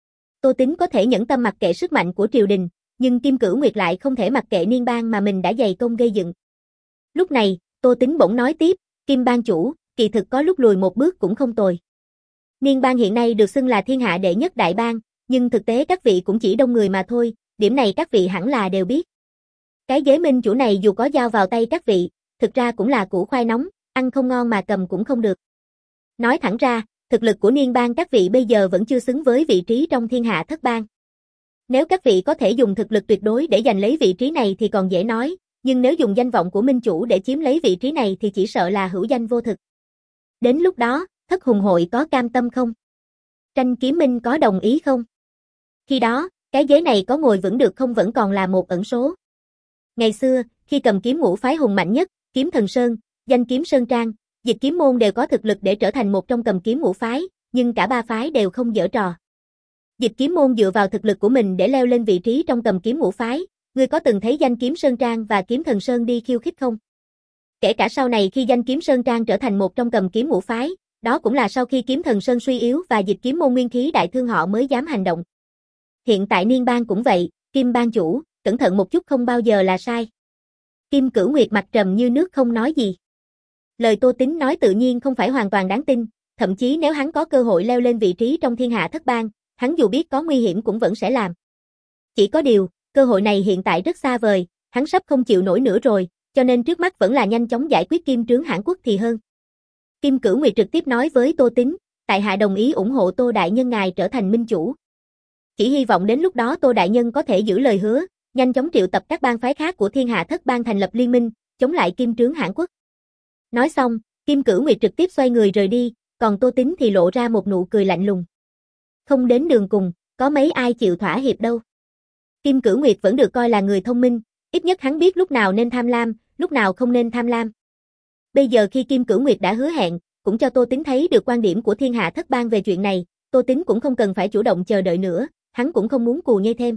Tô Tín có thể nhẫn tâm mặc kệ sức mạnh của triều đình, nhưng Kim Cửu Nguyệt lại không thể mặc kệ Niên Bang mà mình đã dày công gây dựng. Lúc này, Tô Tín bỗng nói tiếp, Kim bang chủ, kỳ thực có lúc lùi một bước cũng không tồi. Niên Bang hiện nay được xưng là thiên hạ đệ nhất đại bang, nhưng thực tế các vị cũng chỉ đông người mà thôi, điểm này các vị hẳn là đều biết. Cái ghế minh chủ này dù có giao vào tay các vị, thực ra cũng là củ khoai nóng, ăn không ngon mà cầm cũng không được. Nói thẳng ra, thực lực của Niên Bang các vị bây giờ vẫn chưa xứng với vị trí trong Thiên Hạ Thất Bang. Nếu các vị có thể dùng thực lực tuyệt đối để giành lấy vị trí này thì còn dễ nói, nhưng nếu dùng danh vọng của minh chủ để chiếm lấy vị trí này thì chỉ sợ là hữu danh vô thực. Đến lúc đó, Thất Hùng hội có cam tâm không? Tranh Kiếm Minh có đồng ý không? Khi đó, cái ghế này có ngồi vững được không vẫn còn là một ẩn số. Ngày xưa, khi cầm kiếm ngũ phái hùng mạnh nhất, Kiếm Thần Sơn, Danh Kiếm Sơn Trang, Dịch Kiếm Môn đều có thực lực để trở thành một trong cầm kiếm ngũ phái, nhưng cả ba phái đều không giở trò. Dịch Kiếm Môn dựa vào thực lực của mình để leo lên vị trí trong cầm kiếm ngũ phái, ngươi có từng thấy Danh Kiếm Sơn Trang và Kiếm Thần Sơn đi khiêu khích không? Kể cả sau này khi Danh Kiếm Sơn Trang trở thành một trong cầm kiếm ngũ phái, đó cũng là sau khi Kiếm Thần Sơn suy yếu và Dịch Kiếm Môn nguyên khí đại thương họ mới dám hành động. Hiện tại Niên Bang cũng vậy, Kim bang chủ, cẩn thận một chút không bao giờ là sai. Kim Cửu Nguyệt mặt trầm như nước không nói gì. Lời Tô Tín nói tự nhiên không phải hoàn toàn đáng tin, thậm chí nếu hắn có cơ hội leo lên vị trí trong Thiên Hạ Thất Bang, hắn dù biết có nguy hiểm cũng vẫn sẽ làm. Chỉ có điều, cơ hội này hiện tại rất xa vời, hắn sắp không chịu nổi nữa rồi, cho nên trước mắt vẫn là nhanh chóng giải quyết Kim trướng Hãn Quốc thì hơn. Kim Cửu Nguyệt trực tiếp nói với Tô Tín, tại hạ đồng ý ủng hộ Tô đại nhân ngài trở thành minh chủ. Chỉ hy vọng đến lúc đó Tô đại nhân có thể giữ lời hứa, nhanh chóng triệu tập các bang phái khác của Thiên Hạ Thất Bang thành lập liên minh, chống lại Kim trướng Hãn Quốc. Nói xong, Kim Cửu Nguyệt trực tiếp xoay người rời đi, còn Tô Tín thì lộ ra một nụ cười lạnh lùng. Không đến đường cùng, có mấy ai chịu thỏa hiệp đâu. Kim Cửu Nguyệt vẫn được coi là người thông minh, ít nhất hắn biết lúc nào nên tham lam, lúc nào không nên tham lam. Bây giờ khi Kim Cửu Nguyệt đã hứa hẹn, cũng cho Tô Tín thấy được quan điểm của Thiên Hạ Thất Bang về chuyện này, Tô Tín cũng không cần phải chủ động chờ đợi nữa, hắn cũng không muốn cù nhây thêm.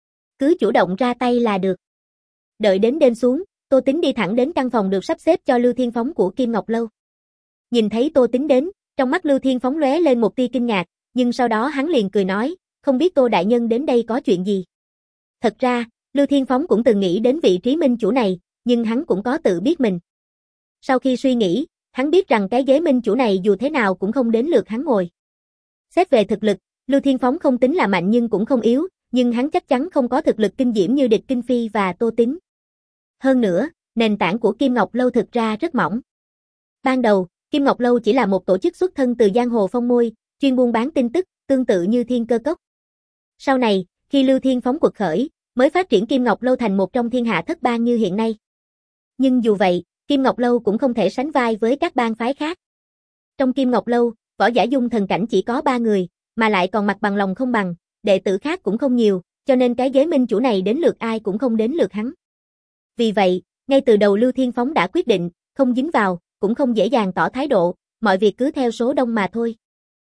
Cứ chủ động ra tay là được. Đợi đến đêm xuống, Tô Tín đi thẳng đến căn phòng được sắp xếp cho Lưu Thiên Phóng của Kim Ngọc Lâu. Nhìn thấy Tô Tín đến, Trong mắt Lưu Thiên Phóng lóe lên một tia kinh ngạc, nhưng sau đó hắn liền cười nói, không biết Tô đại nhân đến đây có chuyện gì. Thật ra, Lưu Thiên Phóng cũng từng nghĩ đến vị trí minh chủ này, nhưng hắn cũng có tự biết mình. Sau khi suy nghĩ, hắn biết rằng cái ghế minh chủ này dù thế nào cũng không đến lượt hắn ngồi. Xét về thực lực, Lưu Thiên Phóng không tính là mạnh nhưng cũng không yếu, nhưng hắn chắc chắn không có thực lực kinh diễm như Địch Kinh Phi và Tô Tín. Hơn nữa, nền tảng của Kim Ngọc Lâu thực ra rất mỏng. Ban đầu, Kim Ngọc Lâu chỉ là một tổ chức xuất thân từ giang hồ phong môi, chuyên buôn bán tin tức, tương tự như Thiên Cơ Cốc. Sau này, khi Lưu Thiên Phóng quật khởi, mới phát triển Kim Ngọc Lâu thành một trong thiên hạ thất bang như hiện nay. Nhưng dù vậy, Kim Ngọc Lâu cũng không thể sánh vai với các bang phái khác. Trong Kim Ngọc Lâu, võ giả dung thần cảnh chỉ có ba người, mà lại còn mặt bằng lòng không bằng, đệ tử khác cũng không nhiều, cho nên cái ghế minh chủ này đến lượt ai cũng không đến lượt hắn. Vì vậy, ngay từ đầu Lưu Thiên Phóng đã quyết định, không dính vào, cũng không dễ dàng tỏ thái độ, mọi việc cứ theo số đông mà thôi.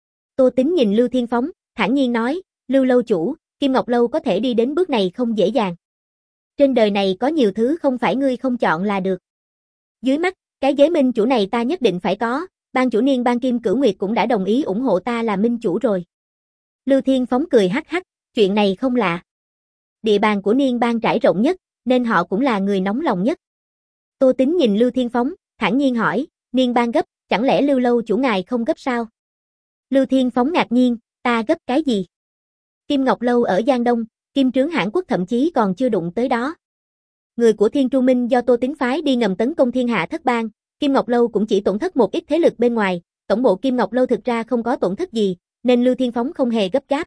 Tô Tín nhìn Lưu Thiên Phóng, thản nhiên nói, Lưu lâu chủ, Kim Ngọc Lâu có thể đi đến bước này không dễ dàng. Trên đời này có nhiều thứ không phải ngươi không chọn là được. Dưới mắt, cái ghế minh chủ này ta nhất định phải có, ban chủ Niên Bang Kim Cửu Nguyệt cũng đã đồng ý ủng hộ ta là minh chủ rồi. Lưu Thiên Phóng cười hắc hắc, chuyện này không lạ. Địa bàn của Niên Bang trải rộng nhất, nên họ cũng là người nóng lòng nhất. Tô Tín nhìn Lưu Thiên Phóng, thản nhiên hỏi, Niên Bang gấp, chẳng lẽ Lưu lâu chủ ngài không gấp sao? Lưu Thiên Phóng ngạc nhiên, ta gấp cái gì? Kim Ngọc Lâu ở Giang Đông, Kim Trướng Hãn Quốc thậm chí còn chưa đụng tới đó. Người của Thiên Tru Minh do Tô Tín phái đi ngầm tấn công thiên hạ thất bang, Kim Ngọc Lâu cũng chỉ tổn thất một ít thế lực bên ngoài, tổng bộ Kim Ngọc Lâu thực ra không có tổn thất gì, nên Lưu Thiên Phóng không hề gấp gáp.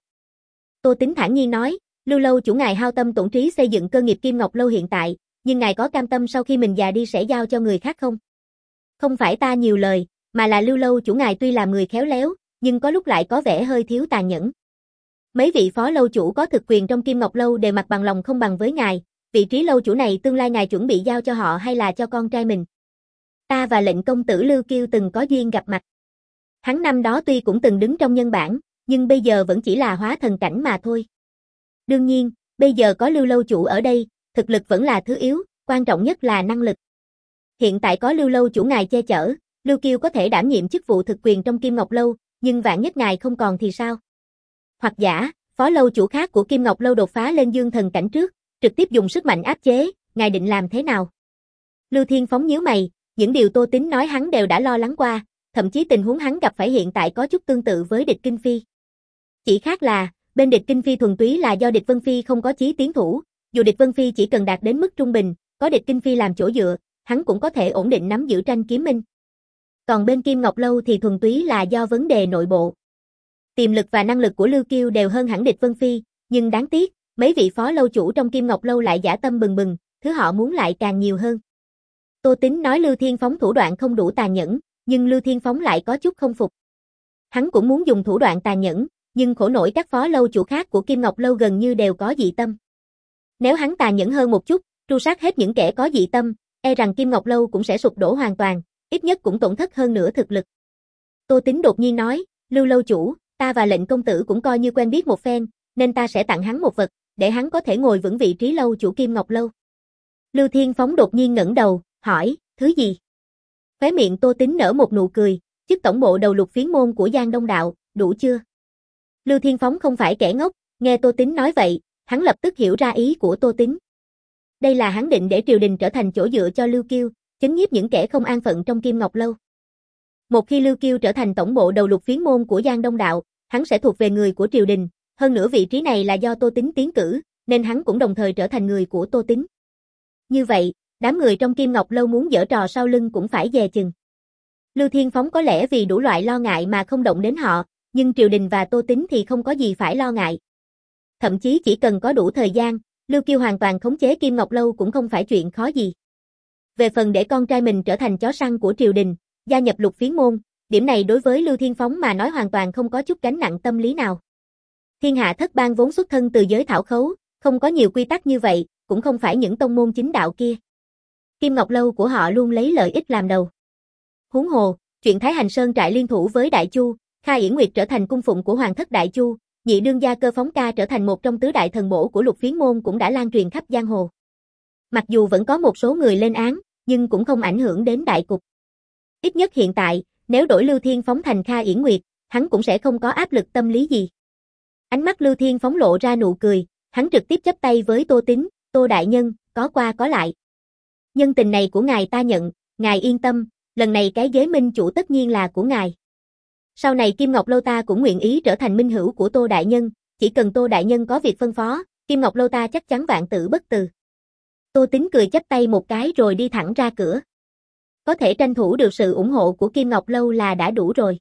Tô Tín thản nhiên nói, Lưu lâu chủ ngài hao tâm tổn trí xây dựng cơ nghiệp Kim Ngọc Lâu hiện tại, nhưng ngài có cam tâm sau khi mình già đi sẽ giao cho người khác không? Không phải ta nhiều lời, mà là Lưu lâu chủ ngài tuy là người khéo léo, nhưng có lúc lại có vẻ hơi thiếu tàn nhẫn. Mấy vị phó lâu chủ có thực quyền trong Kim Ngọc Lâu đều mặt bằng lòng không bằng với ngài, vị trí lâu chủ này tương lai ngài chuẩn bị giao cho họ hay là cho con trai mình? Ta và lệnh công tử Lưu Kiêu từng có duyên gặp mặt. Hắn năm đó tuy cũng từng đứng trong nhân bảng, nhưng bây giờ vẫn chỉ là hóa thần cảnh mà thôi. Đương nhiên, bây giờ có Lưu lâu chủ ở đây, thực lực vẫn là thứ yếu, quan trọng nhất là năng lực. Hiện tại có Lưu lâu chủ ngài che chở, Lưu Kiêu có thể đảm nhiệm chức vụ thực quyền trong Kim Ngọc Lâu, nhưng vạn nhất ngài không còn thì sao? Hoặc giả, phó lâu chủ khác của Kim Ngọc Lâu đột phá lên dương thần cảnh trước, trực tiếp dùng sức mạnh áp chế, ngài định làm thế nào? Lưu Thiên Phóng nhíu mày, những điều Tô Tín nói hắn đều đã lo lắng qua, thậm chí tình huống hắn gặp phải hiện tại có chút tương tự với Địch Kinh Phi. Chỉ khác là, bên Địch Kinh Phi thuần túy là do Địch Vân Phi không có chí tiến thủ, dù Địch Vân Phi chỉ cần đạt đến mức trung bình, có Địch Kinh Phi làm chỗ dựa, hắn cũng có thể ổn định nắm giữ tranh kiếm minh. Còn bên Kim Ngọc Lâu thì thuần túy là do vấn đề nội bộ. Tiềm lực và năng lực của Lưu Kiêu đều hơn hẳn Địch Vân Phi, nhưng đáng tiếc, mấy vị phó lâu chủ trong Kim Ngọc Lâu lại dã tâm bừng bừng, thứ họ muốn lại càng nhiều hơn. Tô Tín nói Lưu Thiên Phóng thủ đoạn không đủ tàn nhẫn, nhưng Lưu Thiên Phóng lại có chút không phục. Hắn cũng muốn dùng thủ đoạn tàn nhẫn, nhưng khổ nổi các phó lâu chủ khác của Kim Ngọc Lâu gần như đều có dị tâm. Nếu hắn tàn nhẫn hơn một chút, tru sát hết những kẻ có dị tâm, e rằng Kim Ngọc Lâu cũng sẽ sụp đổ hoàn toàn, ít nhất cũng tổn thất hơn nửa thực lực. Tô Tín đột nhiên nói, Lưu lâu chủ, ta và lệnh công tử cũng coi như quen biết một phen, nên ta sẽ tặng hắn một vật, để hắn có thể ngồi vững vị trí lâu chủ Kim Ngọc Lâu. Lưu Thiên Phóng đột nhiên ngẩng đầu, hỏi, thứ gì? Khóe miệng Tô Tín nở một nụ cười, chức tổng bộ đầu lục phiến môn của Giang Đông Đạo, đủ chưa? Lưu Thiên Phóng không phải kẻ ngốc, nghe Tô Tín nói vậy, hắn lập tức hiểu ra ý của Tô Tín. Đây là hắn định để triều đình trở thành chỗ dựa cho Lưu Kiêu, chấn nhiếp những kẻ không an phận trong Kim Ngọc Lâu. Một khi Lưu Kiêu trở thành tổng bộ đầu lục phiến môn của Giang Đông Đạo, hắn sẽ thuộc về người của triều đình, hơn nữa vị trí này là do Tô Tín tiến cử, nên hắn cũng đồng thời trở thành người của Tô Tín. Như vậy, đám người trong Kim Ngọc Lâu muốn giở trò sau lưng cũng phải dè chừng. Lưu Thiên Phóng có lẽ vì đủ loại lo ngại mà không động đến họ, nhưng triều đình và Tô Tín thì không có gì phải lo ngại. Thậm chí chỉ cần có đủ thời gian, Lưu Kiêu hoàn toàn khống chế Kim Ngọc Lâu cũng không phải chuyện khó gì. Về phần để con trai mình trở thành chó săn của triều đình, gia nhập lục phiến môn, điểm này đối với Lưu Thiên Phóng mà nói hoàn toàn không có chút gánh nặng tâm lý nào. Thiên hạ thất bang vốn xuất thân từ giới thảo khấu, không có nhiều quy tắc như vậy, cũng không phải những tông môn chính đạo kia. Kim Ngọc Lâu của họ luôn lấy lợi ích làm đầu. Huống hồ, chuyện Thái Hành Sơn trại liên thủ với Đại Chu, Kha Yển Nguyệt trở thành cung phụng của Hoàng thất Đại Chu, nhị đương gia Cơ Phóng Ca trở thành một trong tứ đại thần bổ của lục phiến môn cũng đã lan truyền khắp giang hồ. Mặc dù vẫn có một số người lên án, nhưng cũng không ảnh hưởng đến đại cục. Ít nhất hiện tại, Nếu đổi Lưu Thiên Phóng thành Kha Yển Nguyệt, hắn cũng sẽ không có áp lực tâm lý gì. Ánh mắt Lưu Thiên Phóng lộ ra nụ cười, hắn trực tiếp chắp tay với Tô Tín, Tô đại nhân, có qua có lại. Nhân tình này của ngài ta nhận, ngài yên tâm, lần này cái ghế minh chủ tất nhiên là của ngài. Sau này Kim Ngọc Lâu ta cũng nguyện ý trở thành minh hữu của Tô đại nhân, chỉ cần Tô đại nhân có việc phân phó, Kim Ngọc Lâu ta chắc chắn vạn tử bất từ. Tô Tín cười chắp tay một cái rồi đi thẳng ra cửa. Có thể tranh thủ được sự ủng hộ của Kim Ngọc Lâu là đã đủ rồi.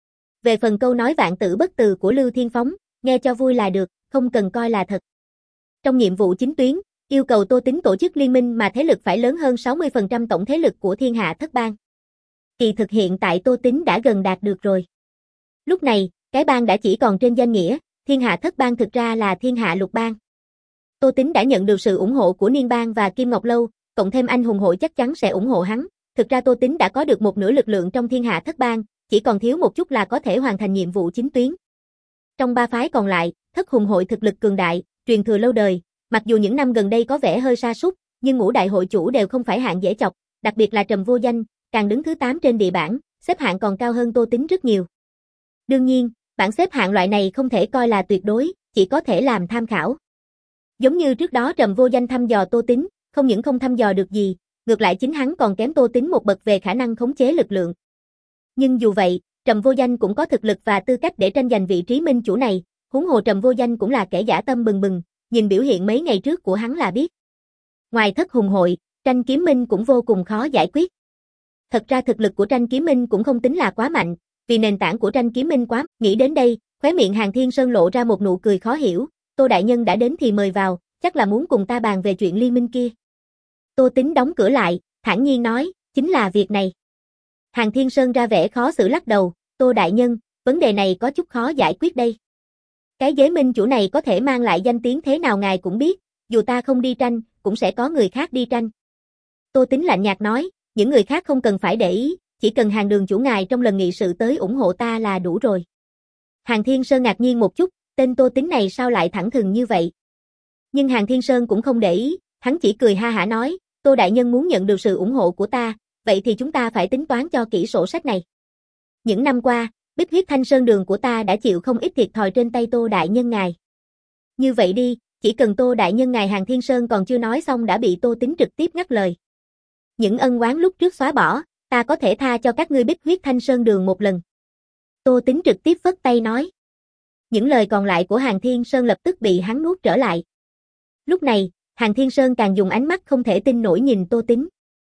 Về phần câu nói vạn tử bất từ của Lưu Thiên Phóng, nghe cho vui là được, không cần coi là thật. Trong nhiệm vụ chính tuyến, yêu cầu Tô Tín tổ chức liên minh mà thế lực phải lớn hơn sáu mươi phần trăm tổng thế lực của Thiên Hạ Thất Bang. Kỳ thực hiện tại Tô Tín đã gần đạt được rồi. Lúc này, cái bang đã chỉ còn trên danh nghĩa, Thiên Hạ Thất Bang thực ra là Thiên Hạ Lục Bang. Tô Tín đã nhận được sự ủng hộ của Niên Bang và Kim Ngọc Lâu, cộng thêm anh hùng hội chắc chắn sẽ ủng hộ hắn. Thực ra Tô Tín đã có được một nửa lực lượng trong Thiên Hạ Thất Bang, chỉ còn thiếu một chút là có thể hoàn thành nhiệm vụ chính tuyến. Trong ba phái còn lại, Thất Hùng hội thực lực cường đại, truyền thừa lâu đời, mặc dù những năm gần đây có vẻ hơi sa sút, nhưng ngũ đại hội chủ đều không phải hạng dễ chọc, đặc biệt là Trầm Vô Danh, càng đứng thứ tám trên địa bảng, xếp hạng còn cao hơn Tô Tín rất nhiều. Đương nhiên, bảng xếp hạng loại này không thể coi là tuyệt đối, chỉ có thể làm tham khảo. Giống như trước đó Trầm Vô Danh thăm dò Tô Tín, không những không thăm dò được gì, ngược lại chính hắn còn kém Tô Tín một bậc về khả năng khống chế lực lượng. Nhưng dù vậy, Trầm Vô Danh cũng có thực lực và tư cách để tranh giành vị trí minh chủ này, huống hồ Trầm Vô Danh cũng là kẻ dã tâm bừng bừng, nhìn biểu hiện mấy ngày trước của hắn là biết. Ngoài Thất Hùng hội, Tranh Kiếm Minh cũng vô cùng khó giải quyết. Thật ra thực lực của Tranh Kiếm Minh cũng không tính là quá mạnh, vì nền tảng của Tranh Kiếm Minh quá, nghĩ đến đây, khóe miệng Hàn Thiên Sơn lộ ra một nụ cười khó hiểu, Tô đại nhân đã đến thì mời vào, chắc là muốn cùng ta bàn về chuyện liên minh kia. Tô Tín đóng cửa lại, thản nhiên nói, chính là việc này. Hàn Thiên Sơn ra vẻ khó xử lắc đầu, Tô đại nhân, vấn đề này có chút khó giải quyết đây. Cái ghế minh chủ này có thể mang lại danh tiếng thế nào ngài cũng biết, dù ta không đi tranh, cũng sẽ có người khác đi tranh. Tô Tín lạnh nhạt nói, những người khác không cần phải để ý, chỉ cần Hàn đường chủ ngài trong lần nghị sự tới ủng hộ ta là đủ rồi. Hàn Thiên Sơn ngạc nhiên một chút, tên Tô Tín này sao lại thẳng thừng như vậy? Nhưng Hàn Thiên Sơn cũng không để ý, hắn chỉ cười ha hả nói, Tô đại nhân muốn nhận được sự ủng hộ của ta, vậy thì chúng ta phải tính toán cho kỹ sổ sách này. Những năm qua, Bích Huyết Thanh Sơn đường của ta đã chịu không ít thiệt thòi trên tay Tô đại nhân ngài. Như vậy đi, chỉ cần Tô đại nhân ngài Hàn Thiên Sơn còn chưa nói xong đã bị Tô Tín trực tiếp ngắt lời. Những ân oán lúc trước xóa bỏ, ta có thể tha cho các ngươi Bích Huyết Thanh Sơn đường một lần. Tô Tín trực tiếp phất tay nói. Những lời còn lại của Hàn Thiên Sơn lập tức bị hắn nuốt trở lại. Lúc này, Hàn Thiên Sơn càng dùng ánh mắt không thể tin nổi nhìn Tô Tín.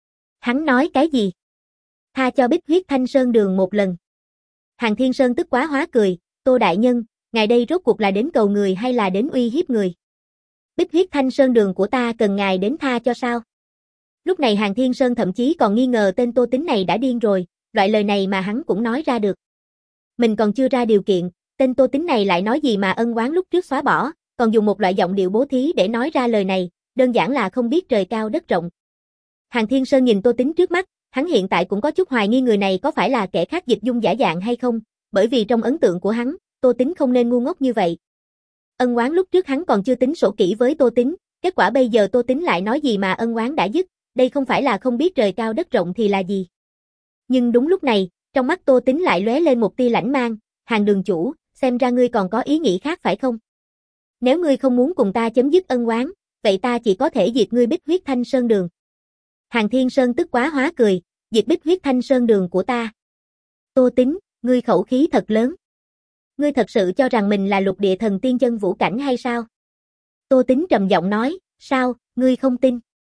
Hắn nói cái gì? Tha cho Bích Huyết Thanh Sơn đường một lần. Hàn Thiên Sơn tức quá hóa cười, Tô đại nhân, ngài đây rốt cuộc là đến cầu người hay là đến uy hiếp người? Bích Huyết Thanh Sơn đường của ta cần ngài đến tha cho sao? Lúc này Hàn Thiên Sơn thậm chí còn nghi ngờ tên Tô Tín này đã điên rồi, loại lời này mà hắn cũng nói ra được. Mình còn chưa ra điều kiện, tên Tô Tín này lại nói gì mà ân oán lúc trước xóa bỏ, còn dùng một loại giọng điệu bố thí để nói ra lời này, đơn giản là không biết trời cao đất rộng. Hàn Thiên Sơn nhìn Tô Tín trước mắt, hắn hiện tại cũng có chút hoài nghi người này có phải là kẻ khác dịch dung giả dạng hay không, bởi vì trong ấn tượng của hắn, Tô Tín không nên ngu ngốc như vậy. Ân oán lúc trước hắn còn chưa tính sổ kỹ với Tô Tín, kết quả bây giờ Tô Tín lại nói gì mà ân oán đã dứt, đây không phải là không biết trời cao đất rộng thì là gì. Nhưng đúng lúc này, trong mắt Tô Tín lại lóe lên một tia lãnh mang, Hàn đường chủ, xem ra ngươi còn có ý nghĩ khác phải không? Nếu ngươi không muốn cùng ta chấm dứt ân oán, vậy ta chỉ có thể diệt ngươi Bích Huyết Thanh Sơn đường. Hàn Thiên Sơn tức quá hóa cười, diệt Bích Huyết Thanh Sơn đường của ta. Tô Tín, ngươi khẩu khí thật lớn. Ngươi thật sự cho rằng mình là lục địa thần tiên chân vũ cảnh hay sao? Tô Tín trầm giọng nói, sao, ngươi không tin?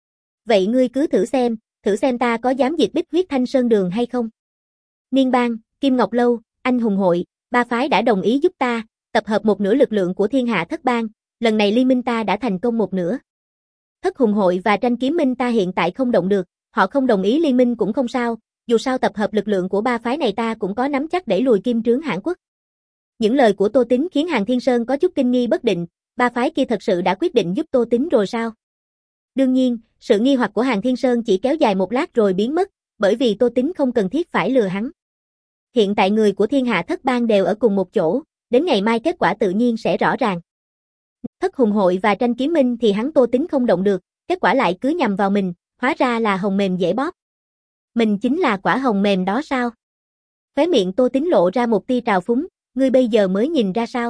Vậy ngươi cứ thử xem, thử xem ta có dám diệt Bích Huyết Thanh Sơn đường hay không? Niên Bang, Kim Ngọc Lâu, Anh Hùng hội, ba phái đã đồng ý giúp ta, tập hợp một nửa lực lượng của Thiên Hạ Thất Bang, lần này liên minh ta đã thành công một nửa. Thất Hùng hội và Tranh Kiếm Minh ta hiện tại không động được, họ không đồng ý liên minh cũng không sao, dù sao tập hợp lực lượng của ba phái này ta cũng có nắm chắc đẩy lùi Kim Trướng Hãn Quốc. Những lời của Tô Tín khiến Hàn Thiên Sơn có chút kinh nghi bất định, ba phái kia thật sự đã quyết định giúp Tô Tín rồi sao? Đương nhiên, sự nghi hoặc của Hàn Thiên Sơn chỉ kéo dài một lát rồi biến mất, bởi vì Tô Tín không cần thiết phải lừa hắn. Hiện tại người của Thiên Hạ Thất Bang đều ở cùng một chỗ, đến ngày mai kết quả tự nhiên sẽ rõ ràng. Thất Hùng hội và Tranh Kiếm Minh thì hắn Tô Tín không động được, kết quả lại cứ nhằm vào mình, hóa ra là hồng mềm dễ bóp. Mình chính là quả hồng mềm đó sao? Khóe miệng Tô Tính lộ ra một tia trào phúng, ngươi bây giờ mới nhìn ra sao?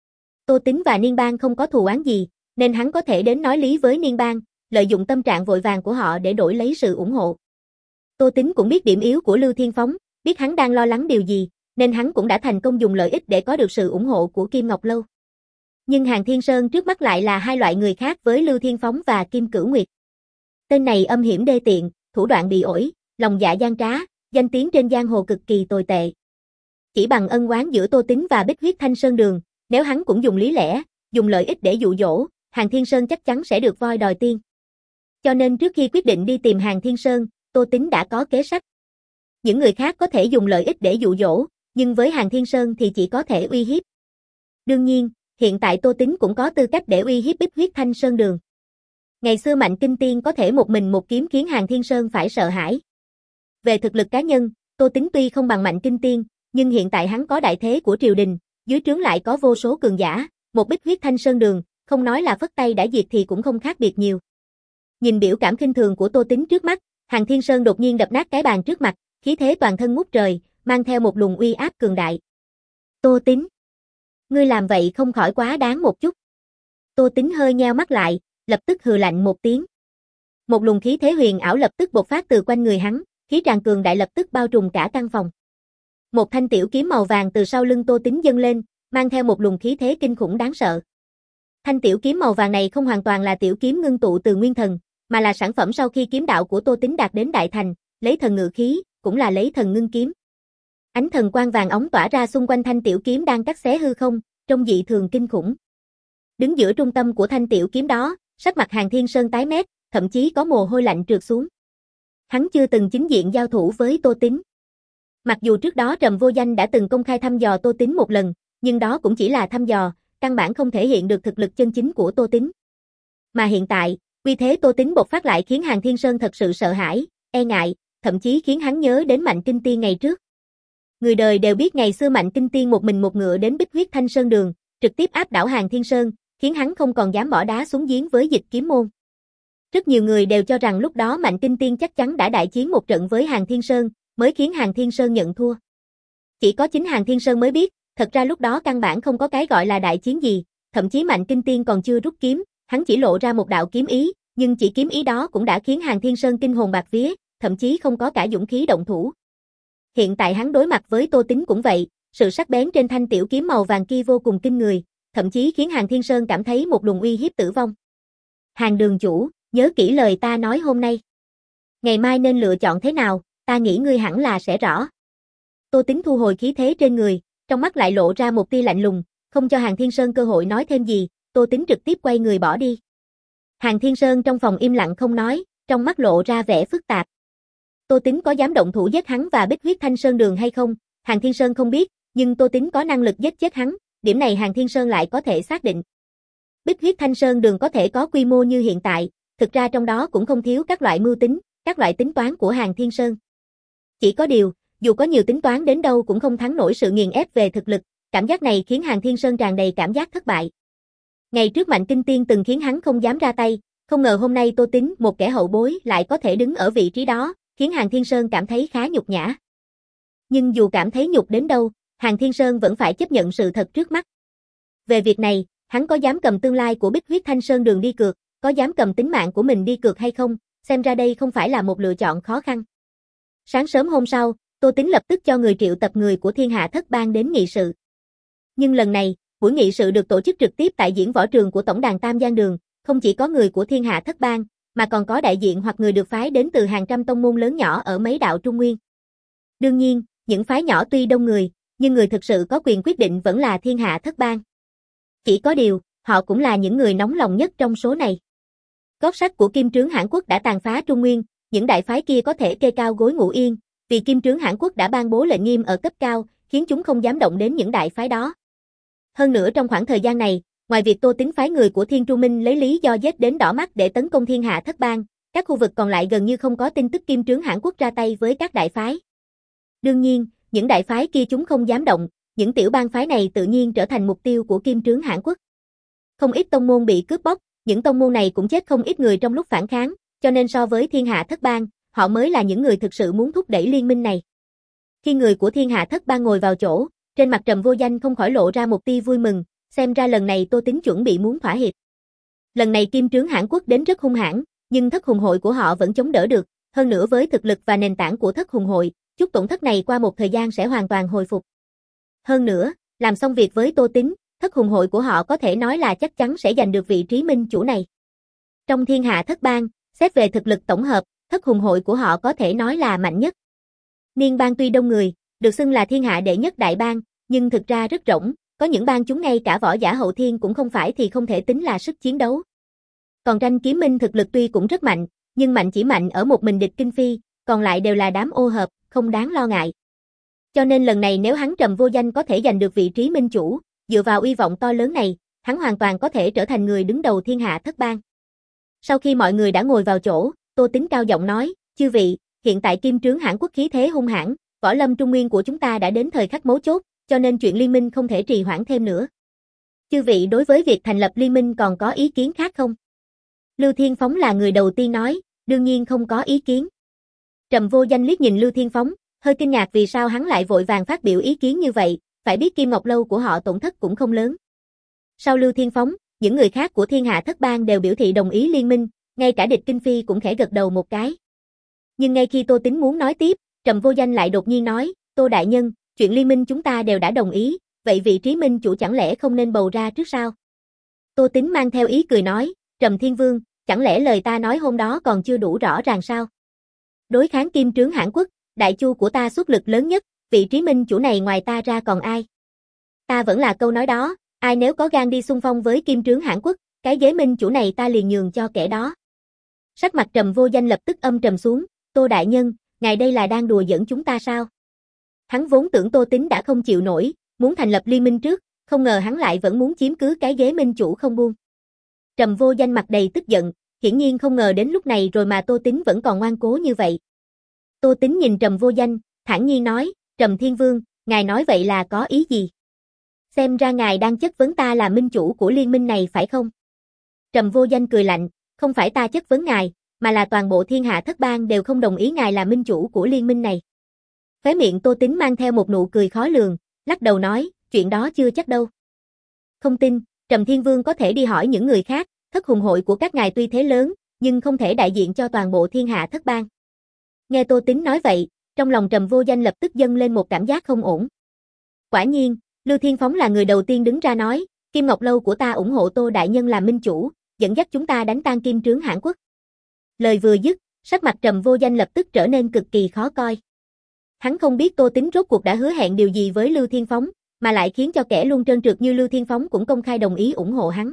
Tô Tính và Niên Bang không có thù oán gì, nên hắn có thể đến nói lý với Niên Bang, lợi dụng tâm trạng vội vàng của họ để đổi lấy sự ủng hộ. Tô Tính cũng biết điểm yếu của Lưu Thiên Phóng, biết hắn đang lo lắng điều gì, nên hắn cũng đã thành công dùng lợi ích để có được sự ủng hộ của Kim Ngọc Lâu. Nhưng Hàn Thiên Sơn trước mắt lại là hai loại người khác với Lưu Thiên Phóng và Kim Cửu Nguyệt. Tên này âm hiểm đê tiện, thủ đoạn bị ổi, lòng dạ gian trá, danh tiếng trên giang hồ cực kỳ tồi tệ. Chỉ bằng ân oán giữa Tô Tính và Bích Huyết Thanh Sơn Đường, nếu hắn cũng dùng lý lẽ, dùng lợi ích để dụ dỗ, Hàn Thiên Sơn chắc chắn sẽ được voi đòi tiên. Cho nên trước khi quyết định đi tìm Hàn Thiên Sơn, Tô Tính đã có kế sách. Những người khác có thể dùng lợi ích để dụ dỗ, nhưng với Hàn Thiên Sơn thì chỉ có thể uy hiếp. Đương nhiên, hiện tại Tô Tính cũng có tư cách để uy hiếp Bích Huyết Thanh Sơn Đường. Ngày xưa Mạnh Kinh Tiên có thể một mình một kiếm khiến Hàn Thiên Sơn phải sợ hãi. Về thực lực cá nhân, Tô Tính tuy không bằng Mạnh Kinh Tiên, nhưng hiện tại hắn có đại thế của triều đình, dưới trướng lại có vô số cường giả, một Bích Huyết Thanh Sơn Đường, không nói là phất tay đã diệt thì cũng không khác biệt nhiều. Nhìn biểu cảm khinh thường của Tô Tính trước mắt, Hàn Thiên Sơn đột nhiên đập nát cái bàn trước mặt, khí thế toàn thân ngút trời, mang theo một luồng uy áp cường đại. Tô Tính, ngươi làm vậy không khỏi quá đáng một chút. Tô Tính hơi nheo mắt lại, lập tức hừ lạnh một tiếng. Một luồng khí thế huyền ảo lập tức bộc phát từ quanh người hắn, khí tràn cường đại lập tức bao trùm cả căn phòng. Một thanh tiểu kiếm màu vàng từ sau lưng Tô Tính dâng lên, mang theo một luồng khí thế kinh khủng đáng sợ. Thanh tiểu kiếm màu vàng này không hoàn toàn là tiểu kiếm ngưng tụ từ nguyên thần, mà là sản phẩm sau khi kiếm đạo của Tô Tính đạt đến đại thành, lấy thần ngự khí, cũng là lấy thần ngưng kiếm. Ánh thần quang vàng óng tỏa ra xung quanh thanh tiểu kiếm đang cắt xé hư không, trông dị thường kinh khủng. Đứng giữa trung tâm của thanh tiểu kiếm đó, sắc mặt Hàn Thiên Sơn tái mét, thậm chí có mồ hôi lạnh trượt xuống. Hắn chưa từng chính diện giao thủ với Tô Tính. Mặc dù trước đó Trầm Vô Danh đã từng công khai thăm dò Tô Tính một lần, nhưng đó cũng chỉ là thăm dò, căn bản không thể hiện được thực lực chân chính của Tô Tính. Mà hiện tại, uy thế Tô Tính bộc phát lại khiến Hàn Thiên Sơn thật sự sợ hãi, e ngại, thậm chí khiến hắn nhớ đến Mạnh Kinh Tiên ngày trước. Người đời đều biết ngày xưa Mạnh Kinh Tiên một mình một ngựa đến Bích Huyết Thanh Sơn Đường, trực tiếp áp đảo Hàn Thiên Sơn, khiến hắn không còn dám bỏ đá xuống giếng với Dịch Kiếm Môn. Rất nhiều người đều cho rằng lúc đó Mạnh Kinh Tiên chắc chắn đã đại chiến một trận với Hàn Thiên Sơn, mới khiến Hàn Thiên Sơn nhận thua. Chỉ có chính Hàn Thiên Sơn mới biết, thật ra lúc đó căn bản không có cái gọi là đại chiến gì, thậm chí Mạnh Kinh Tiên còn chưa rút kiếm, hắn chỉ lộ ra một đạo kiếm ý, nhưng chỉ kiếm ý đó cũng đã khiến Hàn Thiên Sơn kinh hồn bạt vía, thậm chí không có cả dũng khí động thủ. Hiện tại hắn đối mặt với Tô Tính cũng vậy, sự sắc bén trên thanh tiểu kiếm màu vàng kia vô cùng kinh người, thậm chí khiến Hàn Thiên Sơn cảm thấy một luồng uy hiếp tử vong. Hàn đường chủ, nhớ kỹ lời ta nói hôm nay. Ngày mai nên lựa chọn thế nào, ta nghĩ ngươi hẳn là sẽ rõ. Tô Tính thu hồi khí thế trên người, trong mắt lại lộ ra một tia lạnh lùng, không cho Hàn Thiên Sơn cơ hội nói thêm gì, Tô Tính trực tiếp quay người bỏ đi. Hàn Thiên Sơn trong phòng im lặng không nói, trong mắt lộ ra vẻ phức tạp. Tô Tính có dám động thủ giết hắn và Bích Huyết Thanh Sơn Đường hay không, Hàn Thiên Sơn không biết, nhưng Tô Tính có năng lực giết chết hắn, điểm này Hàn Thiên Sơn lại có thể xác định. Bích Huyết Thanh Sơn Đường có thể có quy mô như hiện tại, thực ra trong đó cũng không thiếu các loại mưu tính, các loại tính toán của Hàn Thiên Sơn. Chỉ có điều, dù có nhiều tính toán đến đâu cũng không thắng nổi sự nghiền ép về thực lực, cảm giác này khiến Hàn Thiên Sơn tràn đầy cảm giác thất bại. Ngày trước Mạnh Kinh Tiên từng khiến hắn không dám ra tay, không ngờ hôm nay Tô Tính, một kẻ hậu bối lại có thể đứng ở vị trí đó, khiến Hàn Thiên Sơn cảm thấy khá nhục nhã. Nhưng dù cảm thấy nhục đến đâu, Hàn Thiên Sơn vẫn phải chấp nhận sự thật trước mắt. Về việc này, hắn có dám cầm tương lai của Bích Huyết Thanh Sơn Đường đi cược, có dám cầm tính mạng của mình đi cược hay không, xem ra đây không phải là một lựa chọn khó khăn. Sáng sớm hôm sau, Tô Tính lập tức cho người triệu tập người của Thiên Hạ Thất Bang đến nghị sự. Nhưng lần này, buổi nghị sự được tổ chức trực tiếp tại diễn võ trường của tổng đàn Tam Giang Đường, không chỉ có người của Thiên Hạ Thất Bang, mà còn có đại diện hoặc người được phái đến từ hàng trăm tông môn lớn nhỏ ở mấy đạo Trung Nguyên. Đương nhiên, những phái nhỏ tuy đông người, nhưng người thực sự có quyền quyết định vẫn là Thiên Hạ Thất Bang. Chỉ có điều, họ cũng là những người nóng lòng nhất trong số này. Gót sắt của Kim Trướng Hãn Quốc đã tàn phá Trung Nguyên, những đại phái kia có thể kê cao gối ngủ yên, vì Kim Trướng Hãn Quốc đã ban bố lệnh nghiêm ở cấp cao, khiến chúng không dám động đến những đại phái đó. Hơn nữa trong khoảng thời gian này, ngoài việc Tô Tính phái người của Thiên Tru Minh lấy lý do giết đến đỏ mắt để tấn công Thiên Hạ Thất Bang, các khu vực còn lại gần như không có tin tức Kim Trướng Hãn Quốc ra tay với các đại phái. Đương nhiên, những đại phái kia chúng không dám động, những tiểu bang phái này tự nhiên trở thành mục tiêu của Kim Trướng Hãn Quốc. Không ít tông môn bị cướp bóc, những tông môn này cũng chết không ít người trong lúc phản kháng, cho nên so với Thiên Hạ Thất Bang, họ mới là những người thực sự muốn thúc đẩy liên minh này. Khi người của Thiên Hạ Thất Bang ngồi vào chỗ, trên mặt Trầm Vô Danh không khỏi lộ ra một tia vui mừng, xem ra lần này Tô Tín chuẩn bị muốn thỏa hiệp. Lần này Kim Trướng Hãn Quốc đến rất hung hãn, nhưng Thất Hùng Hội của họ vẫn chống đỡ được, hơn nữa với thực lực và nền tảng của Thất Hùng Hội, chút tổn thất này qua một thời gian sẽ hoàn toàn hồi phục. Hơn nữa, làm xong việc với Tô Tín, Thất Hùng Hội của họ có thể nói là chắc chắn sẽ giành được vị trí minh chủ này. Trong Thiên Hạ Thất Bang, xét về thực lực tổng hợp, Thất Hùng Hội của họ có thể nói là mạnh nhất. Niên bang tuy đông người, được xưng là thiên hạ đệ nhất đại bang, nhưng thực ra rất rỗng, có những bang chúng ngay cả võ giả hậu thiên cũng không phải thì không thể tính là sức chiến đấu. Còn Tranh Kiếm Minh thực lực tuy cũng rất mạnh, nhưng mạnh chỉ mạnh ở một mình địch Kinh Phi, còn lại đều là đám ô hợp, không đáng lo ngại. Cho nên lần này nếu hắn Trầm Vô Danh có thể giành được vị trí minh chủ, dựa vào uy vọng to lớn này, hắn hoàn toàn có thể trở thành người đứng đầu Thiên Hạ Thất Bang. Sau khi mọi người đã ngồi vào chỗ, Tô Tín cao giọng nói, chư vị, hiện tại Kim Trướng Hãn Quốc khí thế hung hãn, võ lâm trung nguyên của chúng ta đã đến thời khắc mấu chốt, cho nên chuyện liên minh không thể trì hoãn thêm nữa. Chư vị đối với việc thành lập liên minh còn có ý kiến khác không? Lưu Thiên Phóng là người đầu tiên nói, đương nhiên không có ý kiến. Trầm Vô Danh liếc nhìn Lưu Thiên Phóng, hơi kinh ngạc vì sao hắn lại vội vàng phát biểu ý kiến như vậy, phải biết Kim Ngọc Lâu của họ tổn thất cũng không lớn. Sau Lưu Thiên Phóng, những người khác của Thiên Hạ Thất Bang đều biểu thị đồng ý liên minh, ngay cả địch Kinh Phi cũng khẽ gật đầu một cái. Nhưng ngay khi Tô Tín muốn nói tiếp, Trầm Vô Danh lại đột nhiên nói, Tô Đại Nhân, chuyện liên minh chúng ta đều đã đồng ý, vậy vị trí minh chủ chẳng lẽ không nên bầu ra trước sao? Tô Tín mang theo ý cười nói, Trầm Thiên Vương, chẳng lẽ lời ta nói hôm đó còn chưa đủ rõ ràng sao? Đối kháng Kim Trướng Hãn Quốc, đại chu của ta xuất lực lớn nhất, vị trí minh chủ này ngoài ta ra còn ai? Ta vẫn là câu nói đó, ai nếu có gan đi xung phong với Kim Trướng Hãn Quốc, cái ghế minh chủ này ta liền nhường cho kẻ đó. Sắc mặt Trầm Vô Danh lập tức âm trầm xuống, Tô Đại Nhân, ngài đây là đang đùa giỡn chúng ta sao? Hắn vốn tưởng Tô Tín đã không chịu nổi, muốn thành lập liên minh trước, không ngờ hắn lại vẫn muốn chiếm cứ cái ghế minh chủ không buông. Trầm Vô Danh mặt đầy tức giận, hiển nhiên không ngờ đến lúc này rồi mà Tô Tín vẫn còn ngoan cố như vậy. Tô Tín nhìn Trầm Vô Danh, thản nhiên nói, Trầm Thiên Vương, ngài nói vậy là có ý gì? Xem ra ngài đang chất vấn ta là minh chủ của liên minh này phải không? Trầm Vô Danh cười lạnh, không phải ta chất vấn ngài, mà là toàn bộ Thiên Hạ Thất Bang đều không đồng ý ngài là minh chủ của liên minh này. Khóe miệng Tô Tín mang theo một nụ cười khó lường, lắc đầu nói, chuyện đó chưa chắc đâu. Không tin, Trầm Thiên Vương có thể đi hỏi những người khác, Thất Hùng Hội của các ngài tuy thế lớn, nhưng không thể đại diện cho toàn bộ Thiên Hạ Thất Bang. Nghe Tô Tín nói vậy, trong lòng Trầm Vô Danh lập tức dâng lên một cảm giác không ổn. Quả nhiên, Lưu Thiên Phóng là người đầu tiên đứng ra nói, Kim Ngọc Lâu của ta ủng hộ Tô Đại Nhân làm minh chủ, dẫn dắt chúng ta đánh tan Kim Trướng Hãn Quốc. Lời vừa dứt, sắc mặt Trầm Vô Danh lập tức trở nên cực kỳ khó coi. Hắn không biết Tô Tín rốt cuộc đã hứa hẹn điều gì với Lưu Thiên Phóng, mà lại khiến cho kẻ luôn trơn trượt như Lưu Thiên Phóng cũng công khai đồng ý ủng hộ hắn.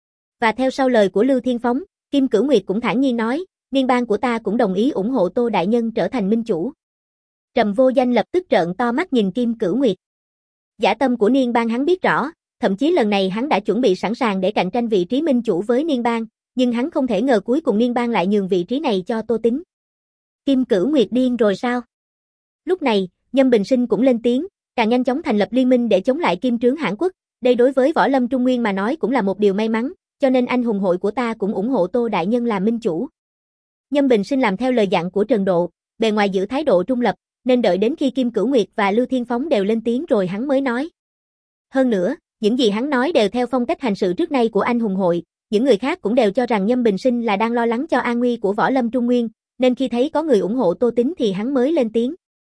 Và theo sau lời của Lưu Thiên Phóng, Kim Cửu Nguyệt cũng thản nhiên nói, niên bang của ta cũng đồng ý ủng hộ Tô Đại Nhân trở thành minh chủ. Trầm Vô Danh lập tức trợn to mắt nhìn Kim Cửu Nguyệt. Dã tâm của niên bang hắn biết rõ, thậm chí lần này hắn đã chuẩn bị sẵn sàng để cạnh tranh vị trí minh chủ với niên bang, nhưng hắn không thể ngờ cuối cùng niên bang lại nhường vị trí này cho Tô Tín. Kim Cửu Nguyệt điên rồi sao? Lúc này, Nhâm Bình Sinh cũng lên tiếng, càng nhanh chóng thành lập liên minh để chống lại Kim Trướng Hãn Quốc, đây đối với võ lâm Trung Nguyên mà nói cũng là một điều may mắn, cho nên anh hùng hội của ta cũng ủng hộ Tô Đại Nhân làm minh chủ. Nhâm Bình Sinh làm theo lời dặn của Trần Độ, bề ngoài giữ thái độ trung lập, nên đợi đến khi Kim Cửu Nguyệt và Lưu Thiên Phóng đều lên tiếng rồi hắn mới nói. Hơn nữa, những gì hắn nói đều theo phong cách hành sự trước nay của anh hùng hội, những người khác cũng đều cho rằng Nhâm Bình Sinh là đang lo lắng cho an nguy của võ lâm Trung Nguyên, nên khi thấy có người ủng hộ Tô Tín thì hắn mới lên tiếng.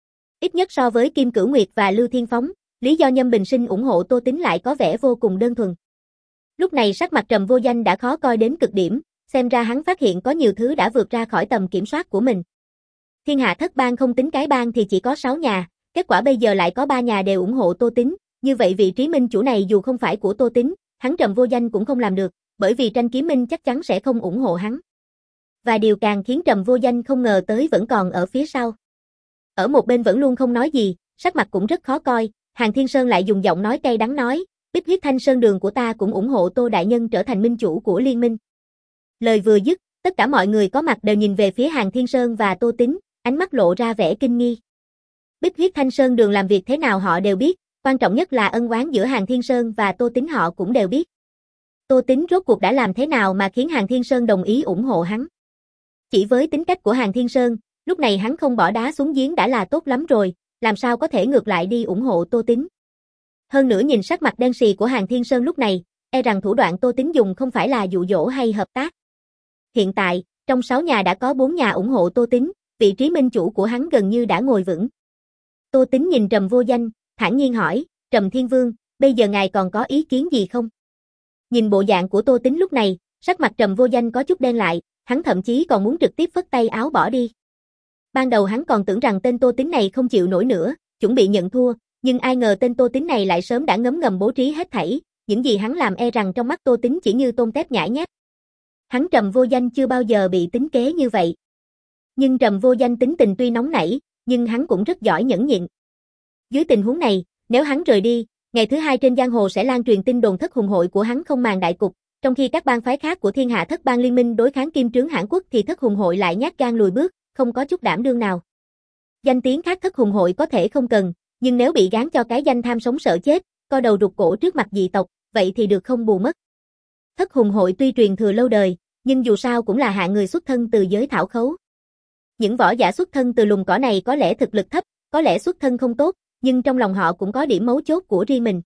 Ít nhất so với Kim Cửu Nguyệt và Lưu Thiên Phóng, lý do Nhâm Bình Sinh ủng hộ Tô Tín lại có vẻ vô cùng đơn thuần. Lúc này sắc mặt Trầm Vô Danh đã khó coi đến cực điểm, xem ra hắn phát hiện có nhiều thứ đã vượt ra khỏi tầm kiểm soát của mình. Thiên Hạ Thất Bang không tính cái bang thì chỉ có sáu nhà, kết quả bây giờ lại có ba nhà đều ủng hộ Tô Tín, như vậy vị trí minh chủ này dù không phải của Tô Tín, hắn Trầm Vô Danh cũng không làm được, bởi vì Tranh Kiếm Minh chắc chắn sẽ không ủng hộ hắn. Và điều càng khiến Trầm Vô Danh không ngờ tới vẫn còn ở phía sau. Ở một bên vẫn luôn không nói gì, sắc mặt cũng rất khó coi, Hàn Thiên Sơn lại dùng giọng nói cay đắng nói, Bích Huyết Thanh Sơn Đường của ta cũng ủng hộ Tô Đại Nhân trở thành minh chủ của liên minh. Lời vừa dứt, tất cả mọi người có mặt đều nhìn về phía Hàn Thiên Sơn và Tô Tín, ánh mắt lộ ra vẻ kinh nghi. Bích Huyết Thanh Sơn Đường làm việc thế nào họ đều biết, quan trọng nhất là ân oán giữa Hàn Thiên Sơn và Tô Tín họ cũng đều biết. Tô Tín rốt cuộc đã làm thế nào mà khiến Hàn Thiên Sơn đồng ý ủng hộ hắn? Chỉ với tính cách của Hàn Thiên Sơn, lúc này hắn không bỏ đá xuống giếng đã là tốt lắm rồi, làm sao có thể ngược lại đi ủng hộ Tô Tín. Hơn nữa nhìn sắc mặt đen sì của Hàn Thiên Sơn lúc này, e rằng thủ đoạn Tô Tín dùng không phải là dụ dỗ hay hợp tác. Hiện tại, trong sáu nhà đã có bốn nhà ủng hộ Tô Tín, vị trí minh chủ của hắn gần như đã ngồi vững. Tô Tín nhìn Trầm Vô Danh, thản nhiên hỏi, Trầm Thiên Vương, bây giờ ngài còn có ý kiến gì không? Nhìn bộ dạng của Tô Tín lúc này, sắc mặt Trầm Vô Danh có chút đen lại, hắn thậm chí còn muốn trực tiếp phất tay áo bỏ đi. Ban đầu hắn còn tưởng rằng tên Tô Tín này không chịu nổi nữa, chuẩn bị nhận thua, nhưng ai ngờ tên Tô Tín này lại sớm đã ngấm ngầm bố trí hết thảy, những gì hắn làm e rằng trong mắt Tô Tín chỉ như tôm tép nhãi nhép. Hắn Trầm Vô Danh chưa bao giờ bị tính kế như vậy. Nhưng Trầm Vô Danh tính tình tuy nóng nảy, nhưng hắn cũng rất giỏi nhẫn nhịn. Dưới tình huống này, nếu hắn rời đi, ngày thứ hai trên giang hồ sẽ lan truyền tin đồn Thất Hùng hội của hắn không màng đại cục, trong khi các bang phái khác của Thiên Hạ Thất Bang liên minh đối kháng Kim Trướng Hãn Quốc thì Thất Hùng hội lại nhát gan lùi bước, không có chút đảm đương nào. Danh tiếng khác Thất Hùng hội có thể không cần, nhưng nếu bị gán cho cái danh tham sống sợ chết, co đầu rụt cổ trước mặt dị tộc, vậy thì được không bù mất. Thất Hùng hội tuy truyền thừa lâu đời, nhưng dù sao cũng là hạng người xuất thân từ giới thảo khấu. Những võ giả xuất thân từ lùm cỏ này có lẽ thực lực thấp, có lẽ xuất thân không tốt, nhưng trong lòng họ cũng có điểm mấu chốt của riêng mình.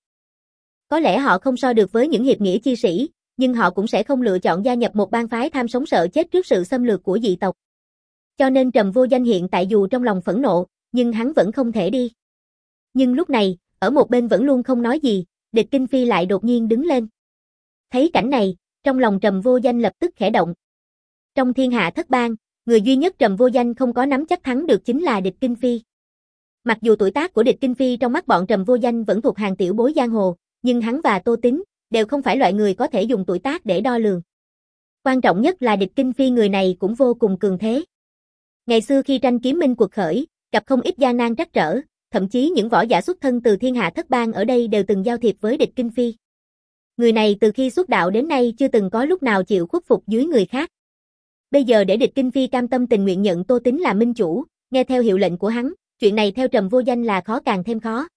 Có lẽ họ không so được với những hiệp nghĩa chi sĩ, nhưng họ cũng sẽ không lựa chọn gia nhập một bang phái tham sống sợ chết trước sự xâm lược của dị tộc. Cho nên Trầm Vô Danh hiện tại dù trong lòng phẫn nộ, nhưng hắn vẫn không thể đi. Nhưng lúc này, ở một bên vẫn luôn không nói gì, Địch Kinh Phi lại đột nhiên đứng lên. Thấy cảnh này, trong lòng Trầm Vô Danh lập tức khẽ động. Trong Thiên Hạ Thất Bang, người duy nhất Trầm Vô Danh không có nắm chắc thắng được chính là Địch Kinh Phi. Mặc dù tuổi tác của Địch Kinh Phi trong mắt bọn Trầm Vô Danh vẫn thuộc hàng tiểu bối giang hồ, nhưng hắn và Tô Tín đều không phải loại người có thể dùng tuổi tác để đo lường. Quan trọng nhất là Địch Kinh Phi người này cũng vô cùng cường thế. Ngày xưa khi tranh kiếm minh cuộc khởi, gặp không ít gian nan trắc trở, thậm chí những võ giả xuất thân từ Thiên Hạ Thất Bang ở đây đều từng giao thiệp với Địch Kinh Phi. Người này từ khi xuất đạo đến nay chưa từng có lúc nào chịu khuất phục dưới người khác. Bây giờ để Địch Kinh Phi cam tâm tình nguyện nhận Tô Tín làm minh chủ, nghe theo hiệu lệnh của hắn, chuyện này theo Trầm Vô Danh là khó càng thêm khó.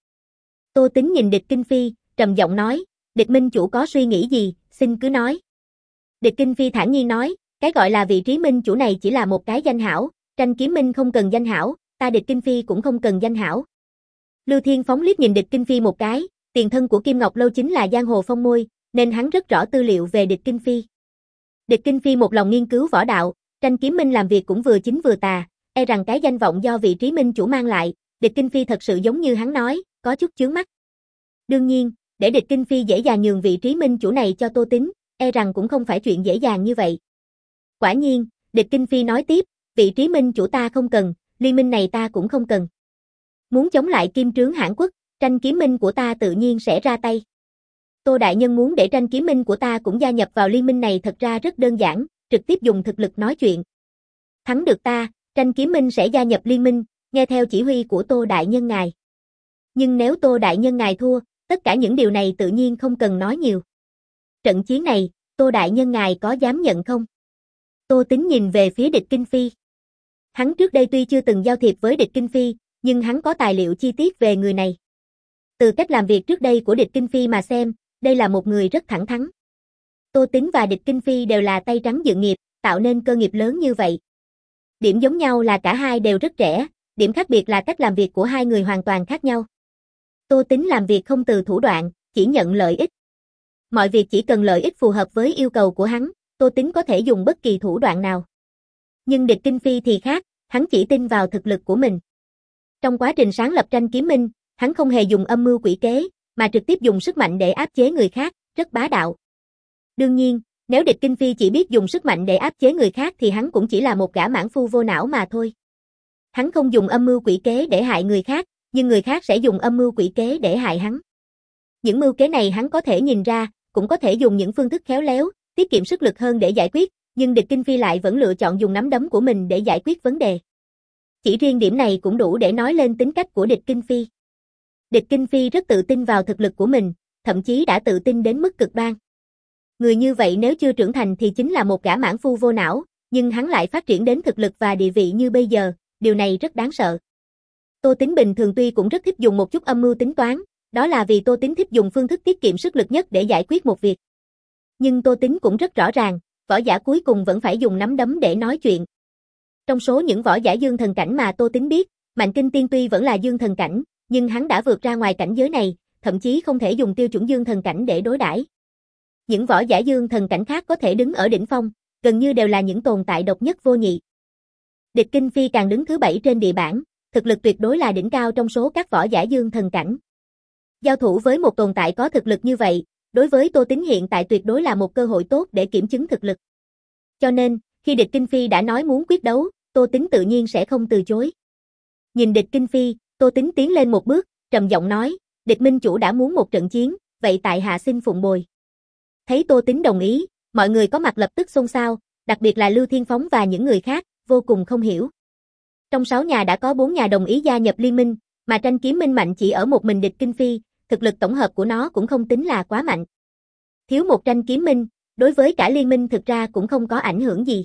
Tô Tín nhìn Địch Kinh Phi, trầm giọng nói, Địch minh chủ có suy nghĩ gì, xin cứ nói. Địch Kinh Phi thản nhiên nói, cái gọi là vị trí minh chủ này chỉ là một cái danh hảo, tranh kiếm minh không cần danh hảo, ta Địch Kinh Phi cũng không cần danh hảo. Lưu Thiên Phóng liếc nhìn Địch Kinh Phi một cái, tiền thân của Kim Ngọc Lâu chính là giang hồ phong môi, nên hắn rất rõ tư liệu về Địch Kinh Phi. Địch Kinh Phi một lòng nghiên cứu võ đạo, tranh kiếm minh làm việc cũng vừa chính vừa tà, e rằng cái danh vọng do vị trí minh chủ mang lại, Địch Kinh Phi thật sự giống như hắn nói, có chút chướng mắt. Đương nhiên, để Địch Kinh Phi dễ dàng nhường vị trí minh chủ này cho Tô Tín, e rằng cũng không phải chuyện dễ dàng như vậy. Quả nhiên, Địch Kinh Phi nói tiếp, vị trí minh chủ ta không cần, liên minh này ta cũng không cần. Muốn chống lại Kim Trướng Hãn Quốc, tranh kiếm minh của ta tự nhiên sẽ ra tay. Tô đại nhân muốn để tranh kiếm minh của ta cũng gia nhập vào liên minh này thật ra rất đơn giản, trực tiếp dùng thực lực nói chuyện. Thắng được ta, tranh kiếm minh sẽ gia nhập liên minh, nghe theo chỉ huy của Tô đại nhân ngài. Nhưng nếu Tô đại nhân ngài thua, tất cả những điều này tự nhiên không cần nói nhiều. Trận chiến này, Tô đại nhân ngài có dám nhận không? Tô Tín nhìn về phía Địch Kinh Phi. Hắn trước đây tuy chưa từng giao thiệp với Địch Kinh Phi, nhưng hắn có tài liệu chi tiết về người này. Từ cách làm việc trước đây của Địch Kinh Phi mà xem, đây là một người rất thẳng thắn. Tô Tín và Địch Kinh Phi đều là tay trắng dự nghiệp, tạo nên cơ nghiệp lớn như vậy. Điểm giống nhau là cả hai đều rất trẻ, điểm khác biệt là cách làm việc của hai người hoàn toàn khác nhau. Tô Tín làm việc không từ thủ đoạn, chỉ nhận lợi ích. Mọi việc chỉ cần lợi ích phù hợp với yêu cầu của hắn, Tô Tín có thể dùng bất kỳ thủ đoạn nào. Nhưng Địch Kinh Phi thì khác, hắn chỉ tin vào thực lực của mình. Trong quá trình sáng lập tranh kiếm minh, hắn không hề dùng âm mưu quỷ kế, mà trực tiếp dùng sức mạnh để áp chế người khác, rất bá đạo. Đương nhiên, nếu Địch Kinh Phi chỉ biết dùng sức mạnh để áp chế người khác thì hắn cũng chỉ là một gã mãn phu vô não mà thôi. Hắn không dùng âm mưu quỷ kế để hại người khác, nhưng người khác sẽ dùng âm mưu quỷ kế để hại hắn. Những mưu kế này hắn có thể nhìn ra, cũng có thể dùng những phương thức khéo léo, tiết kiệm sức lực hơn để giải quyết, nhưng Địch Kinh Phi lại vẫn lựa chọn dùng nắm đấm của mình để giải quyết vấn đề. Chỉ riêng điểm này cũng đủ để nói lên tính cách của Địch Kinh Phi. Địch Kinh Phi rất tự tin vào thực lực của mình, thậm chí đã tự tin đến mức cực đoan. Người như vậy nếu chưa trưởng thành thì chính là một gã mãn phu vô não, nhưng hắn lại phát triển đến thực lực và địa vị như bây giờ, điều này rất đáng sợ. Tô Tín bình thường tuy cũng rất thích dùng một chút âm mưu tính toán, đó là vì Tô Tín thích dùng phương thức tiết kiệm sức lực nhất để giải quyết một việc. Nhưng Tô Tín cũng rất rõ ràng, võ giả cuối cùng vẫn phải dùng nắm đấm để nói chuyện. Trong số những võ giả dương thần cảnh mà Tô Tín biết, Mạnh Kinh Tiên tuy vẫn là dương thần cảnh, nhưng hắn đã vượt ra ngoài cảnh giới này, thậm chí không thể dùng tiêu chuẩn dương thần cảnh để đối đãi. Những võ giả dương thần cảnh khác có thể đứng ở đỉnh phong, gần như đều là những tồn tại độc nhất vô nhị. Địch Kinh Phi càng đứng thứ bảy trên địa bảng, thực lực tuyệt đối là đỉnh cao trong số các võ giả dương thần cảnh. Giao thủ với một tồn tại có thực lực như vậy, đối với Tô Tín hiện tại tuyệt đối là một cơ hội tốt để kiểm chứng thực lực. Cho nên, khi Địch Kinh Phi đã nói muốn quyết đấu, Tô Tín tự nhiên sẽ không từ chối. Nhìn Địch Kinh Phi, Tô Tín tiến lên một bước, trầm giọng nói, Địch minh chủ đã muốn một trận chiến, vậy tại hạ xin phụng bồi. Thấy Tô Tín đồng ý, mọi người có mặt lập tức xôn xao, đặc biệt là Lưu Thiên Phóng và những người khác, vô cùng không hiểu. Trong sáu nhà đã có bốn nhà đồng ý gia nhập liên minh, mà tranh kiếm minh mạnh chỉ ở một mình Địch Kinh Phi, thực lực tổng hợp của nó cũng không tính là quá mạnh. Thiếu một tranh kiếm minh, đối với cả liên minh thực ra cũng không có ảnh hưởng gì.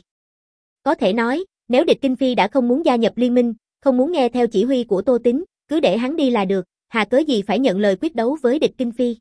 Có thể nói, nếu Địch Kinh Phi đã không muốn gia nhập liên minh, không muốn nghe theo chỉ huy của Tô Tín, cứ để hắn đi là được, hà cớ gì phải nhận lời quyết đấu với Địch Kinh Phi.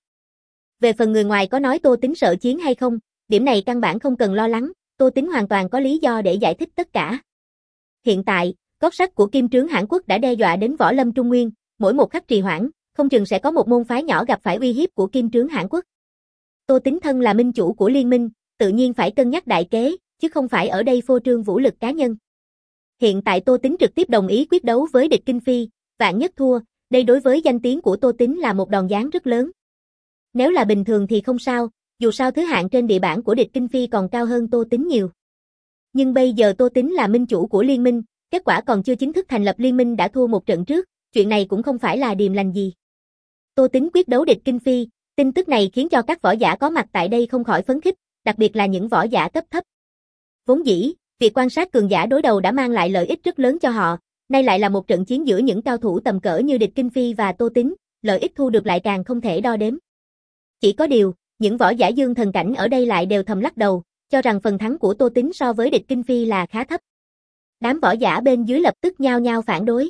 Về phần người ngoài có nói Tô Tín sợ chiến hay không, điểm này căn bản không cần lo lắng, Tô Tín hoàn toàn có lý do để giải thích tất cả. Hiện tại, cốt sắt của Kim Trướng Hãn Quốc đã đe dọa đến võ lâm Trung Nguyên, mỗi một khắc trì hoãn, không chừng sẽ có một môn phái nhỏ gặp phải uy hiếp của Kim Trướng Hãn Quốc. Tô Tín thân là minh chủ của liên minh, tự nhiên phải cân nhắc đại kế, chứ không phải ở đây phô trương vũ lực cá nhân. Hiện tại Tô Tín trực tiếp đồng ý quyết đấu với Địch Kinh Phi, vạn nhất thua, đây đối với danh tiếng của Tô Tín là một đòn giáng rất lớn. Nếu là bình thường thì không sao, dù sao thứ hạng trên địa bảng của Địch Kinh Phi còn cao hơn Tô Tín nhiều. Nhưng bây giờ Tô Tín là minh chủ của liên minh, kết quả còn chưa chính thức thành lập liên minh đã thua một trận trước, chuyện này cũng không phải là điềm lành gì. Tô Tín quyết đấu Địch Kinh Phi, tin tức này khiến cho các võ giả có mặt tại đây không khỏi phấn khích, đặc biệt là những võ giả cấp thấp. Vốn dĩ, việc quan sát cường giả đối đầu đã mang lại lợi ích rất lớn cho họ, nay lại là một trận chiến giữa những cao thủ tầm cỡ như Địch Kinh Phi và Tô Tín, lợi ích thu được lại càng không thể đo đếm. Chỉ có điều, những võ giả dương thần cảnh ở đây lại đều thầm lắc đầu, cho rằng phần thắng của Tô Tín so với Địch Kinh Phi là khá thấp. Đám võ giả bên dưới lập tức nhao nhao phản đối.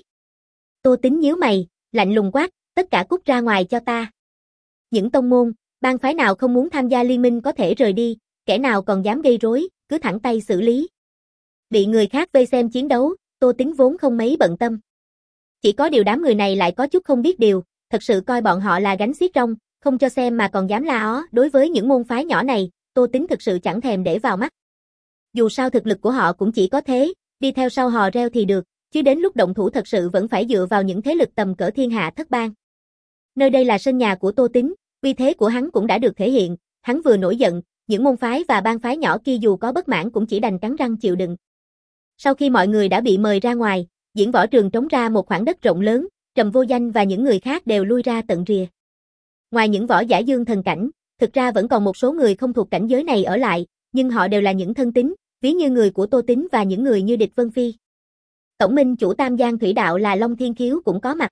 Tô Tín nhíu mày, lạnh lùng quát, tất cả cút ra ngoài cho ta. Những tông môn, bang phái nào không muốn tham gia liên minh có thể rời đi, kẻ nào còn dám gây rối, cứ thẳng tay xử lý. Bị người khác vây xem chiến đấu, Tô Tín vốn không mấy bận tâm. Chỉ có điều đám người này lại có chút không biết điều, thật sự coi bọn họ là gánh xiết rong, không cho xem mà còn dám la ó, đối với những môn phái nhỏ này, Tô Tín thực sự chẳng thèm để vào mắt. Dù sao thực lực của họ cũng chỉ có thế, đi theo sau hò reo thì được, chứ đến lúc động thủ thật sự vẫn phải dựa vào những thế lực tầm cỡ thiên hạ thất bang. Nơi đây là sân nhà của Tô Tín, uy thế của hắn cũng đã được thể hiện, hắn vừa nổi giận, những môn phái và bang phái nhỏ kia dù có bất mãn cũng chỉ đành cắn răng chịu đựng. Sau khi mọi người đã bị mời ra ngoài, diễn võ trường trống ra một khoảng đất rộng lớn, Trầm Vô Danh và những người khác đều lui ra tận rìa. Ngoài những võ giả dương thần cảnh, thực ra vẫn còn một số người không thuộc cảnh giới này ở lại, nhưng họ đều là những thân tín, ví như người của Tô Tín và những người như Địch Vân Phi. Tổng minh chủ Tam Giang Thủy Đạo là Long Thiên Khiếu cũng có mặt.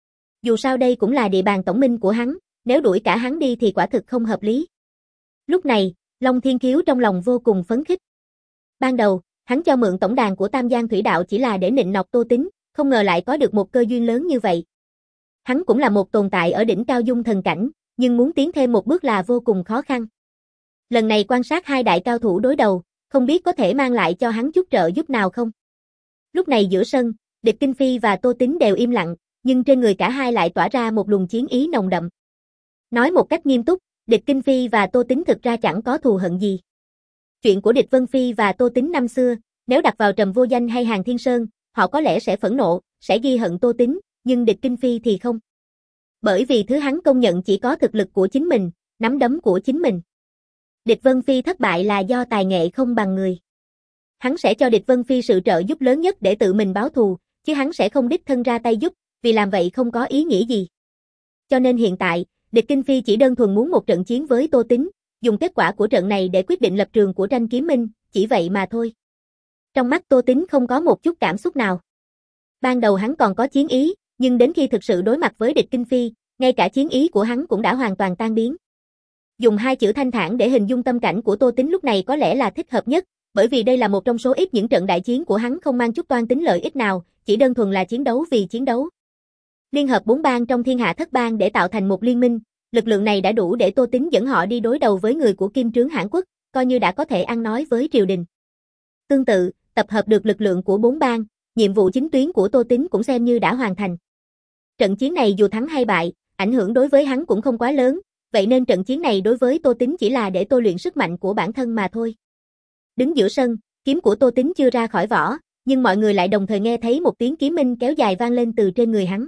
Dù sao đây cũng là địa bàn tổng minh của hắn, nếu đuổi cả hắn đi thì quả thực không hợp lý. Lúc này, Long Thiên Khiếu trong lòng vô cùng phấn khích. Ban đầu, hắn cho mượn tổng đàn của Tam Giang Thủy Đạo chỉ là để nịnh nọt Tô Tín, không ngờ lại có được một cơ duyên lớn như vậy. Hắn cũng là một tồn tại ở đỉnh cao dung thần cảnh, nhưng muốn tiến thêm một bước là vô cùng khó khăn. Lần này quan sát hai đại cao thủ đối đầu, không biết có thể mang lại cho hắn chút trợ giúp nào không. Lúc này giữa sân, Địch Kinh Phi và Tô Tín đều im lặng, nhưng trên người cả hai lại tỏa ra một luồng chiến ý nồng đậm. Nói một cách nghiêm túc, Địch Kinh Phi và Tô Tín thực ra chẳng có thù hận gì. Chuyện của Địch Vân Phi và Tô Tín năm xưa, nếu đặt vào Trầm Vô Danh hay Hàn Thiên Sơn, họ có lẽ sẽ phẫn nộ, sẽ ghi hận Tô Tín, nhưng Địch Kinh Phi thì không. Bởi vì thứ hắn công nhận chỉ có thực lực của chính mình, nắm đấm của chính mình. Địch Vân Phi thất bại là do tài nghệ không bằng người. Hắn sẽ cho Địch Vân Phi sự trợ giúp lớn nhất để tự mình báo thù, chứ hắn sẽ không đích thân ra tay giúp, vì làm vậy không có ý nghĩa gì. Cho nên hiện tại, Địch Kinh Phi chỉ đơn thuần muốn một trận chiến với Tô Tín, dùng kết quả của trận này để quyết định lập trường của tranh kiếm minh, chỉ vậy mà thôi. Trong mắt Tô Tín không có một chút cảm xúc nào. Ban đầu hắn còn có chiến ý, nhưng đến khi thực sự đối mặt với Địch Kinh Phi, ngay cả chiến ý của hắn cũng đã hoàn toàn tan biến. Dùng hai chữ thanh thản để hình dung tâm cảnh của Tô Tín lúc này có lẽ là thích hợp nhất, bởi vì đây là một trong số ít những trận đại chiến của hắn không mang chút toan tính lợi ích nào, chỉ đơn thuần là chiến đấu vì chiến đấu. Liên hợp bốn bang trong thiên hạ thất bang để tạo thành một liên minh, lực lượng này đã đủ để Tô Tín dẫn họ đi đối đầu với người của Kim Trướng Hãn Quốc, coi như đã có thể ăn nói với triều đình. Tương tự, tập hợp được lực lượng của bốn bang, nhiệm vụ chính tuyến của Tô Tín cũng xem như đã hoàn thành. Trận chiến này dù thắng hay bại, ảnh hưởng đối với hắn cũng không quá lớn, vậy nên trận chiến này đối với Tô Tín chỉ là để tôi luyện sức mạnh của bản thân mà thôi. Đứng giữa sân, kiếm của Tô Tín chưa ra khỏi vỏ, nhưng mọi người lại đồng thời nghe thấy một tiếng kiếm minh kéo dài vang lên từ trên người hắn.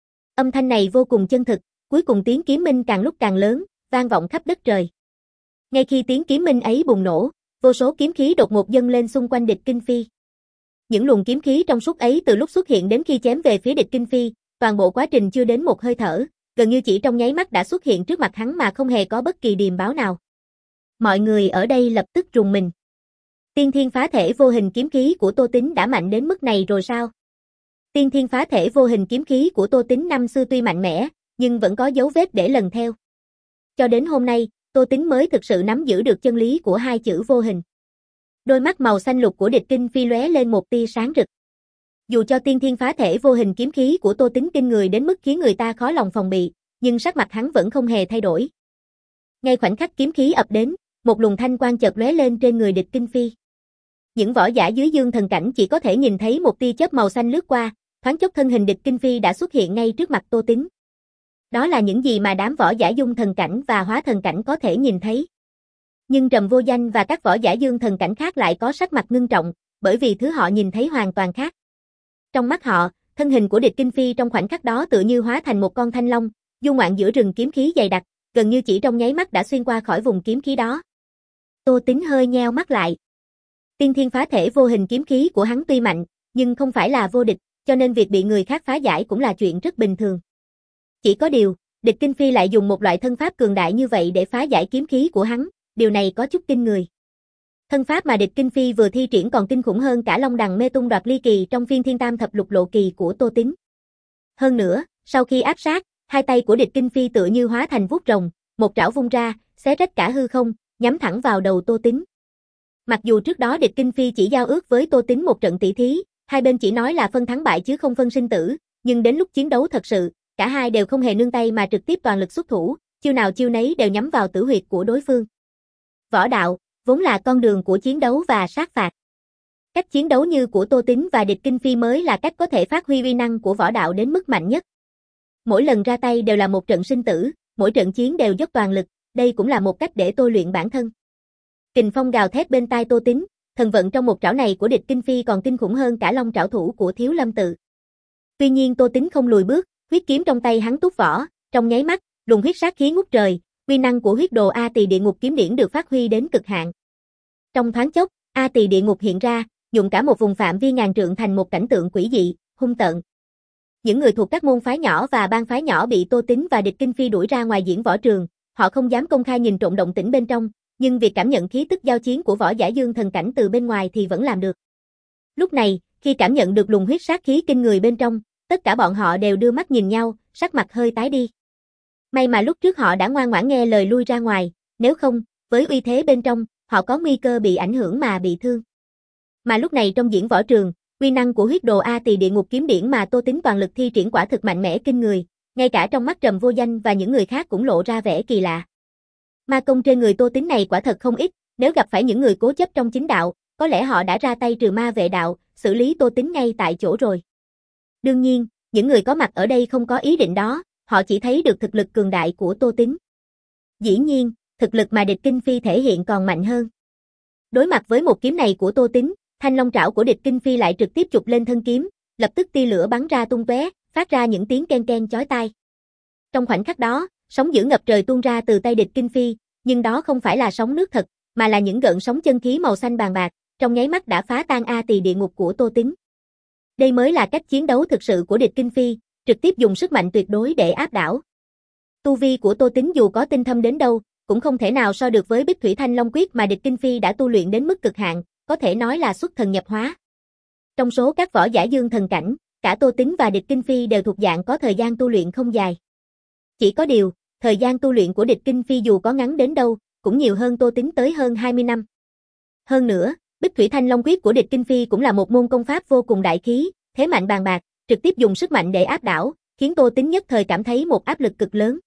Âm thanh này vô cùng chân thực, cuối cùng tiếng kiếm minh càng lúc càng lớn, vang vọng khắp đất trời. Ngay khi tiếng kiếm minh ấy bùng nổ, vô số kiếm khí đột ngột dâng lên xung quanh địch Kinh Phi. Những luồng kiếm khí trong suốt ấy từ lúc xuất hiện đến khi chém về phía địch Kinh Phi, toàn bộ quá trình chưa đến một hơi thở, gần như chỉ trong nháy mắt đã xuất hiện trước mặt hắn mà không hề có bất kỳ điềm báo nào. Mọi người ở đây lập tức rùng mình. Tiên thiên phá thể vô hình kiếm khí của Tô Tín đã mạnh đến mức này rồi sao? Tiên thiên phá thể vô hình kiếm khí của Tô Tín năm xưa tuy mạnh mẽ, nhưng vẫn có dấu vết để lần theo. Cho đến hôm nay, Tô Tín mới thực sự nắm giữ được chân lý của hai chữ vô hình. Đôi mắt màu xanh lục của địch Kinh Phi lóe lên một tia sáng rực. Dù cho tiên thiên phá thể vô hình kiếm khí của Tô Tín kinh người đến mức khiến người ta khó lòng phòng bị, nhưng sắc mặt hắn vẫn không hề thay đổi. Ngay khoảnh khắc kiếm khí ập đến, một luồng thanh quang chợt lóe lên trên người địch Kinh Phi. Những võ giả dưới dương thần cảnh chỉ có thể nhìn thấy một tia chớp màu xanh lướt qua, thoáng chốc thân hình địch Kinh Phi đã xuất hiện ngay trước mặt Tô Tín. Đó là những gì mà đám võ giả dung thần cảnh và hóa thần cảnh có thể nhìn thấy. Nhưng Trầm Vô Danh và các võ giả dương thần cảnh khác lại có sắc mặt ngưng trọng, bởi vì thứ họ nhìn thấy hoàn toàn khác. Trong mắt họ, thân hình của địch Kinh Phi trong khoảnh khắc đó tựa như hóa thành một con thanh long, du ngoạn giữa rừng kiếm khí dày đặc, gần như chỉ trong nháy mắt đã xuyên qua khỏi vùng kiếm khí đó. Tô Tín hơi nheo mắt lại. Tiên thiên phá thể vô hình kiếm khí của hắn tuy mạnh, nhưng không phải là vô địch, cho nên việc bị người khác phá giải cũng là chuyện rất bình thường. Chỉ có điều, địch Kinh Phi lại dùng một loại thân pháp cường đại như vậy để phá giải kiếm khí của hắn, điều này có chút kinh người. Thân pháp mà địch Kinh Phi vừa thi triển còn kinh khủng hơn cả Long Đằng Mê Tung Đoạt Ly Kỳ trong phiên Thiên Tam Thập Lục Lộ Kỳ của Tô Tín. Hơn nữa, sau khi áp sát, hai tay của địch Kinh Phi tựa như hóa thành vuốt rồng, một trảo vung ra, xé rách cả hư không, nhắm thẳng vào đầu Tô Tín. Mặc dù trước đó địch Kinh Phi chỉ giao ước với Tô Tín một trận tỷ thí, hai bên chỉ nói là phân thắng bại chứ không phân sinh tử, nhưng đến lúc chiến đấu thật sự, cả hai đều không hề nương tay mà trực tiếp toàn lực xuất thủ, chiêu nào chiêu nấy đều nhắm vào tử huyệt của đối phương. Võ đạo vốn là con đường của chiến đấu và sát phạt. Cách chiến đấu như của Tô Tín và địch Kinh Phi mới là cách có thể phát huy uy năng của võ đạo đến mức mạnh nhất. Mỗi lần ra tay đều là một trận sinh tử, mỗi trận chiến đều dốc toàn lực, đây cũng là một cách để tôi luyện bản thân. Kình phong gào thét bên tai Tô Tín, thần vận trong một trảo này của địch Kinh Phi còn kinh khủng hơn cả long trảo thủ của Thiếu Lâm Tự. Tuy nhiên Tô Tín không lùi bước, huyết kiếm trong tay hắn túc vỏ, trong nháy mắt, luồng huyết sát khí ngút trời, uy năng của huyết đồ A Tỳ Địa Ngục kiếm điển được phát huy đến cực hạn. Trong thoáng chốc, A Tỳ Địa Ngục hiện ra, dùng cả một vùng phạm vi ngàn trượng thành một cảnh tượng quỷ dị, hung tợn. Những người thuộc các môn phái nhỏ và bang phái nhỏ bị Tô Tín và địch Kinh Phi đuổi ra ngoài diễn võ trường, họ không dám công khai nhìn trộm động tĩnh bên trong, nhưng việc cảm nhận khí tức giao chiến của võ giả dương thần cảnh từ bên ngoài thì vẫn làm được. Lúc này, khi cảm nhận được luồng huyết sát khí kinh người bên trong, tất cả bọn họ đều đưa mắt nhìn nhau, sắc mặt hơi tái đi. May mà lúc trước họ đã ngoan ngoãn nghe lời lui ra ngoài, nếu không, với uy thế bên trong, họ có nguy cơ bị ảnh hưởng mà bị thương. Mà lúc này trong diễn võ trường, uy năng của huyết đồ A Tỳ Địa Ngục kiếm điển mà Tô Tín toàn lực thi triển quả thực mạnh mẽ kinh người, ngay cả trong mắt Trầm Vô Danh và những người khác cũng lộ ra vẻ kỳ lạ. Ma công trên người Tô Tín này quả thật không ít, nếu gặp phải những người cố chấp trong chính đạo, có lẽ họ đã ra tay trừ ma vệ đạo, xử lý Tô Tín ngay tại chỗ rồi. Đương nhiên, những người có mặt ở đây không có ý định đó, họ chỉ thấy được thực lực cường đại của Tô Tín. Dĩ nhiên, thực lực mà địch Kinh Phi thể hiện còn mạnh hơn. Đối mặt với một kiếm này của Tô Tín, thanh long trảo của địch Kinh Phi lại trực tiếp chụp lên thân kiếm, lập tức tia lửa bắn ra tung tóe, phát ra những tiếng ken ken chói tai. Trong khoảnh khắc đó, sóng dữ ngập trời tuôn ra từ tay địch Kinh Phi, nhưng đó không phải là sóng nước thật, mà là những gợn sóng chân khí màu xanh bàn bạc, trong nháy mắt đã phá tan A Tỳ Địa Ngục của Tô Tín. Đây mới là cách chiến đấu thực sự của địch Kinh Phi, trực tiếp dùng sức mạnh tuyệt đối để áp đảo. Tu vi của Tô Tín dù có tinh thâm đến đâu, cũng không thể nào so được với Bích Thủy Thanh Long Quyết mà địch Kinh Phi đã tu luyện đến mức cực hạn, có thể nói là xuất thần nhập hóa. Trong số các võ giả dương thần cảnh, cả Tô Tín và địch Kinh Phi đều thuộc dạng có thời gian tu luyện không dài. Chỉ có điều, thời gian tu luyện của địch Kinh Phi dù có ngắn đến đâu, cũng nhiều hơn Tô Tín tới hơn hai mươi năm. Hơn nữa, Bích Thủy Thanh Long Quyết của địch Kinh Phi cũng là một môn công pháp vô cùng đại khí, thế mạnh bàn bạc, trực tiếp dùng sức mạnh để áp đảo, khiến Tô Tín nhất thời cảm thấy một áp lực cực lớn.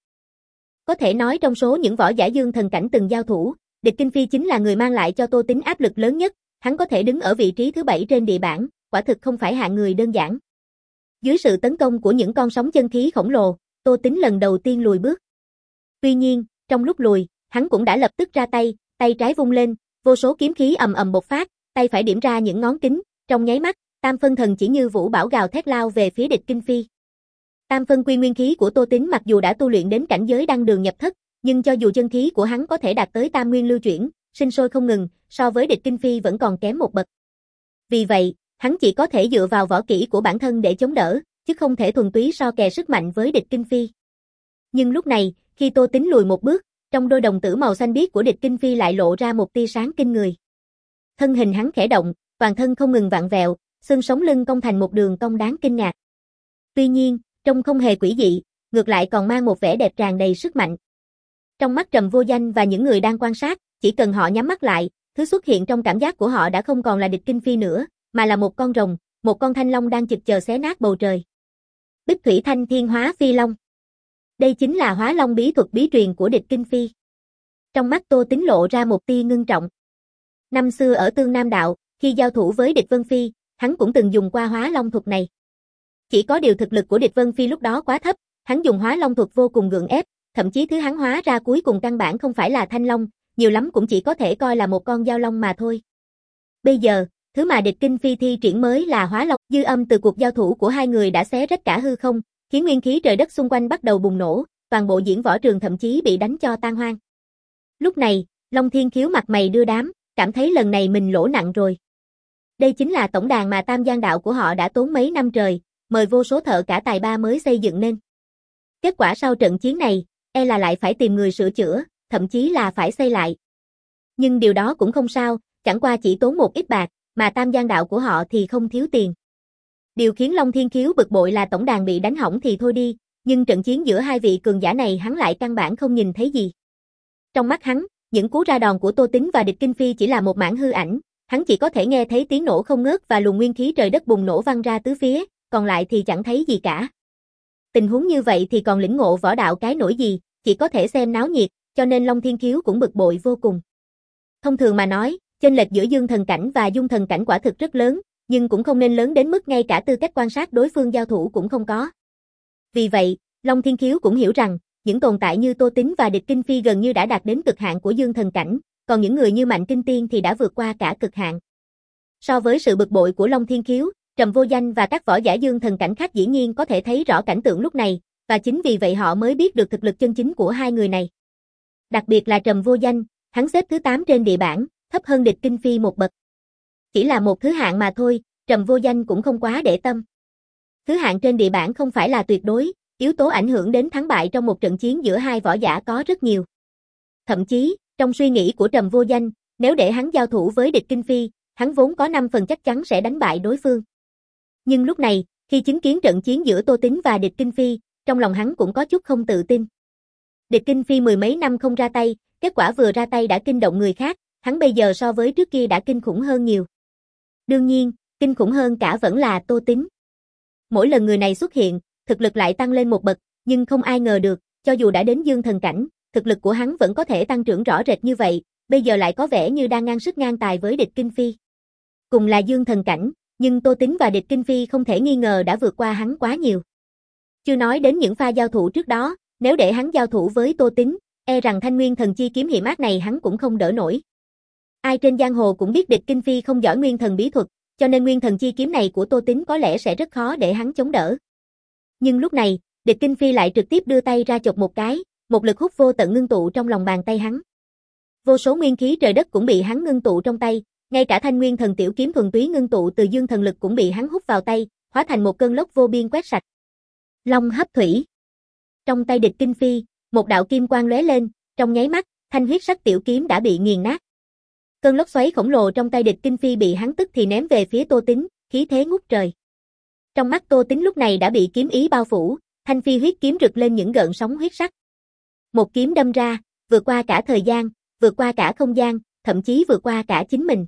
Có thể nói trong số những võ giả dương thần cảnh từng giao thủ, địch Kinh Phi chính là người mang lại cho Tô Tín áp lực lớn nhất, hắn có thể đứng ở vị trí thứ bảy trên địa bảng, quả thực không phải hạng người đơn giản. Dưới sự tấn công của những con sóng chân khí khổng lồ, Tô Tính lần đầu tiên lùi bước. Tuy nhiên, trong lúc lùi, hắn cũng đã lập tức ra tay, tay trái vung lên, vô số kiếm khí ầm ầm bộc phát, tay phải điểm ra những ngón kính, trong nháy mắt, tam phân thần chỉ như vũ bão gào thét lao về phía địch Kinh Phi. Tam phân quy nguyên khí của Tô Tính mặc dù đã tu luyện đến cảnh giới đăng đường nhập thất, nhưng cho dù chân khí của hắn có thể đạt tới tam nguyên lưu chuyển, sinh sôi không ngừng, so với địch Kinh Phi vẫn còn kém một bậc. Vì vậy, hắn chỉ có thể dựa vào võ kỹ của bản thân để chống đỡ, chứ không thể thuần túy so kè sức mạnh với địch Kinh Phi. Nhưng lúc này, khi Tô Tính lùi một bước, trong đôi đồng tử màu xanh biếc của địch Kinh Phi lại lộ ra một tia sáng kinh người. Thân hình hắn khẽ động, toàn thân không ngừng vặn vẹo, xương sống lưng cong thành một đường cong đáng kinh ngạc. Tuy nhiên, trông không hề quỷ dị, ngược lại còn mang một vẻ đẹp tràn đầy sức mạnh. Trong mắt Trầm Vô Danh và những người đang quan sát, chỉ cần họ nhắm mắt lại, thứ xuất hiện trong cảm giác của họ đã không còn là địch Kinh Phi nữa, mà là một con rồng, một con thanh long đang chực chờ xé nát bầu trời. Bích Thủy Thanh Thiên Hóa Phi Long. Đây chính là Hóa Long bí thuật bí truyền của địch Kinh Phi. Trong mắt Tô Tính lộ ra một tia ngưng trọng. Năm xưa ở Tương Nam Đạo, khi giao thủ với địch Vân Phi, hắn cũng từng dùng qua Hóa Long thuật này. Chỉ có điều thực lực của địch Vân Phi lúc đó quá thấp, hắn dùng Hóa Long thuật vô cùng gượng ép, thậm chí thứ hắn hóa ra cuối cùng căn bản không phải là thanh long, nhiều lắm cũng chỉ có thể coi là một con dao long mà thôi. Bây giờ, thứ mà địch Kinh Phi thi triển mới là Hóa Long, dư âm từ cuộc giao thủ của hai người đã xé rách cả hư không, khiến nguyên khí trời đất xung quanh bắt đầu bùng nổ, toàn bộ diễn võ trường thậm chí bị đánh cho tan hoang. Lúc này, Long Thiên Khiếu mặt mày đưa đám, cảm thấy lần này mình lỗ nặng rồi. Đây chính là tổng đàn mà Tam Giang Đạo của họ đã tốn mấy năm trời, mời vô số thợ cả tài ba mới xây dựng nên. Kết quả sau trận chiến này, e là lại phải tìm người sửa chữa, thậm chí là phải xây lại. Nhưng điều đó cũng không sao, chẳng qua chỉ tốn một ít bạc, mà Tam Giang Đạo của họ thì không thiếu tiền. Điều khiến Long Thiên Khiếu bực bội là tổng đàn bị đánh hỏng thì thôi đi, nhưng trận chiến giữa hai vị cường giả này hắn lại căn bản không nhìn thấy gì. Trong mắt hắn, những cú ra đòn của Tô Tính và địch Kinh Phi chỉ là một mảng hư ảnh, hắn chỉ có thể nghe thấy tiếng nổ không ngớt và luồng nguyên khí trời đất bùng nổ văng ra tứ phía, còn lại thì chẳng thấy gì cả. Tình huống như vậy thì còn lĩnh ngộ võ đạo cái nổi gì, chỉ có thể xem náo nhiệt, cho nên Long Thiên Khiếu cũng bực bội vô cùng. Thông thường mà nói, chênh lệch giữa dương thần cảnh và dung thần cảnh quả thực rất lớn, nhưng cũng không nên lớn đến mức ngay cả tư cách quan sát đối phương giao thủ cũng không có. Vì vậy, Long Thiên Khiếu cũng hiểu rằng, những tồn tại như Tô Tính và địch Kinh Phi gần như đã đạt đến cực hạn của dương thần cảnh, còn những người như Mạnh Kinh Tiên thì đã vượt qua cả cực hạn. So với sự bực bội của Long Thiên Khiếu, Trầm Vô Danh và các võ giả dương thần cảnh khác dĩ nhiên có thể thấy rõ cảnh tượng lúc này, và chính vì vậy họ mới biết được thực lực chân chính của hai người này. Đặc biệt là Trầm Vô Danh, hắn xếp thứ tám trên địa bảng, thấp hơn địch Kinh Phi một bậc. Chỉ là một thứ hạng mà thôi, Trầm Vô Danh cũng không quá để tâm. Thứ hạng trên địa bảng không phải là tuyệt đối, yếu tố ảnh hưởng đến thắng bại trong một trận chiến giữa hai võ giả có rất nhiều. Thậm chí, trong suy nghĩ của Trầm Vô Danh, nếu để hắn giao thủ với địch Kinh Phi, hắn vốn có năm phần chắc chắn sẽ đánh bại đối phương. Nhưng lúc này, khi chứng kiến trận chiến giữa Tô Tính và địch Kinh Phi, trong lòng hắn cũng có chút không tự tin. Địch Kinh Phi mười mấy năm không ra tay, kết quả vừa ra tay đã kinh động người khác, hắn bây giờ so với trước kia đã kinh khủng hơn nhiều. Đương nhiên, kinh khủng hơn cả vẫn là Tô Tính. Mỗi lần người này xuất hiện, thực lực lại tăng lên một bậc, nhưng không ai ngờ được, cho dù đã đến dương thần cảnh, thực lực của hắn vẫn có thể tăng trưởng rõ rệt như vậy, bây giờ lại có vẻ như đang ngang sức ngang tài với địch Kinh Phi. Cùng là dương thần cảnh, nhưng Tô Tính và địch Kinh Phi không thể nghi ngờ đã vượt qua hắn quá nhiều. Chưa nói đến những pha giao thủ trước đó, nếu để hắn giao thủ với Tô Tính, e rằng Thanh Nguyên Thần Chi kiếm hiểm ác này hắn cũng không đỡ nổi. Ai trên giang hồ cũng biết địch Kinh Phi không giỏi Nguyên Thần bí thuật, cho nên Nguyên Thần Chi kiếm này của Tô Tính có lẽ sẽ rất khó để hắn chống đỡ. Nhưng lúc này, địch Kinh Phi lại trực tiếp đưa tay ra chộp một cái, một lực hút vô tận ngưng tụ trong lòng bàn tay hắn. Vô số nguyên khí trời đất cũng bị hắn ngưng tụ trong tay, ngay cả Thanh Nguyên Thần tiểu kiếm thuần túy ngưng tụ từ dương thần lực cũng bị hắn hút vào tay, hóa thành một cơn lốc vô biên quét sạch. Long hấp thủy. Trong tay địch Kinh Phi, một đạo kim quang lóe lên, trong nháy mắt, thanh huyết sắc tiểu kiếm đã bị nghiền nát. Cơn lốc xoáy khổng lồ trong tay địch Kinh Phi bị hắn tức thì ném về phía Tô Tính, khí thế ngút trời. Trong mắt Tô Tính lúc này đã bị kiếm ý bao phủ, thanh phi huyết kiếm rực lên những gợn sóng huyết sắc. Một kiếm đâm ra, vượt qua cả thời gian, vượt qua cả không gian, thậm chí vượt qua cả chính mình.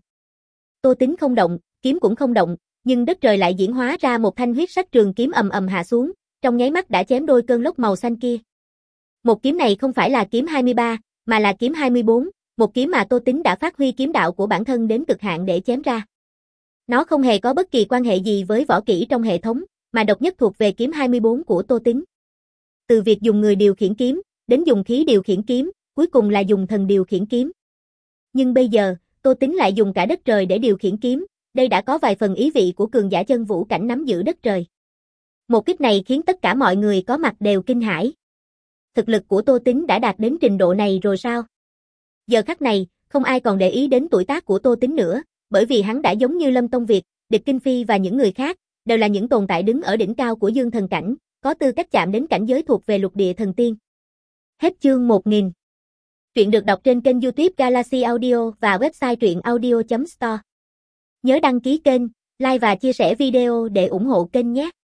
Tô Tính không động, kiếm cũng không động, nhưng đất trời lại diễn hóa ra một thanh huyết sắc trường kiếm ầm ầm hạ xuống, trong nháy mắt đã chém đôi cơn lốc màu xanh kia. Một kiếm này không phải là kiếm hai mươi ba, mà là kiếm hai mươi bốn, một kiếm mà Tô Tính đã phát huy kiếm đạo của bản thân đến cực hạn để chém ra. Nó không hề có bất kỳ quan hệ gì với võ kỹ trong hệ thống, mà độc nhất thuộc về kiếm hai mươi bốn của Tô Tính. Từ việc dùng người điều khiển kiếm, đến dùng khí điều khiển kiếm, cuối cùng là dùng thần điều khiển kiếm. Nhưng bây giờ, Tô Tính lại dùng cả đất trời để điều khiển kiếm, đây đã có vài phần ý vị của cường giả chân vũ cảnh nắm giữ đất trời. Một kích này khiến tất cả mọi người có mặt đều kinh hãi. Thực lực của Tô Tính đã đạt đến trình độ này rồi sao? Giờ khắc này, không ai còn để ý đến tuổi tác của Tô Tính nữa, bởi vì hắn đã giống như Lâm Tông Việt, Địch Kinh Phi và những người khác, đều là những tồn tại đứng ở đỉnh cao của dương thần cảnh, có tư cách chạm đến cảnh giới thuộc về lục địa thần tiên. Hết chương một nghìn. Truyện được đọc trên kênh YouTube Galaxy Audio và website truyện audio chấm store. Nhớ đăng ký kênh, like và chia sẻ video để ủng hộ kênh nhé.